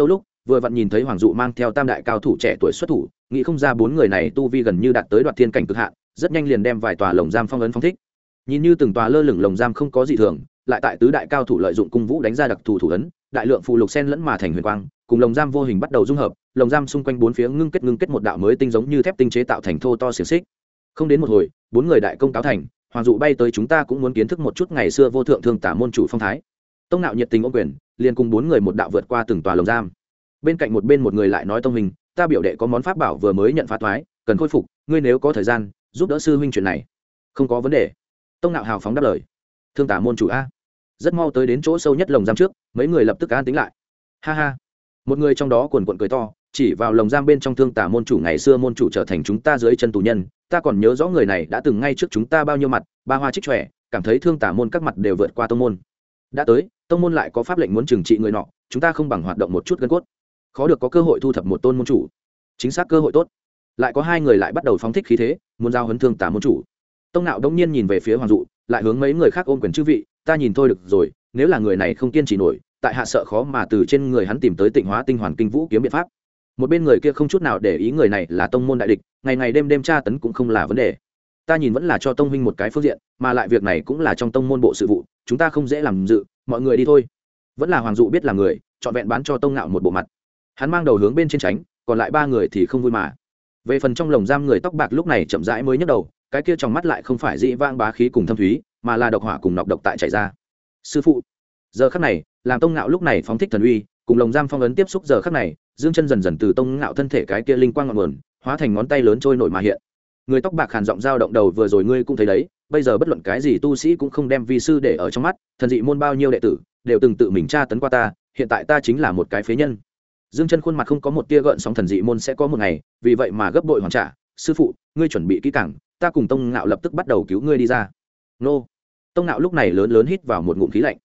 vừa vặn nhìn thấy hoàng dụ mang theo tam đại cao thủ trẻ tuổi xuất thủ, nghĩ không ra bốn người này tu vi gần như đạt tới đoạt thiên cảnh cực hạn, rất nhanh liền đem vài tòa lồng giam phong ấn phong thích. Nhìn như từng tòa lơ lửng lồng giam không có gì thường, lại tại tứ đại cao thủ lợi dụng cung vũ đánh ra đặc thù thủ ấn, đại lượng phù lục sen lẫn mà thành huyền quang, cùng lồng giam vô hình bắt đầu dung hợp, lồng giam xung quanh bốn phía ngưng kết một đạo mới tinh giống như thép tinh chế tạo thành thô to xiềng xích. Không đến một hồi, bốn người đại công cáo thành, hoàng dụ bay tới, chúng ta cũng muốn kiến thức một chút ngày xưa vô thượng thương tả môn chủ phong thái. Tông Nạo nhiệt tình ôm quyền, liền cùng bốn người một đạo vượt qua từng tòa lồng giam. Bên cạnh một người lại nói, tông hình, ta biểu đệ có món pháp bảo vừa mới nhận phá thoái, cần khôi phục, ngươi nếu có thời gian giúp đỡ sư huynh chuyện này. Không có vấn đề. Tông Nạo hào phóng đáp lời. Thương tả môn chủ a. Rất mau tới đến chỗ sâu nhất lồng giam trước, mấy người lập tức an tính lại. Ha ha. Một người trong đó cuồn cuộn cười to, chỉ vào lồng giam bên trong, thương tả môn chủ ngày xưa môn chủ trở thành chúng ta dưới chân tù nhân, ta còn nhớ rõ người này đã từng ngay trước chúng ta bao nhiêu mặt, ba hoa trích tròe, cảm thấy thương tả môn các mặt đều vượt qua tông môn. Đã tới, tông môn lại có pháp lệnh muốn trừng trị người nọ, chúng ta không bằng hoạt động một chút gân cốt, khó được có cơ hội thu thập một tôn môn chủ. Chính xác, cơ hội tốt. Lại có hai người lại bắt đầu phóng thích khí thế, muốn giao huấn thương tả môn chủ. Tông Nạo đông nhiên nhìn về phía hoàng dụ, lại hướng mấy người khác ôm quyền, chư vị, ta nhìn thôi được rồi, nếu là người này không kiên trì nổi, tại hạ sợ khó mà từ trên người hắn tìm tới tịnh hóa tinh hoàn kinh vũ kiếm biện pháp. Một bên người kia không chút nào để ý người này là tông môn đại địch, ngày ngày đêm đêm tra tấn cũng không là vấn đề. Ta nhìn vẫn là cho tông huynh một cái phương diện, mà lại việc này cũng là trong tông môn bộ sự vụ, chúng ta không dễ làm dự, mọi người đi thôi. Vẫn là hoàng dụ biết là người, chọn vẹn bán cho Tông Nạo một bộ mặt. Hắn mang đầu hướng bên trên tránh, còn lại ba người thì không vui mà. Về phần trong lồng giam người tóc bạc lúc này chậm rãi mới nhấc đầu, cái kia trong mắt lại không phải dị vang bá khí cùng thâm thúy, mà là độc hỏa cùng nọc độc tại chảy ra. Sư phụ. Giờ khắc này, làm Tông Nạo lúc này phóng thích thần uy, cùng lồng giam phong ấn tiếp xúc, giờ khắc này, dương chân dần dần từ Tông Nạo thân thể cái kia linh quang ngọn nguồn, hóa thành ngón tay lớn trôi nổi mà hiện. Người tóc bạc hàn giọng dao động, đầu vừa rồi ngươi cũng thấy đấy, bây giờ bất luận cái gì tu sĩ cũng không đem vi sư để ở trong mắt, thần dị môn bao nhiêu đệ tử đều từng tự mình tra tấn qua ta, hiện tại ta chính là một cái phế nhân. Dương chân khuôn mặt không có một tia gợn sóng, thần dị môn sẽ có một ngày vì vậy mà gấp bội hoàn trả. Sư phụ, ngươi chuẩn bị kỹ càng, ta cùng Tông Ngạo lập tức bắt đầu cứu ngươi đi ra. Nô. Tông Ngạo lúc này lớn lớn hít vào một ngụm khí lạnh.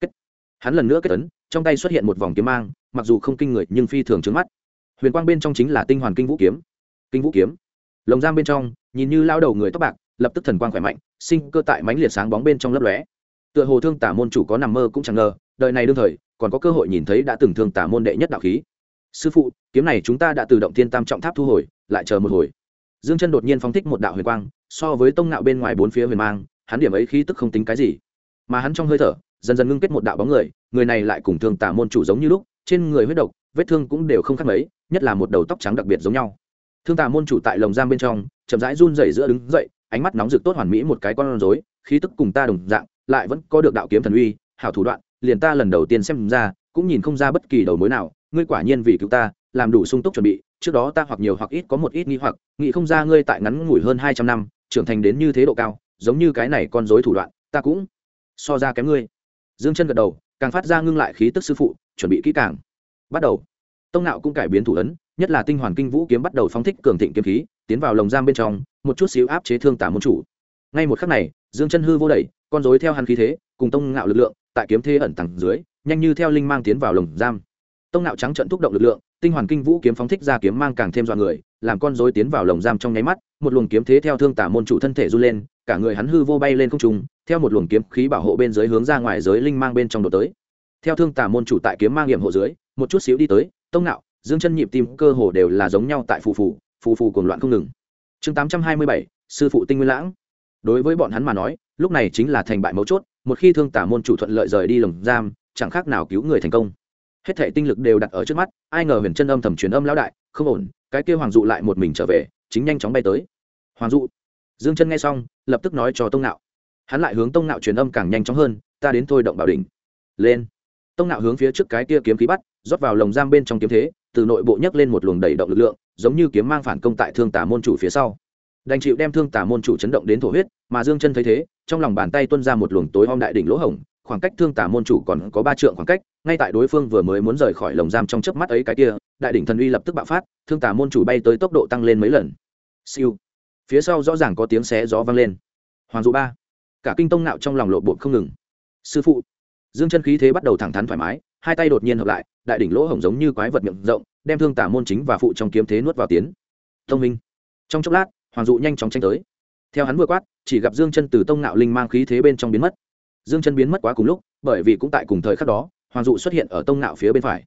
Hắn lần nữa kết ấn, trong tay xuất hiện một vòng kiếm mang, mặc dù không kinh người nhưng phi thường trướng mắt. Huyền quang bên trong chính là tinh hoàn kinh vũ kiếm. Kinh vũ kiếm. Lồng giam bên trong, nhìn như lao đầu người tóc bạc, lập tức thần quang khỏe mạnh, sinh cơ tại mãnh liệt sáng bóng bên trong lấp lóe. Tựa hồ thương tả môn chủ có nằm mơ cũng chẳng ngờ, đời này đương thời còn có cơ hội nhìn thấy đã từng thương tả môn đệ nhất đạo khí. Sư phụ, kiếm này chúng ta đã từ động thiên tam trọng tháp thu hồi, lại chờ một hồi. Dương chân đột nhiên phóng thích một đạo huyền quang, so với Tông Ngạo bên ngoài bốn phía huyền mang, hắn điểm ấy khí tức không tính cái gì, mà hắn trong hơi thở dần dần ngưng kết một đạo bóng người, người này lại cùng thương tả môn chủ giống như lúc, trên người huyết độc, vết thương cũng đều không khác mấy, nhất là một đầu tóc trắng đặc biệt giống nhau. Thương tả môn chủ tại lồng giam bên trong, chậm rãi run rẩy giữa đứng dậy, ánh mắt nóng rực tốt hoàn mỹ một cái con rối, khí tức cùng ta đồng dạng, lại vẫn có được đạo kiếm thần uy, hảo thủ đoạn, liền ta lần đầu tiên xem ra, cũng nhìn không ra bất kỳ đầu mối nào, ngươi quả nhiên vì cứu ta, làm đủ sung túc chuẩn bị, trước đó ta hoặc nhiều hoặc ít có một ít nghi hoặc, nghĩ không ra ngươi tại ngắn ngủi hơn 200 năm, trưởng thành đến như thế độ cao, giống như cái này con rối thủ đoạn, ta cũng so ra kém ngươi. Dương chân gật đầu, càng phát ra ngưng lại khí tức, sư phụ, chuẩn bị kỹ càng. Bắt đầu. Tông Nạo cũng cải biến thủ ấn, nhất là tinh hoàn kinh vũ kiếm bắt đầu phóng thích cường thịnh kiếm khí, tiến vào lồng giam bên trong, một chút xíu áp chế thương tả môn chủ. Ngay một khắc này, Dương chân hư vô đẩy, con rối theo hắn khí thế, cùng Tông Nạo lực lượng, tại kiếm thế ẩn tàng dưới, nhanh như theo linh mang tiến vào lồng giam. Tông Nạo trắng trận thúc động lực lượng, tinh hoàn kinh vũ kiếm phóng thích ra kiếm mang càng thêm dọa người, làm con rối tiến vào lồng giam trong nháy mắt, một luồng kiếm thế theo thương tả môn chủ thân thể run lên, cả người hắn hư vô bay lên không trung, theo một luồng kiếm khí bảo hộ bên dưới hướng ra ngoài giới linh mang bên trong đổ tới. Theo thương tả môn chủ tại kiếm mang nghiệm hộ dưới, một chút xíu đi tới, Tông Nạo, Dương chân nhịp tim cơ hồ đều là giống nhau tại phù phù cuồng loạn không ngừng. Chương 827, sư phụ Tinh Nguyên Lãng. Đối với bọn hắn mà nói, lúc này chính là thành bại mấu chốt, một khi thương tả môn chủ thuận lợi rời đi lồng giam, chẳng khác nào cứu người thành công. Hết thảy tinh lực đều đặt ở trước mắt, ai ngờ Huyền Chân âm thầm truyền âm lão đại, không ổn, cái kia Hoàng dụ lại một mình trở về, chính nhanh chóng bay tới. Hoàng dụ. Dương chân nghe xong, lập tức nói cho Tông Nạo. Hắn lại hướng Tông Nạo truyền âm càng nhanh chóng hơn, ta đến thôi động bảo đỉnh. Lên. Tông Nạo hướng phía trước cái kia kiếm khí bắt, rót vào lồng giam bên trong kiếm thế, từ nội bộ nhấc lên một luồng đẩy động lực lượng, giống như kiếm mang phản công tại thương tả môn chủ phía sau. Đành chịu đem thương tả môn chủ chấn động đến thổ huyết, mà Dương chân thấy thế, trong lòng bàn tay tuôn ra một luồng tối om đại đỉnh lỗ hổng, khoảng cách thương tả môn chủ còn có 3 trượng khoảng cách, ngay tại đối phương vừa mới muốn rời khỏi lồng giam trong chớp mắt ấy, cái kia đại đỉnh thần uy lập tức bạo phát, thương tả môn chủ bay tới tốc độ tăng lên mấy lần. Siêu. Phía sau rõ ràng có tiếng xé gió vang lên. Hoàng dụ 3. Cả kinh Tông Nạo trong lòng lộ bộp không ngừng. Sư phụ. Dương chân khí thế bắt đầu thẳng thắn thoải mái, hai tay đột nhiên hợp lại, đại đỉnh lỗ hổng giống như quái vật miệng rộng, đem thương tả môn chính và phụ trong kiếm thế nuốt vào tiến. Tông minh. Trong chốc lát, Hoàng dụ nhanh chóng tranh tới. Theo hắn vừa quát, chỉ gặp Dương chân từ Tông Nạo linh mang khí thế bên trong biến mất. Dương chân biến mất quá cùng lúc, bởi vì cũng tại cùng thời khắc đó, Hoàng dụ xuất hiện ở Tông Nạo phía bên phải.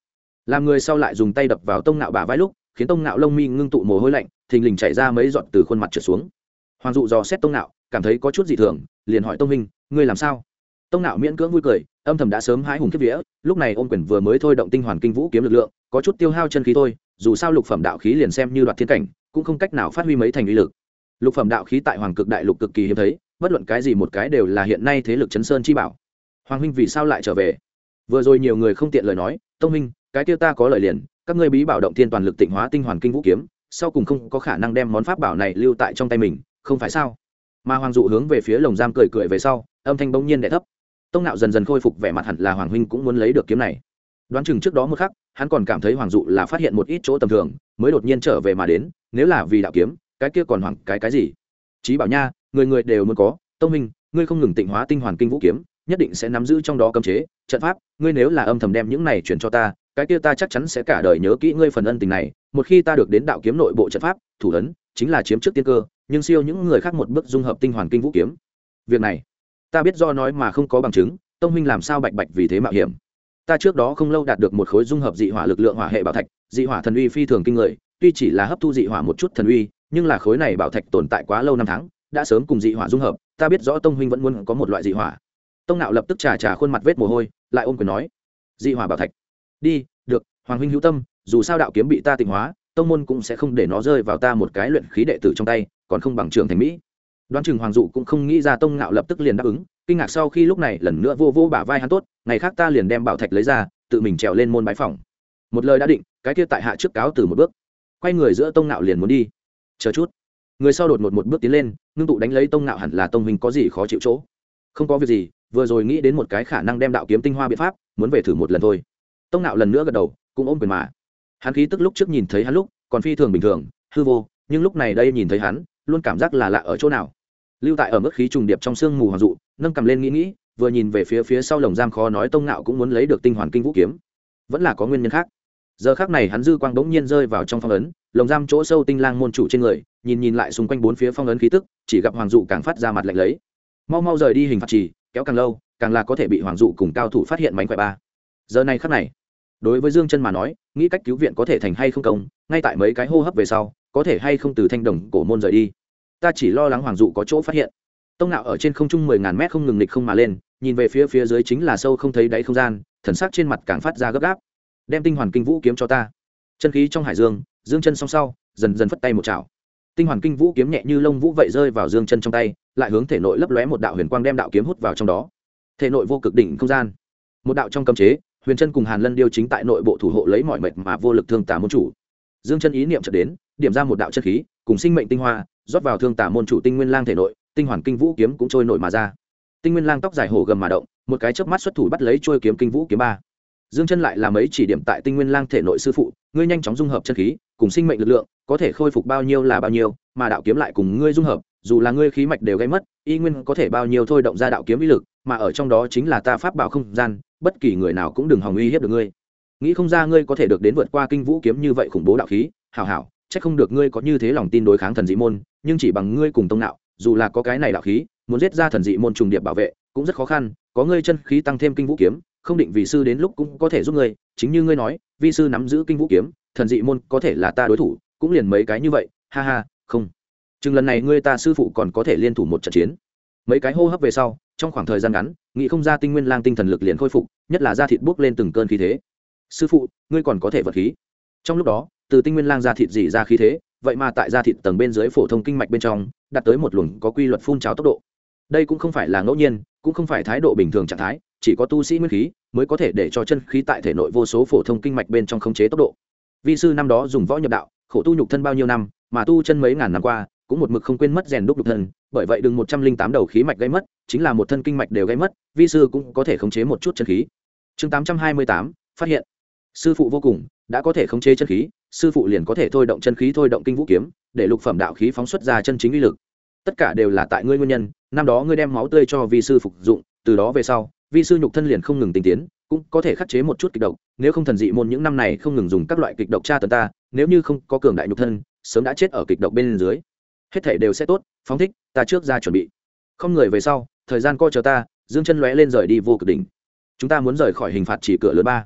làm người sau lại dùng tay đập vào tông nạo bả vai lúc khiến tông nạo lông mi ngưng tụ mồ hôi lạnh thình lình chảy ra mấy giọt từ khuôn mặt trượt xuống. Hoàng dụ dò xét tông nạo cảm thấy có chút dị thường, liền hỏi tông minh ngươi làm sao. Tông nạo miễn cưỡng vui cười, âm thầm đã sớm hái hùng kiếp vía, lúc này ôm quyền vừa mới thôi động tinh hoàn kinh vũ kiếm lực lượng, có chút tiêu hao chân khí thôi, dù sao lục phẩm đạo khí liền xem như đoạt thiên cảnh cũng không cách nào phát huy mấy thành uy lực. Lục phẩm đạo khí tại hoàng cực đại lục cực kỳ hiếm thấy, bất luận cái gì một cái đều là hiện nay thế lực chấn sơn chi bảo. Hoàng huynh vì sao lại trở về? Vừa rồi nhiều người không tiện lời nói, tông huynh cái kia ta có lời liền, các ngươi bí bảo động thiên toàn lực tịnh hóa tinh hoàn kinh vũ kiếm, sau cùng không có khả năng đem món pháp bảo này lưu tại trong tay mình, không phải sao? Mà hoàng dụ hướng về phía lồng giam cười cười về sau, âm thanh bỗng nhiên đè thấp. Tông nạo dần dần khôi phục vẻ mặt hẳn là hoàng huynh cũng muốn lấy được kiếm này. Đoán chừng trước đó một khắc hắn còn cảm thấy hoàng dụ là phát hiện một ít chỗ tầm thường mới đột nhiên trở về mà đến, nếu là vì đạo kiếm cái kia còn hoàng cái gì chí bảo nha, người người đều muốn có. Tông minh ngươi không ngừng tịnh hóa tinh hoàn kinh vũ kiếm, nhất định sẽ nắm giữ trong đó cấm chế trận pháp, ngươi nếu là âm thầm đem những này chuyển cho ta, cái kia ta chắc chắn sẽ cả đời nhớ kỹ ngươi phần ân tình này. Một khi ta được đến đạo kiếm nội bộ trận pháp thủ ấn, chính là chiếm trước tiên cơ, nhưng siêu những người khác một bước dung hợp tinh hoàn kinh vũ kiếm. Việc này ta biết do nói mà không có bằng chứng, tông huynh làm sao bạch vì thế mạo hiểm. Ta trước đó không lâu đạt được một khối dung hợp dị hỏa lực lượng hỏa hệ bảo thạch, dị hỏa thần uy phi thường kinh người, tuy chỉ là hấp thu dị hỏa một chút thần uy, nhưng là khối này bảo thạch tồn tại quá lâu năm tháng, đã sớm cùng dị hỏa dung hợp, ta biết rõ tông huynh vẫn muốn có một loại dị hỏa. Tông nạo lập tức trà khuôn mặt vết mồ hôi, lại ôm quyền nói dị hỏa bảo thạch đi được, hoàng huynh hữu tâm, dù sao đạo kiếm bị ta tịnh hóa, tông môn cũng sẽ không để nó rơi vào ta một cái luyện khí đệ tử trong tay, còn không bằng trưởng thành mỹ. Đoán chừng hoàng dụ cũng không nghĩ ra tông nạo lập tức liền đáp ứng, kinh ngạc sau khi lúc này lần nữa vô bả vai hắn tốt, ngày khác ta liền đem bảo thạch lấy ra, tự mình trèo lên môn bái phòng. Một lời đã định, cái kia tại hạ trước cáo từ một bước, quay người giữa tông nạo liền muốn đi. Chờ chút, người sau đột ngột một bước tiến lên, ngưng tụ đánh lấy tông nạo, hẳn là tông huynh có gì khó chịu chỗ? Không có việc gì, vừa rồi nghĩ đến một cái khả năng đem đạo kiếm tinh hoa biện pháp, muốn về thử một lần thôi. Tông nạo lần nữa gật đầu, cũng ôm quyền mà. Hắn khí tức lúc trước nhìn thấy hắn lúc còn phi thường bình thường, hư vô, nhưng lúc này đây nhìn thấy hắn, luôn cảm giác là lạ ở chỗ nào. Lưu tại ở mức khí trùng điệp trong sương mù hoàng dụ, nâng cầm lên nghĩ, vừa nhìn về phía sau lồng giam khó nói tông nạo cũng muốn lấy được tinh hoàn kinh vũ kiếm, vẫn là có nguyên nhân khác. Giờ khắc này hắn dư quang bỗng nhiên rơi vào trong phong ấn, lồng giam chỗ sâu tinh lang môn chủ trên người, nhìn lại xung quanh bốn phía phong ấn khí tức, chỉ gặp hoàng dụ càng phát ra mặt lạnh lấy. Mau rời đi hình phạt trì, kéo càng lâu, càng là có thể bị hoàng dụ cùng cao thủ phát hiện mánh khỏe ba. Giờ này khắc này, đối với Dương Chân mà nói, nghĩ cách cứu viện có thể thành hay không công, ngay tại mấy cái hô hấp về sau, có thể hay không từ thanh đồng cổ môn rời đi. Ta chỉ lo lắng hoàng dụ có chỗ phát hiện. Tông nạo ở trên không trung 10.000 mét không ngừng nghịch không mà lên, nhìn về phía dưới chính là sâu không thấy đáy không gian, thần sắc trên mặt càng phát ra gấp gáp. Đem tinh hoàn kinh vũ kiếm cho ta. Chân khí trong hải dương, Dương Chân song sau, dần phất tay một chảo. Tinh hoàn kinh vũ kiếm nhẹ như lông vũ vậy rơi vào Dương Chân trong tay, lại hướng thể nội lấp lóe một đạo huyền quang đem đạo kiếm hút vào trong đó. Thể nội vô cực đỉnh không gian, một đạo trong cấm chế, Huyền Chân cùng Hàn Lân Điêu chính tại nội bộ thủ hộ lấy mọi mệt mà vô lực thương tà môn chủ. Dương Chân ý niệm chợt đến, điểm ra một đạo chân khí, cùng sinh mệnh tinh hoa, rót vào thương tà môn chủ Tinh Nguyên Lang thể nội, tinh hoàn kinh vũ kiếm cũng trôi nổi mà ra. Tinh Nguyên Lang tóc dài hổ gầm mà động, một cái chớp mắt xuất thủ bắt lấy trôi kiếm kinh vũ kiếm ba. Dương Chân lại làm mấy chỉ điểm tại Tinh Nguyên Lang thể nội sư phụ, ngươi nhanh chóng dung hợp chân khí, cùng sinh mệnh lực lượng, có thể khôi phục bao nhiêu là bao nhiêu, mà đạo kiếm lại cùng ngươi dung hợp, dù là ngươi khí mạch đều gây mất, y nguyên có thể bao nhiêu thôi động ra đạo kiếm uy lực, mà ở trong đó chính là ta pháp bảo không gian, bất kỳ người nào cũng đừng hòng uy hiếp được ngươi. Nghĩ không ra ngươi có thể được đến vượt qua kinh vũ kiếm như vậy khủng bố đạo khí, hảo, chắc không được ngươi có như thế lòng tin đối kháng thần dị môn, nhưng chỉ bằng ngươi cùng tông nạo, dù là có cái này đạo khí, muốn giết ra thần dị môn trùng điệp bảo vệ cũng rất khó khăn, có ngươi chân khí tăng thêm kinh vũ kiếm, không định vị sư đến lúc cũng có thể giúp ngươi, chính như ngươi nói, vi sư nắm giữ kinh vũ kiếm, thần dị môn có thể là ta đối thủ, cũng liền mấy cái như vậy, ha, không. Chừng lần này ngươi ta sư phụ còn có thể liên thủ một trận chiến. Mấy cái hô hấp về sau, trong khoảng thời gian ngắn, nghĩ không ra Tinh Nguyên Lang tinh thần lực liền khôi phục, nhất là da thịt bốc lên từng cơn khí thế. Sư phụ, ngươi còn có thể vật khí. Trong lúc đó, từ Tinh Nguyên Lang da thịt dỉ ra khí thế, vậy mà tại da thịt tầng bên dưới phổ thông kinh mạch bên trong, đạt tới một luồng có quy luật phun trào tốc độ. Đây cũng không phải là ngẫu nhiên, cũng không phải thái độ bình thường trạng thái, chỉ có tu sĩ nguyên khí mới có thể để cho chân khí tại thể nội vô số phổ thông kinh mạch bên trong khống chế tốc độ. Vi sư năm đó dùng võ nhập đạo, khổ tu nhục thân bao nhiêu năm, mà tu chân mấy ngàn năm qua, cũng một mực không quên mất rèn đúc nhục thân, bởi vậy đừng 108 đầu khí mạch gây mất, chính là một thân kinh mạch đều gây mất, vi sư cũng có thể khống chế một chút chân khí. Chương 828, phát hiện. Sư phụ vô cùng, đã có thể khống chế chân khí, sư phụ liền có thể thôi động chân khí thôi động kinh vũ kiếm, để lục phẩm đạo khí phóng xuất ra chân chính uy lực. Tất cả đều là tại ngươi nguyên nhân, năm đó ngươi đem máu tươi cho vi sư phục dụng, từ đó về sau, vi sư nhục thân liền không ngừng tinh tiến, cũng có thể khắc chế một chút kịch độc, nếu không thần dị môn những năm này không ngừng dùng các loại kịch độc tra tấn ta, nếu như không có cường đại nhục thân, sớm đã chết ở kịch độc bên dưới. Hết thảy đều sẽ tốt, phóng thích, ta trước ra chuẩn bị. Không người về sau, thời gian coi chờ ta, Dương Chân lóe lên rời đi vô cực đỉnh. Chúng ta muốn rời khỏi hình phạt chỉ cửa lớn ba.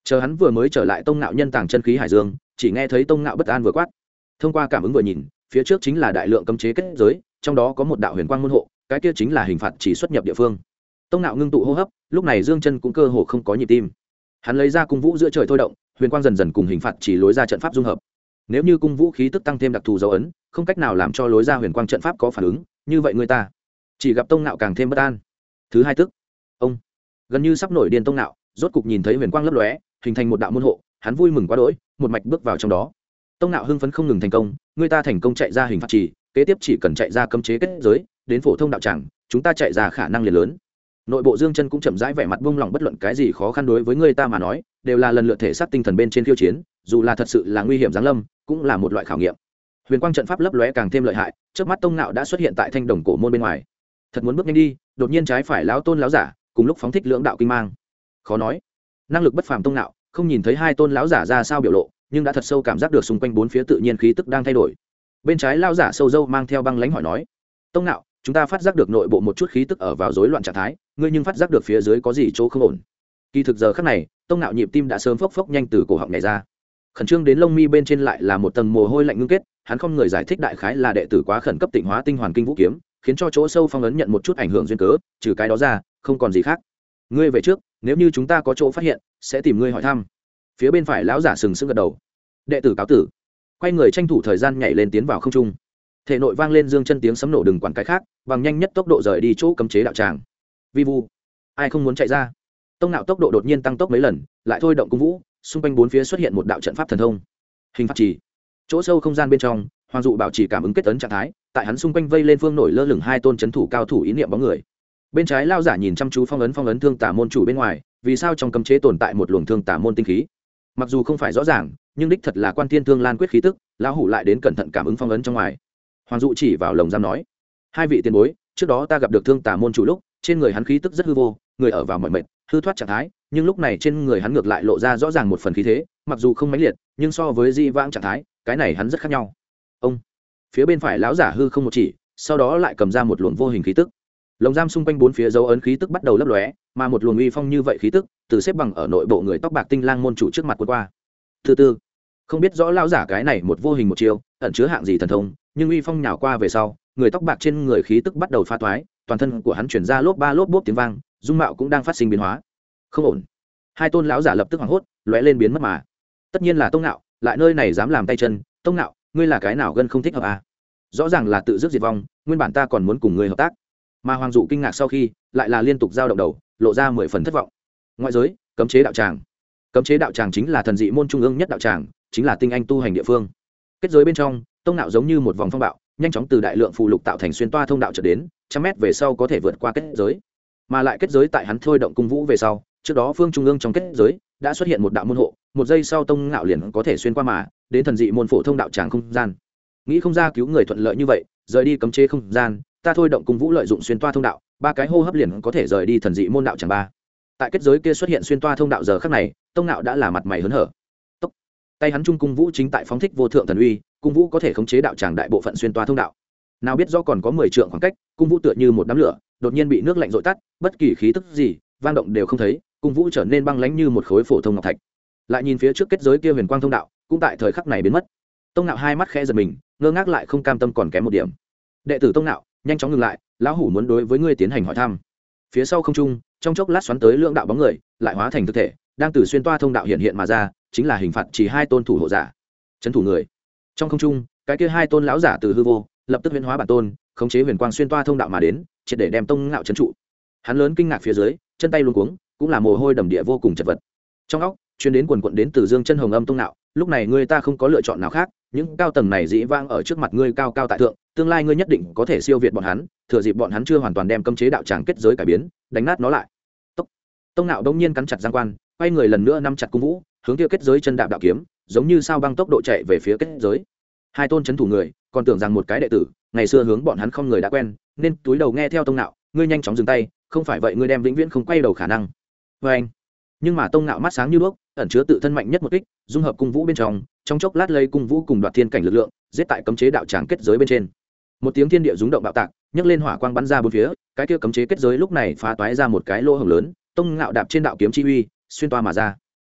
Chờ hắn vừa mới trở lại tông ngạo nhân tàng chân khí hải dương, chỉ nghe thấy tông ngạo bất an vừa quát. Thông qua cảm ứng vừa nhìn, phía trước chính là đại lượng cấm chế kết giới, trong đó có một đạo huyền quang môn hộ, cái kia chính là hình phạt chỉ xuất nhập địa phương. Tông ngạo ngưng tụ hô hấp, lúc này dương chân cũng cơ hồ không có nhịp tim. Hắn lấy ra cung vũ giữa trời thôi động, huyền quang dần dần cùng hình phạt chỉ lối ra trận pháp dung hợp. Nếu như cung vũ khí tức tăng thêm đặc thù dấu ấn, không cách nào làm cho lối ra huyền quang trận pháp có phản ứng, như vậy người ta chỉ gặp tông ngạo càng thêm bất an. Thứ hai tức, ông gần như sắp nổi điên tông ngạo, rốt cục nhìn thấy huyền quang lấp lóe, hình thành một đạo môn hộ, hắn vui mừng quá đỗi, một mạch bước vào trong đó. Tông ngạo hưng phấn không ngừng thành công, người ta thành công chạy ra hình phạt chỉ, kế tiếp chỉ cần chạy ra cấm chế kết giới, đến phổ thông đạo tràng, chúng ta chạy ra khả năng liền lớn. Nội bộ dương chân cũng chậm rãi vẻ mặt buông lỏng, bất luận cái gì khó khăn đối với người ta mà nói đều là lần lượt thể xác tinh thần bên trên khiêu chiến, dù là thật sự là nguy hiểm giáng lâm cũng là một loại khảo nghiệm. Huyền quang trận pháp lấp lóe càng thêm lợi hại, trước mắt tông ngạo đã xuất hiện tại thanh đồng cổ môn bên ngoài. Thật muốn bước nhanh đi, đột nhiên trái phải lão tôn lão giả cùng lúc phóng thích lưỡng đạo kinh mang. Khó nói năng lực bất phàm tông ngạo không nhìn thấy hai tôn lão giả ra sao biểu lộ, nhưng đã thật sâu cảm giác được xung quanh bốn phía tự nhiên khí tức đang thay đổi. Bên trái lão giả sâu dâu mang theo băng lãnh hỏi nói: tông ngạo, chúng ta phát giác được nội bộ một chút khí tức ở vào rối loạn trạng thái, ngươi nhưng phát giác được phía dưới có gì chỗ không ổn? Kỳ thực giờ khắc này tông ngạo nhịp tim đã sớm phốc phốc nhanh từ cổ họng nhảy ra, khẩn trương đến lông mi bên trên lại là một tầng mồ hôi lạnh ngưng kết. Hắn không người giải thích đại khái là đệ tử quá khẩn cấp tịnh hóa tinh hoàn kinh vũ kiếm, khiến cho chỗ sâu phong ấn nhận một chút ảnh hưởng duyên cớ, trừ cái đó ra không còn gì khác. Ngươi về trước, nếu như chúng ta có chỗ phát hiện sẽ tìm ngươi hỏi thăm. Phía bên phải lão giả sừng sững gật đầu. Đệ tử cáo tử. Quay người tranh thủ thời gian nhảy lên tiến vào không trung. Thể nội vang lên dương chân tiếng sấm nổ, đừng quản cái khác, bằng nhanh nhất tốc độ rời đi chỗ cấm chế đạo tràng. Vi vu, ai không muốn chạy ra? Tông ngạo tốc độ đột nhiên tăng tốc mấy lần, lại thôi động cung vũ, xung quanh bốn phía xuất hiện một đạo trận pháp thần thông. Hình pháp chỉ. Chỗ sâu không gian bên trong, Hoàng dụ bảo chỉ cảm ứng kết ấn trạng thái, tại hắn xung quanh vây lên phương nổi lơ lửng hai tôn chấn thủ cao thủ ý niệm bóng người. Bên trái lao giả nhìn chăm chú phong ấn thương tà môn chủ bên ngoài, vì sao trong cấm chế tồn tại một luồng thương tà môn tinh khí? Mặc dù không phải rõ ràng, nhưng đích thật là quan thiên thương lan quyết khí tức, lão hủ lại đến cẩn thận cảm ứng phong ấn trong ngoài. Hoàng dụ chỉ vào lồng giam nói: hai vị tiền bối, trước đó ta gặp được thương tà môn chủ lúc, trên người hắn khí tức rất hư vô, người ở vào mọi mệt, hư thoát trạng thái, nhưng lúc này trên người hắn ngược lại lộ ra rõ ràng một phần khí thế, mặc dù không mãnh liệt, nhưng so với di vãng trạng thái, cái này hắn rất khác nhau. Ông phía bên phải lão giả hư không một chỉ, sau đó lại cầm ra một luồng vô hình khí tức. Lồng giam xung quanh bốn phía dấu ấn khí tức bắt đầu lấp lóe, mà một luồng uy phong như vậy khí tức từ xếp bằng ở nội bộ người tóc bạc tinh lang môn chủ trước mặt cuốn qua. Thứ tư, không biết rõ lão giả cái này một vô hình một chiêu ẩn chứa hạng gì thần thông, nhưng uy phong nhào qua về sau, người tóc bạc trên người khí tức bắt đầu pha toái, toàn thân của hắn chuyển ra lốp ba lốp bốp tiếng vang, dung mạo cũng đang phát sinh biến hóa. Không ổn. Hai tôn lão giả lập tức hoảng hốt, lóe lên biến mất mà. Tất nhiên là Tông Ngạo, lại nơi này dám làm tay chân. Tông Ngạo, ngươi là cái nào gân không thích hợp à? Rõ ràng là tự dứt diệt vong, nguyên bản ta còn muốn cùng ngươi hợp tác. Mà Hoàng dụ kinh ngạc sau khi, lại là liên tục dao động đầu, lộ ra 10 phần thất vọng. Ngoại giới, cấm chế đạo tràng. Cấm chế đạo tràng chính là thần dị môn trung ương nhất đạo tràng, chính là tinh anh tu hành địa phương. Kết giới bên trong, Tông Ngạo giống như một vòng phong bạo, nhanh chóng từ đại lượng phù lục tạo thành xuyên toa thông đạo trở đến, trăm mét về sau có thể vượt qua kết giới. Mà lại kết giới tại hắn thôi động cung vũ về sau, trước đó phương trung ương trong kết giới đã xuất hiện một đạo môn hộ, một giây sau Tông Ngạo liền có thể xuyên qua mà đến thần dị môn phổ thông đạo tràng không gian. Nghĩ không ra cứu người thuận lợi như vậy, rời đi cấm chế không gian, ta thôi động cung vũ lợi dụng xuyên toa thông đạo, 3 cái hô hấp liền có thể rời đi thần dị môn đạo tràng ba. Tại kết giới kia xuất hiện xuyên toa thông đạo giờ khắc này, Tông Ngạo đã là mặt mày hớn hở. Tốc. Tay hắn trung cung vũ chính tại phóng thích vô thượng thần uy, cung vũ có thể khống chế đạo tràng đại bộ phận xuyên toa thông đạo. Nào biết do còn có 10 trượng khoảng cách, cung vũ tựa như một đám lửa, đột nhiên bị nước lạnh dội tắt, bất kỳ khí tức gì, vang động đều không thấy, cung vũ trở nên băng lãnh như một khối phổ thông ngọc thạch. Lại nhìn phía trước kết giới kia huyền quang thông đạo, cũng tại thời khắc này biến mất. Tông Ngạo hai mắt khẽ giật mình, ngơ ngác lại không cam tâm còn kém một điểm. Đệ tử Tông Ngạo, nhanh chóng ngừng lại, lão hủ muốn đối với ngươi tiến hành hỏi thăm. Phía sau không trung, trong chốc lát xoắn tới lượng đạo bóng người, lại hóa thành thực thể, đang từ xuyên toa thông đạo hiện hiện mà ra, chính là hình phạt chỉ hai tôn thủ hộ giả, trấn thủ người. Trong không trung, cái kia hai tôn lão giả từ hư vô, lập tức huyễn hóa bản tôn, khống chế huyền quang xuyên toa thông đạo mà đến, triệt để đem Tông Ngạo trấn trụ. Hắn lớn kinh ngạc phía dưới, chân tay luống cuống, cũng là mồ hôi đầm địa vô cùng chật vật. Trong óc truyền đến quần quần đến từ dương chân hồng âm Tông Ngạo, lúc này ngươi ta không có lựa chọn nào khác, những cao tầng này dĩ vang ở trước mặt ngươi cao cao tại thượng, tương lai ngươi nhất định có thể siêu việt bọn hắn, thừa dịp bọn hắn chưa hoàn toàn đem cấm chế đạo tràng kết giới cải biến, đánh nát nó lại. Tông Ngạo đông nhiên cắn chặt giang quan, quay người lần nữa nắm chặt cung vũ, hướng kia kết giới chân đạp đạo kiếm, giống như sao băng tốc độ chạy về phía kết giới. Hai tôn chấn thủ người, còn tưởng rằng một cái đệ tử, ngày xưa hướng bọn hắn không người đã quen, nên túi đầu nghe theo Tông Ngạo, ngươi nhanh chóng dừng tay, không phải vậy ngươi đem vĩnh viễn không quay đầu khả năng. Và anh. Nhưng mà Tông Ngạo mắt sáng như đuốc, ẩn chứa tự thân mạnh nhất một kích, dung hợp cung vũ bên trong chốc lát lấy cung vũ cùng đoạt thiên cảnh lực lượng, giết tại cấm chế đạo tràng kết giới bên trên. Một tiếng thiên địa rung động bạo tạc, nhấc lên hỏa quang bắn ra bốn phía, cái kia cấm chế kết giới lúc này phá toái ra một cái lỗ hổng lớn, Tông Ngạo đạp trên đạo kiếm chi uy, xuyên toa mà ra.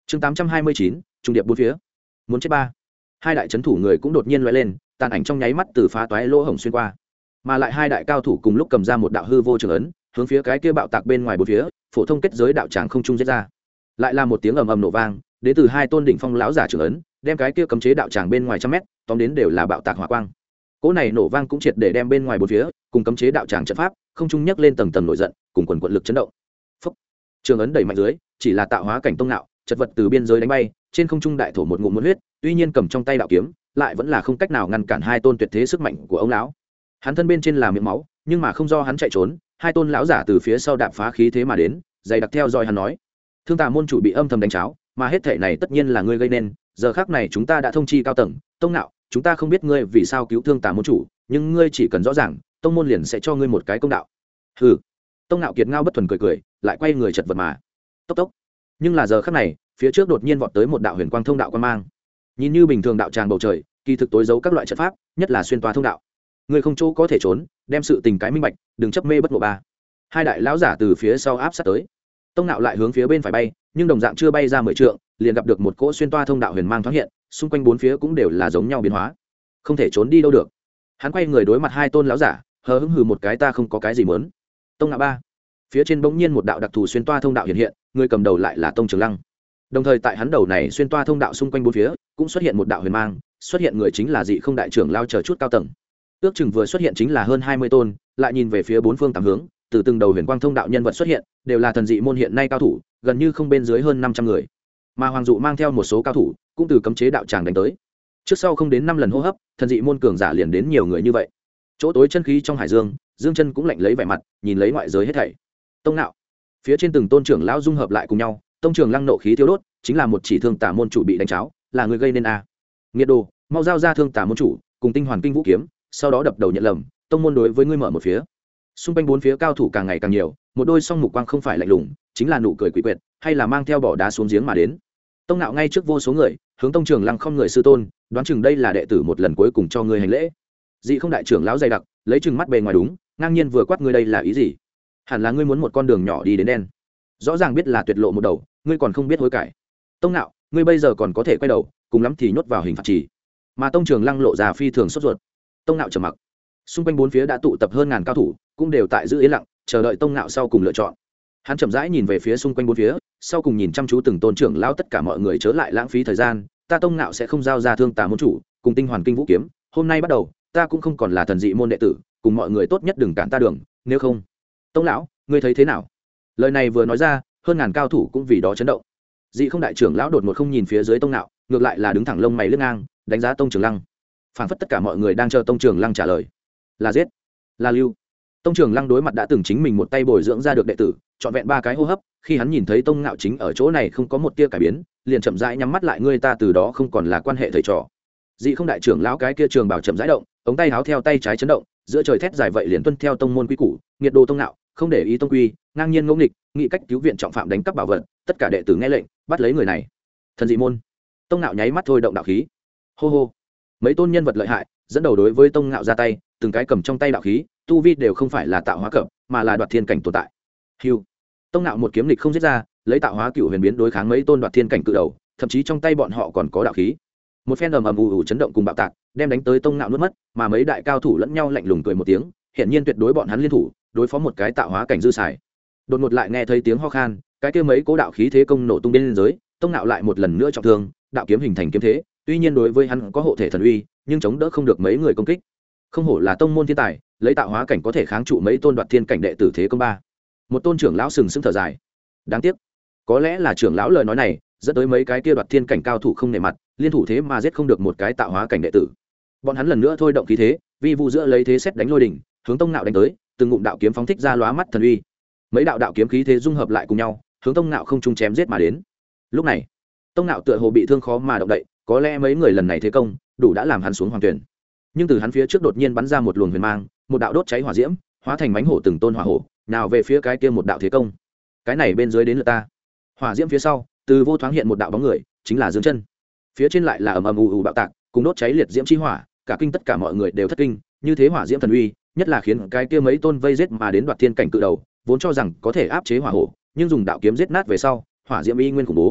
chương 829, trung điệp bốn phía muốn chết ba. Hai đại trấn thủ người cũng đột nhiên loại lên, tàn ảnh trong nháy mắt từ phá toái lỗ hổng xuyên qua, mà lại hai đại cao thủ cùng lúc cầm ra một đạo hư vô trường ấn, hướng phía cái kia bạo tạc bên ngoài bốn phía phổ thông kết giới đạo tràng không trung giết ra. Lại là một tiếng ầm ầm nổ vang, đến từ hai tôn đỉnh phong lão giả trường ấn, đem cái kia cấm chế đạo tràng bên ngoài trăm mét tóm đến đều là bạo tạc hỏa quang. Cỗ này nổ vang cũng triệt để đem bên ngoài bốn phía cùng cấm chế đạo tràng trận pháp không trung nhấc lên tầng tầng nổi giận, cùng quần quận lực chấn động. Phúc. Trường ấn đẩy mạnh dưới, chỉ là tạo hóa cảnh tông nạo, chật vật từ biên giới đánh bay, trên không trung đại thổ một ngụm muốn huyết, tuy nhiên cầm trong tay đạo kiếm, lại vẫn là không cách nào ngăn cản hai tôn tuyệt thế sức mạnh của ông lão. Hắn thân bên trên là miệng máu, nhưng mà không do hắn chạy trốn, hai tôn lão giả từ phía sau đạp phá khí thế mà đến, dày đặc theo dõi hắn nói: "Thương Tà môn chủ bị âm thầm đánh cháo, mà hết thảy này tất nhiên là ngươi gây nên, giờ khắc này chúng ta đã thông chi cao tầng, tông nạo, chúng ta không biết ngươi vì sao cứu Thương Tà môn chủ, nhưng ngươi chỉ cần rõ ràng, tông môn liền sẽ cho ngươi một cái công đạo." Hừ. Tông nạo kiệt ngao bất thuần cười cười, lại quay người chật vật mà. Tốc tốc. Nhưng là giờ khắc này, phía trước đột nhiên vọt tới một đạo huyền quang thông đạo quan mang. Nhìn như bình thường đạo tràng bầu trời, kỳ thực tối giấu các loại trận pháp, nhất là xuyên toa thông đạo. Ngươi không chỗ có thể trốn, đem sự tình cái minh bạch, đừng chấp mê bất ngộ ba. Hai đại lão giả từ phía sau áp sát tới. Tông nạo lại hướng phía bên phải bay, nhưng đồng dạng chưa bay ra 10 trượng, liền gặp được một cỗ xuyên toa thông đạo huyền mang thoáng hiện, xung quanh bốn phía cũng đều là giống nhau biến hóa. Không thể trốn đi đâu được. Hắn quay người đối mặt hai tôn lão giả, hờ hững hừ một cái, ta không có cái gì muốn. Tông nạo ba. Phía trên bỗng nhiên một đạo đặc thù xuyên toa thông đạo hiện hiện, người cầm đầu lại là Tông Trường Lăng. Đồng thời tại hắn đầu này xuyên toa thông đạo xung quanh bốn phía, cũng xuất hiện một đạo huyền mang, xuất hiện người chính là Dị Không đại trưởng lao chờ chút cao tầng. Ước chừng vừa xuất hiện chính là hơn 20 tôn, lại nhìn về phía bốn phương tám hướng, từ từng đầu huyền quang thông đạo nhân vật xuất hiện, đều là thần dị môn hiện nay cao thủ, gần như không bên dưới hơn 500 người. Mà Hoàng Dụ mang theo một số cao thủ, cũng từ cấm chế đạo tràng đánh tới. Trước sau không đến 5 lần hô hấp, thần dị môn cường giả liền đến nhiều người như vậy. Chỗ tối chân khí trong hải dương, Dương Chân cũng lạnh lấy vẻ mặt, nhìn lấy ngoại giới hết thảy. Tông nạo. Phía trên từng tôn trưởng lão dung hợp lại cùng nhau, Tông Trường Lăng nộ khí thiêu đốt, chính là một chỉ Thương Tà môn chủ bị đánh cháo, là người gây nên a. Nghiệt đồ, mau giao ra Thương Tà môn chủ, cùng Tinh Hoàn Kinh Vũ kiếm, sau đó đập đầu nhận lầm, tông môn đối với ngươi mở một phía. Xung quanh bốn phía cao thủ càng ngày càng nhiều, một đôi song mục quang không phải lạnh lùng, chính là nụ cười quỷ quyệt, hay là mang theo bỏ đá xuống giếng mà đến. Tông nạo ngay trước vô số người, hướng Tông Trường Lăng không người sư tôn, đoán chừng đây là đệ tử một lần cuối cùng cho ngươi hành lễ. Dị Không đại trưởng lão dày đặc, lấy chừng mắt bề ngoài đúng, ngang nhiên vừa quát ngươi đây là ý gì? Hẳn là ngươi muốn một con đường nhỏ đi đến đen. Rõ ràng biết là tuyệt lộ một đầu, ngươi còn không biết hối cải. Tông nạo, ngươi bây giờ còn có thể quay đầu, cùng lắm thì nhốt vào hình phạt trì. Mà Tông Trường Lăng lộ ra phi thường sốt ruột. Tông nạo trầm mặc. Xung quanh bốn phía đã tụ tập hơn ngàn cao thủ, cũng đều tại giữ yên lặng, chờ đợi Tông nạo sau cùng lựa chọn. Hắn chậm rãi nhìn về phía xung quanh bốn phía, sau cùng nhìn chăm chú từng tôn trưởng lão, tất cả mọi người chớ lại lãng phí thời gian, ta Tông nạo sẽ không giao ra Thương Tà môn chủ cùng Tinh Hoàn Kinh Vũ kiếm, hôm nay bắt đầu, ta cũng không còn là thần dị môn đệ tử, cùng mọi người tốt nhất đừng cản ta đường, nếu không. Tông lão, ngươi thấy thế nào? Lời này vừa nói ra, hơn ngàn cao thủ cũng vì đó chấn động. Dị Không đại trưởng lão đột ngột không nhìn phía dưới Tông nạo, ngược lại là đứng thẳng lông mày lướt ngang, đánh giá Tông Trường Lăng. Phản phất tất cả mọi người đang chờ Tông Trường Lăng trả lời. Là giết, là lưu. Tông Trường Lăng đối mặt đã từng chính mình một tay bồi dưỡng ra được đệ tử, trọn vẹn 3 cái hô hấp, khi hắn nhìn thấy Tông Ngạo chính ở chỗ này không có một tia cải biến, liền chậm rãi nhắm mắt lại, ngươi ta từ đó không còn là quan hệ thầy trò. Dị Không đại trưởng lão cái kia trường bảo chậm rãi động, ống tay háo theo tay trái chấn động, giữa trời thét dài vậy liền tuân theo tông môn quy củ, nghiệt đồ Tông Ngạo, không để ý tông quy, ngang nhiên ngỗ nghịch, nghị cách cứu viện trọng phạm đánh cắp bảo vật, tất cả đệ tử nghe lệnh, bắt lấy người này. Thần dị môn. Tông Ngạo nháy mắt thôi động đạo khí. Hô hô. Mấy tôn nhân vật lợi hại dẫn đầu đối với Tông Ngạo ra tay, từng cái cầm trong tay đạo khí, tu vi đều không phải là tạo hóa cập, mà là đoạt thiên cảnh tồn tại. Hưu. Tông Ngạo một kiếm lịch không giết ra, lấy tạo hóa cựu huyền biến đối kháng mấy tôn đoạt thiên cảnh cự đầu, thậm chí trong tay bọn họ còn có đạo khí. Một phen ầm ầm ù ù chấn động cùng bạo tạc, đem đánh tới Tông Ngạo nuốt mất, mà mấy đại cao thủ lẫn nhau lạnh lùng cười một tiếng, hiển nhiên tuyệt đối bọn hắn liên thủ, đối phó một cái tạo hóa cảnh dư xài. Đột ngột lại nghe thấy tiếng ho khan, cái kia mấy cố đạo khí thế công nổ tung bên dưới, Tông Ngạo lại một lần nữa trọng thương, đạo kiếm hình thành kiếm thế, tuy nhiên đối với hắn có hộ thể thần uy, nhưng chống đỡ không được mấy người công kích. Không hổ là tông môn thiên tài, lấy tạo hóa cảnh có thể kháng trụ mấy tôn đoạt thiên cảnh đệ tử thế công ba. Một tôn trưởng lão sừng sững thở dài. Đáng tiếc, có lẽ là trưởng lão lời nói này dẫn tới mấy cái kia đoạt thiên cảnh cao thủ không nể mặt, liên thủ thế mà giết không được một cái tạo hóa cảnh đệ tử. Bọn hắn lần nữa thôi động khí thế, vi vu giữa lấy thế xét đánh lôi đỉnh, hướng Tông Ngạo đánh tới, từng ngụm đạo kiếm phóng thích ra lóa mắt thần uy. Mấy đạo đạo kiếm khí thế dung hợp lại cùng nhau, hướng Tông Ngạo không trung chém giết mà đến. Lúc này, Tông Ngạo tựa hồ bị thương khó mà động đậy, có lẽ mấy người lần này thế công đủ đã làm hắn xuống hoàng tuyển. Nhưng từ hắn phía trước đột nhiên bắn ra một luồng huyền mang, một đạo đốt cháy hỏa diễm, hóa thành mánh hổ từng tôn hỏa hổ, nào về phía cái kia một đạo thế công. Cái này bên dưới đến lượt ta. Hỏa diễm phía sau, từ vô thoáng hiện một đạo bóng người, chính là Dương Chân. Phía trên lại là ầm ầm ù ù bạo tạc, cùng đốt cháy liệt diễm chi hỏa, cả kinh tất cả mọi người đều thất kinh, như thế hỏa diễm thần uy, nhất là khiến cái kia mấy tôn vây giết mà đến đoạt thiên cảnh cự đầu, vốn cho rằng có thể áp chế hỏa hổ, nhưng dùng đạo kiếm giết nát về sau, hỏa diễm y nguyên khủng bố.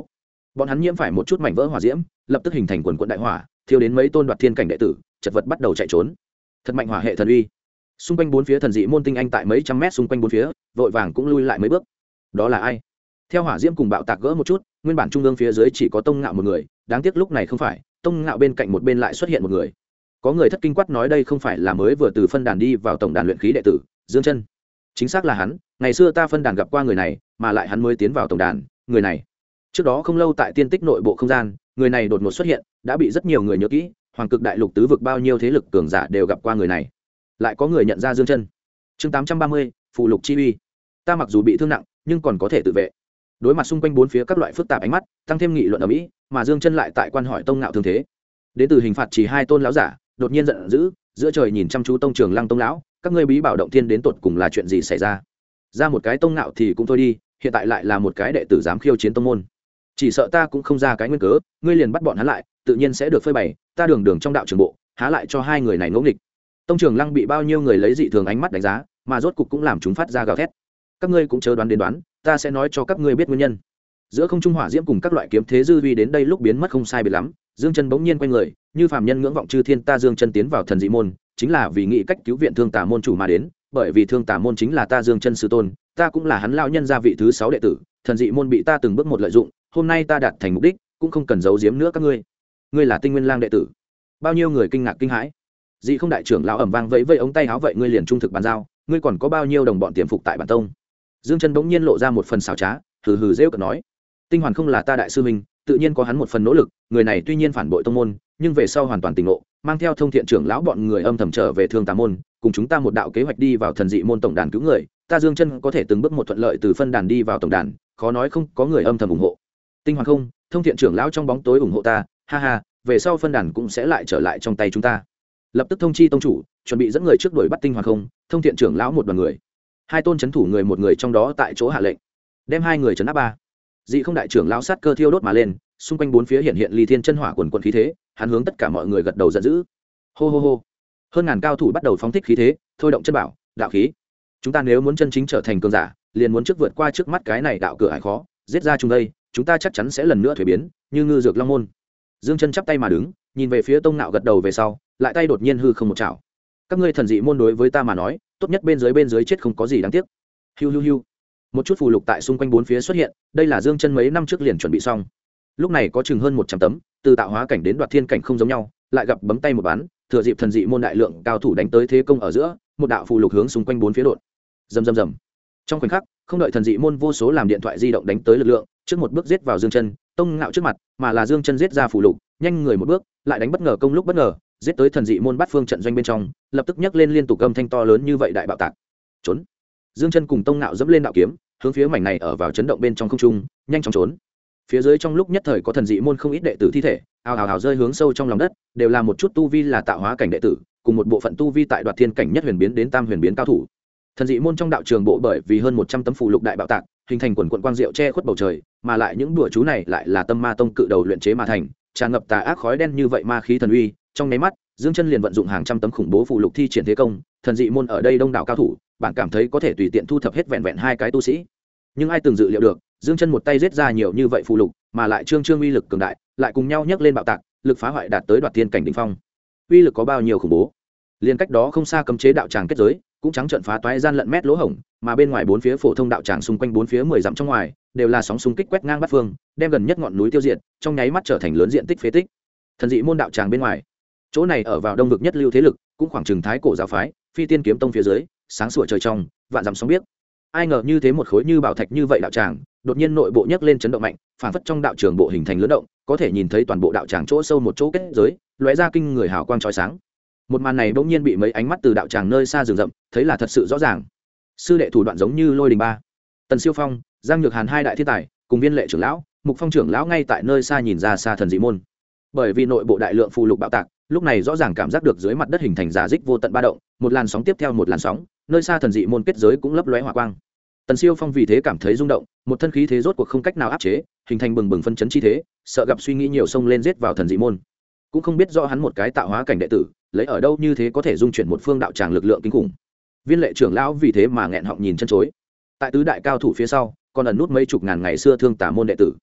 bọn hắn nhiễm phải một chút mảnh vỡ hỏa diễm, lập tức hình thành quần quận đại hỏa, thiêu đến mấy tôn đoạt thiên cảnh đệ tử chật vật bắt đầu chạy trốn. Thật mạnh hỏa hệ thần uy. Xung quanh bốn phía thần dị môn tinh anh tại mấy trăm mét xung quanh bốn phía vội vàng cũng lui lại mấy bước. Đó là ai? Theo hỏa diễm cùng bạo tạc gỡ một chút, nguyên bản trung ương phía dưới chỉ có Tông Ngạo một người, đáng tiếc lúc này không phải, Tông Ngạo bên cạnh một bên lại xuất hiện một người. Có người thất kinh quát nói đây không phải là mới vừa từ phân đàn đi vào tổng đàn luyện khí đệ tử Dương Chân. Chính xác là hắn, ngày xưa ta phân đàn gặp qua người này, mà lại hắn mới tiến vào tổng đàn. Người này trước đó không lâu tại tiên tích nội bộ không gian, người này đột ngột xuất hiện, đã bị rất nhiều người nhớ kỹ, hoàng cực đại lục tứ vực bao nhiêu thế lực cường giả đều gặp qua người này. Lại có người nhận ra Dương Chân. Chương 830, phụ lục chi uy. Ta mặc dù bị thương nặng, nhưng còn có thể tự vệ. Đối mặt xung quanh bốn phía các loại phức tạp ánh mắt, tăng thêm nghị luận ở mỹ, mà Dương Chân lại tại quan hỏi Tông Ngạo thương thế. Đến từ hình phạt chỉ hai tôn lão giả, đột nhiên giận dữ, giữa trời nhìn chăm chú Tông Trường Lăng Tông lão, các ngươi bí bảo động thiên đến tột cùng là chuyện gì xảy ra? Ra một cái Tông Ngạo thì cũng thôi đi, hiện tại lại là một cái đệ tử dám khiêu chiến tông môn. Chỉ sợ ta cũng không ra cái nguyên cớ, ngươi liền bắt bọn hắn lại, tự nhiên sẽ được phơi bày, ta đường đường trong đạo trường bộ, há lại cho hai người này ngỗ nghịch. Tông Trường Lăng bị bao nhiêu người lấy dị thường ánh mắt đánh giá, mà rốt cục cũng làm chúng phát ra gào thét. Các ngươi cũng chớ đoán đến đoán, ta sẽ nói cho các ngươi biết nguyên nhân. Giữa không trung hỏa diễm cùng các loại kiếm thế dư vi đến đây lúc biến mất không sai biệt lắm, Dương Chân bỗng nhiên quay người, như phàm nhân ngưỡng vọng chư thiên, ta Dương Chân tiến vào thần dị môn, chính là vì nghĩ cách cứu viện Thương Tà môn chủ mà đến, bởi vì Thương Tà môn chính là ta Dương Chân sư tôn, ta cũng là hắn lão nhân gia vị thứ 6 đệ tử, thần dị môn bị ta từng bước một lợi dụng, hôm nay ta đạt thành mục đích, cũng không cần giấu giếm nữa các ngươi. Ngươi là Tinh Nguyên Lang đệ tử. Bao nhiêu người kinh ngạc kinh hãi. Dị Không đại trưởng lão ầm vang vẫy vẫy ống tay áo, vậy ngươi liền trung thực bàn giao, ngươi còn có bao nhiêu đồng bọn tiềm phục tại bản tông? Dương Chân bỗng nhiên lộ ra một phần xảo trá, hừ hừ rêu cợt nói: Tinh Hoàn không là ta đại sư huynh, tự nhiên có hắn một phần nỗ lực, người này tuy nhiên phản bội tông môn, nhưng về sau hoàn toàn tỉnh ngộ, mang theo Thông Thiện trưởng lão bọn người âm thầm trở về Thương Tà môn, cùng chúng ta một đạo kế hoạch đi vào thần dị môn tổng đàn cứu người, ta Dương Chân có thể từng bước một thuận lợi từ phân đàn đi vào tổng đàn, khó nói không có người âm thầm ủng hộ. Tinh Hoàn không, Thông Thiện trưởng lão trong bóng tối ủng hộ ta, ha ha, về sau phân đàn cũng sẽ lại trở lại trong tay chúng ta. Lập tức thông chi tông chủ, chuẩn bị dẫn người trước đuổi bắt Tinh Hoàn không, Thông Thiện trưởng lão một đoàn người. Hai tôn trấn thủ người một người trong đó tại chỗ hạ lệnh, đem hai người trấn áp ba. Dị Không đại trưởng lão sát cơ thiêu đốt mà lên, xung quanh bốn phía hiện hiện ly thiên chân hỏa quần quần khí thế, hắn hướng tất cả mọi người gật đầu giận dữ. Hô hô hô. Hơn ngàn cao thủ bắt đầu phóng thích khí thế, thôi động chân bảo, đạo khí. Chúng ta nếu muốn chân chính trở thành cường giả, liền muốn trước vượt qua trước mắt cái này đạo cửa ải khó, giết ra chúng đây, chúng ta chắc chắn sẽ lần nữa thuế biến, như ngư dược long môn. Dương Chân chắp tay mà đứng, nhìn về phía Tông Nạo gật đầu về sau, lại tay đột nhiên hư không một chảo. Các ngươi thần dị môn đối với ta mà nói, tốt nhất bên dưới chết không có gì đáng tiếc. Hiu hiu hiu. Một chút phù lục tại xung quanh bốn phía xuất hiện, đây là Dương Chân mấy năm trước liền chuẩn bị xong. Lúc này có chừng hơn 100 tấm, từ tạo hóa cảnh đến đoạt thiên cảnh không giống nhau, lại gặp bấm tay một bắn, thừa dịp thần dị môn đại lượng cao thủ đánh tới thế công ở giữa, một đạo phù lục hướng xung quanh bốn phía đột. Rầm rầm rầm. Trong khoảnh khắc, không đợi thần dị môn vô số làm điện thoại di động đánh tới lực lượng, trước một bước giết vào Dương Chân, Tông Ngạo trước mặt, mà là Dương Chân giết ra phù lục, nhanh người một bước, lại đánh bất ngờ công lúc bất ngờ, giết tới thần dị môn bát phương trận doanh bên trong, lập tức nhấc lên liên tục âm thanh to lớn như vậy đại bạo tạc. Trốn. Dương Chân cùng Tông Ngạo dẫm lên đạo kiếm, hướng phía mảnh này ở vào chấn động bên trong không trung, nhanh chóng trốn. Phía dưới trong lúc nhất thời có thần dị môn không ít đệ tử thi thể, ào ào ào rơi hướng sâu trong lòng đất, đều là một chút tu vi là tạo hóa cảnh đệ tử, cùng một bộ phận tu vi tại đoạt thiên cảnh nhất huyền biến đến tam huyền biến cao thủ. Thần dị môn trong đạo trường bộ bởi vì hơn 100 tấm phù lục đại bạo tạc, hình thành quần quần quang diệu che khuất bầu trời, mà lại những đùa chú này lại là Tâm Ma tông cự đầu luyện chế mà thành, tràn ngập tà ác khói đen như vậy ma khí thần uy, trong nháy mắt, Dương Chân liền vận dụng hàng trăm tấm khủng bố phù lục thi triển thế công, thần dị môn ở đây đông đảo cao thủ, bạn cảm thấy có thể tùy tiện thu thập hết vẹn vẹn hai cái tu sĩ. Nhưng ai từng dự liệu được, Dương Chân một tay giết ra nhiều như vậy phù lục, mà lại trương uy lực cường đại, lại cùng nhau nhấc lên bạo tạc, lực phá hoại đạt tới đoạt thiên cảnh đỉnh phong. Uy lực có bao nhiêu khủng bố? Liên cách đó không xa cấm chế đạo tràng kết giới, cũng trắng trợn phá toái gian lận mét lỗ hổng, mà bên ngoài bốn phía phổ thông đạo tràng xung quanh bốn phía 10 dặm trong ngoài, đều là sóng xung kích quét ngang bát phương, đem gần nhất ngọn núi tiêu diệt, trong nháy mắt trở thành lớn diện tích phế tích. Thần dị môn đạo tràng bên ngoài, chỗ này ở vào đông vực nhất lưu thế lực, cũng khoảng chừng thái cổ giáo phái, Phi Tiên kiếm tông phía dưới, sáng sủa trời trong, vạn dặm sóng biết. Ai ngờ như thế một khối như bảo thạch như vậy đạo tràng, đột nhiên nội bộ nhấc lên chấn động mạnh, phản phất trong đạo trường bộ hình thành lớn động, có thể nhìn thấy toàn bộ đạo tràng chỗ sâu một chỗ kết giới, lóe ra kinh người hào quang chói sáng. Một màn này bỗng nhiên bị mấy ánh mắt từ đạo tràng nơi xa rừng rậm, thấy là thật sự rõ ràng. Sư đệ thủ đoạn giống như Lôi Đình ba, Tần Siêu Phong, Giang Nhược Hàn hai đại thiên tài, cùng Viên Lệ trưởng lão, Mục Phong trưởng lão ngay tại nơi xa nhìn ra xa thần dị môn. Bởi vì nội bộ đại lượng phù lục bạo tạc, lúc này rõ ràng cảm giác được dưới mặt đất hình thành giả dích vô tận ba động, một làn sóng tiếp theo một làn sóng, nơi xa thần dị môn kết giới cũng lấp lóe hỏa quang. Tần Siêu Phong vì thế cảm thấy rung động, một thân khí thế rốt cuộc không cách nào áp chế, hình thành bừng bừng phân chấn chi thế, sợ gặp suy nghĩ nhiều xông lên giết vào thần dị môn. Cũng không biết rõ hắn một cái tạo hóa cảnh đệ tử, lấy ở đâu như thế có thể dung chuyển một phương đạo tràng lực lượng kinh khủng. Viên Lệ trưởng lão vì thế mà nghẹn họng nhìn chân chối. Tại tứ đại cao thủ phía sau, còn ẩn nút mấy chục ngàn ngày xưa Thương Tà môn đệ tử.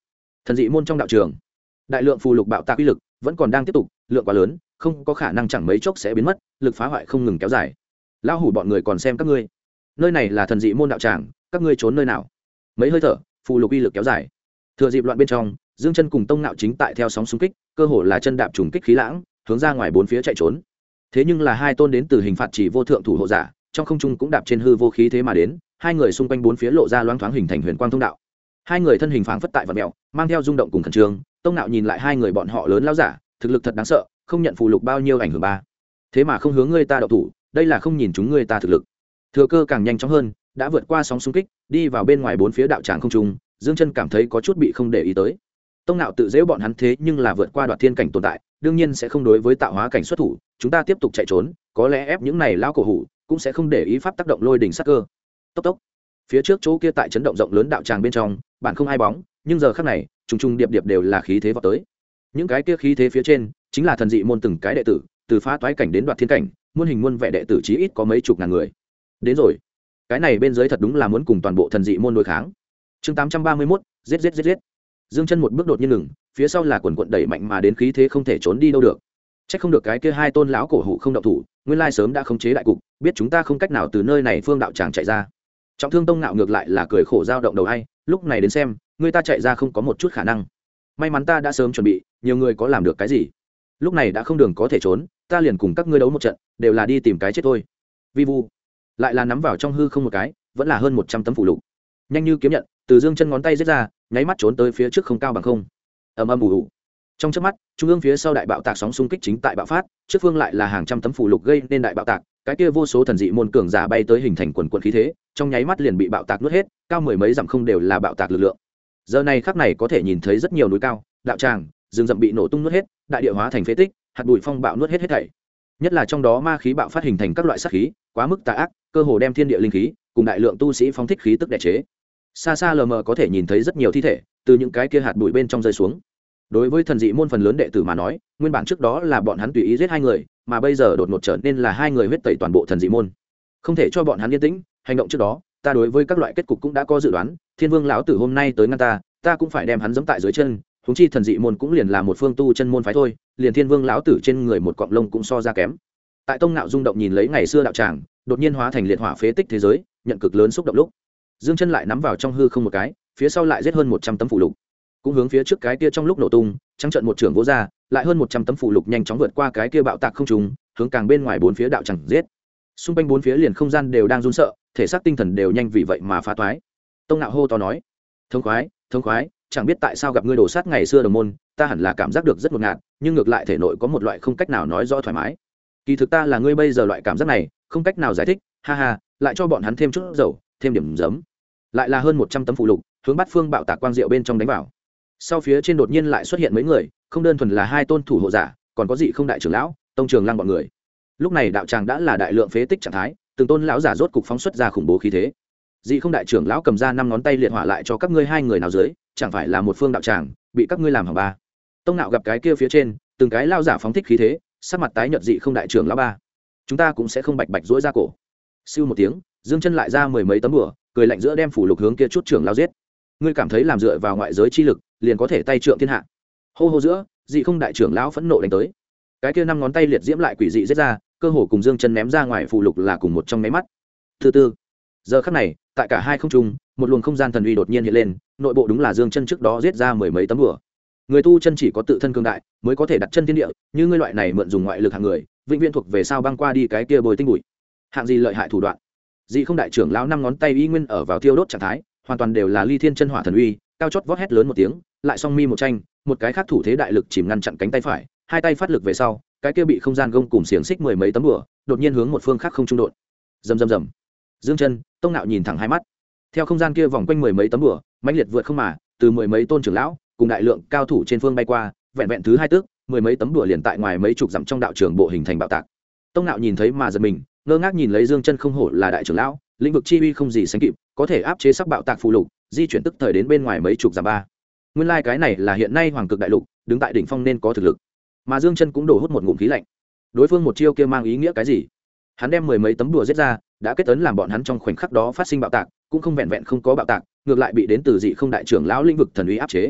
Thần dị môn trong đạo trường, đại lượng phù lục bạo tạc uy lực vẫn còn đang tiếp tục, lượng quá lớn, không có khả năng chẳng mấy chốc sẽ biến mất, lực phá hoại không ngừng kéo dài. Lão hủ bọn người còn xem các ngươi, nơi này là thần dị môn đạo tràng, các ngươi trốn nơi nào? Mấy hơi thở, phù lục uy lực kéo dài. Thừa dịp loạn bên trong, Dương Chân cùng Tông Nạo chính tại theo sóng xung kích, cơ hồ là chân đạp trùng kích khí lãng, hướng ra ngoài bốn phía chạy trốn. Thế nhưng là hai tôn đến từ hình phạt chỉ vô thượng thủ hộ giả, trong không trung cũng đạp trên hư vô khí thế mà đến, hai người xung quanh bốn phía lộ ra loáng thoáng hình thành huyền quang thông đạo. Hai người thân hình phảng phất tại vật mèo, mang theo rung động cùng khẩn trương. Tông Nạo nhìn lại hai người bọn họ lớn lao giả, thực lực thật đáng sợ, không nhận phù lục bao nhiêu ảnh hưởng ba. Thế mà không hướng ngươi ta động thủ, đây là không nhìn chúng ngươi ta thực lực. Thừa cơ càng nhanh chóng hơn, đã vượt qua sóng xung kích, đi vào bên ngoài bốn phía đạo tràng không trung. Dương Chân cảm thấy có chút bị không để ý tới. Tông Nạo tự dễ bọn hắn thế nhưng là vượt qua đoạt thiên cảnh tồn tại, đương nhiên sẽ không đối với tạo hóa cảnh xuất thủ. Chúng ta tiếp tục chạy trốn, có lẽ ép những này lao cổ hủ cũng sẽ không để ý pháp tác động lôi đỉnh sát cơ. Tốc tốc. Phía trước chỗ kia tại chấn động rộng lớn đạo tràng bên trong, bản không ai bóng, nhưng giờ khắc này, trùng trùng điệp điệp đều là khí thế vọt tới. Những cái kia khí thế phía trên, chính là thần dị môn từng cái đệ tử, từ phá toái cảnh đến đoạt thiên cảnh, muôn hình muôn vẻ đệ tử chí ít có mấy chục ngàn người. Đến rồi. Cái này bên dưới thật đúng là muốn cùng toàn bộ thần dị môn đối kháng. Chương 831, giết giết giết giết. Dương Chân một bước đột nhiên ngừng, phía sau là quần quần đẩy mạnh mà đến khí thế không thể trốn đi đâu được. Chắc không được cái kia hai tôn lão cổ hủ không động thủ, nguyên lai sớm đã khống chế đại cục, biết chúng ta không cách nào từ nơi này phương đạo tràng chạy ra. Trọng Thương Tông Nạo ngược lại là cười khổ dao động đầu ai, lúc này đến xem, người ta chạy ra không có một chút khả năng. May mắn ta đã sớm chuẩn bị, nhiều người có làm được cái gì? Lúc này đã không đường có thể trốn, ta liền cùng các ngươi đấu một trận, đều là đi tìm cái chết thôi. Vi vu, lại là nắm vào trong hư không một cái, vẫn là hơn 100 tấm phù lục. Nhanh như kiếm nhận, từ Dương Chân ngón tay giết ra, nháy mắt trốn tới phía trước không cao bằng không. Ầm ầm ù ù. Trong chớp mắt, trung ương phía sau đại bạo tạc sóng xung kích chính tại bạo phát, trước phương lại là hàng trăm tấm phù lục gây nên đại bạo tạc, cái kia vô số thần dị môn cường giả bay tới hình thành quần quần khí thế, trong nháy mắt liền bị bạo tạc nuốt hết, cao mười mấy dặm không đều là bạo tạc lực lượng. Giờ này khắc này có thể nhìn thấy rất nhiều núi cao, đạo tràng, rừng rậm bị nổ tung nuốt hết, đại địa hóa thành phế tích, hạt bụi phong bạo nuốt hết hết thảy. Nhất là trong đó ma khí bạo phát hình thành các loại sát khí, quá mức tà ác, cơ hồ đem thiên địa linh khí cùng đại lượng tu sĩ phóng thích khí tức đè chế. Xa xa lờ mờ có thể nhìn thấy rất nhiều thi thể từ những cái kia hạt bụi bên trong rơi xuống. Đối với thần dị môn phần lớn đệ tử mà nói, nguyên bản trước đó là bọn hắn tùy ý giết hai người, mà bây giờ đột ngột trở nên là hai người huyết tẩy toàn bộ thần dị môn. Không thể cho bọn hắn yên tĩnh, hành động trước đó, ta đối với các loại kết cục cũng đã có dự đoán, Thiên Vương lão tử hôm nay tới ngăn ta cũng phải đem hắn giẫm tại dưới chân, huống chi thần dị môn cũng liền là một phương tu chân môn phái thôi, liền Thiên Vương lão tử trên người một cọng lông cũng so ra kém. Tại Tông Nạo rung động nhìn lấy ngày xưa đạo tràng, đột nhiên hóa thành liệt hỏa phế tích thế giới, nhận cực lớn xúc động lúc. Dương Chân lại nắm vào trong hư không một cái, phía sau lại giết hơn 100 tấm phù lục. Cũng hướng phía trước cái kia trong lúc nổ tung, trắng trận một trường vỗ ra, lại hơn 100 tấm phù lục nhanh chóng vượt qua cái kia bạo tạc không trùng, hướng càng bên ngoài bốn phía đạo chẳng giết. Xung quanh bốn phía liền không gian đều đang run sợ, thể xác tinh thần đều nhanh vì vậy mà phá toái. Tông Nạo hô to nói: "Thống khoái, chẳng biết tại sao gặp ngươi đổ sát ngày xưa đồng môn, ta hẳn là cảm giác được rất ngột ngạt, nhưng ngược lại thể nội có một loại không cách nào nói rõ thoải mái. Kỳ thực ta là ngươi bây giờ loại cảm giác này, không cách nào giải thích, ha ha, lại cho bọn hắn thêm chút dầu, thêm điểm giấm." Lại là hơn 100 tấm phù lục, hướng Bát Phương bạo tạc quang diệu bên trong đánh vào. Sau phía trên đột nhiên lại xuất hiện mấy người, không đơn thuần là hai tôn thủ hộ giả, còn có dị không đại trưởng lão, tông trường lăng bọn người. Lúc này đạo tràng đã là đại lượng phế tích trạng thái, từng tôn lão giả rốt cục phóng xuất ra khủng bố khí thế. Dị không đại trưởng lão cầm ra 5 ngón tay liệt hỏa lại cho các ngươi hai người nào dưới, chẳng phải là một phương đạo tràng bị các ngươi làm hỏng ba. Tông Nạo gặp cái kia phía trên, từng cái lão giả phóng thích khí thế, sắc mặt tái nhợt dị không đại trưởng lão ba. Chúng ta cũng sẽ không bạch bạch rũa ra cổ. Siêu một tiếng, Dương Chân lại ra mười mấy tấm bùa, cười lạnh giữa đem phủ lục hướng kia chút trưởng lão giết. Ngươi cảm thấy làm dựa vào ngoại giới chi lực, liền có thể tay trượng thiên hạ? Hô hô giữa, dị không đại trưởng lão phẫn nộ đánh tới. Cái kia 5 ngón tay liệt diễm lại quỷ dị giết ra, cơ hồ cùng Dương Chân ném ra ngoài phủ lục là cùng một trong mấy mắt. Thứ tư, giờ khắc này, tại cả hai không trung, một luồng không gian thần uy đột nhiên hiện lên, nội bộ đúng là Dương Chân trước đó giết ra mười mấy tấm bùa. Người tu chân chỉ có tự thân cường đại, mới có thể đặt chân thiên địa, như ngươi loại này mượn dùng ngoại lực hạng người, vĩnh viễn thuộc về sao băng qua đi cái kia bồi tinh bụi. Hạng gì lợi hại thủ đoạn? Dị không đại trưởng lão 5 ngón tay y nguyên ở vào thiêu đốt trạng thái, hoàn toàn đều là ly thiên chân hỏa thần uy, cao chót vót hét lớn một tiếng, lại song mi một tranh, một cái khác thủ thế đại lực chìm ngăn chặn cánh tay phải, hai tay phát lực về sau, cái kia bị không gian gông cùng xiềng xích mười mấy tấm bùa, đột nhiên hướng một phương khác không trung đột. Rầm rầm rầm. Dương Chân, Tông Nạo nhìn thẳng hai mắt. Theo không gian kia vòng quanh mười mấy tấm bùa, mãnh liệt vượt không mà, từ mười mấy tôn trưởng lão, cùng đại lượng cao thủ trên phương bay qua, vẹn vẹn thứ hai tức, mười mấy tấm bùa liền tại ngoài mấy chục dặm trong đạo trường bộ hình thành bạo tạc. Tông Nạo nhìn thấy mà giật mình, ngơ ngác nhìn lấy Dương Chân không hổ là đại trưởng lão, lĩnh vực chi uy không gì sánh kịp, có thể áp chế sắc bạo tạc phù lục, di chuyển tức thời đến bên ngoài mấy chục dặm ba. Nguyên lai cái này là hiện nay hoàng cực đại lục, đứng tại đỉnh phong nên có thực lực. Mà Dương Chân cũng đổ hút một ngụm khí lạnh. Đối phương một chiêu kia mang ý nghĩa cái gì? Hắn đem mười mấy tấm đùa giết ra, đã kết ấn làm bọn hắn trong khoảnh khắc đó phát sinh bạo tạc, cũng không vẹn vẹn không có bạo tạc, ngược lại bị đến từ dị không đại trưởng lão lĩnh vực thần uy áp chế.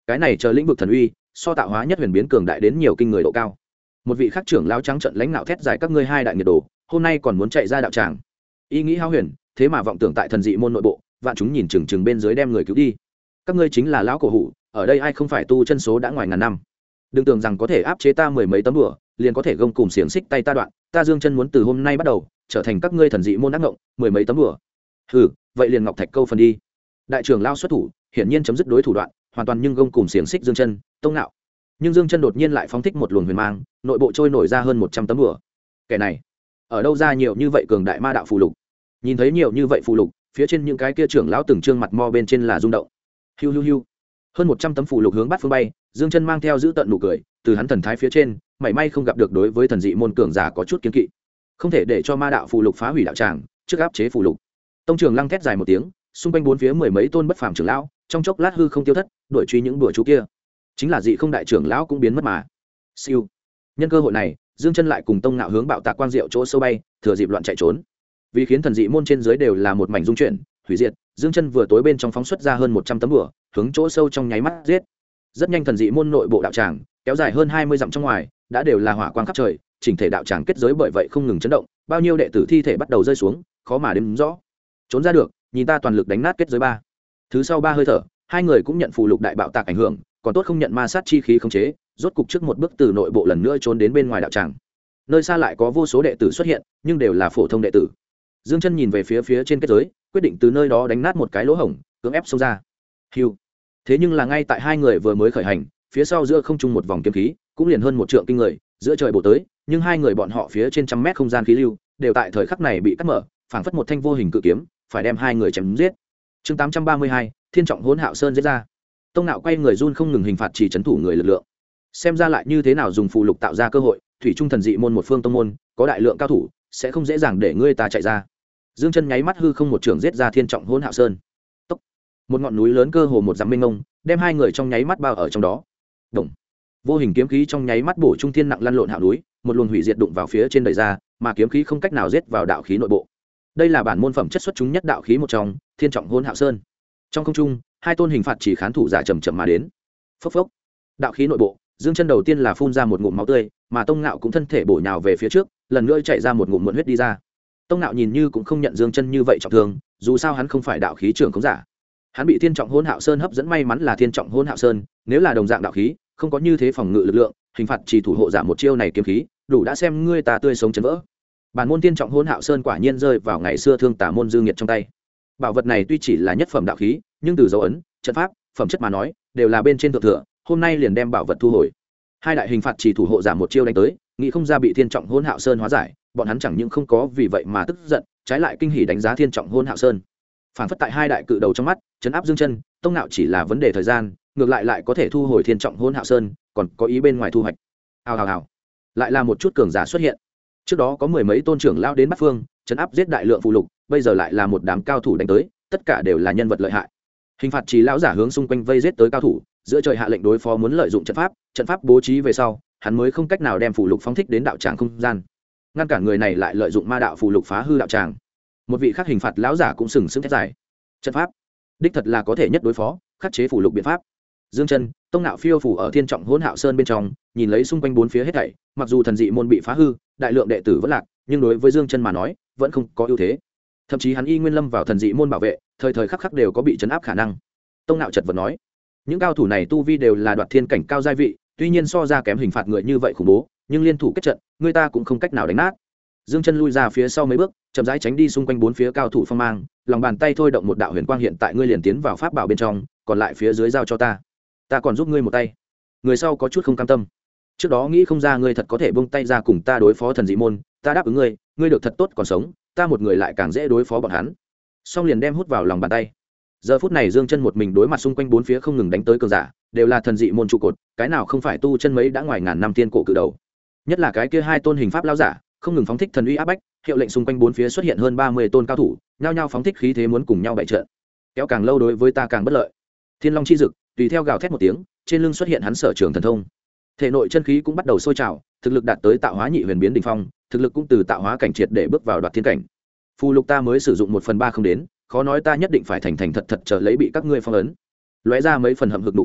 cái này chờ lĩnh vực thần uy so tạo hóa nhất huyền biến cường đại đến nhiều kinh người độ cao. Một vị khác trưởng lão trắng trận lãnh nạo thét dài các ngươi hai đại nghiệt đồ, hôm nay còn muốn chạy ra đạo tràng. Ý nghĩ hao huyền, thế mà vọng tưởng tại thần dị môn nội bộ, vạn chúng nhìn chừng chừng bên dưới đem người cứu đi. Các ngươi chính là lão cổ hủ, ở đây ai không phải tu chân số đã ngoài ngàn năm. Đừng tưởng rằng có thể áp chế ta mười mấy tấm bùa, liền có thể gông cùm xiềng xích tay ta đoạn, ta Dương Chân muốn từ hôm nay bắt đầu trở thành các ngươi thần dị môn ác ngộng, mười mấy tấm bùa. Hừ, vậy liền ngọc thạch câu phần đi. Đại trưởng lão xuất thủ, hiển nhiên chấm dứt đối thủ đoạn, hoàn toàn nhưng gông cùm xiềng xích Dương Chân, tông nạo. Nhưng Dương Chân đột nhiên lại phóng thích một luồng huyền mang, nội bộ trôi nổi ra hơn 100 tấm bùa. Kẻ này, ở đâu ra nhiều như vậy cường đại ma đạo phù lục? Nhìn thấy nhiều như vậy phù lục, phía trên những cái kia trưởng lão từng trương mặt mo bên trên là rung động. Hiu hiu hiu. Hơn 100 tấm phù lục hướng bát phương bay, Dương Chân mang theo giữ tận nụ cười, từ hắn thần thái phía trên, mảy may không gặp được đối với thần dị môn cường giả có chút kiêng kỵ. Không thể để cho ma đạo phù lục phá hủy đạo tràng, trước áp chế phù lục. Tông trưởng lăng thét dài một tiếng, xung quanh bốn phía mười mấy tôn bất phàm trưởng lão, trong chốc lát hư không tiêu thất, đuổi truy những đùa chú kia. Chính là dị không đại trưởng lão cũng biến mất mà. Siêu. Nhân cơ hội này, Dương Chân lại cùng tông ngạo hướng bạo tạc quang diệu chỗ sâu bay, thừa dịp loạn chạy trốn. Vì khiến thần dị môn trên dưới đều là một mảnh dung chuyển, hủy diệt, Dương Chân vừa tối bên trong phóng xuất ra hơn 100 tấm bùa, hướng chỗ sâu trong nháy mắt giết. Rất nhanh thần dị môn nội bộ đạo tràng, kéo dài hơn 20 dặm trong ngoài, đã đều là hỏa quang khắp trời, chỉnh thể đạo tràng kết giới bởi vậy không ngừng chấn động, bao nhiêu đệ tử thi thể bắt đầu rơi xuống, khó mà đếm rõ. Trốn ra được, nhìn ta toàn lực đánh nát kết giới ba. Thứ sau 3 hơi thở, hai người cũng nhận phù lục đại bạo tạc ảnh hưởng, còn tốt không nhận ma sát chi khí khống chế, rốt cục trước một bước từ nội bộ lần nữa trốn đến bên ngoài đạo tràng. Nơi xa lại có vô số đệ tử xuất hiện, nhưng đều là phổ thông đệ tử. Dương Chân nhìn về phía trên kết giới, quyết định từ nơi đó đánh nát một cái lỗ hổng, cưỡng ép xông ra. Hưu. Thế nhưng là ngay tại hai người vừa mới khởi hành, phía sau giữa không trung một vòng kiếm khí, cũng liền hơn một trượng kinh người, giữa trời bổ tới, nhưng hai người bọn họ phía trên trăm mét không gian khí lưu, đều tại thời khắc này bị cắt mở, phảng phất một thanh vô hình cự kiếm, phải đem hai người chém giết. Chương 832, Thiên trọng hỗn hạo sơn giết ra. Tông Nạo quay người run không ngừng hình phạt chỉ trấn thủ người lực lượng. Xem ra lại như thế nào dùng phù lục tạo ra cơ hội, thủy trung thần dị môn một phương tông môn, có đại lượng cao thủ, sẽ không dễ dàng để ngươi ta chạy ra. Dương Chân nháy mắt hư không một trường giết ra Thiên trọng hỗn hạo sơn. Tốc. Một ngọn núi lớn cơ hồ một dặm mênh mông, đem hai người trong nháy mắt bao ở trong đó. Động. Vô hình kiếm khí trong nháy mắt bổ trung thiên nặng lăn lộn hạo núi, một luồng hủy diệt đụng vào phía trên đời ra, mà kiếm khí không cách nào giết vào đạo khí nội bộ. Đây là bản môn phẩm chất xuất chúng nhất đạo khí một trong, Thiên trọng hỗn hạo sơn. Trong không trung, hai tôn hình phạt chỉ khán thủ giả chậm chậm mà đến. Phốc phốc. Đạo khí nội bộ, Dương Chân đầu tiên là phun ra một ngụm máu tươi, mà Tông Ngạo cũng thân thể bổ nhào về phía trước, lần nữa chạy ra một ngụm muộn huyết đi ra. Tông Ngạo nhìn như cũng không nhận Dương Chân như vậy trọng thương, dù sao hắn không phải đạo khí trưởng không giả. Hắn bị Thiên trọng hỗn hạo sơn hấp dẫn, may mắn là Thiên trọng hỗn hạo sơn, nếu là đồng dạng đạo khí, không có như thế phòng ngự lực lượng, hình phạt chỉ thủ hộ giả một chiêu này kiếm khí, đủ đã xem ngươi ta tươi sống chấn vỡ. Bản môn Thiên trọng hỗn hạo sơn quả nhiên rơi vào ngày xưa thương tả môn dư nghiệt trong tay. Bảo vật này tuy chỉ là nhất phẩm đạo khí, nhưng từ dấu ấn, trận pháp, phẩm chất mà nói, đều là bên trên thượng thừa, hôm nay liền đem bảo vật thu hồi. Hai đại hình phạt chỉ thủ hộ giả một chiêu đánh tới, nghĩ không ra bị Thiên trọng hỗn hạo sơn hóa giải, bọn hắn chẳng những không có vì vậy mà tức giận, trái lại kinh hỉ đánh giá Thiên trọng hỗn hạo sơn. Phản phất tại hai đại cự đầu trong mắt, chấn áp Dương Chân, Tông Nạo chỉ là vấn đề thời gian, ngược lại có thể thu hồi Thiên trọng hỗn hạo sơn, còn có ý bên ngoài thu hoạch. Hào. Lại là một chút cường giả xuất hiện. Trước đó có mười mấy tôn trưởng lao đến Bắc Phương, chấn áp giết đại lượng phụ lục, bây giờ lại là một đám cao thủ đánh tới, tất cả đều là nhân vật lợi hại. Hình phạt chỉ lão giả hướng xung quanh vây giết tới cao thủ, giữa trời hạ lệnh đối phó muốn lợi dụng trận pháp bố trí về sau, hắn mới không cách nào đem phụ lục phóng thích đến đạo tràng không gian. Ngăn cản người này lại lợi dụng ma đạo phụ lục phá hư đạo tràng. Một vị khác hình phạt lão giả cũng sừng sững thét dài. Trận pháp, đích thật là có thể nhất đối phó, khắc chế phụ lục biện pháp. Dương Chân, Tông Nạo phiêu phủ ở Thiên trọng hỗn hạo sơn bên trong, nhìn lấy xung quanh bốn phía hết thảy, mặc dù thần dị môn bị phá hư, đại lượng đệ tử vẫn lạc, nhưng đối với Dương Chân mà nói, vẫn không có ưu thế. Thậm chí hắn y nguyên lâm vào thần dị môn bảo vệ, thời thời khắc khắc đều có bị trấn áp khả năng. Tông Nạo chợt vật nói, những cao thủ này tu vi đều là đoạt thiên cảnh cao giai vị, tuy nhiên so ra kém hình phạt người như vậy khủng bố, nhưng liên thủ kết trận, người ta cũng không cách nào đánh nát. Dương Chân lui ra phía sau mấy bước, chậm rãi tránh đi xung quanh bốn phía cao thủ phong mang, lòng bàn tay thôi động một đạo huyền quang, hiện tại ngươi liền tiến vào pháp bảo bên trong, còn lại phía dưới giao cho ta. Ta còn giúp ngươi một tay. Người sau có chút không cam tâm. Trước đó nghĩ không ra ngươi thật có thể buông tay ra cùng ta đối phó thần dị môn, ta đáp ứng ngươi, ngươi được thật tốt còn sống, ta một người lại càng dễ đối phó bọn hắn. Xong liền đem hút vào lòng bàn tay. Giờ phút này Dương Chân một mình đối mặt xung quanh bốn phía không ngừng đánh tới cường giả, đều là thần dị môn trụ cột, cái nào không phải tu chân mấy đã ngoài ngàn năm tiên cổ cự đầu. Nhất là cái kia hai tôn hình pháp lão giả, không ngừng phóng thích thần uy áp bách, hiệu lệnh xung quanh bốn phía xuất hiện hơn 30 tôn cao thủ, nhao nhao phóng thích khí thế muốn cùng nhau bại trận. Kéo càng lâu đối với ta càng bất lợi. Thiên Long chi dực, tùy theo gào thét một tiếng, trên lưng xuất hiện hắn sở trường thần thông. Thể nội chân khí cũng bắt đầu sôi trào, thực lực đạt tới tạo hóa nhị huyền biến đỉnh phong, thực lực cũng từ tạo hóa cảnh triệt để bước vào đoạt thiên cảnh. Phù lục ta mới sử dụng 1/3 không đến, khó nói ta nhất định phải thành thật chờ lấy bị các ngươi phong ấn. Lóe ra mấy phần hậm hực nụ cười,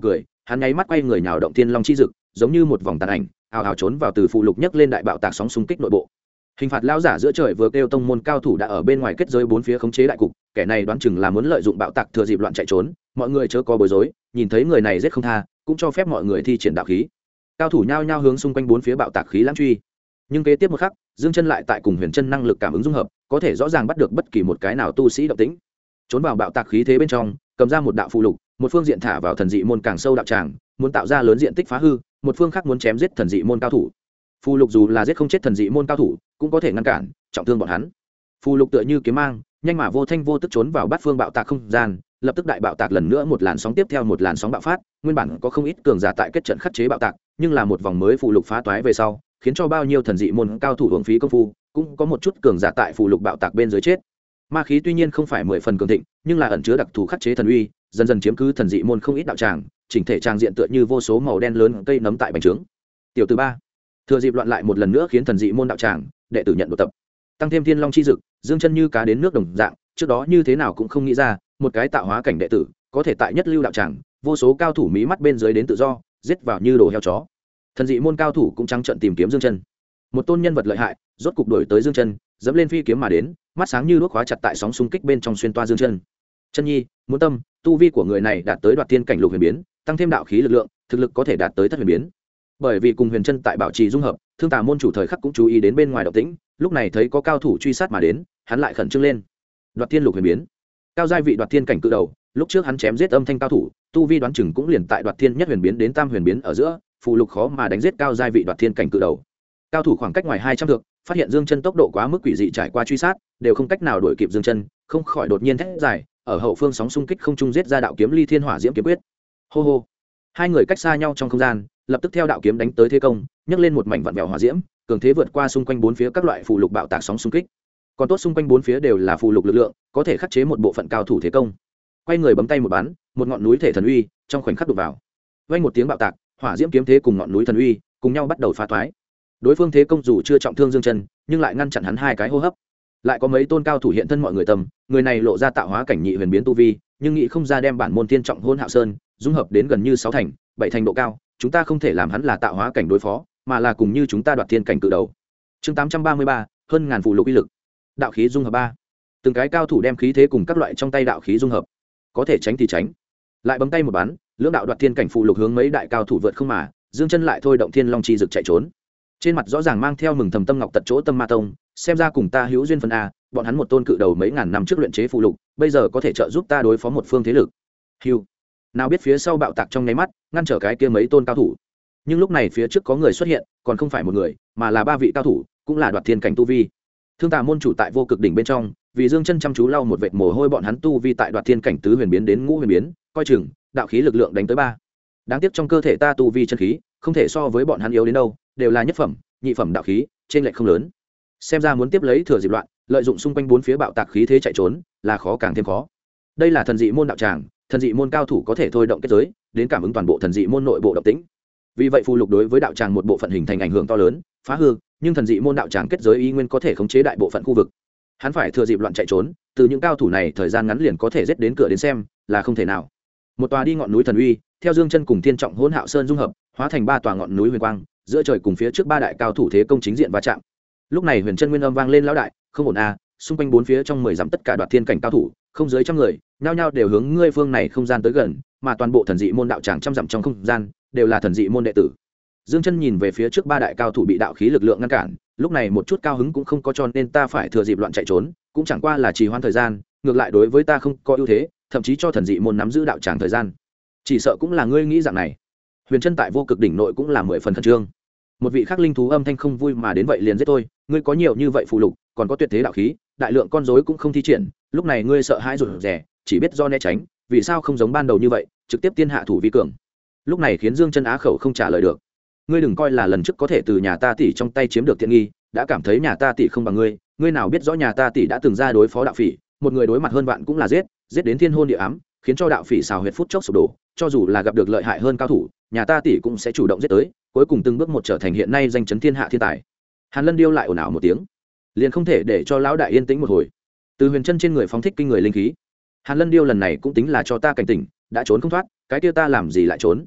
hắn nháy mắt quay người nhào động thiên long chi dực, giống như một vòng tàn ảnh ào ào trốn vào từ phụ lục nhấc lên đại bạo tạc sóng xung kích nội bộ. Hình phạt lão giả giữa trời vừa kêu tông môn cao thủ đã ở bên ngoài kết giới bốn phía khống chế đại cục, kẻ này đoán chừng là muốn lợi dụng bạo tạc thừa dịp loạn chạy trốn, mọi người chớ có bối rối, nhìn thấy người này giết không tha, cũng cho phép mọi người thi triển đạo khí. Cao thủ nhao nhao hướng xung quanh bốn phía bạo tạc khí lãng truy. Nhưng kế tiếp một khắc, Dương Chân lại tại cùng Huyền Chân năng lực cảm ứng dung hợp, có thể rõ ràng bắt được bất kỳ một cái nào tu sĩ động tĩnh. Trốn vào bạo tạc khí thế bên trong, cầm ra một đạo phù lục, một phương diện thả vào thần dị môn càng sâu đạo tràng, muốn tạo ra lớn diện tích phá hư, một phương khác muốn chém giết thần dị môn cao thủ. Phù lục dù là giết không chết thần dị môn cao thủ, cũng có thể ngăn cản, trọng thương bọn hắn. Phù lục tựa như kiếm mang, nhanh mà vô thanh vô tức trốn vào bát phương bạo tạc không gian, lập tức đại bạo tạc lần nữa một làn sóng tiếp theo một làn sóng bạo phát, nguyên bản có không ít cường giả tại kết trận khắc chế bạo tạc, nhưng là một vòng mới phù lục phá toái về sau, khiến cho bao nhiêu thần dị môn cao thủ uổng phí công phu, cũng có một chút cường giả tại phù lục bạo tạc bên dưới chết. Ma khí tuy nhiên không phải 10 phần cường thịnh, nhưng là ẩn chứa đặc thù khắc chế thần uy, dần dần chiếm cứ thần dị môn không ít đạo tràng, chỉnh thể tràng diện tựa như vô số màu đen lớn cây nấm tại bành trướng. Tiểu tử 3, thừa dịp loạn lại một lần nữa khiến thần dị môn đạo tràng đệ tử nhận độ tập, tăng thêm thiên long chi dực, Dương Chân như cá đến nước đồng dạng, trước đó như thế nào cũng không nghĩ ra, một cái tạo hóa cảnh đệ tử có thể tại nhất lưu đạo tràng, vô số cao thủ mí mắt bên dưới đến tự do, giết vào như đồ heo chó. Thần dị môn cao thủ cũng trắng trợn tìm kiếm Dương Chân. Một tôn nhân vật lợi hại, rốt cục đuổi tới Dương Chân, dẫm lên phi kiếm mà đến, mắt sáng như đuốc khóa chặt tại sóng xung kích bên trong xuyên toa Dương Chân. Chân nhi, muốn tâm, tu vi của người này đạt tới đoạt tiên cảnh lục huyền biến, tăng thêm đạo khí lực lượng, thực lực có thể đạt tới thất huyền biến. Bởi vì cùng Huyền Chân tại bảo trì dung hợp, Thương Tà môn chủ thời khắc cũng chú ý đến bên ngoài động tĩnh, lúc này thấy có cao thủ truy sát mà đến, hắn lại khẩn trương lên. Đoạt tiên lục huyền biến, cao giai vị đoạt tiên cảnh cự đầu, lúc trước hắn chém giết âm thanh cao thủ, tu vi đoán chừng cũng liền tại đoạt tiên nhất huyền biến đến tam huyền biến ở giữa, phù lục khó mà đánh giết cao giai vị đoạt tiên cảnh cự đầu. Cao thủ khoảng cách ngoài 200 thước, phát hiện Dương Chân tốc độ quá mức quỷ dị, trải qua truy sát, đều không cách nào đuổi kịp Dương Chân, không khỏi đột nhiên thét dài, ở hậu phương sóng xung kích không trung giết ra đạo kiếm ly thiên hỏa diễm kiếm quyết. Hô hô. Hai người cách xa nhau trong không gian, lập tức theo đạo kiếm đánh tới thế công, nhấc lên một mảnh vặn vẹo hỏa diễm, cường thế vượt qua xung quanh bốn phía các loại phù lục bạo tạc sóng xung kích. Còn tốt xung quanh bốn phía đều là phù lục lực lượng, có thể khắc chế một bộ phận cao thủ thế công. Quay người bấm tay một bắn, một ngọn núi thể thần uy trong khoảnh khắc đụng vào. Vang một tiếng bạo tạc, hỏa diễm kiếm thế cùng ngọn núi thần uy cùng nhau bắt đầu phá toái. Đối phương thế công dù chưa trọng thương Dương Chân, nhưng lại ngăn chặn hắn hai cái hô hấp. Lại có mấy tôn cao thủ hiện thân mọi người tầm, người này lộ ra tạo hóa cảnh nhị huyền biến tu vi, nhưng nghĩ không ra đem bản môn tiên trọng hôn Hạo Sơn dung hợp đến gần như 6 thành, 7 thành độ cao, chúng ta không thể làm hắn là tạo hóa cảnh đối phó, mà là cùng như chúng ta đoạt thiên cảnh cự đầu. Chương 833, hơn ngàn phù lục uy lực. Đạo khí dung hợp 3. Từng cái cao thủ đem khí thế cùng các loại trong tay đạo khí dung hợp, có thể tránh thì tránh, lại bấm tay một bắn, lưỡng đạo đoạt thiên cảnh phù lục hướng mấy đại cao thủ vượt không mà, Dương Chân lại thôi động thiên long chi dực chạy trốn. Trên mặt rõ ràng mang theo mừng thầm tâm ngọc tật chỗ tâm ma tông, xem ra cùng ta hữu duyên phân a, bọn hắn một tôn cự đầu mấy ngàn năm trước luyện chế phù lục, bây giờ có thể trợ giúp ta đối phó một phương thế lực. Hưu. Nào biết phía sau bạo tạc trong nháy mắt, ngăn trở cái kia mấy tôn cao thủ. Nhưng lúc này phía trước có người xuất hiện, còn không phải một người, mà là 3 vị cao thủ, cũng là đoạt thiên cảnh tu vi. Thương Tà môn chủ tại vô cực đỉnh bên trong, vì Dương Chân chăm chú lau một vệt mồ hôi, bọn hắn tu vi tại đoạt thiên cảnh tứ huyền biến đến ngũ huyền biến, coi chừng đạo khí lực lượng đánh tới 3. Đáng tiếc trong cơ thể ta tu vi chân khí, không thể so với bọn hắn yếu đến đâu, đều là nhất phẩm, nhị phẩm đạo khí, trên lệch không lớn. Xem ra muốn tiếp lấy thừa dịp loạn, lợi dụng xung quanh bốn phía bạo tạc khí thế chạy trốn, là khó càng thêm khó. Đây là thần dị môn đạo tràng, thần dị môn cao thủ có thể thôi động kết giới, đến cảm ứng toàn bộ thần dị môn nội bộ động tĩnh. Vì vậy phù lục đối với đạo tràng một bộ phận hình thành ảnh hưởng to lớn, phá hư, nhưng thần dị môn đạo tràng kết giới y nguyên có thể khống chế đại bộ phận khu vực. Hắn phải thừa dịp loạn chạy trốn, từ những cao thủ này thời gian ngắn liền có thể giết đến cửa đến xem, là không thể nào. Một tòa đi ngọn núi thần uy, theo Dương Chân cùng Thiên Trọng Hỗn Hạo Sơn dung hợp, hóa thành 3 tòa ngọn núi huyền quang, giữa trời cùng phía trước 3 đại cao thủ thế công chính diện va chạm. Lúc này Huyền Chân nguyên âm vang lên lão đại, không ổn a, xung quanh bốn phía trong 10 dặm tất cả đoạt thiên cảnh cao thủ, không dưới trăm người, nhao nhao đều hướng ngươi phương này không gian tới gần, mà toàn bộ thần dị môn đạo tràng trăm dặm trong không gian, đều là thần dị môn đệ tử. Dương Chân nhìn về phía trước 3 đại cao thủ bị đạo khí lực lượng ngăn cản, lúc này một chút cao hứng cũng không có, cho nên ta phải thừa dịp loạn chạy trốn, cũng chẳng qua là trì hoãn thời gian, ngược lại đối với ta không có ưu thế, thậm chí cho thần dị môn nắm giữ đạo tràng thời gian. Chỉ sợ cũng là ngươi nghĩ dạng này. Huyền Chân tại vô cực đỉnh nội cũng là 10 phần khẩn trương. Một vị khác linh thú âm thanh không vui mà đến, vậy liền giết tôi, ngươi có nhiều như vậy phù lục, còn có tuyệt thế đạo khí, đại lượng con rối cũng không thi triển, lúc này ngươi sợ hãi rụt rè, chỉ biết do né tránh, vì sao không giống ban đầu như vậy, trực tiếp tiên hạ thủ vi cường. Lúc này khiến Dương Chân á khẩu không trả lời được. Ngươi đừng coi là lần trước có thể từ nhà ta tỷ trong tay chiếm được tiện nghi, đã cảm thấy nhà ta tỷ không bằng ngươi, ngươi nào biết rõ nhà ta tỷ đã từng ra đối phó đạo phỉ, một người đối mặt hơn vạn cũng là giết, giết đến thiên hôn địa ám, khiến cho đạo phỉ xào huyệt phút chốc sụp đổ, cho dù là gặp được lợi hại hơn cao thủ, nhà ta tỷ cũng sẽ chủ động giết tới, cuối cùng từng bước một trở thành hiện nay danh chấn thiên hạ thiên tài. Hàn Lân Điêu lại ồn ào một tiếng, liền không thể để cho lão đại yên tĩnh một hồi. Từ Huyền Chân trên người phóng thích kinh người linh khí. Hàn Lân Điêu lần này cũng tính là cho ta cảnh tỉnh, đã trốn không thoát, cái kia ta làm gì lại trốn?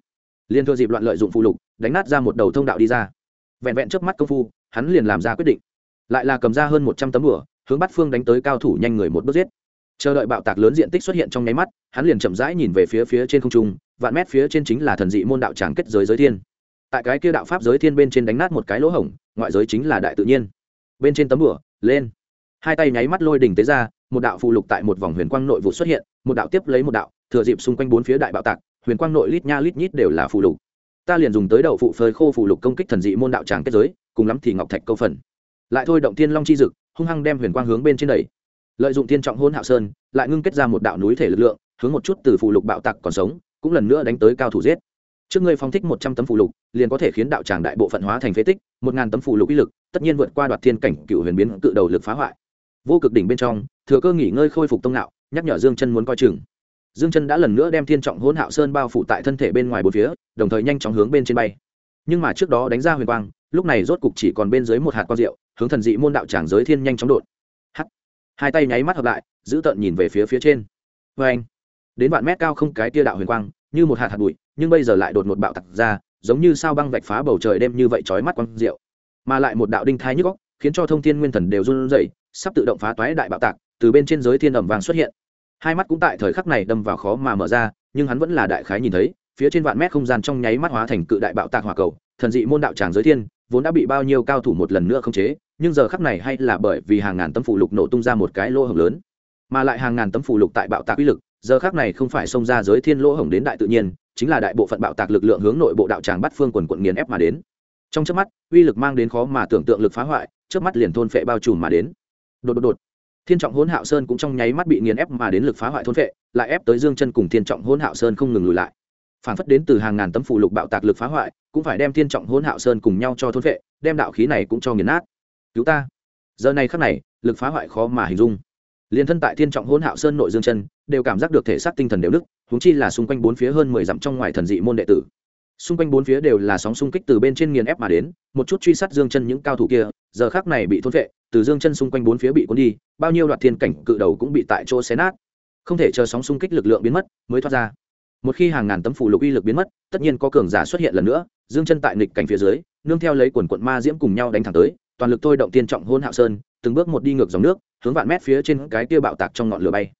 liền thừa dịp loạn lợi dụng phụ lục đánh nát ra một đầu thông đạo đi ra. Vẹn vẹn trước mắt công phu hắn liền làm ra quyết định, lại là cầm ra hơn 100 tấm bùa hướng Bát Phương đánh tới cao thủ nhanh người một bước giết. Chờ đợi bạo tạc lớn diện tích xuất hiện trong nháy mắt, hắn liền chậm rãi nhìn về phía trên không trung, vạn mét phía trên chính là thần dị môn đạo tràng kết giới giới thiên. Tại cái kia đạo pháp giới thiên bên trên đánh nát một cái lỗ hổng, ngoại giới chính là đại tự nhiên. Bên trên tấm bùa lên, hai tay nháy mắt lôi đỉnh tế ra, một đạo phù lục tại một vòng huyền quang nội vụ xuất hiện, một đạo tiếp lấy một đạo, thừa dịp xung quanh bốn phía đại bạo tạc, huyền quang nội lít nha lít nhít đều là phù lục. Ta liền dùng tới đậu phụ phơi khô phù lục công kích thần dị môn đạo tràng kết giới, cùng lắm thì ngọc thạch câu phần. Lại thôi động thiên long chi dực, hung hăng đem huyền quang hướng bên trên đẩy. Lợi dụng thiên trọng hôn hạo sơn, lại ngưng kết ra một đạo núi thể lực lượng, hướng một chút từ phù lục bạo tạc còn sống, cũng lần nữa đánh tới cao thủ giết. Trước ngươi phóng thích 100 tấm phù lục, liền có thể khiến đạo tràng đại bộ phận hóa thành phế tích, 1000 tấm phù lục uy lực, tất nhiên vượt qua đoạt thiên cảnh cựu huyền biến cự đầu lực phá hoại. Vô cực đỉnh bên trong, thừa cơ nghỉ ngơi khôi phục tông nạo, nhắc nhở Dương Chân muốn coi chừng. Dương Chân đã lần nữa đem thiên trọng hôn hạo sơn bao phủ tại thân thể bên ngoài bốn phía, đồng thời nhanh chóng hướng bên trên bay. Nhưng mà trước đó đánh ra huyền quang, lúc này rốt cục chỉ còn bên dưới một hạt quang diệu, hướng thần dị môn đạo tràng giới thiên nhanh chóng đột. Hắc. Hai tay nháy mắt hợp lại, giữ tận nhìn về phía trên. Oeng. Đến vạn mét cao không cái tia đạo huyền quang, như một hạt bụi, nhưng bây giờ lại đột một bạo tạc ra, giống như sao băng vạch phá bầu trời đêm như vậy chói mắt quang diệu. Mà lại một đạo đinh thai nhức óc, khiến cho thông thiên nguyên thần đều run rẩy, sắp tự động phá toái đại bạo tạc, từ bên trên giới thiên ầm vàng xuất hiện. Hai mắt cũng tại thời khắc này đâm vào khó mà mở ra, nhưng hắn vẫn là đại khái nhìn thấy, phía trên vạn mét không gian trong nháy mắt hóa thành cự đại bạo tạc hỏa cầu, thần dị môn đạo tràng giới thiên, vốn đã bị bao nhiêu cao thủ một lần nữa khống chế, nhưng giờ khắc này hay là bởi vì hàng ngàn tấm phù lục nổ tung ra một cái lỗ hổng lớn, mà lại hàng ngàn tấm phù lục tại bạo tạc uy lực, giờ khắc này không phải xông ra giới thiên lỗ hổng đến đại tự nhiên, chính là đại bộ phận bạo tạc lực lượng hướng nội bộ đạo tràng Bát Phương quần quần nghiền ép mà đến. Trong chớp mắt, uy lực mang đến khó mà tưởng tượng lực phá hoại, chớp mắt liền thôn phệ bao trùm mà đến. Đột. Thiên trọng hỗn hạo sơn cũng trong nháy mắt bị nghiền ép mà đến lực phá hoại thôn phệ, lại ép tới Dương Chân cùng thiên trọng hỗn hạo sơn không ngừng lùi lại. Phản phất đến từ hàng ngàn tấm phù lục bạo tạc lực phá hoại, cũng phải đem thiên trọng hỗn hạo sơn cùng nhau cho thôn phệ, đem đạo khí này cũng cho nghiền nát. Cứu ta! Giờ này khắc này, lực phá hoại khó mà hình dung. Liên thân tại thiên trọng hỗn hạo sơn nội Dương Chân đều cảm giác được thể xác tinh thần đều nức, huống chi là xung quanh bốn phía hơn 10 dặm trong ngoài thần dị môn đệ tử. Xung quanh bốn phía đều là sóng xung kích từ bên trên nghiền ép mà đến, một chút truy sát Dương Chân những cao thủ kia, giờ khắc này bị thôn phệ, từ Dương Chân xung quanh bốn phía bị cuốn đi, bao nhiêu đoạt thiên cảnh cự đầu cũng bị tại chỗ xé nát. Không thể chờ sóng xung kích lực lượng biến mất mới thoát ra. Một khi hàng ngàn tấm phù lục uy lực biến mất, tất nhiên có cường giả xuất hiện lần nữa, Dương Chân tại nghịch cảnh phía dưới, nương theo lấy quần quần ma diễm cùng nhau đánh thẳng tới, toàn lực thôi động tiên trọng hôn hạo sơn, từng bước một đi ngược dòng nước, hướng vạn mét phía trên cái kia bạo tạc trong ngọn lửa bay.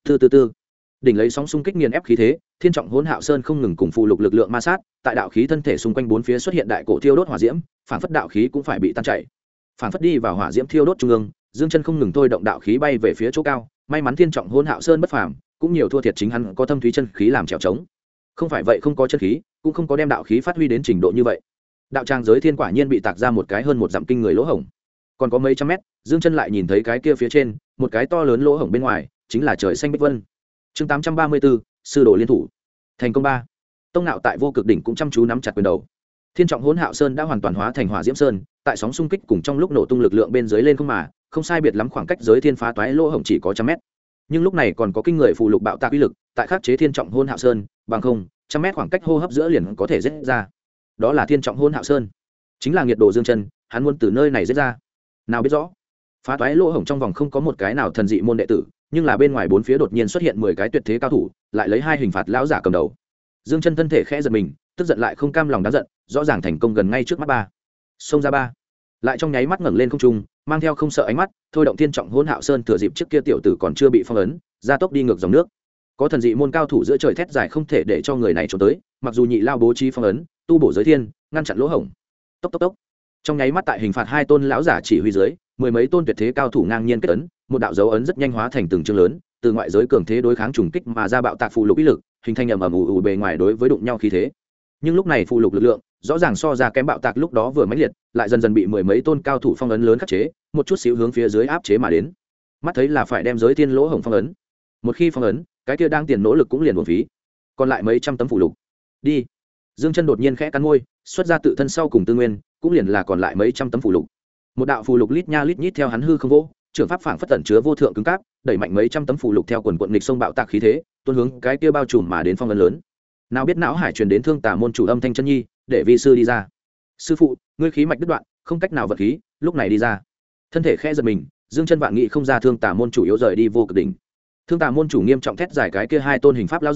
Từ đỉnh lấy sóng xung kích nghiền ép khí thế, thiên trọng hôn hạo sơn không ngừng cùng phù lục lực lượng ma sát, tại đạo khí thân thể xung quanh bốn phía xuất hiện đại cổ thiêu đốt hỏa diễm, phản phất đạo khí cũng phải bị tan chảy. Phản phất đi vào hỏa diễm thiêu đốt trung ương, Dương Chân không ngừng thôi động đạo khí bay về phía chỗ cao, may mắn thiên trọng hôn hạo sơn bất phàm, cũng nhiều thua thiệt chính hắn có thâm thúy chân khí làm trèo trống. Không phải vậy không có chân khí, cũng không có đem đạo khí phát huy đến trình độ như vậy. Đạo tràng giới thiên quả nhiên bị tạc ra một cái hơn một dặm kinh người lỗ hổng. Còn có mấy trăm mét, Dương Chân lại nhìn thấy cái kia phía trên, một cái to lớn lỗ hổng bên ngoài, chính là trời xanh bích vân. Chương 834, sư đồ liên thủ. Thành công 3. Tông Nạo tại vô cực đỉnh cũng chăm chú nắm chặt quyền đầu. Thiên trọng hỗn hạo sơn đã hoàn toàn hóa thành hỏa diễm sơn, tại sóng xung kích cùng trong lúc nổ tung lực lượng bên dưới lên không mà, không sai biệt lắm khoảng cách giới thiên phá toái lỗ hổng chỉ có trăm mét. Nhưng lúc này còn có kinh người phù lục bạo tạc uy lực, tại khắc chế thiên trọng hỗn hạo sơn, bằng không, trăm mét khoảng cách hô hấp giữa liền có thể giết ra. Đó là thiên trọng hỗn hạo sơn, chính là nghiệt đồ Dương Chân, hắn muốn từ nơi này giết ra. Nào biết rõ, phá toái lỗ hổng trong vòng không có một cái nào thần dị môn đệ tử, nhưng là bên ngoài bốn phía đột nhiên xuất hiện 10 cái tuyệt thế cao thủ, lại lấy hai hình phạt lão giả cầm đầu. Dương Chân thân thể khẽ giật mình, tức giận lại không cam lòng đáng giận, rõ ràng thành công gần ngay trước mắt ba. Xông ra ba. Lại trong nháy mắt ngẩng lên không trung, mang theo không sợ ánh mắt, thôi động thiên trọng hỗn hạo sơn thừa dịp trước kia tiểu tử còn chưa bị phong ấn, gia tốc đi ngược dòng nước. Có thần dị môn cao thủ giữa trời thét dài không thể để cho người này trốn tới, mặc dù nhị lao bố trí phong ấn, tu bổ giới thiên, ngăn chặn lỗ hổng. Tốc. Trong nháy mắt tại hình phạt hai tôn lão giả chỉ huy dưới, mười mấy tôn tuyệt thế cao thủ ngang nhiên kết ấn, một đạo dấu ấn rất nhanh hóa thành từng chương lớn, từ ngoại giới cường thế đối kháng trùng kích mà ra bạo tạc phù lục uy lực, hình thành ầm ầm ù bề ngoài đối với đụng nhau khí thế. Nhưng lúc này phù lục lực lượng rõ ràng so ra kém bạo tạc lúc đó vừa mãnh liệt, lại dần dần bị mười mấy tôn cao thủ phong ấn lớn khắc chế, một chút xíu hướng phía dưới áp chế mà đến. Mắt thấy là phải đem giới tiên lỗ hổng phong ấn. Một khi phong ấn, cái kia đang tiền nỗ lực cũng liền uổng phí. Còn lại mấy trăm tấm phù lục. Đi. Dương Chân đột nhiên khẽ cắn môi, xuất ra tự thân sau cùng tư nguyên, cũng liền là còn lại mấy trăm tấm phù lục. Một đạo phù lục lít nha lít nhít theo hắn hư không vỗ, trưởng pháp phảng phất tẩn chứa vô thượng cứng cáp, đẩy mạnh mấy trăm tấm phù lục theo quần quận nghịch sông bạo tạc khí thế, tuôn hướng cái kia bao trùm mà đến phong ấn lớn. Nào biết não hải truyền đến Thương Tà môn chủ âm thanh chân nhi, để vi sư đi ra. Sư phụ, ngươi khí mạch đứt đoạn, không cách nào vật khí, lúc này đi ra. Thân thể khẽ giật mình, Dương Chân vạn nghị không ra Thương Tà môn chủ yếu rời đi vô cực đỉnh. Thương Tà môn chủ nghiêm trọng thét giải cái kia hai tôn hình pháp lão giả,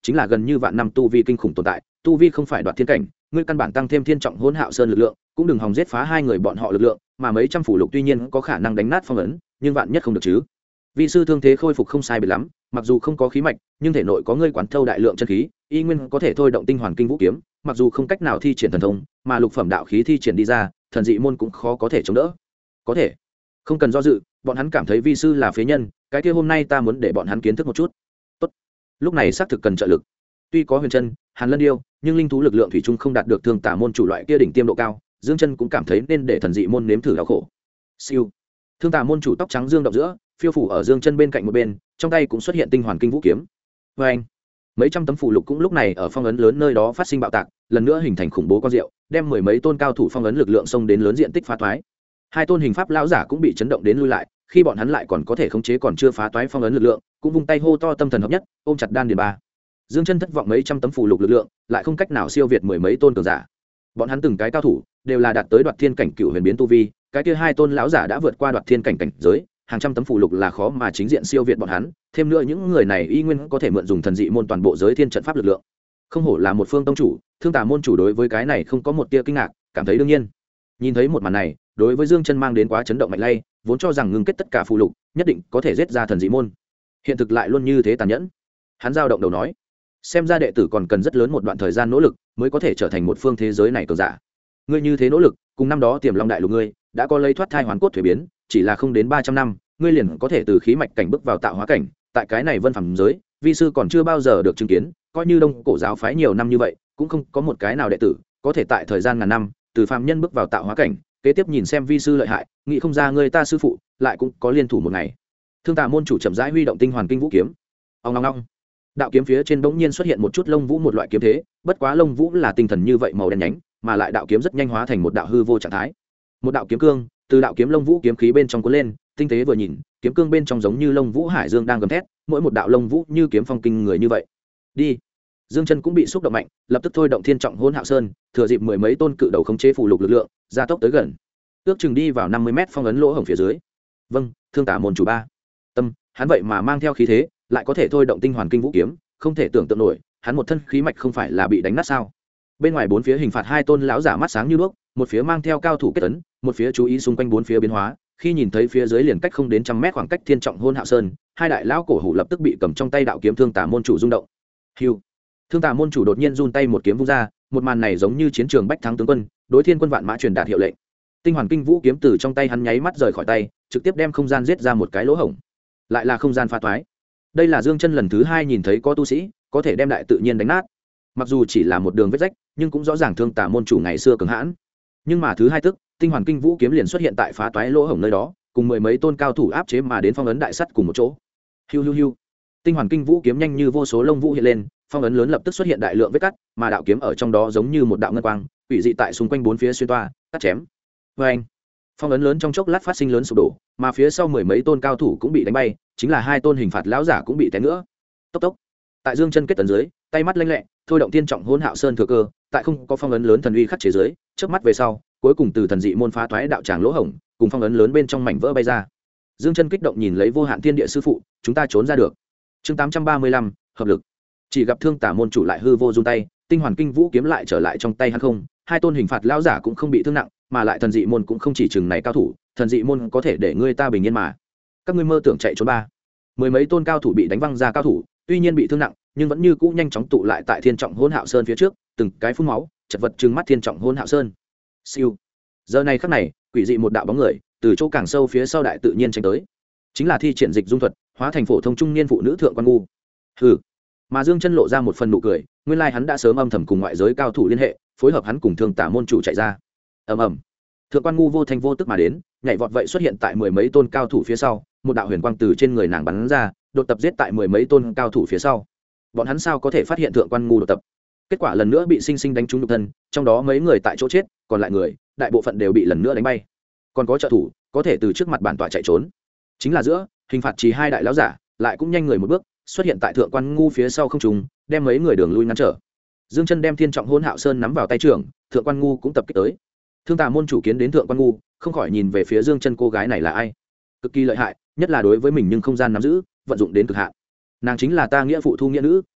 chính là gần như vạn năm tu vi kinh khủng tồn tại, tu vi không phải đoạt thiên cảnh, ngươi căn bản tăng thêm thiên trọng hỗn hạo sơn lực lượng, cũng đừng hòng giết phá hai người bọn họ lực lượng, mà mấy trăm phủ lục tuy nhiên có khả năng đánh nát phong ấn, nhưng vạn nhất không được chứ. Vi sư thương thế khôi phục không sai biệt lắm, mặc dù không có khí mạch, nhưng thể nội có ngươi quán thâu đại lượng chân khí, y nguyên có thể thôi động tinh hoàn kinh vũ kiếm, mặc dù không cách nào thi triển thần thông, mà lục phẩm đạo khí thi triển đi ra, thần dị môn cũng khó có thể chống đỡ. Có thể, không cần do dự, bọn hắn cảm thấy vi sư là phế nhân, cái kia hôm nay ta muốn để bọn hắn kiến thức một chút. Tốt. Lúc này xác thực cần trợ lực. Tuy có huyền chân, hàn lân điêu, nhưng linh thú lực lượng thủy chung không đạt được thương tả môn chủ loại kia đỉnh tiêm độ cao, Dương Chân cũng cảm thấy nên để thần dị môn nếm thử đau khổ. Siêu. Thương tả môn chủ tóc trắng dương động giữa, phiêu phủ ở Dương Chân bên cạnh một bên, trong tay cũng xuất hiện tinh hoàn kinh vũ kiếm. Và anh, mấy trăm tấm phù lục cũng lúc này ở phong ấn lớn nơi đó phát sinh bạo tạc, lần nữa hình thành khủng bố quang diệu, đem mười mấy tôn cao thủ phong ấn lực lượng xông đến lớn diện tích phá toái. Hai tôn hình pháp lão giả cũng bị chấn động đến lui lại, khi bọn hắn lại còn có thể khống chế còn chưa phá toái phong ấn lực lượng, cũng vung tay hô to tâm thần hợp nhất, ôm chặt đan điền ba. Dương Chân thất vọng mấy trăm tấm phù lục lực lượng, lại không cách nào siêu việt mười mấy tôn cường giả. Bọn hắn từng cái cao thủ, đều là đạt tới đoạt thiên cảnh cựu huyền biến tu vi, cái kia hai tôn lão giả đã vượt qua đoạt thiên cảnh cảnh giới, hàng trăm tấm phù lục là khó mà chính diện siêu việt bọn hắn, thêm nữa những người này y nguyên có thể mượn dùng thần dị môn toàn bộ giới thiên trận pháp lực lượng. Không hổ là một phương tông chủ, Thương Tà môn chủ đối với cái này không có một tia kinh ngạc, cảm thấy đương nhiên. Nhìn thấy một màn này, đối với Dương Chân mang đến quá chấn động mạnh lay, vốn cho rằng ngưng kết tất cả phù lục, nhất định có thể giết ra thần dị môn. Hiện thực lại luôn như thế tàn nhẫn. Hắn dao động đầu nói, xem ra đệ tử còn cần rất lớn một đoạn thời gian nỗ lực, mới có thể trở thành một phương thế giới này cường giả. Ngươi như thế nỗ lực, cùng năm đó Tiềm Long đại lục ngươi, đã có lấy thoát thai hoàn cốt thuế biến, chỉ là không đến 300 năm, ngươi liền có thể từ khí mạch cảnh bước vào tạo hóa cảnh, tại cái này vân phẩm giới, vi sư còn chưa bao giờ được chứng kiến, coi như Đông Cổ giáo phái nhiều năm như vậy, cũng không có một cái nào đệ tử có thể tại thời gian ngàn năm, từ phàm nhân bước vào tạo hóa cảnh, kế tiếp nhìn xem vi sư lợi hại, nghĩ không ra ngươi ta sư phụ, lại cũng có liên thủ một ngày. Thương Tà môn chủ chậm rãi huy động tinh hoàn kinh vũ kiếm. Ong ong ong. Đạo kiếm phía trên bỗng nhiên xuất hiện một chút lông vũ một loại kiếm thế, bất quá lông vũ là tinh thần như vậy màu đen nhánh, mà lại đạo kiếm rất nhanh hóa thành một đạo hư vô trạng thái. Một đạo kiếm cương, từ đạo kiếm lông vũ kiếm khí bên trong cuốn lên, tinh tế vừa nhìn, kiếm cương bên trong giống như lông vũ hải dương đang gầm thét, mỗi một đạo lông vũ như kiếm phong kinh người như vậy. Đi. Dương Chân cũng bị xúc động mạnh, lập tức thôi động thiên trọng hỗn hạo sơn, thừa dịp mười mấy tôn cự đầu khống chế phù lục lực lượng, gia tốc tới gần. Ước chừng đi vào 50 mét phong ấn lỗ hổng phía dưới. Vâng, Thương Tả môn chủ ba. Tâm, hắn vậy mà mang theo khí thế, lại có thể thôi động tinh hoàn kinh vũ kiếm, không thể tưởng tượng nổi, hắn một thân khí mạch không phải là bị đánh nát sao? Bên ngoài bốn phía hình phạt hai tôn lão giả mắt sáng như đuốc, một phía mang theo cao thủ kết ấn, một phía chú ý xung quanh bốn phía biến hóa, khi nhìn thấy phía dưới liền cách không đến 100 mét khoảng cách thiên trọng hôn hạo sơn, hai đại lão cổ hủ lập tức bị cầm trong tay đạo kiếm Thương Tả môn chủ rung động. Hưu. Thương Tả môn chủ đột nhiên run tay một kiếm vung ra, một màn này giống như chiến trường bách thắng tướng quân, đối thiên quân vạn mã truyền đạt hiệu lệnh. Tinh hoàn kinh vũ kiếm từ trong tay hắn nháy mắt rời khỏi tay, trực tiếp đem không gian giết ra một cái lỗ hổng. Lại là không gian phá toái. Đây là Dương Chân lần thứ hai nhìn thấy có tu sĩ có thể đem đại tự nhiên đánh nát. Mặc dù chỉ là một đường vết rách, nhưng cũng rõ ràng Thương Tả môn chủ ngày xưa cường hãn. Nhưng mà thứ hai tức, tinh hoàn kinh vũ kiếm liền xuất hiện tại phá toái lỗ hổng nơi đó, cùng mười mấy tôn cao thủ áp chế mà đến phong ấn đại sắt cùng một chỗ. Hiu hiu hiu. Tinh hoàn kinh vũ kiếm nhanh như vô số lông vũ hiện lên, phong ấn lớn lập tức xuất hiện đại lượng vết cắt, mà đạo kiếm ở trong đó giống như một đạo ngân quang, quỷ dị tại xung quanh bốn phía xuyên toa, cắt chém. Và anh, phong ấn lớn trong chốc lát phát sinh lớn sụp đổ, mà phía sau mười mấy tôn cao thủ cũng bị đánh bay, chính là hai tôn hình phạt lão giả cũng bị té nữa. Tốc tốc. Tại Dương Chân kết tấn dưới, tay mắt lênh lẹ, thôi động tiên trọng hỗn hạo sơn thừa cơ, tại không có phong ấn lớn thần uy khắc chế dưới, chớp mắt về sau, cuối cùng từ thần dị môn phá toái đạo tràng lỗ hổng, cùng phong ấn lớn bên trong mảnh vỡ bay ra. Dương Chân kích động nhìn lấy vô hạn thiên địa sư phụ, chúng ta trốn ra được. Chương 835, hợp lực. Chỉ gặp Thương Tả môn chủ lại hư vô run tay, tinh hoàn kinh vũ kiếm lại trở lại trong tay hắn không, hai tôn hình phạt lão giả cũng không bị thương nặng, mà lại thần dị môn cũng không chỉ chừng này cao thủ, thần dị môn có thể để ngươi ta bình yên mà. Các ngươi mơ tưởng chạy trốn ba. Mười mấy tôn cao thủ bị đánh văng ra cao thủ, tuy nhiên bị thương nặng, nhưng vẫn như cũ nhanh chóng tụ lại tại thiên trọng hỗn hạo sơn phía trước, từng cái phun máu, chật vật trừng mắt thiên trọng hỗn hạo sơn. Siêu. Giờ này khắc này, quỷ dị một đạo bóng người từ chỗ càng sâu phía sau đại tự nhiên tránh tới, chính là thi triển dịch dung thuật, hóa thành phổ thông trung niên phụ nữ Thượng Quan Ngu. Hừ. Mà Dương Chân lộ ra một phần nụ cười, nguyên lai hắn đã sớm âm thầm cùng ngoại giới cao thủ liên hệ, phối hợp hắn cùng Thương Tả môn chủ chạy ra. Ầm ầm. Thượng Quan Ngu vô thanh vô tức mà đến, nhảy vọt vậy xuất hiện tại mười mấy tôn cao thủ phía sau, một đạo huyền quang từ trên người nàng bắn ra, đột tập giết tại mười mấy tôn cao thủ phía sau. Bọn hắn sao có thể phát hiện Thượng Quan Ngu đột tập? Kết quả lần nữa bị sinh sinh đánh trúng nhục thân, trong đó mấy người tại chỗ chết, còn lại người, đại bộ phận đều bị lần nữa đánh bay. Còn có trợ thủ, có thể từ trước mặt bản tọa chạy trốn. Chính là giữa, hình phạt chỉ hai đại lão giả, lại cũng nhanh người một bước, xuất hiện tại Thượng Quan Ngu phía sau không trùng, đem mấy người đường lui ngăn trở. Dương Chân đem thiên trọng hỗn hạo sơn nắm vào tay trưởng, Thượng Quan Ngu cũng tập kích tới. Thương Tả môn chủ kiến đến Thượng Quan Ngu, không khỏi nhìn về phía Dương Chân, cô gái này là ai? Cực kỳ lợi hại, nhất là đối với mình nhưng không gian nắm giữ, vận dụng đến cực hạn. Nàng chính là ta nghĩa phụ Thu nghĩa nữ,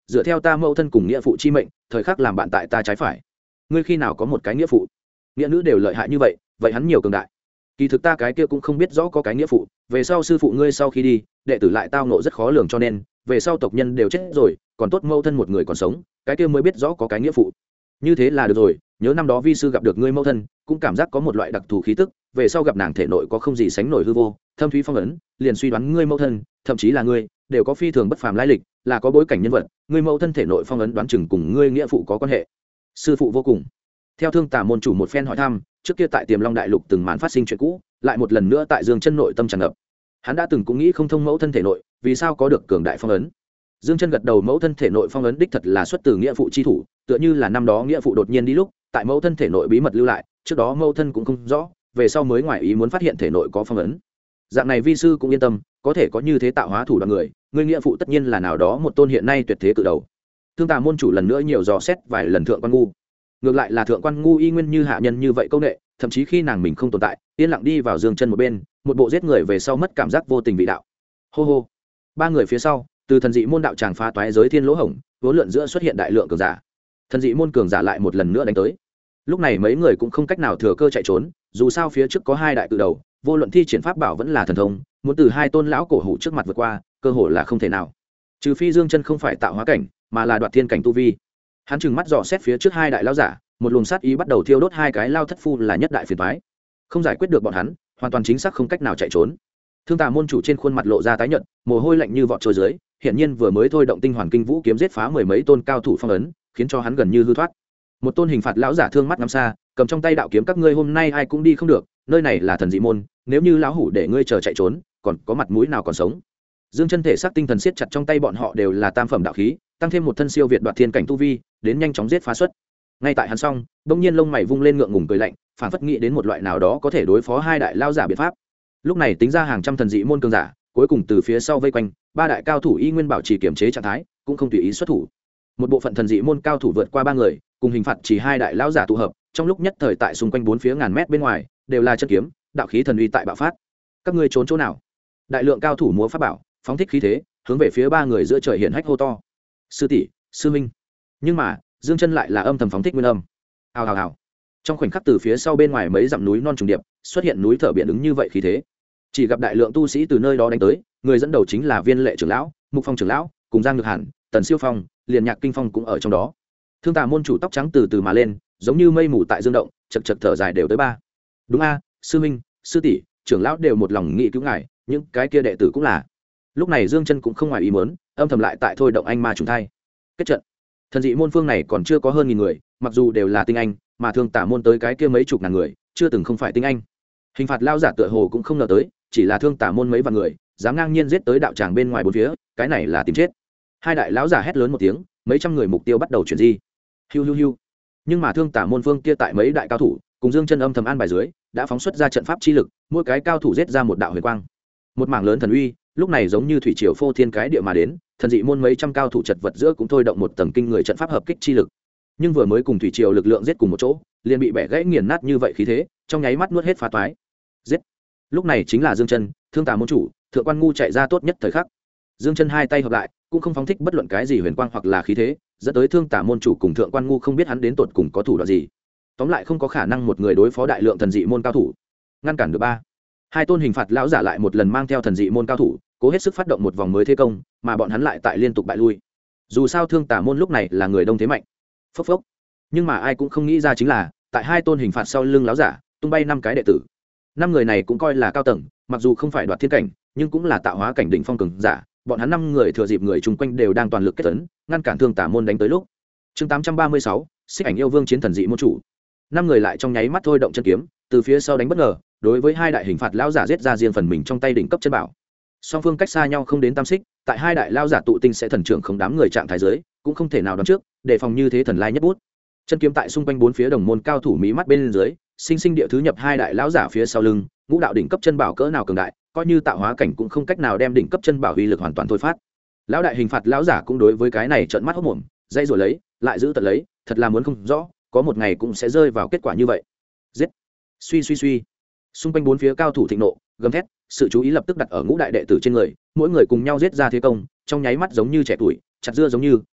dựa theo ta mẫu thân cùng nghĩa phụ chi mệnh thời khắc làm bạn tại ta trái phải. Ngươi khi nào có một cái nghĩa phụ? Nghĩa nữ đều lợi hại như vậy, vậy hắn nhiều cường đại. Kỳ thực ta cái kia cũng không biết rõ có cái nghĩa phụ, về sau sư phụ ngươi sau khi đi, đệ tử lại tao nộ rất khó lường, cho nên về sau tộc nhân đều chết rồi, còn tốt mẫu thân một người còn sống, cái kia mới biết rõ có cái nghĩa phụ. Như thế là được rồi, nhớ năm đó vi sư gặp được ngươi mẫu thân, cũng cảm giác có một loại đặc thù khí tức, về sau gặp nàng thể nội có không gì sánh nổi hư vô, thâm thúy phong ấn, liền suy đoán ngươi mẫu thân, thậm chí là ngươi, đều có phi thường bất phàm lai lịch, là có bối cảnh nhân vật, ngươi mẫu thân thể nội phong ấn đoán chừng cùng ngươi nghĩa phụ có quan hệ. Sư phụ vô cùng. Theo Thương Tà môn chủ một phen hỏi thăm, trước kia tại Tiềm Long đại lục từng màn phát sinh chuyện cũ, lại một lần nữa tại Dương Chân nội tâm tràn ngập. Hắn đã từng cũng nghĩ không thông mẫu thân thể nội, vì sao có được cường đại phong ấn. Dương Chân gật đầu, mẫu thân thể nội phong ấn đích thật là xuất từ nghĩa phụ chi thủ, tựa như là năm đó nghĩa phụ đột nhiên đi lúc, tại mẫu thân thể nội bí mật lưu lại, trước đó mẫu thân cũng không rõ, về sau mới ngoài ý muốn phát hiện thể nội có phong ấn. Dạng này vi sư cũng yên tâm, có thể có như thế tạo hóa thủ đoạn người, người nghĩa phụ tất nhiên là nào đó một tôn hiện nay tuyệt thế cự đầu. Thương Tà môn chủ lần nữa nhiều dò xét vài lần Thượng Quan Ngu. Ngược lại là Thượng Quan Ngu y nguyên như hạ nhân như vậy câu nệ, thậm chí khi nàng mình không tồn tại, yên lặng đi vào Dương Chân một bên, một bộ giết người về sau mất cảm giác vô tình vị đạo. Hô hô. Ba người phía sau, từ thần dị môn đạo tràng phá toái giới thiên lỗ hổng, vốn lượn giữa xuất hiện đại lượng cường giả. Thần dị môn cường giả lại một lần nữa đánh tới. Lúc này mấy người cũng không cách nào thừa cơ chạy trốn, dù sao phía trước có hai đại cự đầu, vô luận thi triển pháp bảo vẫn là thần thông, muốn từ hai tôn lão cổ hủ trước mặt vượt qua, cơ hội là không thể nào. Trừ phi Dương Chân không phải tạo hóa cảnh, mà là đoạt thiên cảnh tu vi. Hắn trừng mắt dò xét phía trước hai đại lão giả, một luồng sát ý bắt đầu thiêu đốt hai cái lao thất phu là nhất đại phiền toái. Không giải quyết được bọn hắn, hoàn toàn chính xác không cách nào chạy trốn. Thương Tà môn chủ trên khuôn mặt lộ ra tái nhợt, mồ hôi lạnh như vọt trôi dưới, hiện nhiên vừa mới thôi động tinh hoàn kinh vũ kiếm giết phá mười mấy tôn cao thủ phong ấn, khiến cho hắn gần như hư thoát. Một tôn hình phạt lão giả thương mắt ngắm xa, cầm trong tay đạo kiếm, các ngươi hôm nay ai cũng đi không được, nơi này là thần dị môn, nếu như lão hủ để ngươi chờ chạy trốn, còn có mặt mũi nào còn sống. Dương Chân thể xác tinh thần siết chặt, trong tay bọn họ đều là tam phẩm đạo khí, tăng thêm một thân siêu việt đoạt thiên cảnh tu vi, đến nhanh chóng giết phá xuất. Ngay tại hắn xong, bỗng nhiên lông mày vung lên ngượng ngùng cười lạnh, phản phất nghĩ đến một loại nào đó có thể đối phó hai đại lao giả biện pháp. Lúc này tính ra hàng trăm thần dị môn cường giả, cuối cùng từ phía sau vây quanh, ba đại cao thủ y nguyên bảo trì kiểm chế trạng thái, cũng không tùy ý xuất thủ. Một bộ phận thần dị môn cao thủ vượt qua ba người, cùng hình phạt chỉ hai đại lao giả tụ hợp, trong lúc nhất thời tại xung quanh bốn phía ngàn mét bên ngoài, đều là chân kiếm, đạo khí thần uy tại bạo phát. Các ngươi trốn chỗ nào? Đại lượng cao thủ múa pháp bảo, phóng thích khí thế, hướng về phía ba người giữa trời hiện hách hô to. Sư tỷ, sư minh. Nhưng mà, Dương Chân lại là âm thầm phóng thích nguyên âm. Hào hào hào. Trong khoảnh khắc từ phía sau bên ngoài mấy dặm núi non trùng điệp, xuất hiện núi thở biển ứng như vậy khí thế. Chỉ gặp đại lượng tu sĩ từ nơi đó đánh tới, người dẫn đầu chính là Viên Lệ trưởng lão, Mục Phong trưởng lão, cùng Giang Nhược Hàn, Tần Siêu Phong, liền Nhạc Kinh Phong cũng ở trong đó. Thương Tà môn chủ tóc trắng từ từ mà lên, giống như mây mù tại dương động, chật chật thở dài đều tới ba. Đúng a, sư minh, sư tỷ, trưởng lão đều một lòng nghị cứu ngài, những cái kia đệ tử cũng là. Lúc này Dương Chân cũng không ngoài ý muốn, âm thầm lại tại thôi động anh ma trùng thai. Kết trận. Thần dị môn phương này còn chưa có hơn nghìn người, mặc dù đều là tinh anh, mà Thương Tà môn tới cái kia mấy chục ngàn người, chưa từng không phải tinh anh. Hình phạt lao giả tựa hồ cũng không ngờ tới, chỉ là Thương Tà môn mấy vạn người, dám ngang nhiên giết tới đạo tràng bên ngoài bốn phía, cái này là tìm chết. Hai đại lão giả hét lớn một tiếng, mấy trăm người mục tiêu bắt đầu chuyển di. Hiu hiu hiu. Nhưng mà Thương Tà môn phương kia tại mấy đại cao thủ, cùng Dương Chân âm thầm an bài dưới, đã phóng xuất ra trận pháp chi lực, mỗi cái cao thủ giết ra một đạo huyền quang. Một mảng lớn thần uy, lúc này giống như thủy triều phô thiên cái địa mà đến, thần dị môn mấy trăm cao thủ chật vật giữa cũng thôi động một tầng kinh người trận pháp hợp kích chi lực. Nhưng vừa mới cùng thủy triều lực lượng giết cùng một chỗ, liền bị bẻ gãy nghiền nát như vậy khí thế, trong nháy mắt nuốt hết phá toái. Giết. Lúc này chính là Dương Chân, Thương Tà môn chủ, Thượng Quan Ngu chạy ra tốt nhất thời khắc. Dương Chân hai tay hợp lại, cũng không phóng thích bất luận cái gì huyền quang hoặc là khí thế, dẫn tới Thương Tà môn chủ cùng Thượng Quan Ngu không biết hắn đến tột cùng có thủ đoạn gì. Tóm lại không có khả năng một người đối phó đại lượng thần dị môn cao thủ. Ngăn cản được ba. Hai tôn hình phạt lão giả lại một lần mang theo thần dị môn cao thủ, cố hết sức phát động một vòng mới thế công, mà bọn hắn lại tại liên tục bại lui. Dù sao Thương Tà môn lúc này là người đông thế mạnh. Phốc phốc. Nhưng mà ai cũng không nghĩ ra chính là, tại hai tôn hình phạt sau lưng lão giả, tung bay năm cái đệ tử. Năm người này cũng coi là cao tầng, mặc dù không phải đoạt thiên cảnh, nhưng cũng là tạo hóa cảnh đỉnh phong cường giả. Bọn hắn năm người thừa dịp người chung quanh đều đang toàn lực kết tấn, ngăn cản Thương Tà môn đánh tới lúc. Chương 836, Xích Ảnh yêu vương chiến thần dị môn chủ. Năm người lại trong nháy mắt thôi động chân kiếm, từ phía sau đánh bất ngờ, đối với hai đại hình phạt lão giả giết ra riêng phần mình trong tay đỉnh cấp chân bảo. Song phương cách xa nhau không đến tam xích, tại hai đại lão giả tụ tinh sẽ thần trưởng không đám người trạng thái dưới, cũng không thể nào đoán trước, đề phòng như thế thần lai nhất bút. Chân kiếm tại xung quanh bốn phía đồng môn cao thủ mí mắt bên dưới, sinh sinh địa thứ nhập hai đại lão giả phía sau lưng, ngũ đạo đỉnh cấp chân bảo cỡ nào cường đại, coi như tạo hóa cảnh cũng không cách nào đem đỉnh cấp chân bảo uy lực hoàn toàn thôi phát. Lão đại hình phạt lão giả cũng đối với cái này trợn mắt hốt mồm, dây rồi lấy, lại giữ tận lấy, thật là muốn không rõ, có một ngày cũng sẽ rơi vào kết quả như vậy. Giết. Suy suy suy. Xung quanh bốn phía cao thủ thịnh nộ, gầm thét, sự chú ý lập tức đặt ở ngũ đại đệ tử trên người, mỗi người cùng nhau giết ra thế công, trong nháy mắt giống như trẻ tuổi, chặt dưa giống như,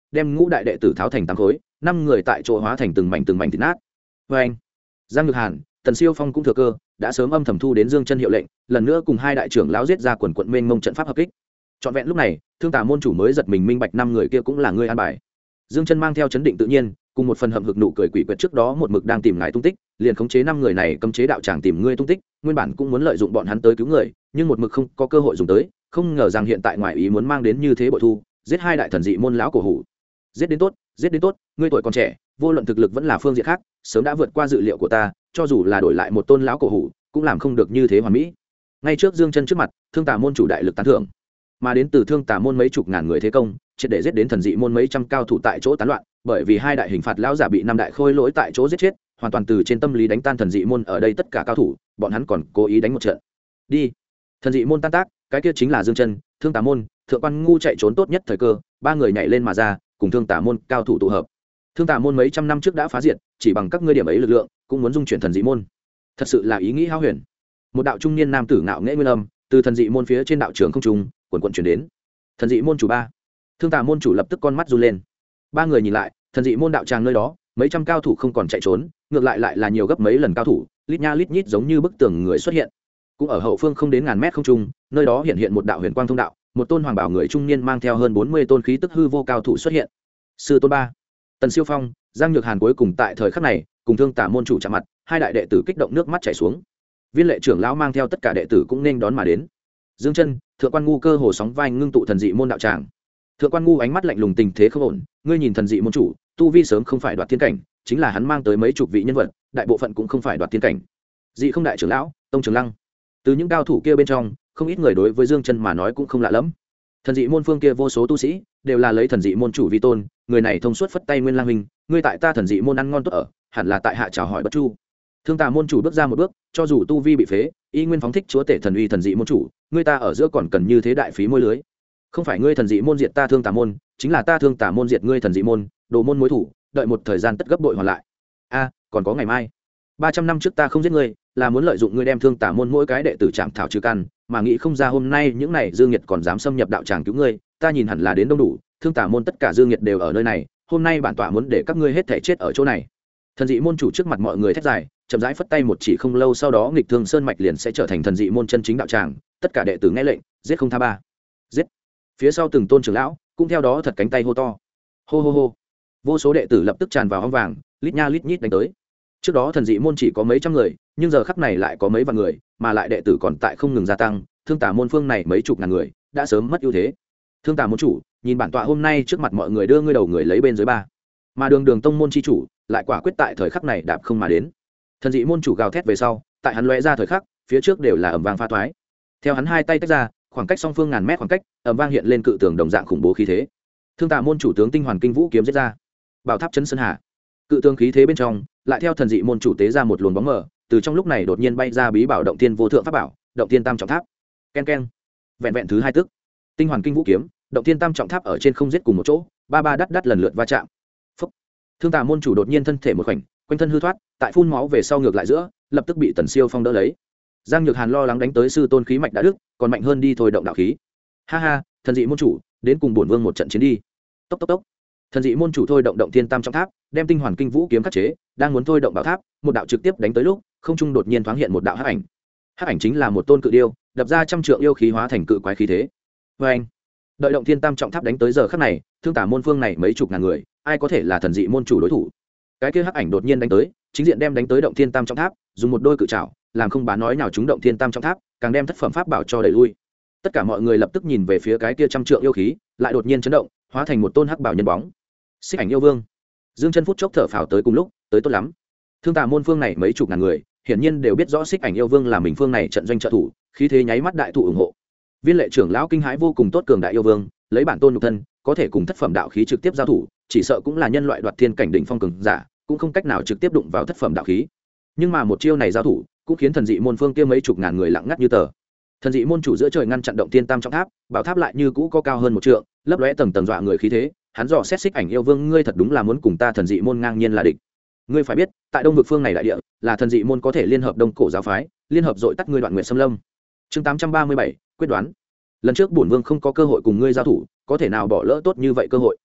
đem ngũ đại đệ tử tháo thành 8 khối, 5 người tại chỗ hóa thành từng mảnh thịt nát. Vê anh, Giang Nhược Hàn, Tần Siêu Phong cũng thừa cơ, đã sớm âm thầm thu đến Dương Chân hiệu lệnh, lần nữa cùng hai đại trưởng lão giết ra quần quận mênh mông trận pháp hợp kích. Trọn vẹn lúc này, Thương Tà môn chủ mới giật mình minh bạch 5 người kia cũng là người an bài. Dương Chân mang theo chấn định tự nhiên, cùng một phần hậm hực nụ cười quỷ quyệt trước đó một mực đang tìm ngài tung tích, liền khống chế 5 người này cấm chế đạo tràng tìm ngươi tung tích, nguyên bản cũng muốn lợi dụng bọn hắn tới cứu người, nhưng một mực không có cơ hội dùng tới, không ngờ rằng hiện tại ngoại ý muốn mang đến như thế bội thu, giết hai đại thần dị môn lão cổ hủ. Giết đến tốt, ngươi tuổi còn trẻ, vô luận thực lực vẫn là phương diện khác, sớm đã vượt qua dự liệu của ta, cho dù là đổi lại một tôn lão cổ hủ, cũng làm không được như thế hoàn mỹ. Ngay trước Dương Chân trước mặt, Thương Tà môn chủ đại lực tán thưởng, mà đến từ Thương Tà môn mấy chục ngàn người thế công, triệt để giết đến thần dị môn mấy trăm cao thủ tại chỗ tán loạn, bởi vì hai đại hình phạt lão giả bị năm đại khôi lỗi tại chỗ giết chết, hoàn toàn từ trên tâm lý đánh tan thần dị môn ở đây tất cả cao thủ, bọn hắn còn cố ý đánh một trận. Đi. Thần dị môn tan tác, cái kia chính là Dương Chân, Thương Tà môn, Thượng Quan Ngu chạy trốn tốt nhất thời cơ, ba người nhảy lên mà ra, cùng Thương Tà môn cao thủ tụ hợp. Thương Tà môn mấy trăm năm trước đã phá diệt, chỉ bằng các ngươi điểm ấy lực lượng, cũng muốn dung chuyển thần dị môn. Thật sự là ý nghĩ hão huyền. Một đạo trung niên nam tử ngạo nghễ nguyên âm, từ thần dị môn phía trên đạo trường không trung, quần quần truyền đến. Thần dị môn chủ ba. Thương Tà môn chủ lập tức con mắt run lên. Ba người nhìn lại, thần dị môn đạo tràng nơi đó, mấy trăm cao thủ không còn chạy trốn, ngược lại lại là nhiều gấp mấy lần cao thủ, lít nha lít nhít giống như bức tường người xuất hiện. Cũng ở hậu phương không đến ngàn mét không trung, nơi đó hiện một đạo huyền quang thông đạo, một tôn hoàng bảo người trung niên mang theo hơn 40 tôn khí tức hư vô cao thủ xuất hiện. Sư tôn ba. Tần Siêu Phong, Giang Nhược Hàn cuối cùng tại thời khắc này, cùng Thương Tà môn chủ chạm mặt, hai đại đệ tử kích động nước mắt chảy xuống. Viên lệ trưởng lão mang theo tất cả đệ tử cũng nên đón mà đến. Dương Chân, Thượng Quan Ngu cơ hồ sóng vai ngưng tụ thần dị môn đạo tràng. Thượng Quan Ngu ánh mắt lạnh lùng tình thế không ổn, ngươi nhìn thần dị môn chủ, tu vi sớm không phải đoạt thiên cảnh, chính là hắn mang tới mấy chục vị nhân vật, đại bộ phận cũng không phải đoạt thiên cảnh. Dị không đại trưởng lão, Tông Trường Lăng. Từ những cao thủ kia bên trong, không ít người đối với Dương Chân mà nói cũng không lạ lắm. Thần dị môn phương kia vô số tu sĩ, đều là lấy thần dị môn chủ vi tôn, người này thông suốt phất tay Nguyên Lang huynh, ngươi tại ta thần dị môn ăn ngon tốt ở, hẳn là tại hạ chào hỏi bất chu. Thương Tà môn chủ bước ra một bước, cho dù tu vi bị phế, y nguyên phóng thích chúa tể thần uy thần dị môn chủ, ngươi ta ở giữa còn cần như thế đại phí môi lưới. Không phải ngươi thần dị môn diệt ta Thương Tà môn, chính là ta Thương Tà môn diệt ngươi thần dị môn, đồ môn mối thủ, đợi một thời gian tất gấp bội hoàn lại. A, còn có ngày mai. 300 năm trước ta không giết ngươi, là muốn lợi dụng ngươi đem Thương Tà môn mỗi cái đệ tử chạm thảo trừ căn, mà nghĩ không ra hôm nay những này dương nhiệt còn dám xâm nhập đạo tràng cứu ngươi, ta nhìn hẳn là đến đông đủ, Thương Tà môn tất cả dương nhiệt đều ở nơi này, hôm nay bản tọa muốn để các ngươi hết thảy chết ở chỗ này. Thần dị môn chủ trước mặt mọi người thét dài, chậm rãi phất tay một chỉ, không lâu sau đó nghịch thương sơn mạch liền sẽ trở thành thần dị môn chân chính đạo tràng, tất cả đệ tử nghe lệnh, giết không tha ba. Giết. Phía sau từng tôn trưởng lão cũng theo đó thật cánh tay hô to. Hô hô hô. Vô số đệ tử lập tức tràn vào hông vàng, lít nha lít nhít đánh tới. Trước đó thần dị môn chỉ có mấy trăm người, nhưng giờ khắc này lại có mấy vạn người, mà lại đệ tử còn tại không ngừng gia tăng, Thương Tà môn phương này mấy chục ngàn người, đã sớm mất ưu thế. Thương Tà môn chủ, nhìn bản tọa hôm nay trước mặt mọi người đưa ngươi đầu người lấy bên dưới ba. Mà Đường tông môn chi chủ, lại quả quyết tại thời khắc này đạp không mà đến. Thần dị môn chủ gào thét về sau, tại hắn lóe ra thời khắc, phía trước đều là ầm vang pha thoái. Theo hắn hai tay tách ra, khoảng cách song phương ngàn mét khoảng cách, ầm vang hiện lên cự tường đồng dạng khủng bố khí thế. Thương Tà môn chủ tướng tinh hoàn kinh vũ kiếm giết ra. Bảo tháp chấn sơn hà. Cự tường khí thế bên trong, lại theo thần dị môn chủ tế ra một luồng bóng mờ, từ trong lúc này đột nhiên bay ra bí bảo động tiên vô thượng pháp bảo, động tiên tam trọng tháp. Ken ken. Vẹn vẹn thứ hai tức, tinh hoàn kinh vũ kiếm, động tiên tam trọng tháp ở trên không giết cùng một chỗ, ba ba đắt đắt lần lượt va chạm. Phúc. Thương Tà môn chủ đột nhiên thân thể một khoảnh, quanh thân hư thoát, tại phun máu về sau ngược lại giữa, lập tức bị Tần Siêu Phong đỡ lấy. Giang Nhược Hàn lo lắng đánh tới sư tôn khí mạch đã đứt, còn mạnh hơn đi thôi động đạo khí. Ha ha, thần dị môn chủ, đến cùng bổn vương một trận chiến đi. Tốc tốc tốc. Thần dị môn chủ thôi động động thiên tam trong tháp, đem tinh hoàn kinh vũ kiếm khắc chế, đang muốn thôi động bảo tháp, một đạo trực tiếp đánh tới lúc, không trung đột nhiên thoáng hiện một đạo hắc ảnh. Hắc ảnh chính là một tôn cự điêu, đập ra trăm trượng yêu khí hóa thành cự quái khí thế. Oeng. Đợi động thiên tam trọng tháp đánh tới giờ khắc này, Thương Tà môn phương này mấy chục ngàn người, ai có thể là thần dị môn chủ đối thủ. Cái kia hắc ảnh đột nhiên đánh tới, chính diện đem đánh tới động thiên tam trọng tháp, dùng một đôi cự trảo, làm không bán nói nào chúng động thiên tam trọng tháp, càng đem thất phẩm pháp bảo cho đẩy lui. Tất cả mọi người lập tức nhìn về phía cái kia trăm trượng yêu khí, lại đột nhiên chấn động, hóa thành một tôn hắc bảo nhân bóng. Xích ảnh yêu vương. Dương Chân phút chốc thở phào tới cùng lúc, tới tốt lắm. Thương Tà môn phương này mấy chục ngàn người, hiển nhiên đều biết rõ Xích ảnh yêu vương là mình phương này trận doanh trợ thủ, khí thế nháy mắt đại thủ ủng hộ. Viên lệ trưởng lão kinh hãi vô cùng, tốt cường đại yêu vương, lấy bản tôn nhục thân, có thể cùng thất phẩm đạo khí trực tiếp giao thủ, chỉ sợ cũng là nhân loại đoạt thiên cảnh đỉnh phong cường giả, cũng không cách nào trực tiếp đụng vào thất phẩm đạo khí. Nhưng mà một chiêu này giao thủ, cũng khiến thần dị môn phương kia mấy chục ngàn người lặng ngắt như tờ. Thần dị môn chủ giữa trời ngăn chặn động tiên tam trọng tháp, bảo tháp lại như cũ có cao hơn một trượng, lấp lóe tầng tầng dọa người khí thế. Hắn dò xét Xích ảnh yêu vương, ngươi thật đúng là muốn cùng ta thần dị môn ngang nhiên là địch. Ngươi phải biết, tại đông vực phương này đại địa, là thần dị môn có thể liên hợp đông cổ giáo phái, liên hợp dội tắt ngươi Đoạn Nguyệt Xâm Lâm. Chương 837, quyết đoán. Lần trước bổn vương không có cơ hội cùng ngươi giao thủ, có thể nào bỏ lỡ tốt như vậy cơ hội.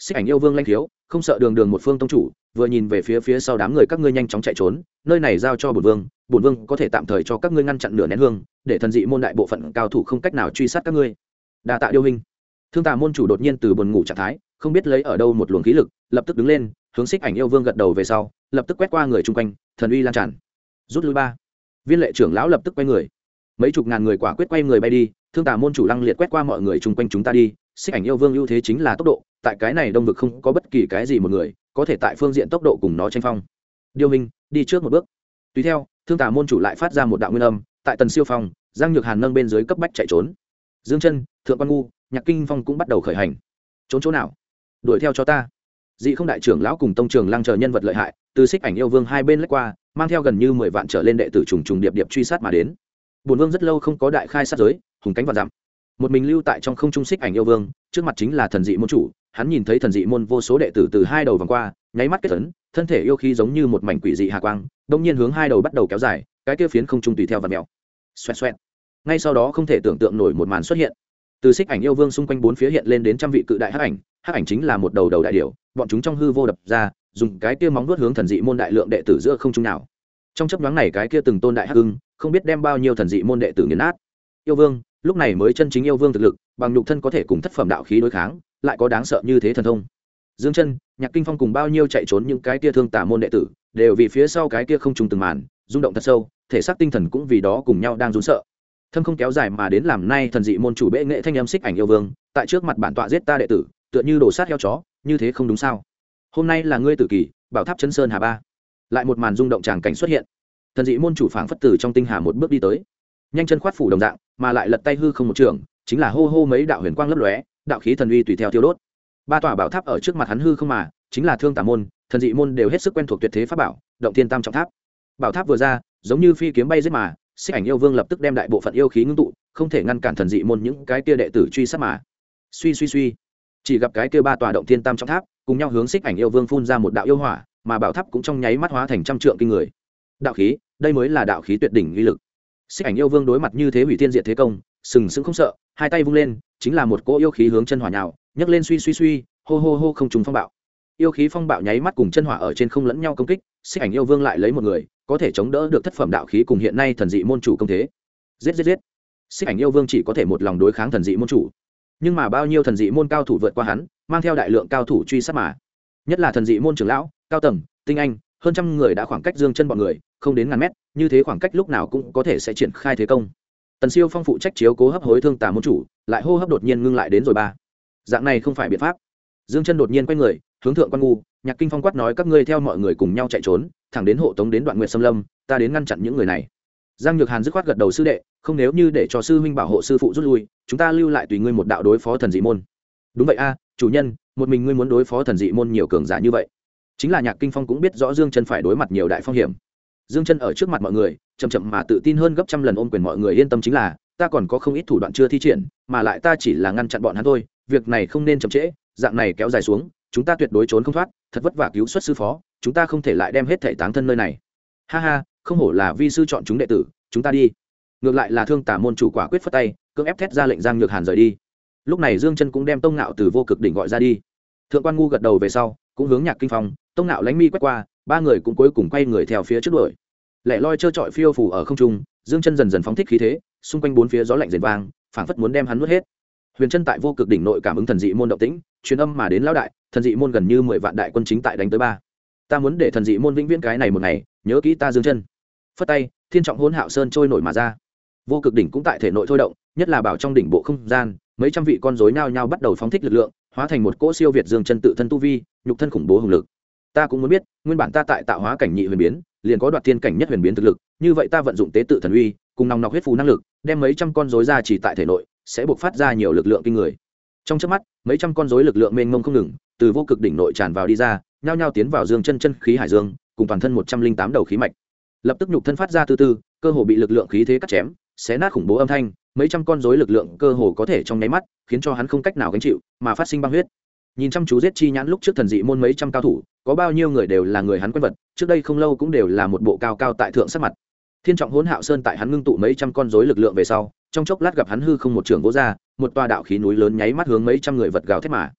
Xích Ảnh yêu vương lanh thiếu không sợ đường đường một phương tông chủ, vừa nhìn về phía sau đám người các ngươi nhanh chóng chạy trốn, nơi này giao cho bổn vương có thể tạm thời cho các ngươi ngăn chặn nửa nén hương, để thần dị môn đại bộ phận cao thủ không cách nào truy sát các ngươi. Đa tạ Điêu huynh. Thương Tà môn chủ đột nhiên từ buồn ngủ trạng thái, không biết lấy ở đâu một luồng khí lực, lập tức đứng lên, hướng Xích Ảnh yêu vương gật đầu về sau, lập tức quét qua người chung quanh, thần uy lan tràn. Rút lui ba. Viên Lệ trưởng lão lập tức quay người. Mấy chục ngàn người quả quyết quay người bay đi, Thương Tà môn chủ lăng liệt quét qua mọi người chung quanh chúng ta đi. Xích Ảnh yêu vương ưu thế chính là tốc độ, tại cái này đông vực không có bất kỳ cái gì một người có thể tại phương diện tốc độ cùng nó tranh phong. Điêu minh đi trước một bước. Tùy theo, Thương Tà môn chủ lại phát ra một đạo nguyên âm, tại Tần Siêu Phong, Giang Nhược Hàn nâng bên dưới cấp bách chạy trốn. Dương Chân, Thượng Quan Ngu, Nhạc Kinh Phong cũng bắt đầu khởi hành. Trốn chỗ nào? Đuổi theo cho ta. Dị Không đại trưởng lão cùng tông trưởng Lăng chờ nhân vật lợi hại, từ Xích Ảnh yêu vương hai bên lách qua, mang theo gần như 10 vạn trở lên đệ tử trùng trùng điệp điệp truy sát mà đến. Bổn vương rất lâu không có đại khai sát giới, hùng cánh vạn dặm. Một mình lưu tại trong không trung Xích Ảnh yêu vương, trước mặt chính là thần dị môn chủ, hắn nhìn thấy thần dị môn vô số đệ tử từ hai đầu vòng qua, nháy mắt kết ấn, thân thể yêu khí giống như một mảnh quỷ dị hà quang, đột nhiên hướng hai đầu bắt đầu kéo dài, cái kia phiến không trung tùy theo vặn mèo. Xoẹt xoẹt. Ngay sau đó không thể tưởng tượng nổi một màn xuất hiện. Từ Xích Ảnh yêu vương xung quanh bốn phía hiện lên đến trăm vị cự đại hắc ảnh chính là một đầu đại điểu, bọn chúng trong hư vô đập ra, dùng cái kia móng vuốt hướng thần dị môn đại lượng đệ tử giữa không trung nào. Trong chớp nhoáng này cái kia từng tôn đại hắc ưng, không biết đem bao nhiêu thần dị môn đệ tử nghiền nát. Yêu vương, lúc này mới chân chính yêu vương thực lực, bằng nhục thân có thể cùng thất phẩm đạo khí đối kháng, lại có đáng sợ như thế thần thông. Dương Chân, Nhạc Kinh Phong cùng bao nhiêu chạy trốn những cái kia Thương Tà môn đệ tử, đều vì phía sau cái kia không trùng từng màn, rung động thật sâu, thể xác tinh thần cũng vì đó cùng nhau đang run sợ. Thâm không kéo dài mà đến làm nay thần dị môn chủ bệ nghệ thanh âm Xích Ảnh yêu vương, tại trước mặt bản tọa giết ta đệ tử, tựa như đổ sát heo chó, như thế không đúng sao? Hôm nay là ngươi tử kỳ, bảo tháp chân sơn hà ba. Lại một màn rung động tràng cảnh xuất hiện. Thần dị môn chủ phảng phất tử trong tinh hà một bước đi tới, nhanh chân khoát phủ đồng dạng, mà lại lật tay hư không một trường, chính là hô hô mấy đạo huyền quang lấp lóe, đạo khí thần uy tùy theo tiêu đốt. Ba tòa bảo tháp ở trước mặt hắn hư không mà, chính là Thương Tà môn, thần dị môn đều hết sức quen thuộc tuyệt thế pháp bảo, Động Thiên Tam trọng tháp. Bảo tháp vừa ra, giống như phi kiếm bay giết mà, Xích Ảnh yêu vương lập tức đem đại bộ phận yêu khí ngưng tụ, không thể ngăn cản thần dị môn những cái kia đệ tử truy sát mà. Suy, chỉ gặp cái kia ba tòa Động Thiên Tam trọng tháp, cùng nhau hướng Xích Ảnh yêu vương phun ra một đạo yêu hỏa, mà bảo tháp cũng trong nháy mắt hóa thành trăm trượng kinh người. Đạo khí, đây mới là đạo khí tuyệt đỉnh uy lực. Xích Ảnh yêu vương đối mặt như thế hủy thiên diệt thế công, sừng sững không sợ, hai tay vung lên, chính là một cỗ yêu khí hướng chân hỏa nhào, nhấc lên suy, hô không trùng phong bạo. Yêu khí phong bạo nháy mắt cùng chân hỏa ở trên không lẫn nhau công kích, Xích Ảnh yêu vương lại lấy một người, có thể chống đỡ được thất phẩm đạo khí cùng hiện nay thần dị môn chủ công thế. Giết. Xích Ảnh yêu vương chỉ có thể một lòng đối kháng thần dị môn chủ. Nhưng mà bao nhiêu thần dị môn cao thủ vượt qua hắn, mang theo đại lượng cao thủ truy sát mà. Nhất là thần dị môn trưởng lão, cao tầng, tinh anh, hơn trăm người đã khoảng cách Dương Chân bọn người, không đến ngàn mét, như thế khoảng cách lúc nào cũng có thể sẽ triển khai thế công. Tần Siêu Phong phụ trách chiếu cố hấp hối Thương Tà môn chủ, lại hô hấp đột nhiên ngưng lại đến rồi ba. Dạng này không phải biện pháp. Dương Chân đột nhiên quay người, hướng Thượng Quan Ngu, Nhạc Kinh Phong quát nói các ngươi theo mọi người cùng nhau chạy trốn, thẳng đến hộ tống đến Đoạn Nguyệt Sâm Lâm, ta đến ngăn chặn những người này. Giang Nhược Hàn dứt khoát gật đầu sư đệ, không nếu như để cho sư huynh bảo hộ sư phụ rút lui, chúng ta lưu lại tùy ngươi một đạo đối phó thần dị môn. Đúng vậy a, chủ nhân, một mình ngươi muốn đối phó thần dị môn nhiều cường giả như vậy. Chính là Nhạc Kinh Phong cũng biết rõ Dương Chân phải đối mặt nhiều đại phong hiểm. Dương Chân ở trước mặt mọi người, chậm mà tự tin hơn gấp trăm lần ôm quyền mọi người yên tâm chính là, ta còn có không ít thủ đoạn chưa thi triển, mà lại ta chỉ là ngăn chặn bọn hắn thôi, việc này không nên chậm trễ, dạng này kéo dài xuống, chúng ta tuyệt đối trốn không thoát, thật vất vả cứu xuất sư phó, chúng ta không thể lại đem hết thảy táng thân nơi này. Ha ha, không hổ là vi sư chọn chúng đệ tử, chúng ta đi. Ngược lại là Thương Tà môn chủ quả quyết phất tay, cưỡng ép thét ra lệnh Giang Nhược Hàn rời đi. Lúc này Dương Chân cũng đem Tông Nạo từ vô cực đỉnh gọi ra đi. Thượng Quan Ngu gật đầu về sau, cũng hướng Nhạc Kinh Phong, Tông Nạo lánh mi quét qua, ba người cũng cuối cùng quay người theo phía trước đuổi. Lẻ loi trơ trọi phiêu phù ở không trung, Dương Chân dần dần phóng thích khí thế, xung quanh bốn phía gió lạnh rền vang, phảng phất muốn đem hắn nuốt hết. Huyền Chân tại vô cực đỉnh nội cảm ứng thần dị môn động tĩnh, truyền âm mà đến lão đại, thần dị môn gần như 10 vạn đại quân chính tại đánh tới ba. Ta muốn để thần dị môn vĩnh viễn cái này một ngày, nhớ kỹ ta Dương Chân. Phất tay, Thiên Trọng Hỗn Hạo Sơn trôi nổi mà ra. Vô cực đỉnh cũng tại thể nội thôi động, nhất là bảo trong đỉnh bộ không gian, mấy trăm vị con rối nhao nhao bắt đầu phóng thích lực lượng, hóa thành một cỗ siêu việt Dương Chân tự thân tu vi, nhục thân khủng bố hùng lực. Ta cũng muốn biết, nguyên bản ta tại tạo hóa cảnh nhị huyền biến, liền có đoạt thiên cảnh nhất huyền biến thực lực, như vậy ta vận dụng tế tự thần uy, cùng nòng nọc huyết phù năng lực, đem mấy trăm con rối ra chỉ tại thể nội, sẽ buộc phát ra nhiều lực lượng kinh người. Trong chớp mắt, mấy trăm con rối lực lượng mênh mông không ngừng, từ vô cực đỉnh nội tràn vào đi ra, nhao nhao tiến vào Dương Chân chân khí hải dương, cùng toàn thân 108 đầu khí mạch. Lập tức nhục thân phát ra từ từ, cơ hồ bị lực lượng khí thế cắt chém, xé nát khủng bố âm thanh, mấy trăm con rối lực lượng cơ hồ có thể trong nháy mắt, khiến cho hắn không cách nào gánh chịu, mà phát sinh băng huyết. Nhìn chăm chú giết chi nhãn lúc trước thần dị môn mấy trăm cao thủ, có bao nhiêu người đều là người hắn quen vật, trước đây không lâu cũng đều là một bộ cao cao tại thượng sắc mặt. Thiên Trọng Hỗn Hạo Sơn tại hắn ngưng tụ mấy trăm con rối lực lượng về sau, trong chốc lát gặp hắn hư không một trường vỗ ra, một tòa đạo khí núi lớn nháy mắt hướng mấy trăm người vật gào thét mà.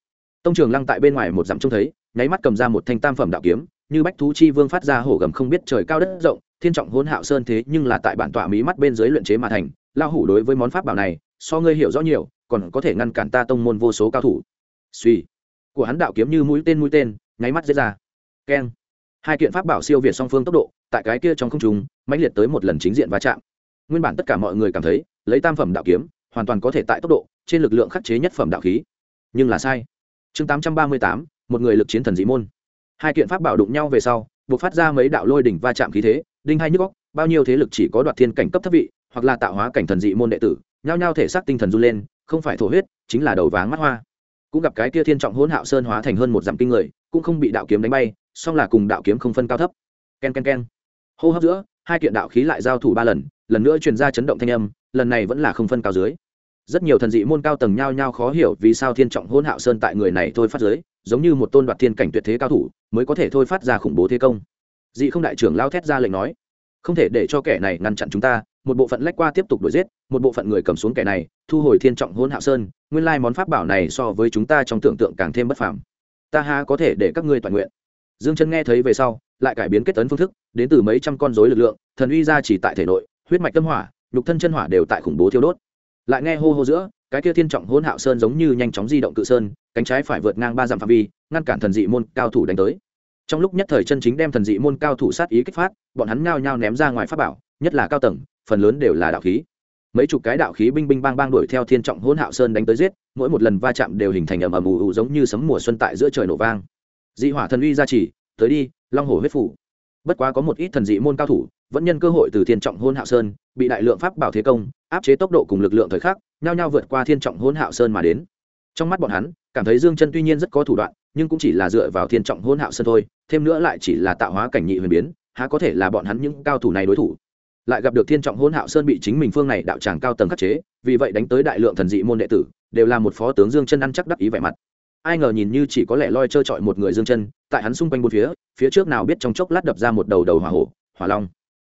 Tông Trường Lăng tại bên ngoài một dặm trông thấy, nháy mắt cầm ra một thanh tam phẩm đạo kiếm, như bách thú chi vương phát ra hổ gầm không biết trời cao đất rộng, thiên trọng hỗn hạo sơn thế nhưng là tại bản tọa mí mắt bên dưới luyện chế mà thành. Lao hủ đối với món pháp bảo này, so ngươi hiểu rõ nhiều, còn có thể ngăn cản ta tông môn vô số cao thủ. Suy, của hắn đạo kiếm như mũi tên, nháy mắt giết ra. Keng. Hai kiện pháp bảo siêu việt song phương tốc độ, tại cái kia trong không trung, mãnh liệt tới một lần chính diện va chạm. Nguyên bản tất cả mọi người cảm thấy, lấy tam phẩm đạo kiếm, hoàn toàn có thể tại tốc độ, trên lực lượng khắc chế nhất phẩm đạo khí. Nhưng là sai. Chương 838, một người lực chiến thần dị môn. Hai kiện pháp bảo đụng nhau về sau, bộc phát ra mấy đạo lôi đỉnh va chạm khí thế, đinh hai nhức óc, bao nhiêu thế lực chỉ có đoạt thiên cảnh cấp thấp vị, hoặc là tạo hóa cảnh thần dị môn đệ tử, nhao nhao thể xác tinh thần run lên, không phải thổ huyết, chính là đầu váng mắt hoa. Cũng gặp cái kia thiên trọng hỗn hạo sơn hóa thành hơn một dặm kinh người, cũng không bị đạo kiếm đánh bay, song là cùng đạo kiếm không phân cao thấp. Ken ken ken. Hô hấp giữa, hai kiện đạo khí lại giao thủ ba lần, lần nữa truyền ra chấn động thanh âm, lần này vẫn là không phân cao dưới. Rất nhiều thần dị môn cao tầng nhao nhao khó hiểu vì sao thiên trọng hỗn hạo sơn tại người này thôi phát giới, giống như một tôn đoạt thiên cảnh tuyệt thế cao thủ, mới có thể thôi phát ra khủng bố thế công. Dị không đại trưởng lao thét ra lệnh nói, không thể để cho kẻ này ngăn chặn chúng ta, một bộ phận lách qua tiếp tục đuổi giết, một bộ phận người cầm xuống kẻ này, thu hồi thiên trọng hỗn hạo sơn, nguyên lai món pháp bảo này so với chúng ta trong tưởng tượng càng thêm bất phàm. Ta há có thể để các ngươi toàn nguyện. Dương Chân nghe thấy về sau, lại cải biến kết ấn phương thức, đến từ mấy trăm con rối lực lượng, thần uy ra chỉ tại thể nội, huyết mạch tâm hỏa, nhục thân chân hỏa đều tại khủng bố thiêu đốt. Lại nghe hô hô giữa, cái kia thiên trọng hỗn hạo sơn giống như nhanh chóng di động cự sơn, cánh trái phải vượt ngang 3 dặm phạm vi, ngăn cản thần dị môn cao thủ đánh tới. Trong lúc nhất thời chân chính đem thần dị môn cao thủ sát ý kích phát, bọn hắn nhao nhao ném ra ngoài pháp bảo, nhất là cao tầng, phần lớn đều là đạo khí. Mấy chục cái đạo khí binh binh bang bang đuổi theo thiên trọng hỗn hạo sơn đánh tới giết, mỗi một lần va chạm đều hình thành ầm ầm ù ù giống như sấm mùa xuân tại giữa trời nổ vang. Dị hỏa thần uy gia trì, tới đi, long hổ huyết phủ. Bất quá có một ít thần dị môn cao thủ, vẫn nhân cơ hội từ thiên trọng hỗn hạo sơn, bị đại lượng pháp bảo thế công, áp chế tốc độ cùng lực lượng thời khắc, nhao nhao vượt qua thiên trọng hỗn hạo sơn mà đến. Trong mắt bọn hắn, cảm thấy Dương Chân tuy nhiên rất có thủ đoạn, nhưng cũng chỉ là dựa vào thiên trọng hỗn hạo sơn thôi, thêm nữa lại chỉ là tạo hóa cảnh nhị huyền biến, há có thể là bọn hắn những cao thủ này đối thủ. Lại gặp được thiên trọng hỗn hạo sơn bị chính mình phương này đạo tràng cao tầng khắc chế, vì vậy đánh tới đại lượng thần dị môn đệ tử, đều là một phó tướng Dương Chân ăn chắc đắc ý vẻ mặt. Ai ngờ nhìn như chỉ có lẻ loi trơ trọi một người Dương Chân, tại hắn xung quanh bốn phía trước nào biết trong chốc lát đập ra một đầu đầu hỏa hổ, hỏa long.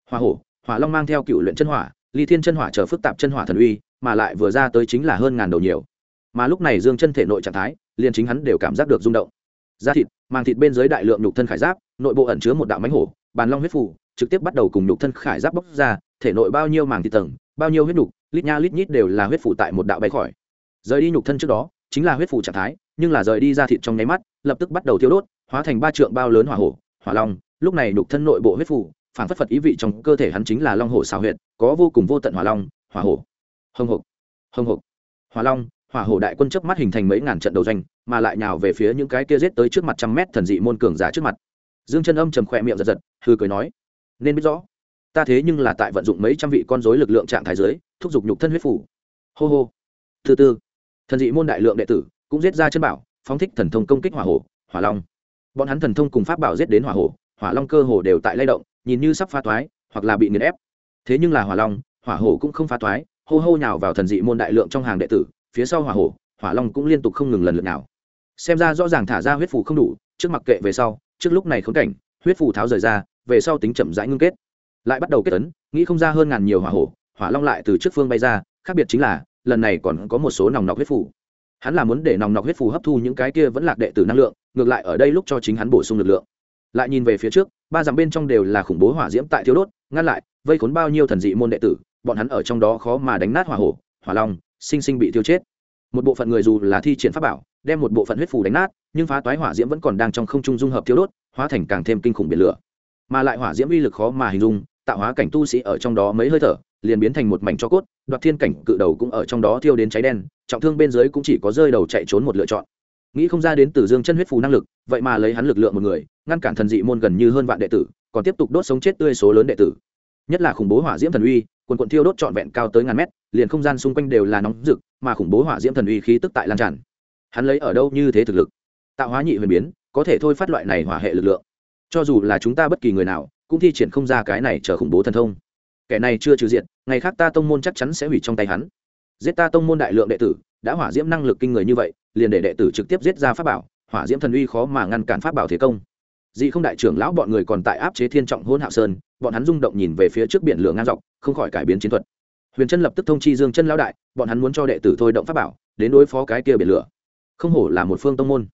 Hỏa long mang theo cựu luyện chân hỏa, ly thiên chân hỏa chờ phức tạp chân hỏa thần uy, mà lại vừa ra tới chính là hơn ngàn đầu nhiều. Mà lúc này Dương Chân thể nội trạng thái, liền chính hắn đều cảm giác được rung động. Da thịt, màng thịt bên dưới đại lượng nhục thân khải giáp, nội bộ ẩn chứa một đạo mãnh hổ, bàn long huyết phù, trực tiếp bắt đầu cùng nhục thân khải giáp bốc ra, thể nội bao nhiêu màng thịt tầng, bao nhiêu huyết nhục, lít nha lít nhít đều là huyết phù tại một đạo bay khỏi. Rời đi nhục thân trước đó, chính là huyết phù trạng thái, nhưng là rời đi da thịt trong nháy mắt, lập tức bắt đầu thiêu đốt, hóa thành 3 trượng bao lớn hỏa hổ, hỏa long. Lúc này nhục thân nội bộ huyết phù, phản phất phật ý vị trong cơ thể hắn chính là long hổ xào huyệt, có vô cùng vô tận hỏa long, hỏa hổ. Hồng hộc, hỏa long, hỏa hổ đại quân chớp mắt hình thành mấy ngàn trận đầu doanh, mà lại nhào về phía những cái kia giết tới trước mặt trăm mét thần dị môn cường giả trước mặt. Dương Chân âm trầm khẽ miệng giật giật, hừ cười nói: "Nên biết rõ, ta thế nhưng là tại vận dụng mấy trăm vị con rối lực lượng trạng thái dưới, thúc giục nhục thân huyết phủ." Hô hô. Thứ tư, thần dị môn đại lượng đệ tử cũng giết ra chân bảo, phóng thích thần thông công kích hỏa hổ, hỏa long. Bọn hắn thần thông cùng pháp bảo giết đến hỏa hổ, hỏa long cơ hồ đều tại lay động, nhìn như sắp phá toái, hoặc là bị nghiền ép. Thế nhưng là hỏa long, hỏa hổ cũng không phá toái, hô hô nhào vào thần dị môn đại lượng trong hàng đệ tử, phía sau hỏa hổ, hỏa long cũng liên tục không ngừng lần lượt nào. Xem ra rõ ràng thả ra huyết phù không đủ, trước mặc kệ về sau, trước lúc này khốn cảnh, huyết phù tháo rời ra, về sau tính chậm rãi ngưng kết. Lại bắt đầu kết ấn, nghĩ không ra hơn ngàn nhiều hỏa hổ, hỏa long lại từ trước phương bay ra, khác biệt chính là, lần này còn có một số nòng nọc huyết phù. Hắn là muốn để nòng nọc huyết phù hấp thu những cái kia vẫn lạc đệ tử năng lượng, ngược lại ở đây lúc cho chính hắn bổ sung lực lượng. Lại nhìn về phía trước, 3 dặm bên trong đều là khủng bố hỏa diễm tại thiêu đốt, ngăn lại, vây khốn bao nhiêu thần dị môn đệ tử, bọn hắn ở trong đó khó mà đánh nát hỏa hổ, hỏa long, sinh sinh bị thiêu chết. Một bộ phận người dù là thi triển pháp bảo, đem một bộ phận huyết phù đánh nát, nhưng phá toái hỏa diễm vẫn còn đang trong không trung dung hợp thiêu đốt, hóa thành càng thêm kinh khủng biển lửa. Mà lại hỏa diễm uy lực khó mà hình dung, tạo hóa cảnh tu sĩ ở trong đó mấy hơi thở, liền biến thành một mảnh tro cốt, đoạt thiên cảnh cự đầu cũng ở trong đó thiêu đến cháy đen, trọng thương bên dưới cũng chỉ có rơi đầu chạy trốn một lựa chọn. Nghĩ không ra đến từ Dương Chân huyết phù năng lực, vậy mà lấy hắn lực lượng một người, ngăn cản thần dị môn gần như hơn vạn đệ tử, còn tiếp tục đốt sống chết tươi số lớn đệ tử. Nhất là khủng bố hỏa diễm thần uy, quần quần thiêu đốt trọn vẹn cao tới ngàn mét, liền không gian xung quanh đều là nóng rực, mà khủng bố hỏa diễm thần uy khí tức tại lan tràn. Hắn lấy ở đâu như thế thực lực? Tạo hóa nhị huyền biến, có thể thôi phát loại này hỏa hệ lực lượng. Cho dù là chúng ta bất kỳ người nào, cũng thi triển không ra cái này trở khủng bố thần thông. Kẻ này chưa trừ diện, ngày khác ta tông môn chắc chắn sẽ hủy trong tay hắn. Giết ta tông môn đại lượng đệ tử, đã hỏa diễm năng lực kinh người như vậy, liền để đệ tử trực tiếp giết ra pháp bảo, hỏa diễm thần uy khó mà ngăn cản pháp bảo thế công. Dị không đại trưởng lão bọn người còn tại áp chế thiên trọng hỗn hạo sơn, bọn hắn rung động nhìn về phía trước biển lửa ngang dọc, không khỏi cải biến chiến thuật. Huyền Chân lập tức thông chi Dương Chân lão đại, bọn hắn muốn cho đệ tử thôi động pháp bảo, đến đối phó cái kia biển lửa. Không hổ là một phương tông môn,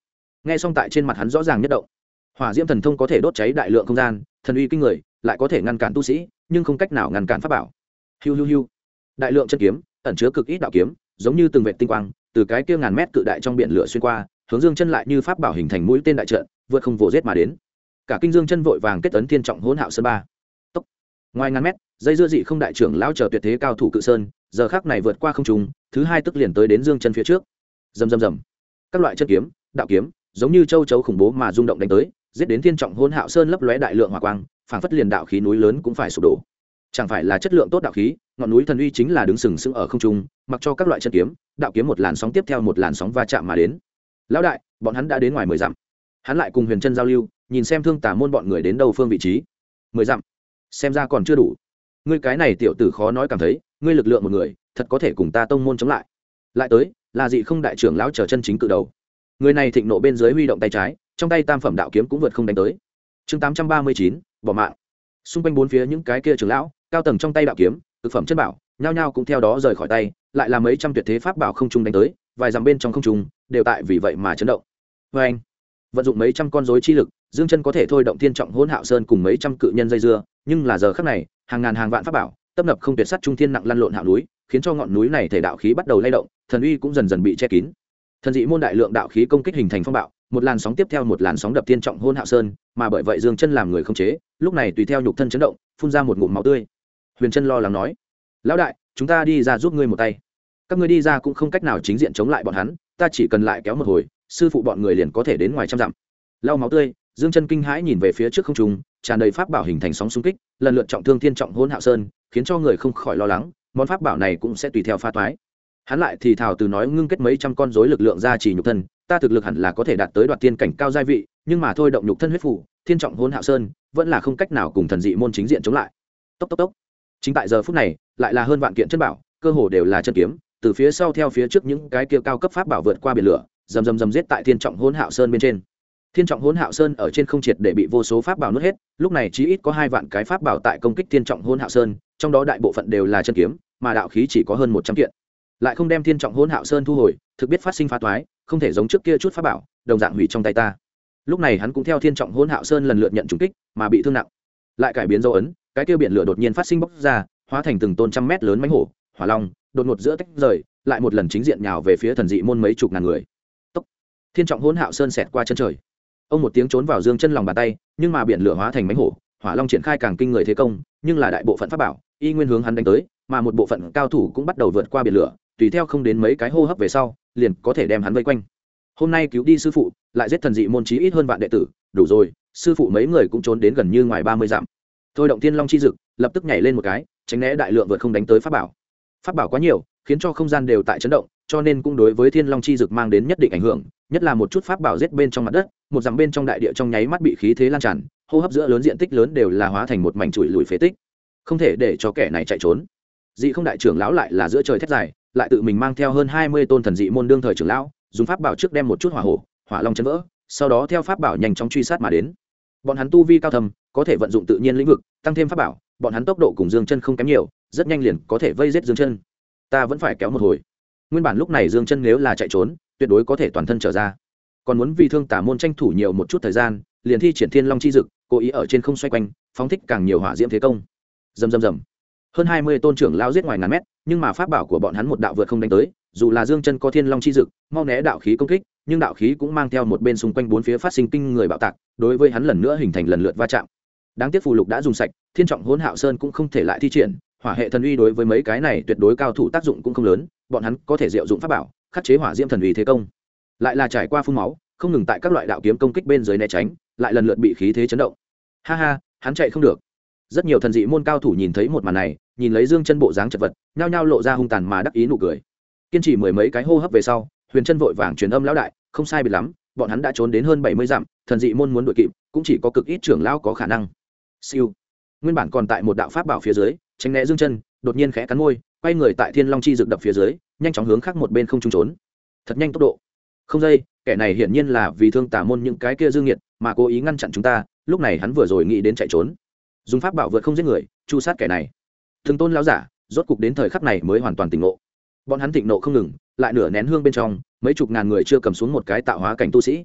nghe xong tại trên mặt hắn rõ ràng nhất động. Hỏa diễm thần thông có thể đốt cháy đại lượng không gian, thần uy kinh người, lại có thể ngăn cản tu sĩ, nhưng không cách nào ngăn cản pháp bảo. Hiu hiu hiu. Đại lượng chân kiếm, ẩn chứa cực ít đạo kiếm, giống như từng vệt tinh quang, từ cái kia ngàn mét cự đại trong biển lửa xuyên qua, hướng Dương Chân lại như pháp bảo hình thành mũi tên đại trận, vượt không vồ giết mà đến. Cả kinh Dương Chân vội vàng kết ấn thiên trọng hỗn hạo sơn ba. Tốc. Ngoài ngàn mét, dây dưa dị không đại trưởng lão chờ tuyệt thế cao thủ cự sơn, giờ khắc này vượt qua không trung, thứ hai tức liền tới đến Dương Chân phía trước. Rầm rầm rầm. Các loại chân kiếm, đạo kiếm, giống như châu chấu khủng bố mà rung động đánh tới, giết đến thiên trọng hỗn hạo sơn lấp lóe đại lượng hỏa quang, phảng phất liền đạo khí núi lớn cũng phải sụp đổ. Chẳng phải là chất lượng tốt đạo khí, ngọn núi thần uy chính là đứng sừng sững ở không trung, mặc cho các loại chân kiếm, đạo kiếm một làn sóng tiếp theo một làn sóng va chạm mà đến. Lão đại, bọn hắn đã đến ngoài 10 dặm. Hắn lại cùng Huyền Trân giao lưu, nhìn xem Thương Tà môn bọn người đến đâu phương vị trí. 10 dặm, xem ra còn chưa đủ. Ngươi cái này tiểu tử khó nói cảm thấy, ngươi lực lượng một người, thật có thể cùng ta tông môn chống lại. Lại tới, là dị không đại trưởng lão trở chân chính cự đầu. Người này thịnh nộ bên dưới huy động tay trái, trong tay tam phẩm đạo kiếm cũng vượt không đánh tới. Chương 839, bỏ mạng. Xung quanh bốn phía những cái kia trưởng lão, cao tầng trong tay đạo kiếm, thực phẩm chân bảo, nhao nhao cũng theo đó rời khỏi tay, lại là mấy trăm tuyệt thế pháp bảo không trung đánh tới, vài dặm bên trong không trung, đều tại vì vậy mà chấn động. Anh vận dụng mấy trăm con rối chi lực, Dương Chân có thể thôi động thiên trọng hỗn hạo sơn cùng mấy trăm cự nhân dây dưa, nhưng là giờ khắc này, hàng ngàn hàng vạn pháp bảo, tấp nập không tuyệt sắt trung thiên nặng lăn lộn hạo núi, khiến cho ngọn núi này thể đạo khí bắt đầu lay động, thần uy cũng dần dần bị che kín. Thần dị môn đại lượng đạo khí công kích hình thành phong bạo, một làn sóng tiếp theo một làn sóng đập thiên trọng hỗn hạo sơn, mà bởi vậy Dương Chân làm người không chế, lúc này tùy theo nhục thân chấn động, phun ra một ngụm máu tươi. Huyền Trân lo lắng nói: "Lão đại, chúng ta đi ra giúp ngươi một tay. Các ngươi đi ra cũng không cách nào chính diện chống lại bọn hắn, ta chỉ cần lại kéo một hồi, sư phụ bọn người liền có thể đến ngoài trăm dặm." Lau máu tươi, Dương Chân kinh hãi nhìn về phía trước không trung, tràn đầy pháp bảo hình thành sóng xung kích, lần lượt trọng thương thiên trọng hỗn hạo sơn, khiến cho người không khỏi lo lắng, món pháp bảo này cũng sẽ tùy theo phá toái. Hắn lại thì thào từ nói ngưng kết mấy trăm con rối lực lượng ra chỉ nhục thân, ta thực lực hẳn là có thể đạt tới đoạt tiên cảnh cao giai vị, nhưng mà thôi động nhục thân huyết phủ, thiên trọng hỗn hạo sơn, vẫn là không cách nào cùng thần dị môn chính diện chống lại. Tốc tốc tốc. Chính tại giờ phút này, lại là hơn vạn kiện chân bảo, cơ hồ đều là chân kiếm, từ phía sau theo phía trước những cái kia cao cấp pháp bảo vượt qua biển lửa, rầm rầm rầm giết tại thiên trọng hỗn hạo sơn bên trên. Thiên trọng hỗn hạo sơn ở trên không triệt để bị vô số pháp bảo nuốt hết, lúc này chí ít có 2 vạn cái pháp bảo tại công kích thiên trọng hỗn hạo sơn, trong đó đại bộ phận đều là chân kiếm, mà đạo khí chỉ có hơn 100 kiện. Lại không đem thiên trọng hỗn hạo sơn thu hồi, thực biết phát sinh phá toái, không thể giống trước kia chút pháp bảo, đồng dạng hủy trong tay ta. Lúc này hắn cũng theo thiên trọng hỗn hạo sơn lần lượt nhận trùng kích, mà bị thương nặng. Lại cải biến dấu ấn, cái kia biển lửa đột nhiên phát sinh bốc ra, hóa thành từng tôn trăm mét lớn mãnh hổ, hỏa long, đột ngột giữa tách rời, lại một lần chính diện nhào về phía thần dị môn mấy chục ngàn người. Tốc. Thiên trọng hỗn hạo sơn xẹt qua chân trời. Ông một tiếng trốn vào Dương Chân lòng bàn tay, nhưng mà biển lửa hóa thành mãnh hổ, hỏa long triển khai càng kinh người thế công, nhưng là đại bộ phận pháp bảo y nguyên hướng hắn đánh tới, mà một bộ phận cao thủ cũng bắt đầu vượt qua biển lửa, tùy theo không đến mấy cái hô hấp về sau, liền có thể đem hắn vây quanh. Hôm nay cứu đi sư phụ, lại giết thần dị môn chí ít hơn vạn đệ tử, đủ rồi, sư phụ mấy người cũng trốn đến gần như ngoài 30 dặm. Thôi động Thiên Long chi dực, lập tức nhảy lên một cái, tránh né đại lượng vượt không đánh tới pháp bảo. Pháp bảo quá nhiều, khiến cho không gian đều tại chấn động, cho nên cũng đối với Thiên Long chi dực mang đến nhất định ảnh hưởng, nhất là một chút pháp bảo giết bên trong mặt đất, một dặm bên trong đại địa trong nháy mắt bị khí thế lan tràn, hô hấp giữa lớn diện tích lớn đều là hóa thành một mảnh chùi lùi phế tích. Không thể để cho kẻ này chạy trốn. Dị không đại trưởng lão lại là giữa trời thét dài, lại tự mình mang theo hơn 20 tôn thần dị môn đương thời trưởng lão, dùng pháp bảo trước đem một chút hỏa hổ, hỏa long chấn vỡ, sau đó theo pháp bảo nhanh chóng truy sát mà đến. Bọn hắn tu vi cao thâm, có thể vận dụng tự nhiên lĩnh vực, tăng thêm pháp bảo, bọn hắn tốc độ cùng Dương Chân không kém nhiều, rất nhanh liền có thể vây giết Dương Chân. Ta vẫn phải kéo một hồi. Nguyên bản lúc này Dương Chân nếu là chạy trốn, tuyệt đối có thể toàn thân trở ra. Còn muốn vì Thương Tà môn tranh thủ nhiều một chút thời gian, liền thi triển Thiên Long chi dực, cố ý ở trên không xoay quanh, phóng thích càng nhiều hỏa diễm thế công. Rầm rầm rầm. Hơn 20 tôn trưởng lão giết ngoài ngàn mét, nhưng mà pháp bảo của bọn hắn một đạo vượt không đánh tới, dù là Dương Chân có Thiên Long chi dực, mau né đạo khí công kích, nhưng đạo khí cũng mang theo một bên xung quanh bốn phía phát sinh kinh người bạo tạc, đối với hắn lần nữa hình thành lần lượt va chạm. Đáng tiếc phù lục đã dùng sạch, thiên trọng hỗn hạo sơn cũng không thể lại thi triển, hỏa hệ thần uy đối với mấy cái này tuyệt đối cao thủ tác dụng cũng không lớn, bọn hắn có thể diệu dụng pháp bảo, khắc chế hỏa diễm thần uy thế công. Lại là trải qua phun máu, không ngừng tại các loại đạo kiếm công kích bên dưới né tránh, lại lần lượt bị khí thế chấn động. Ha ha, hắn chạy không được. Rất nhiều thần dị môn cao thủ nhìn thấy một màn này, nhìn lấy Dương Chân bộ dáng chật vật, nhao nhao lộ ra hung tàn mà đắc ý nụ cười. Kiên trì mười mấy cái hô hấp về sau, Huyền Chân vội vàng truyền âm lão đại, không sai biệt lắm, bọn hắn đã trốn đến hơn 70 dặm, thần dị môn muốn đuổi kịp, cũng chỉ có cực ít trưởng lão có khả năng. Siêu. Nguyên bản còn tại một đạo pháp bảo phía dưới, tránh né Dương Chân, đột nhiên khẽ cắn môi, quay người tại Thiên Long chi dược đập phía dưới, nhanh chóng hướng khác một bên không trung trốn. Thật nhanh tốc độ. Không dây, kẻ này hiển nhiên là vì Thương Tà môn những cái kia dư nghiệt, mà cố ý ngăn chặn chúng ta, lúc này hắn vừa rồi nghĩ đến chạy trốn. Dùng pháp bảo vượt không giết người, chu sát kẻ này. Thường tôn lão giả, rốt cục đến thời khắc này mới hoàn toàn tỉnh ngộ. Bọn hắn thịnh nộ không ngừng, lại nửa nén hương bên trong, mấy chục ngàn người chưa cầm xuống một cái tạo hóa cảnh tu sĩ.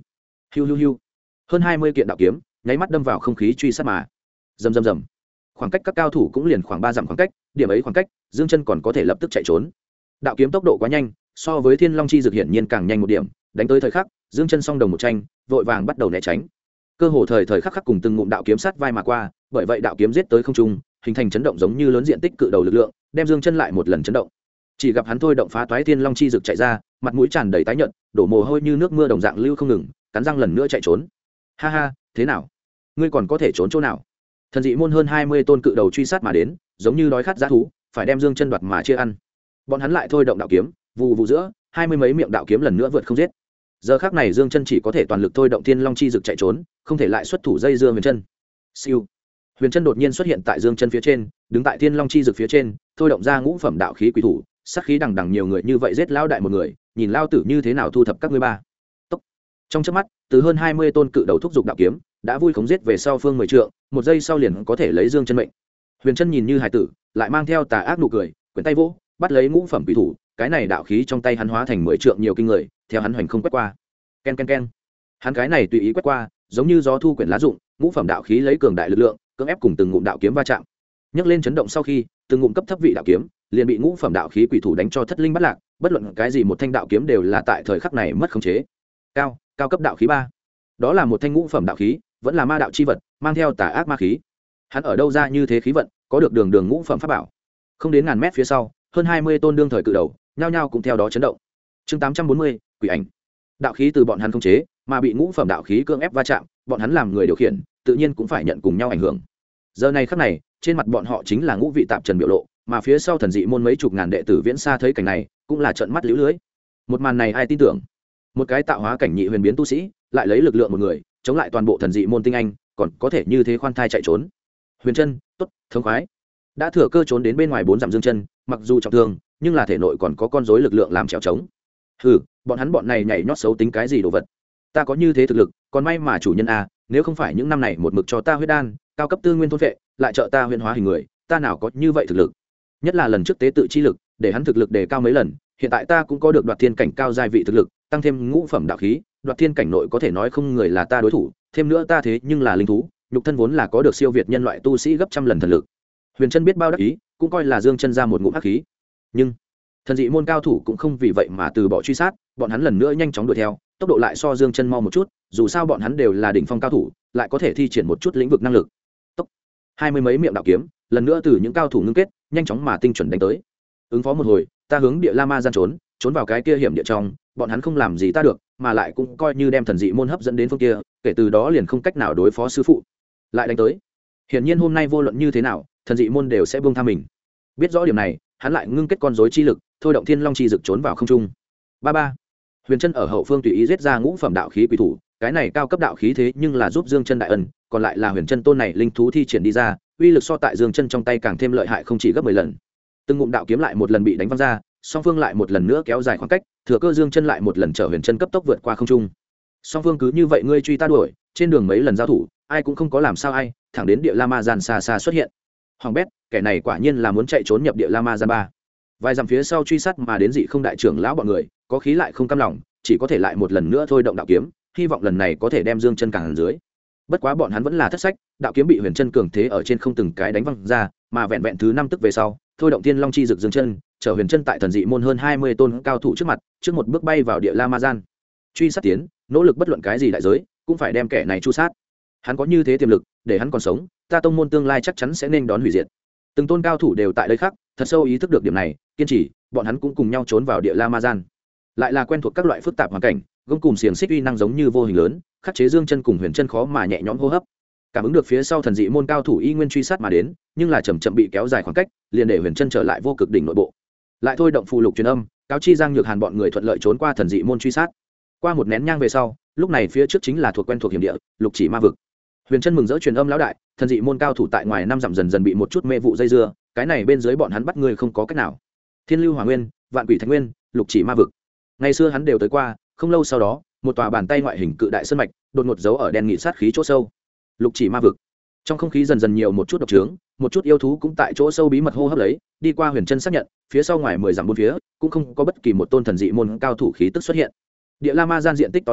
Hiu hiu hiu. Hơn 20 kiện đạo kiếm nháy mắt đâm vào không khí truy sát mà. Rầm rầm rầm. Khoảng cách các cao thủ cũng liền khoảng 3 dặm khoảng cách, điểm ấy khoảng cách, Dương Chân còn có thể lập tức chạy trốn. Đạo kiếm tốc độ quá nhanh, so với Thiên Long chi dược hiển nhiên càng nhanh một điểm, đánh tới thời khắc, Dương Chân song đồng một tranh, vội vàng bắt đầu né tránh. Cơ hồ thời thời khắc khắc cùng từng ngụm đạo kiếm sát vai mà qua, bởi vậy đạo kiếm giết tới không trung, hình thành chấn động giống như lớn diện tích cự đầu lực lượng, đem Dương Chân lại một lần chấn động. Chỉ gặp hắn thôi động phá toái Thiên Long chi dược chạy ra, mặt mũi tràn đầy tái nhợt, đổ mồ hôi như nước mưa đồng dạng lưu không ngừng, cắn răng lần nữa chạy trốn. Ha ha, thế nào? Ngươi còn có thể trốn chỗ nào? Thần dị môn hơn 20 tôn cự đầu truy sát mà đến, giống như đói khát dã thú, phải đem Dương Chân đoạt mà chia ăn. Bọn hắn lại thôi động đạo kiếm, vụ vụ giữa, 20 mấy miệng đạo kiếm lần nữa vượt không giết. Giờ khắc này Dương Chân chỉ có thể toàn lực thôi động Thiên Long chi dược chạy trốn, không thể lại xuất thủ dây dưa Huyền Chân. Siêu. Huyền Chân đột nhiên xuất hiện tại Dương Chân phía trên, đứng tại Thiên Long chi dược phía trên, thôi động ra ngũ phẩm đạo khí quỷ thủ, sát khí đằng đằng nhiều người như vậy giết lão đại một người, nhìn lao tử như thế nào thu thập các ngươi ba. Tốc. Trong chớp mắt, từ hơn 20 tôn cự đầu thúc dục đạo kiếm, đã vui khống giết về sau phương 10 trượng, một giây sau liền có thể lấy Dương Chân mệnh. Huyền Chân nhìn như hài tử, lại mang theo tà ác nụ cười, quyển tay vỗ, bắt lấy ngũ phẩm quỷ thủ, cái này đạo khí trong tay hắn hóa thành 10 trượng nhiều kinh người, theo hắn hoành không quét qua. Ken ken ken. Hắn cái này tùy ý quét qua, giống như gió thu quyển lá rụng, ngũ phẩm đạo khí lấy cường đại lực lượng, cưỡng ép cùng từng ngụm đạo kiếm va chạm. Nhấc lên chấn động sau khi, từng ngụm cấp thấp vị đạo kiếm, liền bị ngũ phẩm đạo khí quỷ thủ đánh cho thất linh bất lạc, bất luận cái gì một thanh đạo kiếm đều là tại thời khắc này mất khống chế. Cao cấp đạo khí 3. Đó là một thanh ngũ phẩm đạo khí, vẫn là ma đạo chi vật, mang theo tà ác ma khí. Hắn ở đâu ra như thế khí vận, có được đường ngũ phẩm pháp bảo. Không đến ngàn mét phía sau, hơn 20 tôn đương thời cự đầu, nhao nhao cũng theo đó chấn động. Chương 840, quỷ ảnh. Đạo khí từ bọn hắn khống chế, mà bị ngũ phẩm đạo khí cưỡng ép va chạm, bọn hắn làm người điều khiển, tự nhiên cũng phải nhận cùng nhau ảnh hưởng. Giờ này khắc này, trên mặt bọn họ chính là ngũ vị tạp trần biểu lộ, mà phía sau thần dị môn mấy chục ngàn đệ tử viễn xa thấy cảnh này, cũng là trợn mắt liễu lưới. Một màn này ai tin tưởng? Một cái tạo hóa cảnh nhị huyền biến tu sĩ, lại lấy lực lượng một người, chống lại toàn bộ thần dị môn tinh anh, còn có thể như thế khoan thai chạy trốn. Huyền Chân, tốt, thống khoái. Đã thừa cơ trốn đến bên ngoài 4 dặm Dương Chân, mặc dù trọng thương, nhưng là thể nội còn có con rối lực lượng làm trèo trống. Hừ, bọn này nhảy nhót xấu tính cái gì đồ vật? Ta có như thế thực lực, còn may mà chủ nhân a, nếu không phải những năm này một mực cho ta huyết đan, cao cấp tư nguyên thôn vệ, lại trợ ta huyền hóa hình người, ta nào có như vậy thực lực. Nhất là lần trước tế tự chi lực, để hắn thực lực đề cao mấy lần, hiện tại ta cũng có được đoạt thiên cảnh cao giai vị thực lực, tăng thêm ngũ phẩm đạo khí, đoạt thiên cảnh nội có thể nói không người là ta đối thủ, thêm nữa ta thế nhưng là linh thú, nhục thân vốn là có được siêu việt nhân loại tu sĩ gấp trăm lần thần lực. Huyền Chân biết bao đắc ý, cũng coi là Dương Chân ra một ngụm hắc khí. Nhưng thần dị môn cao thủ cũng không vì vậy mà từ bỏ truy sát, bọn hắn lần nữa nhanh chóng đuổi theo, tốc độ lại so Dương Chân mau một chút, dù sao bọn hắn đều là đỉnh phong cao thủ, lại có thể thi triển một chút lĩnh vực năng lực. Tốc. 20 mấy miệng đạo kiếm, lần nữa từ những cao thủ ngưng kết, nhanh chóng mà tinh chuẩn đánh tới. Ứng phó một hồi, ta hướng địa La Ma gian trốn vào cái kia hiểm địa trong, bọn hắn không làm gì ta được, mà lại cũng coi như đem thần dị môn hấp dẫn đến phương kia, kể từ đó liền không cách nào đối phó sư phụ. Lại đánh tới. Hiển nhiên hôm nay vô luận như thế nào, thần dị môn đều sẽ buông tha mình. Biết rõ điểm này, hắn lại ngưng kết con rối chi lực, thôi động Thiên Long chi dực trốn vào không trung. Ba. Huyền Chân ở hậu phương tùy ý giết ra ngũ phẩm đạo khí quỷ thủ, cái này cao cấp đạo khí thế nhưng là giúp Dương Chân đại ân, còn lại là Huyền Chân tôn này linh thú thi triển đi ra, uy lực so tại Dương Chân trong tay càng thêm lợi hại không chỉ gấp 10 lần. Từng ngụm đạo kiếm lại một lần bị đánh văng ra, song phương lại một lần nữa kéo dài khoảng cách, thừa cơ Dương Chân lại một lần chở Huyền Chân cấp tốc vượt qua không trung. Song phương cứ như vậy ngươi truy ta đuổi, trên đường mấy lần giao thủ, ai cũng không có làm sao ai, thẳng đến địa La Ma gian xa xa xuất hiện. Hoàng bét, kẻ này quả nhiên là muốn chạy trốn nhập địa La Ma gian ba. Vài dặm phía sau truy sát mà đến dị không đại trưởng lão bọn người, có khí lại không cam lòng, chỉ có thể lại một lần nữa thôi động đạo kiếm, hy vọng lần này có thể đem Dương Chân cản dưới. Bất quá bọn hắn vẫn là thất sách, đạo kiếm bị Huyền Chân cường thế ở trên không từng cái đánh văng ra, mà vẹn vẹn thứ 5 tức về sau, thôi động Thiên Long chi dực Dương Chân, chở Huyền Chân tại thần dị môn hơn 20 tôn cao thủ trước mặt, trước một bước bay vào địa La Ma gian. Truy sát tiến, nỗ lực bất luận cái gì đại giới, cũng phải đem kẻ này chu sát. Hắn có như thế tiềm lực, để hắn còn sống, ta tông môn tương lai chắc chắn sẽ nên đón hủy diệt. Từng tôn cao thủ đều tại đây khác, thật sâu ý thức được điểm này, kiên trì, bọn hắn cũng cùng nhau trốn vào địa La Ma gian. Lại là quen thuộc các loại phức tạp hoàn cảnh, gông cùng xiềng xích uy năng giống như vô hình lớn, khắc chế Dương Chân cùng Huyền Chân khó mà nhẹ nhõm hô hấp. Cảm ứng được phía sau thần dị môn cao thủ y nguyên truy sát mà đến, nhưng là chậm chậm bị kéo dài khoảng cách, liền để Huyền Chân trở lại vô cực đỉnh nội bộ. Lại thôi động phù lục truyền âm, cáo chi Giang Nhược Hàn bọn người thuận lợi trốn qua thần dị môn truy sát. Qua một nén nhang về sau, lúc này phía trước chính là thuộc quen thuộc hiểm địa, Lục Chỉ Ma vực. Huyền Chân mừng rỡ truyền âm lão đại, thần dị môn cao thủ tại ngoài 5 dặm dần dần bị một chút mê vụ dây dưa, cái này bên dưới bọn hắn bắt người không có cách nào. Thiên Lưu Hỏa Nguyên, Vạn Quỷ Thánh Nguyên, Lục Chỉ Ma vực. Ngày xưa hắn đều tới qua, không lâu sau đó, một tòa bàn tay ngoại hình cự đại sơn mạch, đột ngột giấu ở đen nghị sát khí chỗ sâu. Lục Chỉ Ma vực. Trong không khí dần dần nhiều một chút độc trướng, một chút yêu thú cũng tại chỗ sâu bí mật hô hấp lấy, đi qua Huyền Chân xác nhận, phía sau ngoài 10 dặm bốn phía, cũng không có bất kỳ một tôn thần dị môn cao thủ khí tức xuất hiện. Địa La Ma gian diện tích to lớn,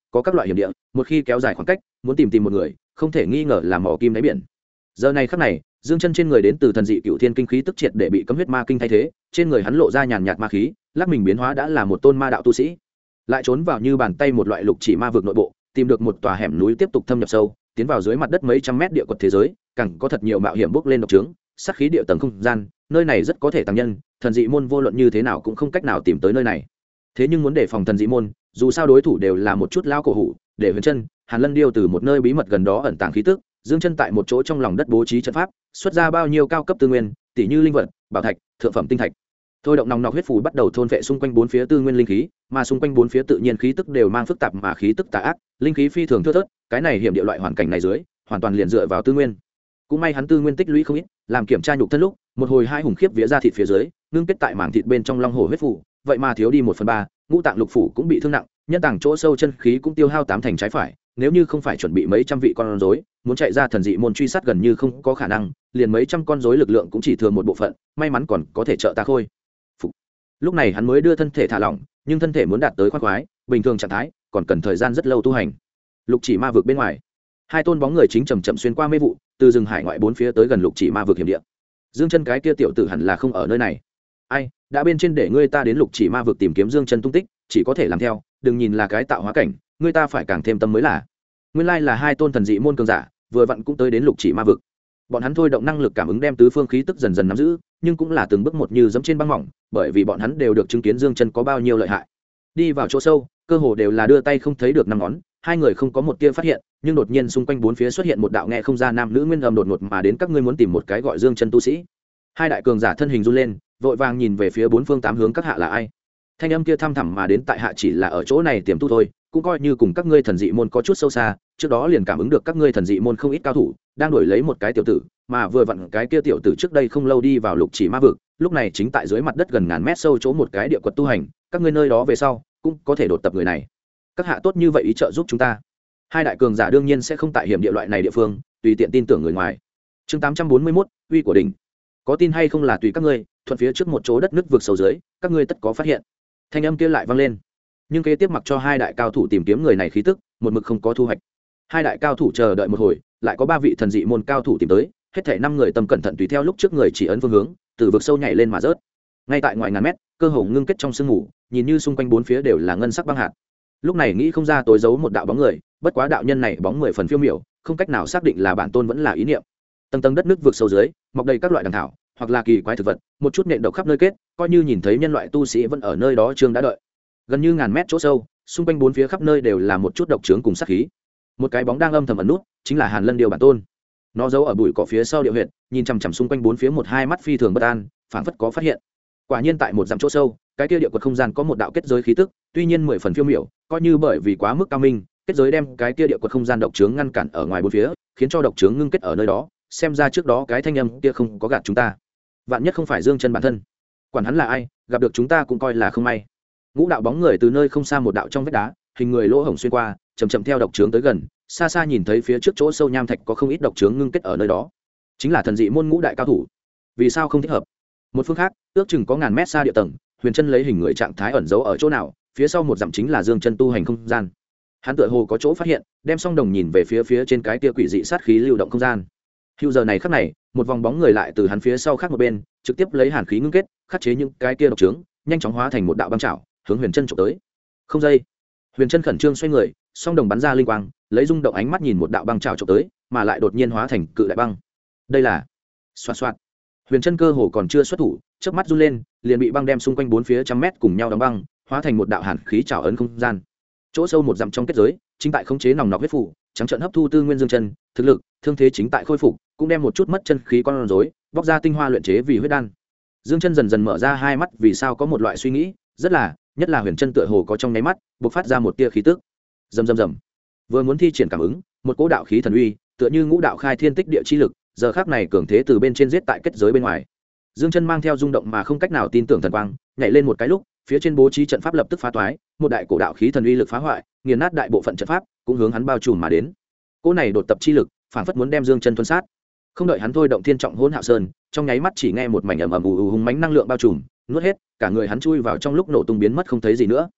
có các loại hiểm địa, một khi kéo dài khoảng cách muốn tìm một người không thể nghi ngờ là mỏ kim đáy biển. Giờ này khắc này Dương Chân trên người đến từ thần dị cựu thiên kinh khí tức triệt để bị cấm huyết ma kinh thay thế, trên người hắn lộ ra nhàn nhạt ma khí, lắc mình biến hóa đã là một tôn ma đạo tu sĩ, lại trốn vào như bàn tay một loại lục chỉ ma vực nội bộ, tìm được một tòa hẻm núi tiếp tục thâm nhập sâu, tiến vào dưới mặt đất mấy trăm mét địa quật thế giới, càng có thật nhiều mạo hiểm bước lên độc trướng, sát khí địa tầng không gian, nơi này rất có thể tăng nhân, thần dị môn vô luận như thế nào cũng không cách nào tìm tới nơi này. Thế nhưng muốn đề phòng thần dị môn, dù sao đối thủ đều là một chút lao cổ hủ, để Huyền Chân, Hàn Lân Điêu từ một nơi bí mật gần đó ẩn tàng khí tức, Dương Chân tại một chỗ trong lòng đất bố trí trận pháp, xuất ra bao nhiêu cao cấp tư nguyên, tỷ như linh vật, bảo thạch, thượng phẩm tinh thạch. Thôi động nòng nọc huyết phù bắt đầu thôn vệ xung quanh bốn phía tư nguyên linh khí, mà xung quanh bốn phía tự nhiên khí tức đều mang phức tạp mà khí tức tà ác, linh khí phi thường thưa thớt, cái này hiểm địa loại hoàn cảnh này dưới, hoàn toàn liền dựa vào tư nguyên. Cũng may hắn tư nguyên tích lũy không ít, làm kiểm tra nhục thân lúc, một hồi hai hùng khiếp vía ra thịt phía dưới, ngưng kết tại mảng thịt bên trong long hổ huyết phù, vậy mà thiếu đi 1/3, ngũ tạng lục phủ cũng bị thương nặng, nhân tạng chỗ sâu chân khí cũng tiêu hao 8 thành trái phải, nếu như không phải chuẩn bị mấy trăm vị con rối, muốn chạy ra thần dị môn truy sát gần như không có khả năng, liền mấy trăm con rối lực lượng cũng chỉ thừa một bộ phận, may mắn còn có thể trợ ta khôi phục. Lúc này hắn mới đưa thân thể thả lỏng, nhưng thân thể muốn đạt tới khoan khoái bình thường trạng thái còn cần thời gian rất lâu tu hành. Lục chỉ ma vực bên ngoài, hai tôn bóng người chính chậm chậm xuyên qua mê vụ, từ rừng hải ngoại bốn phía tới gần lục chỉ ma vực hiểm địa. Dương Chân cái kia tiểu tử hẳn là không ở nơi này. Ai, đã bên trên để ngươi ta đến lục chỉ ma vực tìm kiếm Dương Chân tung tích, chỉ có thể làm theo, đừng nhìn là cái tạo hóa cảnh, ngươi ta phải càng thêm tâm mới là. Nguyên lai là hai tôn thần dị môn cường giả, vừa vặn cũng tới đến lục chỉ ma vực. Bọn hắn thôi động năng lực cảm ứng đem tứ phương khí tức dần dần nắm giữ, nhưng cũng là từng bước một như dẫm trên băng mỏng, bởi vì bọn hắn đều được chứng kiến Dương Chân có bao nhiêu lợi hại. Đi vào chỗ sâu, cơ hồ đều là đưa tay không thấy được năm ngón, hai người không có một tia phát hiện, nhưng đột nhiên xung quanh bốn phía xuất hiện một đạo nghe không ra nam nữ nguyên âm đột ngột mà đến, các ngươi muốn tìm một cái gọi Dương Chân tu sĩ. Hai đại cường giả thân hình run lên, vội vàng nhìn về phía bốn phương tám hướng, các hạ là ai? Thanh âm kia thăm thẳm mà đến, tại hạ chỉ là ở chỗ này tiềm tu thôi, cũng coi như cùng các ngươi thần dị môn có chút sâu xa, trước đó liền cảm ứng được các ngươi thần dị môn không ít cao thủ đang đuổi lấy một cái tiểu tử, mà vừa vặn cái kia tiểu tử trước đây không lâu đi vào lục chỉ ma vực, lúc này chính tại dưới mặt đất gần ngàn mét sâu chỗ một cái địa quật tu hành, các ngươi nơi đó về sau cũng có thể đột tập người này. Các hạ tốt như vậy ý trợ giúp chúng ta. Hai đại cường giả đương nhiên sẽ không tại hiểm địa loại này địa phương tùy tiện tin tưởng người ngoài. Chương 841, uy của đỉnh. Có tin hay không là tùy các ngươi, thuận phía trước một chỗ đất nước vực sâu dưới, các ngươi tất có phát hiện. Thanh âm kia lại vang lên, nhưng kế tiếp mặc cho hai đại cao thủ tìm kiếm người này khí tức, một mực không có thu hoạch. Hai đại cao thủ chờ đợi một hồi, lại có ba vị thần dị môn cao thủ tìm tới, hết thảy 5 người tâm cẩn thận tùy theo lúc trước người chỉ ấn phương hướng, từ vực sâu nhảy lên mà rớt. Ngay tại ngoài ngàn mét, cơ hồ ngưng kết trong sương mù, nhìn như xung quanh bốn phía đều là ngân sắc băng hạt. Lúc này nghĩ không ra tối giấu một đạo bóng người, bất quá đạo nhân này bóng 10 phần phiêu miểu, không cách nào xác định là bản tôn vẫn là ý niệm. Tầng tầng đất nước vực sâu dưới, mọc đầy các loại đằng thảo, hoặc là kỳ quái thực vật, một chút nện độc khắp nơi kết, coi như nhìn thấy nhân loại tu sĩ vẫn ở nơi đó trương đã đợi. Gần như ngàn mét chỗ sâu, xung quanh bốn phía khắp nơi đều là một chút độc trướng cùng sát khí. Một cái bóng đang âm thầm ẩn nút, chính là Hàn Lân Điêu bản tôn. Nó giấu ở bụi cỏ phía sau địa huyệt, nhìn chằm chằm xung quanh bốn phía một hai mắt phi thường bất an, phảng phất có phát hiện. Quả nhiên tại một dặm chỗ sâu, cái kia địa quật không gian có một đạo kết giới khí tức, tuy nhiên 10 phần phiêu miểu, coi như bởi vì quá mức cao minh, kết giới đem cái kia địa quật không gian độc trướng ngăn cản ở ngoài bốn phía, khiến cho độc trướng ngưng kết ở nơi đó, xem ra trước đó cái thanh âm kia không có gạt chúng ta. Vạn nhất không phải Dương Chân bản thân, quản hắn là ai, gặp được chúng ta cũng coi là không may. Ngũ đạo bóng người từ nơi không xa một đạo trong vách đá, hình người lỗ hổng xuyên qua, chậm chậm theo độc trướng tới gần, xa xa nhìn thấy phía trước chỗ sâu nham thạch có không ít độc trướng ngưng kết ở nơi đó, chính là thần dị môn ngũ đại cao thủ. Vì sao không thích hợp? Một phương khác, ước chừng có ngàn mét xa địa tầng, Huyền Chân lấy hình người trạng thái ẩn giấu ở chỗ nào, phía sau một dặm chính là Dương Chân tu hành không gian. Hắn tựa hồ có chỗ phát hiện, đem song đồng nhìn về phía trên cái kia quỷ dị sát khí lưu động không gian. Hữu giờ này khắc này, một vòng bóng người lại từ hắn phía sau khác một bên, trực tiếp lấy hàn khí ngưng kết, khắc chế những cái kia độc trướng, nhanh chóng hóa thành một đạo băng chảo, hướng Huyền Chân chụp tới. Không giây, Huyền Chân khẩn trương xoay người, song đồng bắn ra linh quang, lấy rung động ánh mắt nhìn một đạo băng chảo chụp tới, mà lại đột nhiên hóa thành cự đại băng. Đây là xoạt xoạt. Huyền Chân cơ hồ còn chưa xuất thủ, chớp mắt run lên, liền bị băng đem xung quanh 4 phía trăm mét cùng nhau đóng băng, hóa thành một đạo hàn khí trảo ấn không gian. Chỗ sâu một dặm trong kết giới, chính tại khống chế nòng nọc huyết phủ, trắng trợn hấp thu tư nguyên Dương Chân, thực lực, thương thế chính tại khôi phục, cũng đem một chút mất chân khí con rối, bóc ra tinh hoa luyện chế vì huyết đan. Dương Chân dần dần mở ra hai mắt, vì sao có một loại suy nghĩ, rất là, nhất là Huyền Chân tựa hồ có trong nháy mắt, bộc phát ra một tia khí tức. Rầm rầm rầm. Vừa muốn thi triển cảm ứng, một cỗ đạo khí thần uy, tựa như ngũ đạo khai thiên tích địa chi lực, giờ khắc này cường thế từ bên trên giết tại kết giới bên ngoài. Dương Chân mang theo rung động mà không cách nào tin tưởng thần quang, nhảy lên một cái lúc, phía trên bố trí trận pháp lập tức phá toái, một đại cổ đạo khí thần uy lực phá hoại, nghiền nát đại bộ phận trận pháp, cũng hướng hắn bao trùm mà đến. Cỗ này đột tập chi lực, phản phất muốn đem Dương Chân tuân sát. Không đợi hắn thôi động Thiên Trọng Hỗn Hạo Sơn, trong nháy mắt chỉ nghe một mảnh ầm ầm ù ù hùng mãnh năng lượng bao trùm, nuốt hết, cả người hắn chui vào trong lúc nổ tung biến mất không thấy gì nữa.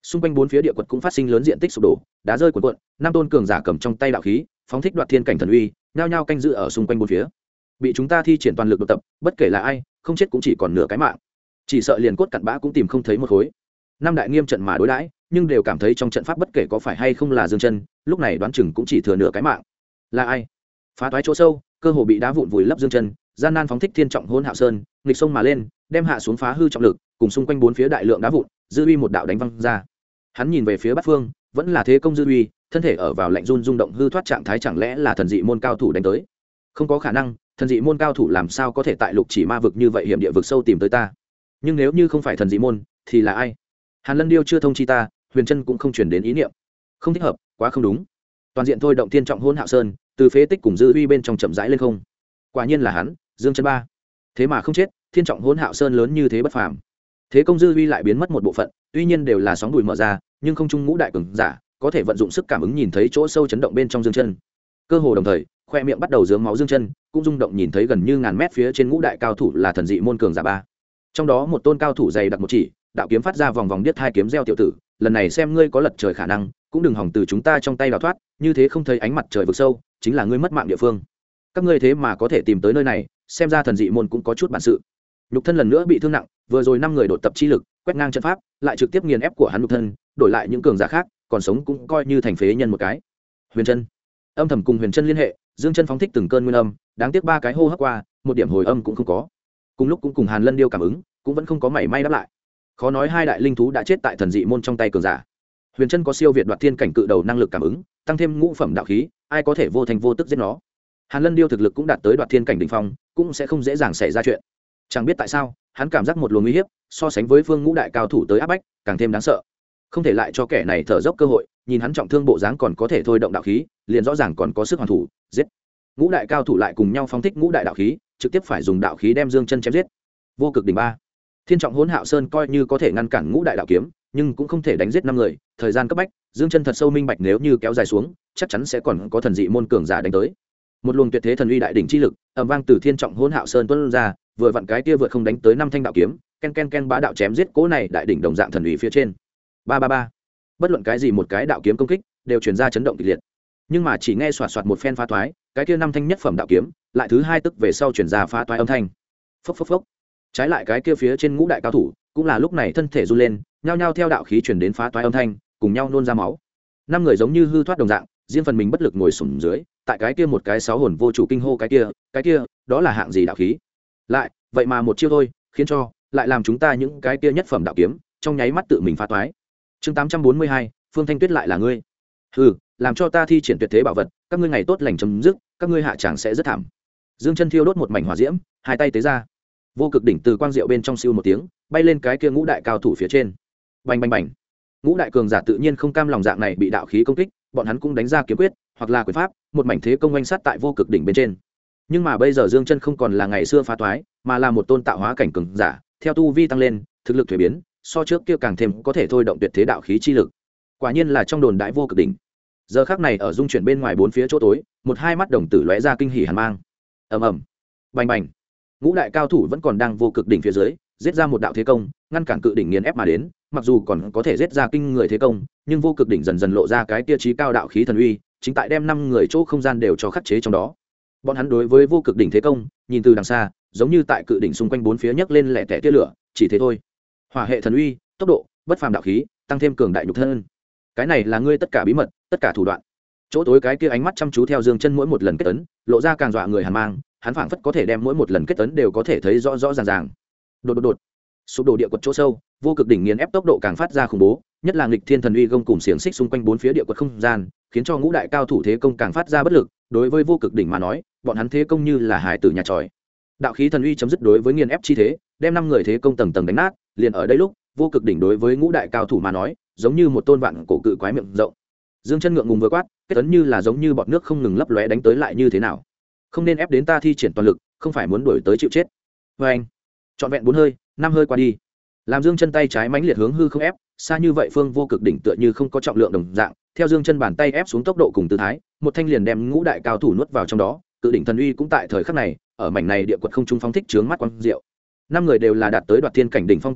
xung quanh bốn phía địa quật cũng phát sinh lớn diện tích sụp đổ, đá rơi cuộn cuộn, năm tôn cường giả cầm trong tay đạo khí phóng thích đoạt thiên cảnh thần uy, nhao nhao canh giữ ở xung quanh bốn phía. Bị chúng ta thi triển toàn lực đột tập, bất kể là ai không chết cũng chỉ còn nửa cái mạng, chỉ sợ liền cốt cặn bã cũng tìm không thấy một khối. Năm đại nghiêm trận mà đối đãi, nhưng đều cảm thấy trong trận pháp bất kể có phải hay không là Dương Chân, lúc này đoán chừng cũng chỉ thừa nửa cái mạng. Là ai? Phá toái chỗ sâu, cơ hồ bị đá vụn vùi lấp Dương Chân, gian nan phóng thích thiên trọng hôn hạo sơn, nghịch sông mà lên, đem hạ xuống phá hư trọng lực, cùng xung quanh bốn phía đại lượng đá vụn, dư uy một đạo đánh văng ra. Hắn nhìn về phía Bát Phương, vẫn là thế công dư uy, thân thể ở vào lạnh run rung động hư thoát trạng thái, chẳng lẽ là thần dị môn cao thủ đánh tới? Không có khả năng, thần dị môn cao thủ làm sao có thể tại lục chỉ ma vực như vậy hiểm địa vực sâu tìm tới ta? Nhưng nếu như không phải thần dị môn, thì là ai? Hàn Lân Điêu chưa thông chi ta, Huyền Chân cũng không truyền đến ý niệm. Không thích hợp, quá không đúng. Toàn diện thôi động thiên trọng hôn hạo sơn, từ phế tích cùng dư uy bên trong chậm rãi lên không. Quả nhiên là hắn, Dương Chân Ba. Thế mà không chết, thiên trọng hôn hạo sơn lớn như thế bất phàm. Thế công dư uy lại biến mất một bộ phận, tuy nhiên đều là sóng đùi mở ra, nhưng không trung ngũ đại cường giả có thể vận dụng sức cảm ứng nhìn thấy chỗ sâu chấn động bên trong Dương Chân. Cơ hồ đồng thời, khoe miệng bắt đầu rớm máu Dương Chân cũng rung động nhìn thấy gần như ngàn mét phía trên ngũ đại cao thủ là thần dị môn cường giả ba. Trong đó một tôn cao thủ dày đặc một chỉ, đạo kiếm phát ra vòng vòng điếc hai kiếm gieo tiểu tử, lần này xem ngươi có lật trời khả năng, cũng đừng hòng từ chúng ta trong tay đào thoát, như thế không thấy ánh mặt trời vực sâu, chính là ngươi mất mạng địa phương. Các ngươi thế mà có thể tìm tới nơi này, xem ra thần dị môn cũng có chút bản sự. Nhục thân lần nữa bị thương nặng, vừa rồi 5 người đột tập chi lực, quét ngang trận pháp, lại trực tiếp nghiền ép của hắn nhục thân, đổi lại những cường giả khác, còn sống cũng coi như thành phế nhân một cái. Huyền Chân, âm thầm cùng Huyền Chân liên hệ, Dương Chân phóng thích từng cơn nguyên âm, đáng tiếc 3 cái hô hấp qua, một điểm hồi âm cũng không có. Cùng lúc cũng cùng Hàn Lân Điêu cảm ứng, cũng vẫn không có mảy may đáp lại. Khó nói hai đại linh thú đã chết tại thần dị môn trong tay cường giả. Huyền Chân có siêu việt đoạt thiên cảnh cự đầu năng lực cảm ứng, tăng thêm ngũ phẩm đạo khí, ai có thể vô thành vô tức giết nó. Hàn Lân Điêu thực lực cũng đạt tới đoạt thiên cảnh đỉnh phong, cũng sẽ không dễ dàng xảy ra chuyện. Chẳng biết tại sao, hắn cảm giác một luồng uy hiếp, so sánh với phương ngũ đại cao thủ tới áp bách, càng thêm đáng sợ. Không thể lại cho kẻ này thở dốc cơ hội, nhìn hắn trọng thương bộ dáng còn có thể thôi động đạo khí, liền rõ ràng còn có sức hoàn thủ, giết. Ngũ đại cao thủ lại cùng nhau phóng thích ngũ đại đạo khí, trực tiếp phải dùng đạo khí đem Dương Chân chém giết. Vô cực đỉnh 3. Thiên trọng hỗn hạo sơn coi như có thể ngăn cản ngũ đại đạo kiếm, nhưng cũng không thể đánh giết 5 người, thời gian cấp bách, Dương Chân thật sâu minh bạch nếu như kéo dài xuống, chắc chắn sẽ còn có thần dị môn cường giả đánh tới. Một luồng tuyệt thế thần uy đại đỉnh chi lực, ầm vang từ thiên trọng hỗn hạo sơn tuôn ra, vừa vặn cái kia vượt không đánh tới 5 thanh đạo kiếm, ken ken ken bá đạo chém giết cố này đại đỉnh đồng dạng thần uy phía trên. Ba ba ba. Bất luận cái gì một cái đạo kiếm công kích, đều truyền ra chấn động kịch liệt. Nhưng mà chỉ nghe xoạt xoạt một phen phá toái, cái kia 5 thanh nhất phẩm đạo kiếm, lại thứ 2 tức về sau truyền ra phá toái âm thanh. Phốc phốc phốc. Trái lại cái kia phía trên ngũ đại cao thủ, cũng là lúc này thân thể run lên, nhao nhao theo đạo khí truyền đến phá toái âm thanh, cùng nhau nôn ra máu. 5 người giống như hư thoát đồng dạng, riêng phần mình bất lực ngồi xổm dưới, tại cái kia một cái sáu hồn vô chủ kinh hô cái kia, đó là hạng gì đạo khí? Lại, vậy mà một chiêu thôi, khiến cho lại làm chúng ta những cái kia nhất phẩm đạo kiếm, trong nháy mắt tự mình phá toái. Chương 842, Phương Thanh Tuyết lại là ngươi. Hừ, làm cho ta thi triển tuyệt thế bảo vật, các ngươi ngày tốt lành chấm dứt, các ngươi hạ chẳng sẽ rất thảm. Dương Chân thiêu đốt một mảnh hỏa diễm, hai tay tế ra. Vô cực đỉnh từ quang diệu bên trong siêu một tiếng, bay lên cái kia ngũ đại cao thủ phía trên. Bành bành bành. Ngũ đại cường giả tự nhiên không cam lòng dạng này bị đạo khí công kích, bọn hắn cũng đánh ra kiếm quyết, hoặc là quyền pháp, một mảnh thế công oanh sát tại vô cực đỉnh bên trên. Nhưng mà bây giờ Dương Chân không còn là ngày xưa phá toái, mà là một tôn tạo hóa cảnh cường giả, theo tu vi tăng lên, thực lực thay biến, so trước kia càng thêm có thể thôi động tuyệt thế đạo khí chi lực. Quả nhiên là trong đồn đại vô cực đỉnh. Giờ khắc này ở dung chuyển bên ngoài bốn phía chỗ tối, một hai mắt đồng tử lóe ra kinh hỉ hàn mang. Ầm ầm, bành bành. Ngũ đại cao thủ vẫn còn đang vô cực đỉnh phía dưới, giết ra một đạo thế công, ngăn cản cự đỉnh nghiền ép mà đến, mặc dù còn có thể giết ra kinh người thế công, nhưng vô cực đỉnh dần dần lộ ra cái tia chí cao đạo khí thần uy, chính tại đem 5 người chỗ không gian đều cho khắc chế trong đó. Bọn hắn đối với vô cực đỉnh thế công, nhìn từ đằng xa, giống như tại cự đỉnh xung quanh bốn phía nhấc lên lẻ tẻ tia lửa, chỉ thế thôi. Hỏa hệ thần uy, tốc độ, bất phàm đạo khí, tăng thêm cường đại nhục thân. Cái này là ngươi tất cả bí mật, tất cả thủ đoạn. Chỗ tối cái kia ánh mắt chăm chú theo Dương Chân mỗi một lần kết ấn, lộ ra càng dọa người hàn mang, hắn phảng phất có thể đem mỗi một lần kết ấn đều có thể thấy rõ rõ ràng ràng. Đột đột đột. Sụp đổ địa quật chỗ sâu, vô cực đỉnh nghiền ép tốc độ càng phát ra khủng bố, nhất là nghịch thiên thần uy gông cùng xiềng xích xung quanh bốn phía địa quật không gian, khiến cho ngũ đại cao thủ thế công càng phát ra bất lực. Đối với vô cực đỉnh mà nói, bọn hắn thế công như là hải tử nhà tròi. Đạo khí thần uy chấm dứt đối với nghiền ép chi thế, đem 5 người thế công tầng tầng đánh nát. Liền ở đây lúc, vô cực đỉnh đối với ngũ đại cao thủ mà nói, giống như một tôn vạn cổ cự quái miệng rộng. Dương Chân ngượng ngùng vừa quát, kết ấn như là giống như bọt nước không ngừng lấp lóe đánh tới lại như thế nào? Không nên ép đến ta thi triển toàn lực, không phải muốn đuổi tới chịu chết. Và anh, trọn vẹn 4 hơi, 5 hơi qua đi. Làm Dương Chân tay trái mãnh liệt hướng hư không ép, xa như vậy phương vô cực đỉnh tựa như không có trọng lượng đồng dạng, theo Dương Chân bàn tay ép xuống tốc độ cùng tư thái, một thanh liền đem ngũ đại cao thủ nuốt vào trong đó, cự đỉnh thần uy cũng tại thời khắc này, ở mảnh này địa quật không trung phóng thích chướng mắt quang diệu. 5 người đều là đạt tới đoạt thiên cảnh đỉnh phong cự đầu,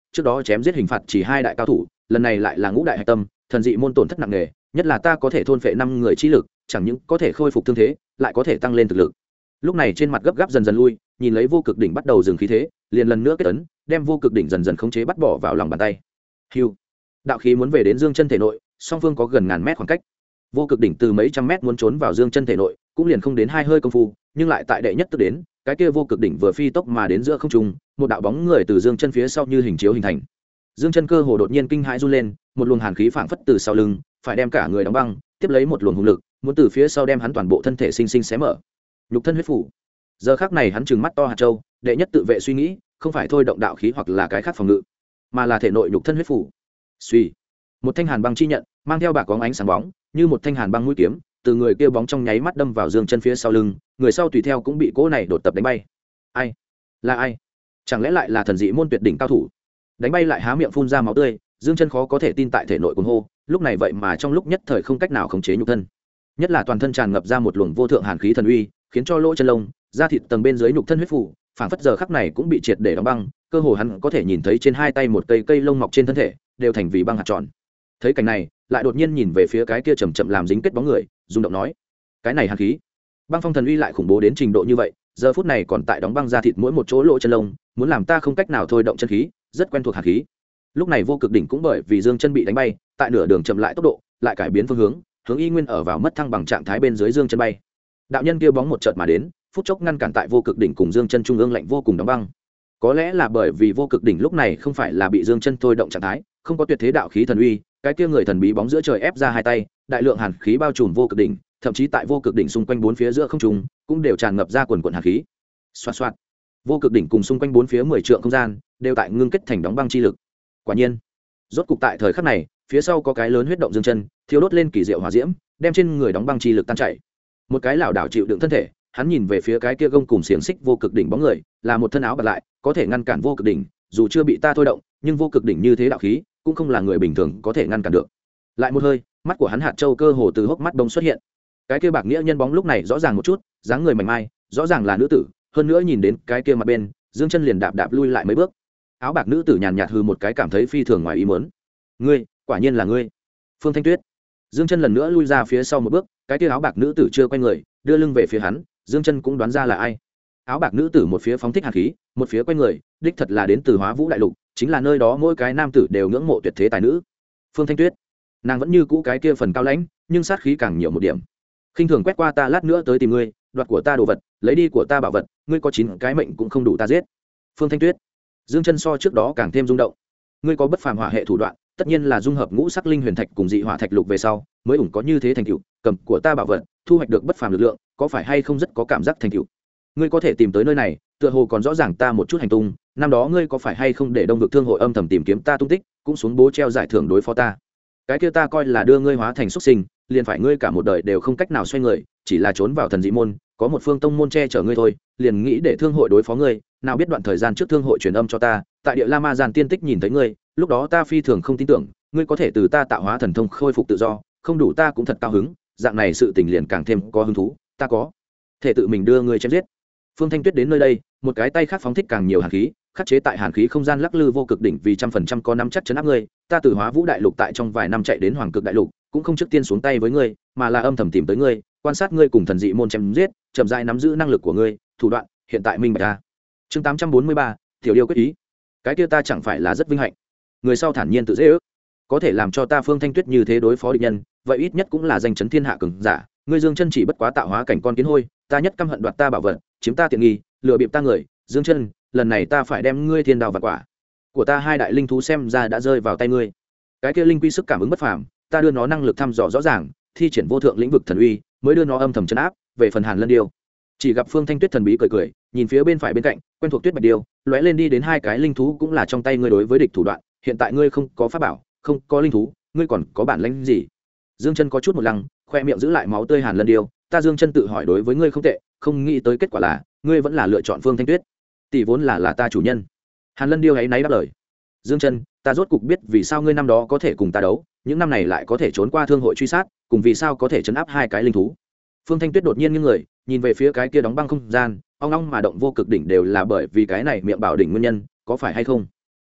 trước đó chém giết hình phạt chỉ 2 đại cao thủ, lần này lại là ngũ đại hạch tâm, thần dị môn tổn thất nặng nề, nhất là ta có thể thôn phệ 5 người chi lực, chẳng những có thể khôi phục thương thế, lại có thể tăng lên thực lực. Lúc này trên mặt gấp gáp dần dần lui, nhìn lấy vô cực đỉnh bắt đầu dừng khí thế, liền lần nữa kết ấn, đem vô cực đỉnh dần dần khống chế bắt bỏ vào lòng bàn tay. Hưu, đạo khí muốn về đến Dương Chân thể nội, song phương có gần ngàn mét khoảng cách. Vô cực đỉnh từ mấy trăm mét muốn trốn vào Dương Chân thể nội, cũng liền không đến 2 hơi công phu, nhưng lại tại đệ nhất tức đến, cái kia vô cực đỉnh vừa phi tốc mà đến giữa không trung, một đạo bóng người từ Dương Chân phía sau như hình chiếu hình thành. Dương Chân cơ hồ đột nhiên kinh hãi run lên, một luồng hàn khí phảng phất từ sau lưng, phải đem cả người đóng băng, tiếp lấy một luồng hùng lực, muốn từ phía sau đem hắn toàn bộ thân thể sinh sinh xé mở. Nhục thân huyết phủ. Giờ khắc này hắn trừng mắt to hạt châu, đệ nhất tự vệ suy nghĩ, không phải thôi động đạo khí hoặc là cái khác phòng ngự, mà là thể nội nhục thân huyết phủ. Suy, một thanh hàn băng chi nhận, mang theo bạc có ánh sáng bóng, như một thanh hàn băng mũi kiếm, từ người kia bóng trong nháy mắt đâm vào Dương Chân phía sau lưng, người sau tùy theo cũng bị cỗ này đột tập đánh bay. Ai? Là ai? Chẳng lẽ lại là thần dị môn tuyệt đỉnh cao thủ? Đánh bay lại há miệng phun ra máu tươi, Dương Chân khó có thể tin tại thể nội cuồng hô, lúc này vậy mà trong lúc nhất thời không cách nào khống chế nhục thân, nhất là toàn thân tràn ngập ra một luồng vô thượng hàn khí thần uy, khiến cho lỗ chân lông, da thịt tầng bên dưới nhục thân huyết phủ, phảng phất giờ khắc này cũng bị triệt để đóng băng, cơ hồ hắn có thể nhìn thấy trên 2 tay một cây cây lông mọc trên thân thể, đều thành vì băng hạt tròn. Thấy cảnh này, lại đột nhiên nhìn về phía cái kia chậm chậm làm dính kết bóng người, rung động nói: "Cái này hàn khí, băng phong thần uy lại khủng bố đến trình độ như vậy, giờ phút này còn tại đóng băng da thịt mỗi một chỗ lỗ chân lông, muốn làm ta không cách nào thôi động chân khí, rất quen thuộc hàn khí." Lúc này vô cực đỉnh cũng bởi vì Dương Chân bị đánh bay, tại nửa đường chậm lại tốc độ, lại cải biến phương hướng, hướng y nguyên ở vào mất thăng bằng trạng thái bên dưới Dương Chân bay. Đạo nhân kia bóng một chợt mà đến, phút chốc ngăn cản tại vô cực đỉnh cùng Dương Chân trung ương lạnh vô cùng đóng băng. Có lẽ là bởi vì vô cực đỉnh lúc này không phải là bị Dương Chân thôi động trạng thái, không có tuyệt thế đạo khí thần uy, cái kia người thần bí bóng giữa trời ép ra 2 tay, đại lượng hàn khí bao trùm vô cực đỉnh, thậm chí tại vô cực đỉnh xung quanh 4 phía giữa không trung cũng đều tràn ngập ra quần quần hàn khí. Xoạt xoạt. Vô cực đỉnh cùng xung quanh 4 phía 10 trượng không gian đều tại ngưng kết thành đóng băng chi lực. Quả nhiên, rốt cục tại thời khắc này, phía sau có cái lớn huyết động Dương Chân, thiêu đốt lên kỳ diệu hỏa diễm, đem trên người đóng băng chi lực tan chảy. Một cái lảo đảo chịu đựng thân thể, hắn nhìn về phía cái kia gông cùng xiềng xích vô cực đỉnh bóng người, là một thân áo bạc lại, có thể ngăn cản vô cực đỉnh, dù chưa bị ta thôi động, nhưng vô cực đỉnh như thế đạo khí, cũng không là người bình thường có thể ngăn cản được. Lại một hơi, mắt của hắn hạt châu cơ hồ từ hốc mắt đông xuất hiện. Cái kia bạc nghĩa nhân bóng lúc này rõ ràng một chút, dáng người mảnh mai, rõ ràng là nữ tử, hơn nữa nhìn đến cái kia mặt bên, Dương Chân liền đạp đạp lui lại mấy bước. Áo bạc nữ tử nhàn nhạt hừ một cái, cảm thấy phi thường ngoài ý muốn. "Ngươi, quả nhiên là ngươi." Phương Thanh Tuyết. Dương Chân lần nữa lui ra phía sau một bước, cái kia áo bạc nữ tử chưa quay người, đưa lưng về phía hắn, Dương Chân cũng đoán ra là ai. Áo bạc nữ tử một phía phóng thích hàn khí, một phía quay người, đích thật là đến từ Hóa Vũ đại lục, chính là nơi đó mỗi cái nam tử đều ngưỡng mộ tuyệt thế tài nữ. Phương Thanh Tuyết, nàng vẫn như cũ cái kia phần cao lãnh, nhưng sát khí càng nhiều một điểm. Khinh thường quét qua ta, lát nữa tới tìm ngươi, đoạt của ta đồ vật, lấy đi của ta bảo vật, ngươi có 9 cái mệnh cũng không đủ ta giết. Phương Thanh Tuyết. Dương Chân so trước đó càng thêm rung động. Ngươi có bất phàm hỏa hệ thủ đoạn, tất nhiên là dung hợp ngũ sắc linh huyền thạch cùng dị hỏa thạch lục về sau, mới ủng có như thế thành tựu, cầm của ta bảo vật, thu hoạch được bất phàm lực lượng, có phải hay không rất có cảm giác thành tựu. Ngươi có thể tìm tới nơi này, tựa hồ còn rõ ràng ta một chút hành tung, năm đó ngươi có phải hay không để Đông vực thương hội âm thầm tìm kiếm ta tung tích, cũng xuống bố treo giải thưởng đối phó ta. Cái kia ta coi là đưa ngươi hóa thành xuất sinh, liền phải ngươi cả một đời đều không cách nào xoay người, chỉ là trốn vào thần dị môn, có một phương tông môn che chở ngươi thôi, liền nghĩ để thương hội đối phó ngươi, nào biết đoạn thời gian trước thương hội truyền âm cho ta, tại địa La Ma Giàn tiên tích nhìn thấy ngươi, lúc đó ta phi thường không tin tưởng, ngươi có thể từ ta tạo hóa thần thông khôi phục tự do, không đủ ta cũng thật cao hứng, dạng này sự tình liền càng thêm có hứng thú, ta có thể tự mình đưa ngươi chém giết. Phương Thanh Tuyết đến nơi đây, một cái tay khác phóng thích càng nhiều hàn khí, khắc chế tại hàn khí không gian lắc lư vô cực đỉnh, vì 100% có nắm chắc chấn áp ngươi, ta từ Hóa Vũ đại lục tại trong vài năm chạy đến Hoàng Cực đại lục, cũng không trước tiên xuống tay với ngươi, mà là âm thầm tìm tới ngươi, quan sát ngươi cùng thần dị môn chém giết, chậm rãi nắm giữ năng lực của ngươi, thủ đoạn, hiện tại minh bạch ta. Chương 843, tiểu điêu quyết ý. Cái kia ta chẳng phải là rất vinh hạnh. Người sau thản nhiên tự dễ ước, có thể làm cho ta Phương Thanh Tuyết như thế đối phó địch nhân, vậy ít nhất cũng là danh chấn thiên hạ cường giả. Ngươi Dương Chân chỉ bất quá tạo hóa cảnh con kiến hôi, ta nhất căm hận đoạt ta bảo vật, chiếm ta tiện nghi, lừa bịp ta người. Dương Chân, lần này ta phải đem ngươi thiên đào vạn quả của ta 2 đại linh thú xem ra đã rơi vào tay ngươi. Cái kia linh quy sức cảm ứng bất phàm, ta đưa nó năng lực thăm dò rõ ràng, thi triển vô thượng lĩnh vực thần uy, mới đưa nó âm thầm trấn áp. Về phần Hàn Lân Điêu, chỉ gặp Phương Thanh Tuyết thần bí cười cười, nhìn phía bên phải bên cạnh, quen thuộc Tuyết Bạch Điêu, lóe lên đi đến 2 cái linh thú cũng là trong tay ngươi đối với địch thủ đoạn, hiện tại ngươi không có pháp bảo, không có linh thú, ngươi còn có bản lĩnh gì? Dương Chân có chút một lăng, khoe miệng giữ lại máu tươi. Hàn Lân Điêu, ta Dương Chân tự hỏi đối với ngươi không tệ, không nghĩ tới kết quả là ngươi vẫn là lựa chọn Phương Thanh Tuyết, tỷ vốn là ta chủ nhân. Hàn Lân Điêu ấy náy đáp lời. Dương Chân, ta rốt cục biết vì sao ngươi năm đó có thể cùng ta đấu, những năm này lại có thể trốn qua thương hội truy sát, cùng vì sao có thể trấn áp 2 cái linh thú. Phương Thanh Tuyết đột nhiên nghiêng người, nhìn về phía cái kia đóng băng không gian, ong ong mà động vô cực đỉnh, đều là bởi vì cái này miệng bảo đỉnh nguyên nhân, có phải hay không?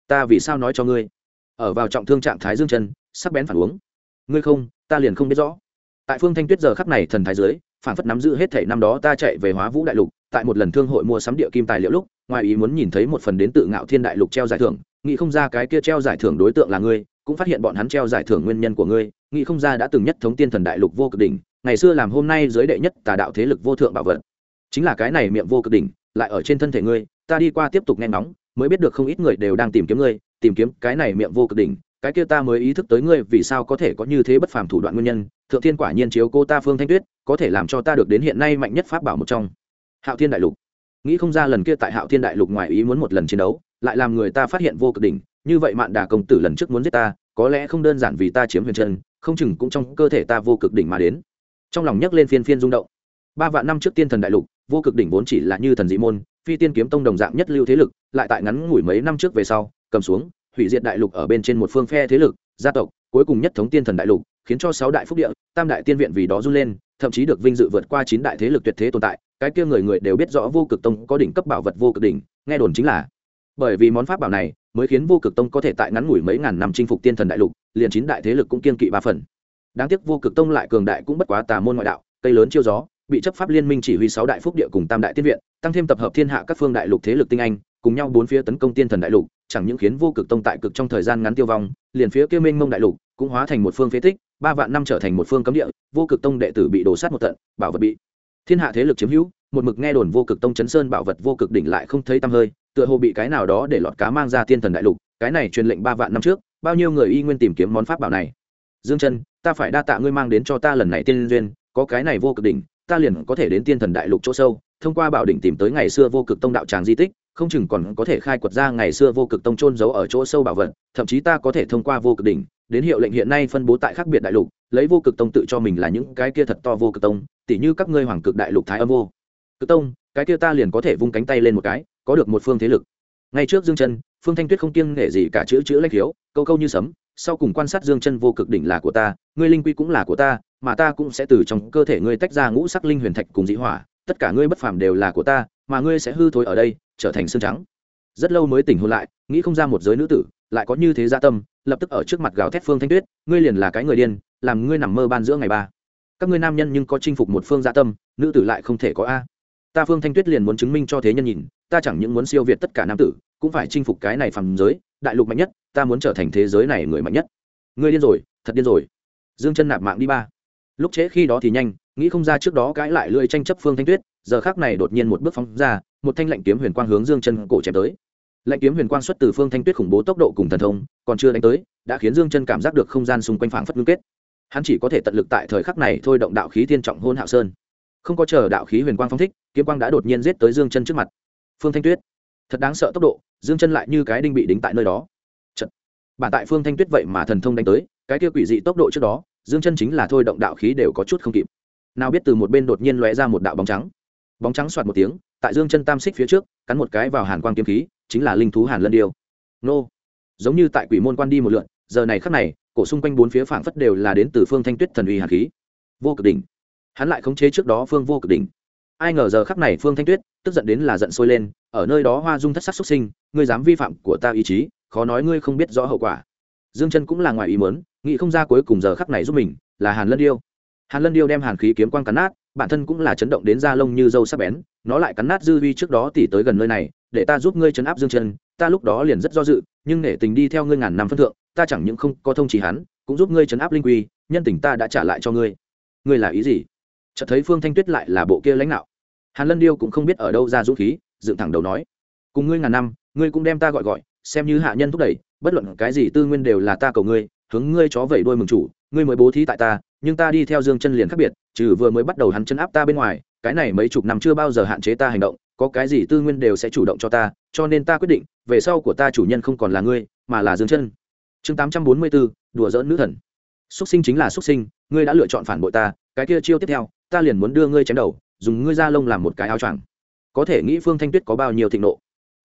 ta vì sao nói cho ngươi? Ở vào trọng thương trạng thái Dương Chân sắc bén phản uống. Ngươi không, ta liền không biết rõ. Tại Phương Thanh Tuyết giờ khắc này thần thái dưới, phản phất nắm giữ hết thảy năm đó ta chạy về Hóa Vũ đại lục, tại một lần thương hội mua sắm địa kim tài liệu lúc, ngoài ý muốn nhìn thấy một phần đến tự Ngạo Thiên đại lục treo giải thưởng, nghĩ không ra cái kia treo giải thưởng đối tượng là ngươi, cũng phát hiện bọn hắn treo giải thưởng nguyên nhân của ngươi, nghĩ không ra đã từng nhất thống tiên thần đại lục vô cực đỉnh, ngày xưa làm hôm nay giới đệ nhất tà đạo thế lực vô thượng bảo vật. Chính là cái này miệng vô cực đỉnh, lại ở trên thân thể ngươi, ta đi qua tiếp tục nghe ngóng, mới biết được không ít người đều đang tìm kiếm ngươi, tìm kiếm cái này miệng vô cực đỉnh, cái kia ta mới ý thức tới ngươi vì sao có thể có như thế bất phàm thủ đoạn nguyên nhân, thượng thiên quả nhiên chiếu cô ta Phương Thanh Tuyết, có thể làm cho ta được đến hiện nay mạnh nhất pháp bảo một trong Hạo Thiên đại lục. Nghĩ không ra lần kia tại Hạo Thiên đại lục ngoài ý muốn một lần chiến đấu, lại làm người ta phát hiện vô cực đỉnh, như vậy Mạn Đà công tử lần trước muốn giết ta, có lẽ không đơn giản vì ta chiếm huyền chân, không chừng cũng trong cơ thể ta vô cực đỉnh mà đến. Trong lòng nhấc lên phiên phiên rung động. 3 vạn năm trước tiên thần đại lục, vô cực đỉnh vốn chỉ là như thần dị môn, phi tiên kiếm tông đồng dạng nhất lưu thế lực, lại tại ngắn ngủi mấy năm trước về sau, cầm xuống, hủy diệt đại lục ở bên trên một phương phe thế lực, gia tộc, cuối cùng nhất thống tiên thần đại lục, khiến cho 6 đại phúc địa, tam đại tiên viện vì đó run lên, thậm chí được vinh dự vượt qua 9 đại thế lực tuyệt thế tồn tại, cái kia người người đều biết rõ vô cực tông có đỉnh cấp bảo vật vô cực đỉnh, nghe đồn chính là bởi vì món pháp bảo này mới khiến vô cực tông có thể tại ngắn ngủi mấy ngàn năm chinh phục tiên thần đại lục, liền 9 đại thế lực cũng kiên kỵ 3 phần. Đáng tiếc vô cực tông lại cường đại cũng bất quá tà môn ngoại đạo, cây lớn chiêu gió, bị chấp pháp liên minh chỉ huy 6 đại phúc địa cùng tam đại tiên viện, tăng thêm tập hợp thiên hạ các phương đại lục thế lực tinh anh, cùng nhau bốn phía tấn công tiên thần đại lục, chẳng những khiến vô cực tông tại cực trong thời gian ngắn tiêu vong, liền phía kia mênh mông đại lục cũng hóa thành một phương phế tích, 3 vạn năm trở thành một phương cấm địa, vô cực tông đệ tử bị đổ sát một tận, bảo vật bị thiên hạ thế lực chiếm hữu, một mực nghe đồn vô cực tông chấn sơn bảo vật vô cực đỉnh lại không thấy tăm hơi, tựa hồ bị cái nào đó để lọt cá mang ra tiên thần đại lục, cái này truyền lệnh 3 vạn năm trước, bao nhiêu người y nguyên tìm kiếm món pháp bảo này. Dương Chân, ta phải đa tạ ngươi mang đến cho ta lần này tiên duyên, có cái này vô cực đỉnh, ta liền có thể đến tiên thần đại lục chỗ sâu, thông qua bảo đỉnh tìm tới ngày xưa vô cực tông đạo tràng di tích, không chừng còn có thể khai quật ra ngày xưa vô cực tông chôn giấu ở chỗ sâu bảo vật, thậm chí ta có thể thông qua vô cực đỉnh đến hiệu lệnh hiện nay phân bố tại khác biệt đại lục, lấy vô cực tông tự cho mình là những cái kia thật to vô cực tông, tỉ như các ngươi hoàng cực đại lục thái âm vô cực tông, cái kia ta liền có thể vung cánh tay lên một cái, có được một phương thế lực. Ngay trước Dương Chân, Phương Thanh Tuyết không kiêng nể gì cả chữ lách khiếu, câu câu như sấm, sau cùng quan sát Dương Chân vô cực đỉnh là của ta, ngươi linh quy cũng là của ta, mà ta cũng sẽ từ trong cơ thể ngươi tách ra ngũ sắc linh huyền thạch cùng dị hỏa, tất cả ngươi bất phàm đều là của ta, mà ngươi sẽ hư thối ở đây, trở thành xương trắng. Rất lâu mới tỉnh hồn lại, nghĩ không ra một giới nữ tử lại có như thế dạ tâm, lập tức ở trước mặt gào thét Phương Thanh Tuyết, ngươi liền là cái người điên, làm ngươi nằm mơ ban giữa ngày ba. Các ngươi nam nhân nhưng có chinh phục một phương dạ tâm, nữ tử lại không thể có a. Ta Phương Thanh Tuyết liền muốn chứng minh cho thế nhân nhìn, ta chẳng những muốn siêu việt tất cả nam tử, cũng phải chinh phục cái này phàm giới, đại lục mạnh nhất, ta muốn trở thành thế giới này người mạnh nhất. Ngươi điên rồi, thật điên rồi. Dương Chân nạp mạng đi ba. Lúc trễ khi đó thì nhanh, nghĩ không ra trước đó cãi lại lưỡi tranh chấp Phương Thanh Tuyết, giờ khắc này đột nhiên một bước phóng ra, một thanh lạnh kiếm huyền quang hướng Dương Chân cổ chém tới. Lạnh kiếm huyền quang xuất từ Phương Thanh Tuyết khủng bố tốc độ cùng thần thông, còn chưa đánh tới, đã khiến Dương Chân cảm giác được không gian xung quanh phảng phất ngưng kết. Hắn chỉ có thể tận lực tại thời khắc này thôi động đạo khí thiên trọng hôn Hạo Sơn. Không có chờ đạo khí huyền quang phóng thích, kiếm quang đã đột nhiên giết tới Dương Chân trước mặt. Phương Thanh Tuyết, thật đáng sợ tốc độ, Dương Chân lại như cái đinh bị đính tại nơi đó. Chợt, bản tại Phương Thanh Tuyết vậy mà thần thông đánh tới, cái kia quỷ dị tốc độ trước đó, Dương Chân chính là thôi động đạo khí đều có chút không kịp. Nào biết từ một bên đột nhiên lóe ra một đạo bóng trắng. Bóng trắng xoạt một tiếng, tại Dương Chân tam xích phía trước, cắn một cái vào hàn quang kiếm khí, chính là linh thú Hàn Lân Điêu. Nô, giống như tại quỷ môn quan đi một lượt, giờ này khắc này, cổ xung quanh bốn phía phảng phất đều là đến từ Phương Thanh Tuyết thần uy hàn khí. Vô cực đỉnh. Hắn lại khống chế trước đó Phương vô cực đỉnh. Ai ngờ giờ khắc này Phương Thanh Tuyết tức giận đến là giận sôi lên, ở nơi đó hoa dung thất sắc xuất sinh, ngươi dám vi phạm của ta ý chí, khó nói ngươi không biết rõ hậu quả. Dương Chân cũng là ngoài ý muốn, nghĩ không ra cuối cùng giờ khắc này giúp mình, là Hàn Lân Điêu. Hàn Lân Điêu đem hàn khí kiếm quang cắn nát, bản thân cũng là chấn động đến da lông như dâu sắc bén, nó lại cắn nát dư vi trước đó tỉ tới gần nơi này, để ta giúp ngươi trấn áp Dương Chân, ta lúc đó liền rất do dự, nhưng nể tình đi theo ngươi ngàn năm phân thượng, ta chẳng những không có thông chỉ hắn, cũng giúp ngươi trấn áp linh quy, nhân tình ta đã trả lại cho ngươi. Ngươi là ý gì? Chợt thấy Phương Thanh Tuyết lại là bộ kia lãnh nạo. Hàn Lân Điêu cũng không biết ở đâu ra dũng khí, dựng thẳng đầu nói: "Cùng ngươi ngàn năm, ngươi cũng đem ta gọi, xem như hạ nhân thúc đẩy, bất luận cái gì tư nguyên đều là ta cầu ngươi, hướng ngươi chó vẩy đuôi mừng chủ, ngươi mới bố thí tại ta, nhưng ta đi theo Dương Chân liền khác biệt, trừ vừa mới bắt đầu hắn chân áp ta bên ngoài, cái này mấy chục năm chưa bao giờ hạn chế ta hành động, có cái gì tư nguyên đều sẽ chủ động cho ta, cho nên ta quyết định, về sau của ta chủ nhân không còn là ngươi, mà là Dương Chân." Chương 844, đùa giỡn nữ thần. Súc sinh chính là súc sinh, ngươi đã lựa chọn phản bội ta, cái kia chiêu tiếp theo, ta liền muốn đưa ngươi chém đầu, dùng ngươi da lông làm một cái áo choàng. Có thể nghĩ Phương Thanh Tuyết có bao nhiêu thịnh nộ.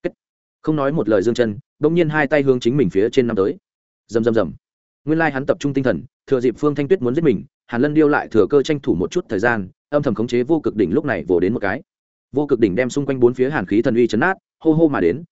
Không nói một lời Dương Chân, bỗng nhiên hai tay hướng chính mình phía trên năm tới. Rầm rầm rầm. Nguyên lai hắn tập trung tinh thần, thừa dịp Phương Thanh Tuyết muốn giết mình, Hàn Lân Điêu lại thừa cơ tranh thủ một chút thời gian, âm thầm khống chế vô cực đỉnh lúc này vồ đến một cái. Vô cực đỉnh đem xung quanh bốn phía hàn khí thần uy chấn nát, hô hô mà đến,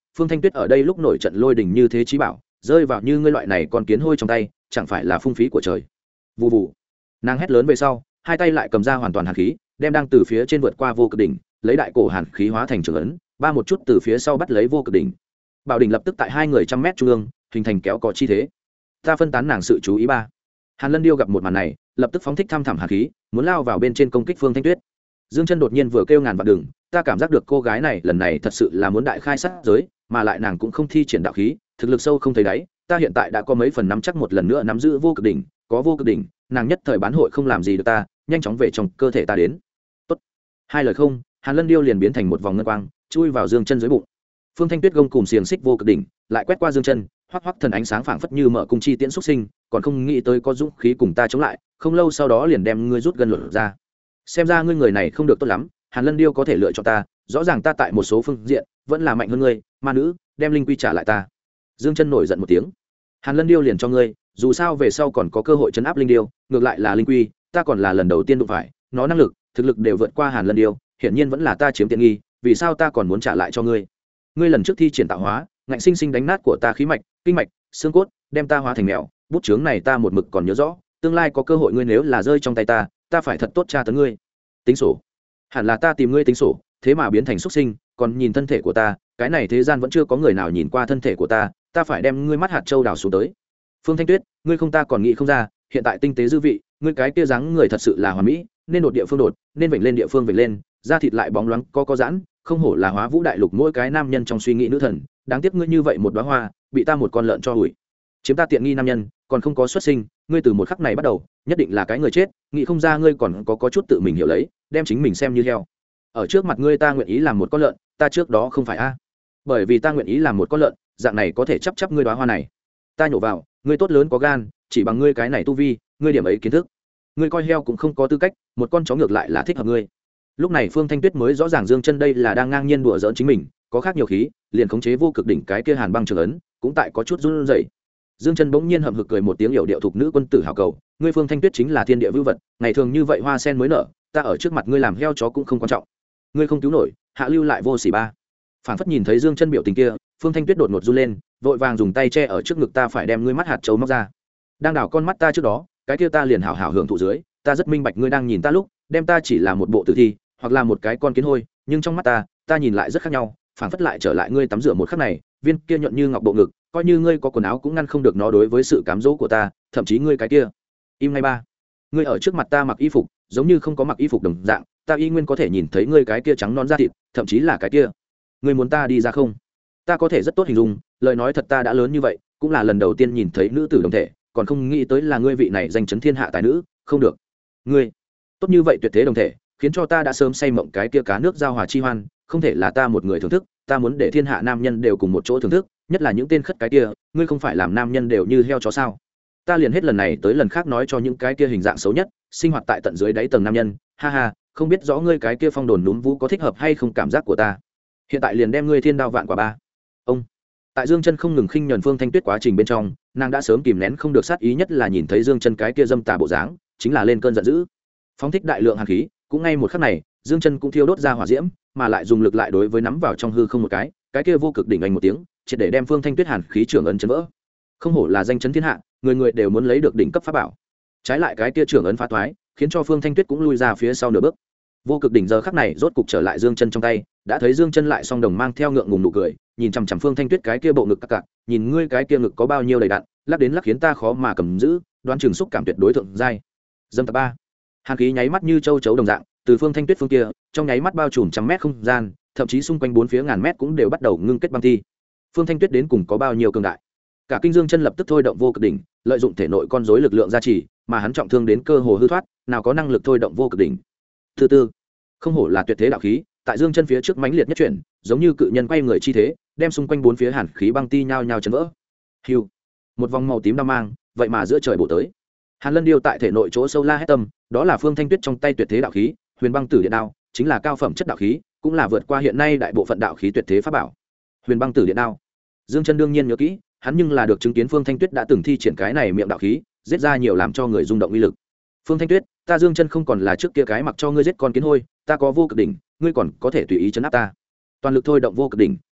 Phương Thanh Tuyết ở đây lúc nổi trận lôi đình như thế chí bảo, rơi vào như ngươi loại này con kiến hôi trong tay, chẳng phải là phung phí của trời. Vù vù. Nàng hét lớn về sau, hai tay lại cầm ra hoàn toàn hàn khí, đem đang từ phía trên vượt qua vô cực đỉnh, lấy đại cổ hàn khí hóa thành trường ấn, ba một chút từ phía sau bắt lấy vô cực đỉnh. Bảo đỉnh lập tức tại hai người trăm mét trung ương, hình thành kéo cò chi thế. Ta phân tán nàng sự chú ý ba. Hàn Lân Điêu gặp một màn này, lập tức phóng thích thăm thẳm hàn khí, muốn lao vào bên trên công kích Phương Thanh Tuyết. Dương Chân đột nhiên vừa kêu ngàn vạn đừng, ta cảm giác được cô gái này lần này thật sự là muốn đại khai sát giới, mà lại nàng cũng không thi triển đạo khí, thực lực sâu không thấy đáy, ta hiện tại đã có mấy phần nắm chắc một lần nữa nắm giữ vô cực đỉnh, có vô cực đỉnh, nàng nhất thời bán hội không làm gì được ta, nhanh chóng về trong cơ thể ta đến. Tốt. Hai lời không, Hàn Lân Điêu liền biến thành một vòng ngân quang, chui vào Dương Chân dưới bụng. Phương Thanh Tuyết gông cùng xiềng xích vô cực đỉnh, lại quét qua Dương Chân, hoắc hoắc thần ánh sáng phảng phất như mở cung chi tiễn xuất sinh, còn không nghĩ tới có dũng khí cùng ta chống lại, không lâu sau đó liền đem ngươi rút gần luận ra. Xem ra ngươi người này không được tốt lắm, Hàn Lân Điêu có thể lựa chọn ta, rõ ràng ta tại một số phương diện vẫn là mạnh hơn ngươi, ma nữ, đem linh quy trả lại ta. Dương Chân nổi giận một tiếng. Hàn Lân Điêu liền cho ngươi, dù sao về sau còn có cơ hội trấn áp linh điêu, ngược lại là linh quy, ta còn là lần đầu tiên đụng phải, nó năng lực, thực lực đều vượt qua Hàn Lân Điêu, hiển nhiên vẫn là ta chiếm tiện nghi, vì sao ta còn muốn trả lại cho ngươi? Ngươi lần trước thi triển tạo hóa, ngạnh sinh sinh đánh nát của ta khí mạch, kinh mạch, xương cốt, đem ta hóa thành mèo, bút chướng này ta một mực còn nhớ rõ, tương lai có cơ hội ngươi nếu là rơi trong tay ta phải thật tốt tra tấn ngươi. Tính sổ. Hẳn là ta tìm ngươi tính sổ, thế mà biến thành xuất sinh, còn nhìn thân thể của ta, cái này thế gian vẫn chưa có người nào nhìn qua thân thể của ta phải đem ngươi mắt hạt châu đào xuống tới. Phương Thanh Tuyết, ngươi không ta còn nghĩ không ra, hiện tại tinh tế dư vị, ngươi cái kia dáng người thật sự là hoàn mỹ, nên đột địa phương đột, nên vểnh lên địa phương vểnh lên, da thịt lại bóng loáng có giãn, không hổ là Hóa Vũ đại lục mỗi cái nam nhân trong suy nghĩ nữ thần, đáng tiếc ngươi như vậy một đóa hoa, bị ta một con lợn cho hủy. Chiếm ta tiện nghi nam nhân, còn không có xuất sinh, ngươi từ một khắc này bắt đầu, nhất định là cái người chết, nghĩ không ra ngươi còn có chút tự mình hiểu lấy, đem chính mình xem như heo. Ở trước mặt ngươi ta nguyện ý làm một con lợn, ta trước đó không phải a. Bởi vì ta nguyện ý làm một con lợn, dạng này có thể chấp ngươi đóa hoa này. Ta nhổ vào, ngươi tốt lớn có gan, chỉ bằng ngươi cái này tu vi, ngươi điểm ấy kiến thức, ngươi coi heo cũng không có tư cách, một con chó ngược lại là thích hợp ngươi. Lúc này Phương Thanh Tuyết mới rõ ràng Dương Chân đây là đang ngang nhiên đùa giỡn chính mình, có khác nhiều khí, liền khống chế vô cực đỉnh cái kia hàn băng trường ấn, cũng tại có chút run rẩy. Dương Chân bỗng nhiên hậm hực cười một tiếng hiểu điệu thuộc nữ quân tử hảo cầu, ngươi Phương Thanh Tuyết chính là thiên địa vưu vật, ngày thường như vậy hoa sen mới nở, ta ở trước mặt ngươi làm heo chó cũng không quan trọng. Ngươi không cứu nổi, hạ lưu lại vô sỉ ba. Phản phất nhìn thấy Dương Chân biểu tình kia, Phương Thanh Tuyết đột ngột run lên, vội vàng dùng tay che ở trước ngực, ta phải đem ngươi mắt hạt châu móc ra. Đang đảo con mắt ta trước đó, cái kia ta liền hảo hảo hưởng thụ dưới, ta rất minh bạch ngươi đang nhìn ta lúc, đem ta chỉ là một bộ tử thi, hoặc là một cái con kiến hôi, nhưng trong mắt ta nhìn lại rất khác nhau, phản phất lại trở lại ngươi tắm rửa một khắc này, viên kia nhuận như ngọc bộ ngực, coi như ngươi có quần áo cũng ngăn không được nó đối với sự cám dỗ của ta, thậm chí ngươi cái kia. Im ngay ba. Ngươi ở trước mặt ta mặc y phục, giống như không có mặc y phục đồng dạng, ta y nguyên có thể nhìn thấy ngươi cái kia trắng non da thịt, thậm chí là cái kia. Ngươi muốn ta đi ra không? Ta có thể rất tốt hình dung, lời nói thật ta đã lớn như vậy, cũng là lần đầu tiên nhìn thấy nữ tử đồng thể, còn không nghĩ tới là ngươi vị này danh chấn thiên hạ tài nữ, không được. Ngươi tốt như vậy tuyệt thế đồng thể, khiến cho ta đã sớm say mộng cái kia cá nước giao hòa chi hoan, không thể là ta một người thưởng thức, ta muốn để thiên hạ nam nhân đều cùng một chỗ thưởng thức, nhất là những tên khất cái kia, ngươi không phải làm nam nhân đều như heo chó sao? Ta liền hết lần này tới lần khác nói cho những cái kia hình dạng xấu nhất, sinh hoạt tại tận dưới đáy tầng nam nhân, ha ha, không biết rõ ngươi cái kia phong đồn núm vũ có thích hợp hay không cảm giác của ta. Hiện tại liền đem ngươi thiên đao vạn quả ba. Ông tại Dương Chân không ngừng khinh nhẫn Phương Thanh Tuyết quá trình bên trong, nàng đã sớm kìm nén không được sát ý, nhất là nhìn thấy Dương Chân cái kia dâm tà bộ dáng, chính là lên cơn giận dữ, phóng thích đại lượng hàn khí, cũng ngay một khắc này, Dương Chân cũng thiêu đốt ra hỏa diễm, mà lại dùng lực lại đối với nắm vào trong hư không một cái kia vô cực đỉnh anh một tiếng, triệt để đem Phương Thanh Tuyết hàn khí trưởng ấn chấn vỡ. Không hổ là danh chấn thiên hạ, người người đều muốn lấy được đỉnh cấp pháp bảo. Trái lại cái kia trưởng ấn phá toái, khiến cho Phương Thanh Tuyết cũng lui ra phía sau nửa bước. Vô cực đỉnh giờ khắc này rốt cục trở lại Dương Chân trong tay, đã thấy Dương Chân lại song đồng mang theo ngượng ngùng nụ cười, nhìn chằm chằm Phương Thanh Tuyết cái kia bộ ngực các cặc, nhìn ngươi cái kia ngực có bao nhiêu đầy đặn, lắc đến lắc khiến ta khó mà cầm giữ, đoán chừng xúc cảm tuyệt đối thượng giai. Dâm tập ba. Hàn khí nháy mắt như châu chấu đồng dạng, từ Phương Thanh Tuyết phương kia, trong nháy mắt bao trùm trăm mét không gian, thậm chí xung quanh bốn phía ngàn mét cũng đều bắt đầu ngưng kết băng thi. Phương Thanh Tuyết đến cùng có bao nhiêu cường đại? Cả kinh Dương Chân lập tức thôi động vô cực đỉnh, lợi dụng thể nội con rối lực lượng gia trì, mà hắn trọng thương đến cơ hồ hư thoát, nào có năng lực thôi động vô cực đỉnh. Thứ tư, không hổ là tuyệt thế đạo khí, tại Dương Chân phía trước mãnh liệt nhất chuyển, giống như cự nhân quay người chi thế, đem xung quanh bốn phía hàn khí băng ti nhao nhao chấn vỡ. Hưu, một vòng màu tím đao mang, vậy mà giữa trời bổ tới. Hàn Lân Điêu tại thể nội chỗ sâu la hét tâm, đó là Phương Thanh Tuyết trong tay tuyệt thế đạo khí, Huyền Băng Tử Điện Đao, chính là cao phẩm chất đạo khí, cũng là vượt qua hiện nay đại bộ phận đạo khí tuyệt thế pháp bảo. Huyền Băng Tử Điện Đao. Dương Chân đương nhiên nhớ kỹ, hắn nhưng là được chứng kiến Phương Thanh Tuyết đã từng thi triển cái này miệng đạo khí, giết ra nhiều làm cho người rung động uy lực. Phương Thanh Tuyết, ta Dương Chân không còn là trước kia cái mặc cho ngươi giết con kiến hôi, ta có vô cực đỉnh, ngươi còn có thể tùy ý trấn áp ta. Toàn lực thôi động vô cực đỉnh,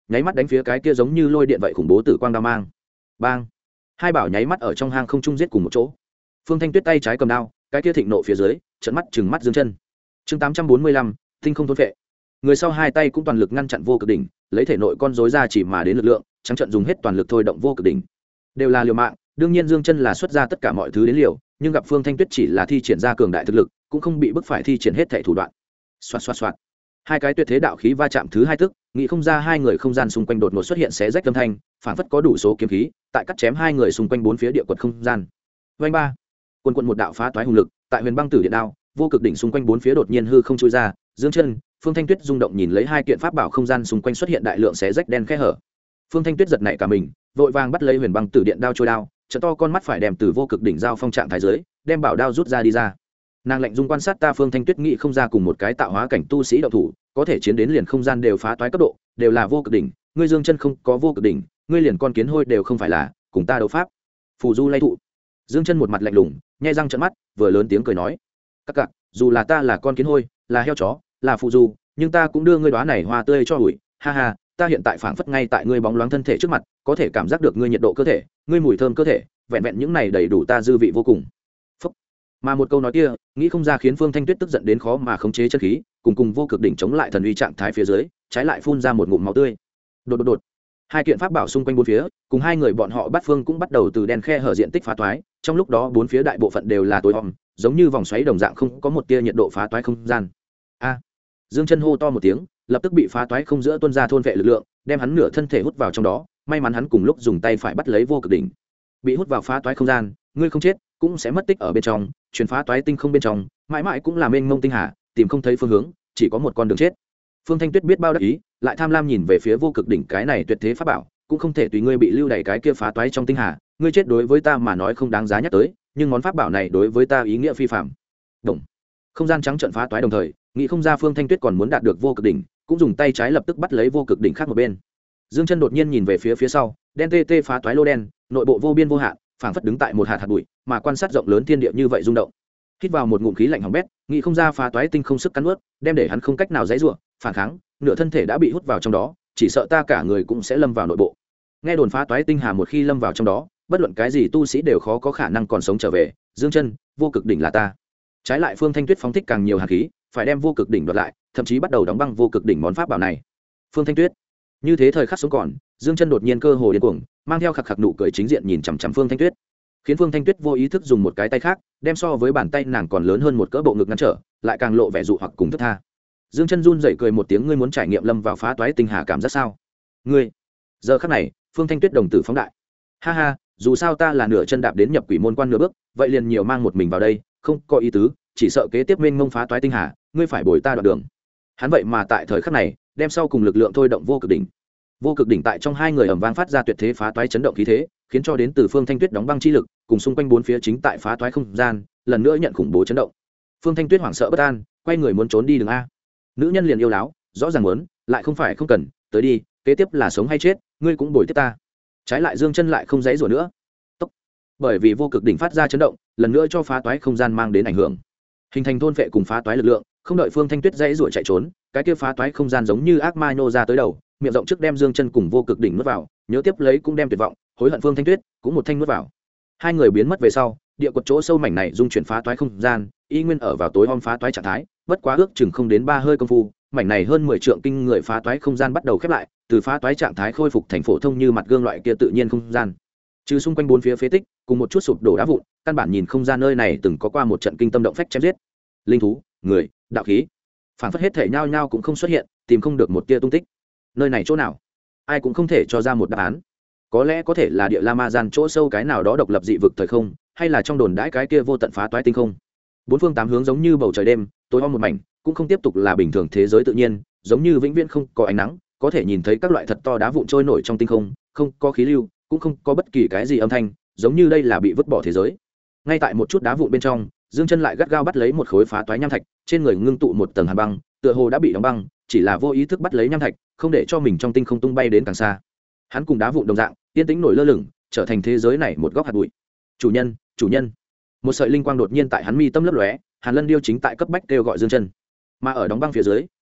nháy mắt đánh phía cái kia giống như lôi điện vậy khủng bố tử quang đao mang. Bang! Hai bảo nháy mắt ở trong hang không trung giết cùng một chỗ. Phương Thanh Tuyết tay trái cầm đao, cái kia thịnh nộ phía dưới, trợn mắt trừng mắt Dương Chân. Chương 845, tinh không thôn phệ. Người sau hai tay cũng toàn lực ngăn chặn vô cực đỉnh, lấy thể nội con rối ra chỉ mà đến lực lượng, trắng trận dùng hết toàn lực thôi động vô cực đỉnh. Đều là liều mạng, đương nhiên Dương Chân là xuất ra tất cả mọi thứ đến liều, nhưng gặp Phương Thanh Tuyết chỉ là thi triển ra cường đại thực lực, cũng không bị bức phải thi triển hết thảy thủ đoạn. Xoạt xoạt xoạt. Hai cái tuyệt thế đạo khí va chạm thứ hai tức, nghĩ không ra hai người không gian xung quanh đột ngột xuất hiện xé rách âm thanh, phản phất có đủ số kiếm khí, tại cắt chém hai người xung quanh bốn phía địa quật không gian. Vành ba, quần quần một đạo phá toái hùng lực, tại Huyền Băng Tử Điện đao, vô cực đỉnh xung quanh bốn phía đột nhiên hư không chui ra, Dương Chân, Phương Thanh Tuyết rung động nhìn lấy hai kiện pháp bảo không gian xung quanh xuất hiện đại lượng xé rách đen khe hở. Phương Thanh Tuyết giật nảy cả mình, vội vàng bắt lấy Huyền Băng Tử Điện đao trôi đao, trợ to con mắt phải đem từ vô cực đỉnh giao phong trạng thái dưới, đem bảo đao rút ra đi ra. Nàng lạnh dung quan sát ta. Phương Thanh Tuyết nghĩ không ra cùng một cái tạo hóa cảnh tu sĩ đạo thủ có thể chiến đến liền không gian đều phá toái cấp độ, đều là vô cực đỉnh, ngươi Dương Chân không có vô cực đỉnh, ngươi liền con kiến hôi đều không phải là, cùng ta đấu pháp. Phù du lay thụ. Dương Chân một mặt lạnh lùng, nhếch răng trợn mắt, vừa lớn tiếng cười nói: "Các cặc, dù là ta là con kiến hôi, là heo chó, là phù du, nhưng ta cũng đưa ngươi đóa này hoa tươi cho hủi, ha ha, ta hiện tại phảng phất ngay tại ngươi bóng loáng thân thể trước mặt, có thể cảm giác được ngươi nhiệt độ cơ thể, ngươi mùi thơm cơ thể, vẹn vẹn những này đầy đủ ta dư vị vô cùng." Phúc. Mà một câu nói kia, nghĩ không ra khiến Phương Thanh Tuyết tức giận đến khó mà khống chế chân khí, cùng vô cực đỉnh chống lại thần uy trạng thái phía dưới, trái lại phun ra một ngụm máu tươi. Đột đột đột. Hai kiện pháp bảo xung quanh bốn phía, cùng hai người bọn họ bắt phương cũng bắt đầu từ đen khe hở diện tích phá toái, trong lúc đó bốn phía đại bộ phận đều là tối om, giống như vòng xoáy đồng dạng không có một tia nhiệt độ phá toái không gian. A! Dương Chân hô to một tiếng, lập tức bị phá toái không giữa tuôn ra thôn vệ lực lượng, đem hắn nửa thân thể hút vào trong đó, may mắn hắn cùng lúc dùng tay phải bắt lấy vô cực đỉnh. Bị hút vào phá toái không gian, ngươi không chết, cũng sẽ mất tích ở bên trong, truyền phá toái tinh không bên trong, mãi mãi cũng là mênh mông tinh hà, tìm không thấy phương hướng, chỉ có một con đường chết. Phương Thanh Tuyết biết bao đắc ý, lại tham lam nhìn về phía vô cực đỉnh cái này tuyệt thế pháp bảo, cũng không thể tùy ngươi bị lưu đày cái kia phá toái trong tinh hà, ngươi chết đối với ta mà nói không đáng giá nhắc tới, nhưng món pháp bảo này đối với ta ý nghĩa phi phàm. Đồng. Không gian trắng trận phá toái đồng thời, nghĩ không ra Phương Thanh Tuyết còn muốn đạt được vô cực đỉnh, cũng dùng tay trái lập tức bắt lấy vô cực đỉnh khác một bên. Dương Chân đột nhiên nhìn về phía sau, đen tê tê phá toái lô đen, nội bộ vô biên vô hạn, phảng phất đứng tại một hạt bụi, mà quan sát rộng lớn thiên địa như vậy rung động. Hít vào một ngụm khí lạnh hỏng bét, nghĩ không ra phá toái tinh không sức cắn nuốt, đem để hắn không cách nào giãy giụa, phản kháng, nửa thân thể đã bị hút vào trong đó, chỉ sợ ta cả người cũng sẽ lâm vào nội bộ. Nghe đồn phá toái tinh hà một khi lâm vào trong đó, bất luận cái gì tu sĩ đều khó có khả năng còn sống trở về. Dương Chân, vô cực đỉnh là ta. Trái lại Phương Thanh Tuyết phóng thích càng nhiều hàn khí, phải đem vô cực đỉnh đoạt lại, thậm chí bắt đầu đóng băng vô cực đỉnh món pháp bảo này. Phương Thanh Tuyết, như thế thời khắc sống còn, Dương Chân đột nhiên cơ hồ điên cuồng, mang theo khặc khặc nụ cười chính diện nhìn chằm chằm Phương Thanh Tuyết, khiến Phương Thanh Tuyết vô ý thức dùng một cái tay khác, đem so với bàn tay nàng còn lớn hơn một cỡ bộ ngực ngăn trở, lại càng lộ vẻ dụ hoặc cùng thất tha. Dương Chân run rẩy cười một tiếng, ngươi muốn trải nghiệm lâm vào phá toái tinh hà cảm giác sao? Ngươi. Giờ khắc này, Phương Thanh Tuyết đồng tử phóng đại. Ha ha, dù sao ta là nửa chân đạp đến nhập quỷ môn quan nửa bước, vậy liền nhiều mang một mình vào đây, không có ý tứ, chỉ sợ kế tiếp mênh mông phá toái tinh hà, ngươi phải bồi ta đoạn đường. Hắn vậy mà tại thời khắc này, đem sau cùng lực lượng thôi động vô cực đỉnh. Vô cực đỉnh tại trong hai người ầm vang phát ra tuyệt thế phá toái chấn động khí thế, khiến cho đến từ Phương Thanh Tuyết đóng băng chi lực, cùng xung quanh bốn phía chính tại phá toái không gian, lần nữa nhận khủng bố chấn động. Phương Thanh Tuyết hoảng sợ bất an, quay người muốn trốn đi đường a. Nữ nhân liền yêu láo, rõ ràng muốn, lại không phải không cần, tới đi, kế tiếp là sống hay chết, ngươi cũng bồi tiếp ta. Trái lại Dương Chân lại không giãy giụa nữa. Tốc. Bởi vì vô cực đỉnh phát ra chấn động, lần nữa cho phá toái không gian mang đến ảnh hưởng, hình thành thôn phệ cùng phá toái lực lượng, không đợi Phương Thanh Tuyết giãy giụa chạy trốn, cái kia phá toái không gian giống như ác ma nô ra tới đầu, miệng rộng trước đem Dương Chân cùng vô cực đỉnh nuốt vào, nhớ tiếp lấy cũng đem tuyệt vọng, hối hận Phương Thanh Tuyết, cũng một thanh nuốt vào. Hai người biến mất về sau, địa quật chỗ sâu mảnh này dung chuyển phá toái không gian, y nguyên ở vào tối om phá toái trạng thái, bất quá ước chừng không đến 3 hơi công phu, mảnh này hơn 10 trượng kinh người phá toái không gian bắt đầu khép lại, từ phá toái trạng thái khôi phục thành phổ thông như mặt gương loại kia tự nhiên không gian. Trừ xung quanh bốn phía phế tích, cùng một chút sụp đổ đá vụn, căn bản nhìn không ra nơi này từng có qua một trận kinh tâm động phách chém giết. Linh thú, người, đạo khí, phản phất hết thể nhao nhao cũng không xuất hiện, tìm không được một tia tung tích. Nơi này chỗ nào? Ai cũng không thể cho ra một đáp án. Có lẽ có thể là địa la ma gian chỗ sâu cái nào đó độc lập dị vực thời không, hay là trong đồn đãi cái kia vô tận phá toái tinh không. Bốn phương tám hướng giống như bầu trời đêm, tối om một mảnh, cũng không tiếp tục là bình thường thế giới tự nhiên, giống như vĩnh viễn không có ánh nắng, có thể nhìn thấy các loại thật to đá vụn trôi nổi trong tinh không, không có khí lưu, cũng không có bất kỳ cái gì âm thanh, giống như đây là bị vứt bỏ thế giới. Ngay tại một chút đá vụn bên trong, Dương Chân lại gắt gao bắt lấy một khối phá toái nham thạch, trên người ngưng tụ một tầng hàn băng, tựa hồ đã bị đóng băng, chỉ là vô ý thức bắt lấy nham thạch, không để cho mình trong tinh không tung bay đến càng xa. Hắn cùng đá vụn đồng dạng, yên tĩnh nổi lơ lửng, trở thành thế giới này một góc hạt bụi. Chủ nhân, chủ nhân. Một sợi linh quang đột nhiên tại hắn mi tâm lấp lóe, Hàn Lân điêu chính tại cấp bách kêu gọi Dương Chân. Mà ở đóng băng phía dưới,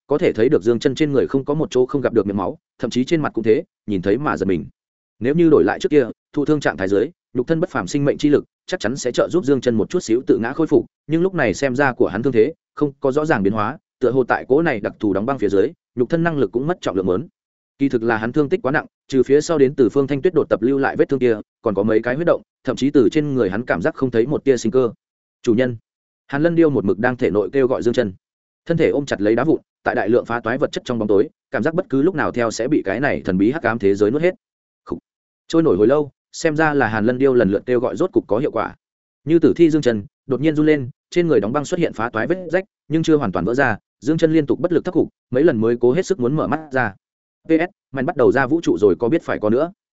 có thể thấy được Dương Chân trên người không có một chỗ không gặp được miệng máu, thậm chí trên mặt cũng thế, nhìn thấy mà giật mình. Nếu như đổi lại trước kia, thụ thương trạng thái dưới, nhục thân bất phàm sinh mệnh chi lực, chắc chắn sẽ trợ giúp Dương Chân một chút xíu tự ngã khôi phục, nhưng lúc này xem ra của hắn thương thế, không có rõ ràng biến hóa, tựa hồ tại cố này đặc thù đóng băng phía dưới, nhục thân năng lực cũng mất trọng lượng lớn. Kỳ thực là hắn thương tích quá nặng, trừ phía sau đến từ Phương Thanh Tuyết đột tập lưu lại vết thương kia, còn có mấy cái huyết động, thậm chí từ trên người hắn cảm giác không thấy một tia sinh cơ. Chủ nhân, Hàn Lân Điêu một mực đang thể nội kêu gọi Dương Chân, thân thể ôm chặt lấy đá vụn, tại đại lượng phá toái vật chất trong bóng tối, cảm giác bất cứ lúc nào theo sẽ bị cái này thần bí hắc ám thế giới nuốt hết. Trôi nổi hồi lâu, xem ra là Hàn Lân Điêu lần lượt kêu gọi rốt cục có hiệu quả. Như tử thi Dương Chân đột nhiên run lên, trên người đóng băng xuất hiện phá toái vết rách, nhưng chưa hoàn toàn vỡ ra, Dương Chân liên tục bất lực thắc cục, mấy lần mới cố hết sức muốn mở mắt ra. PS, màn bắt đầu ra vũ trụ rồi có biết phải có nữa.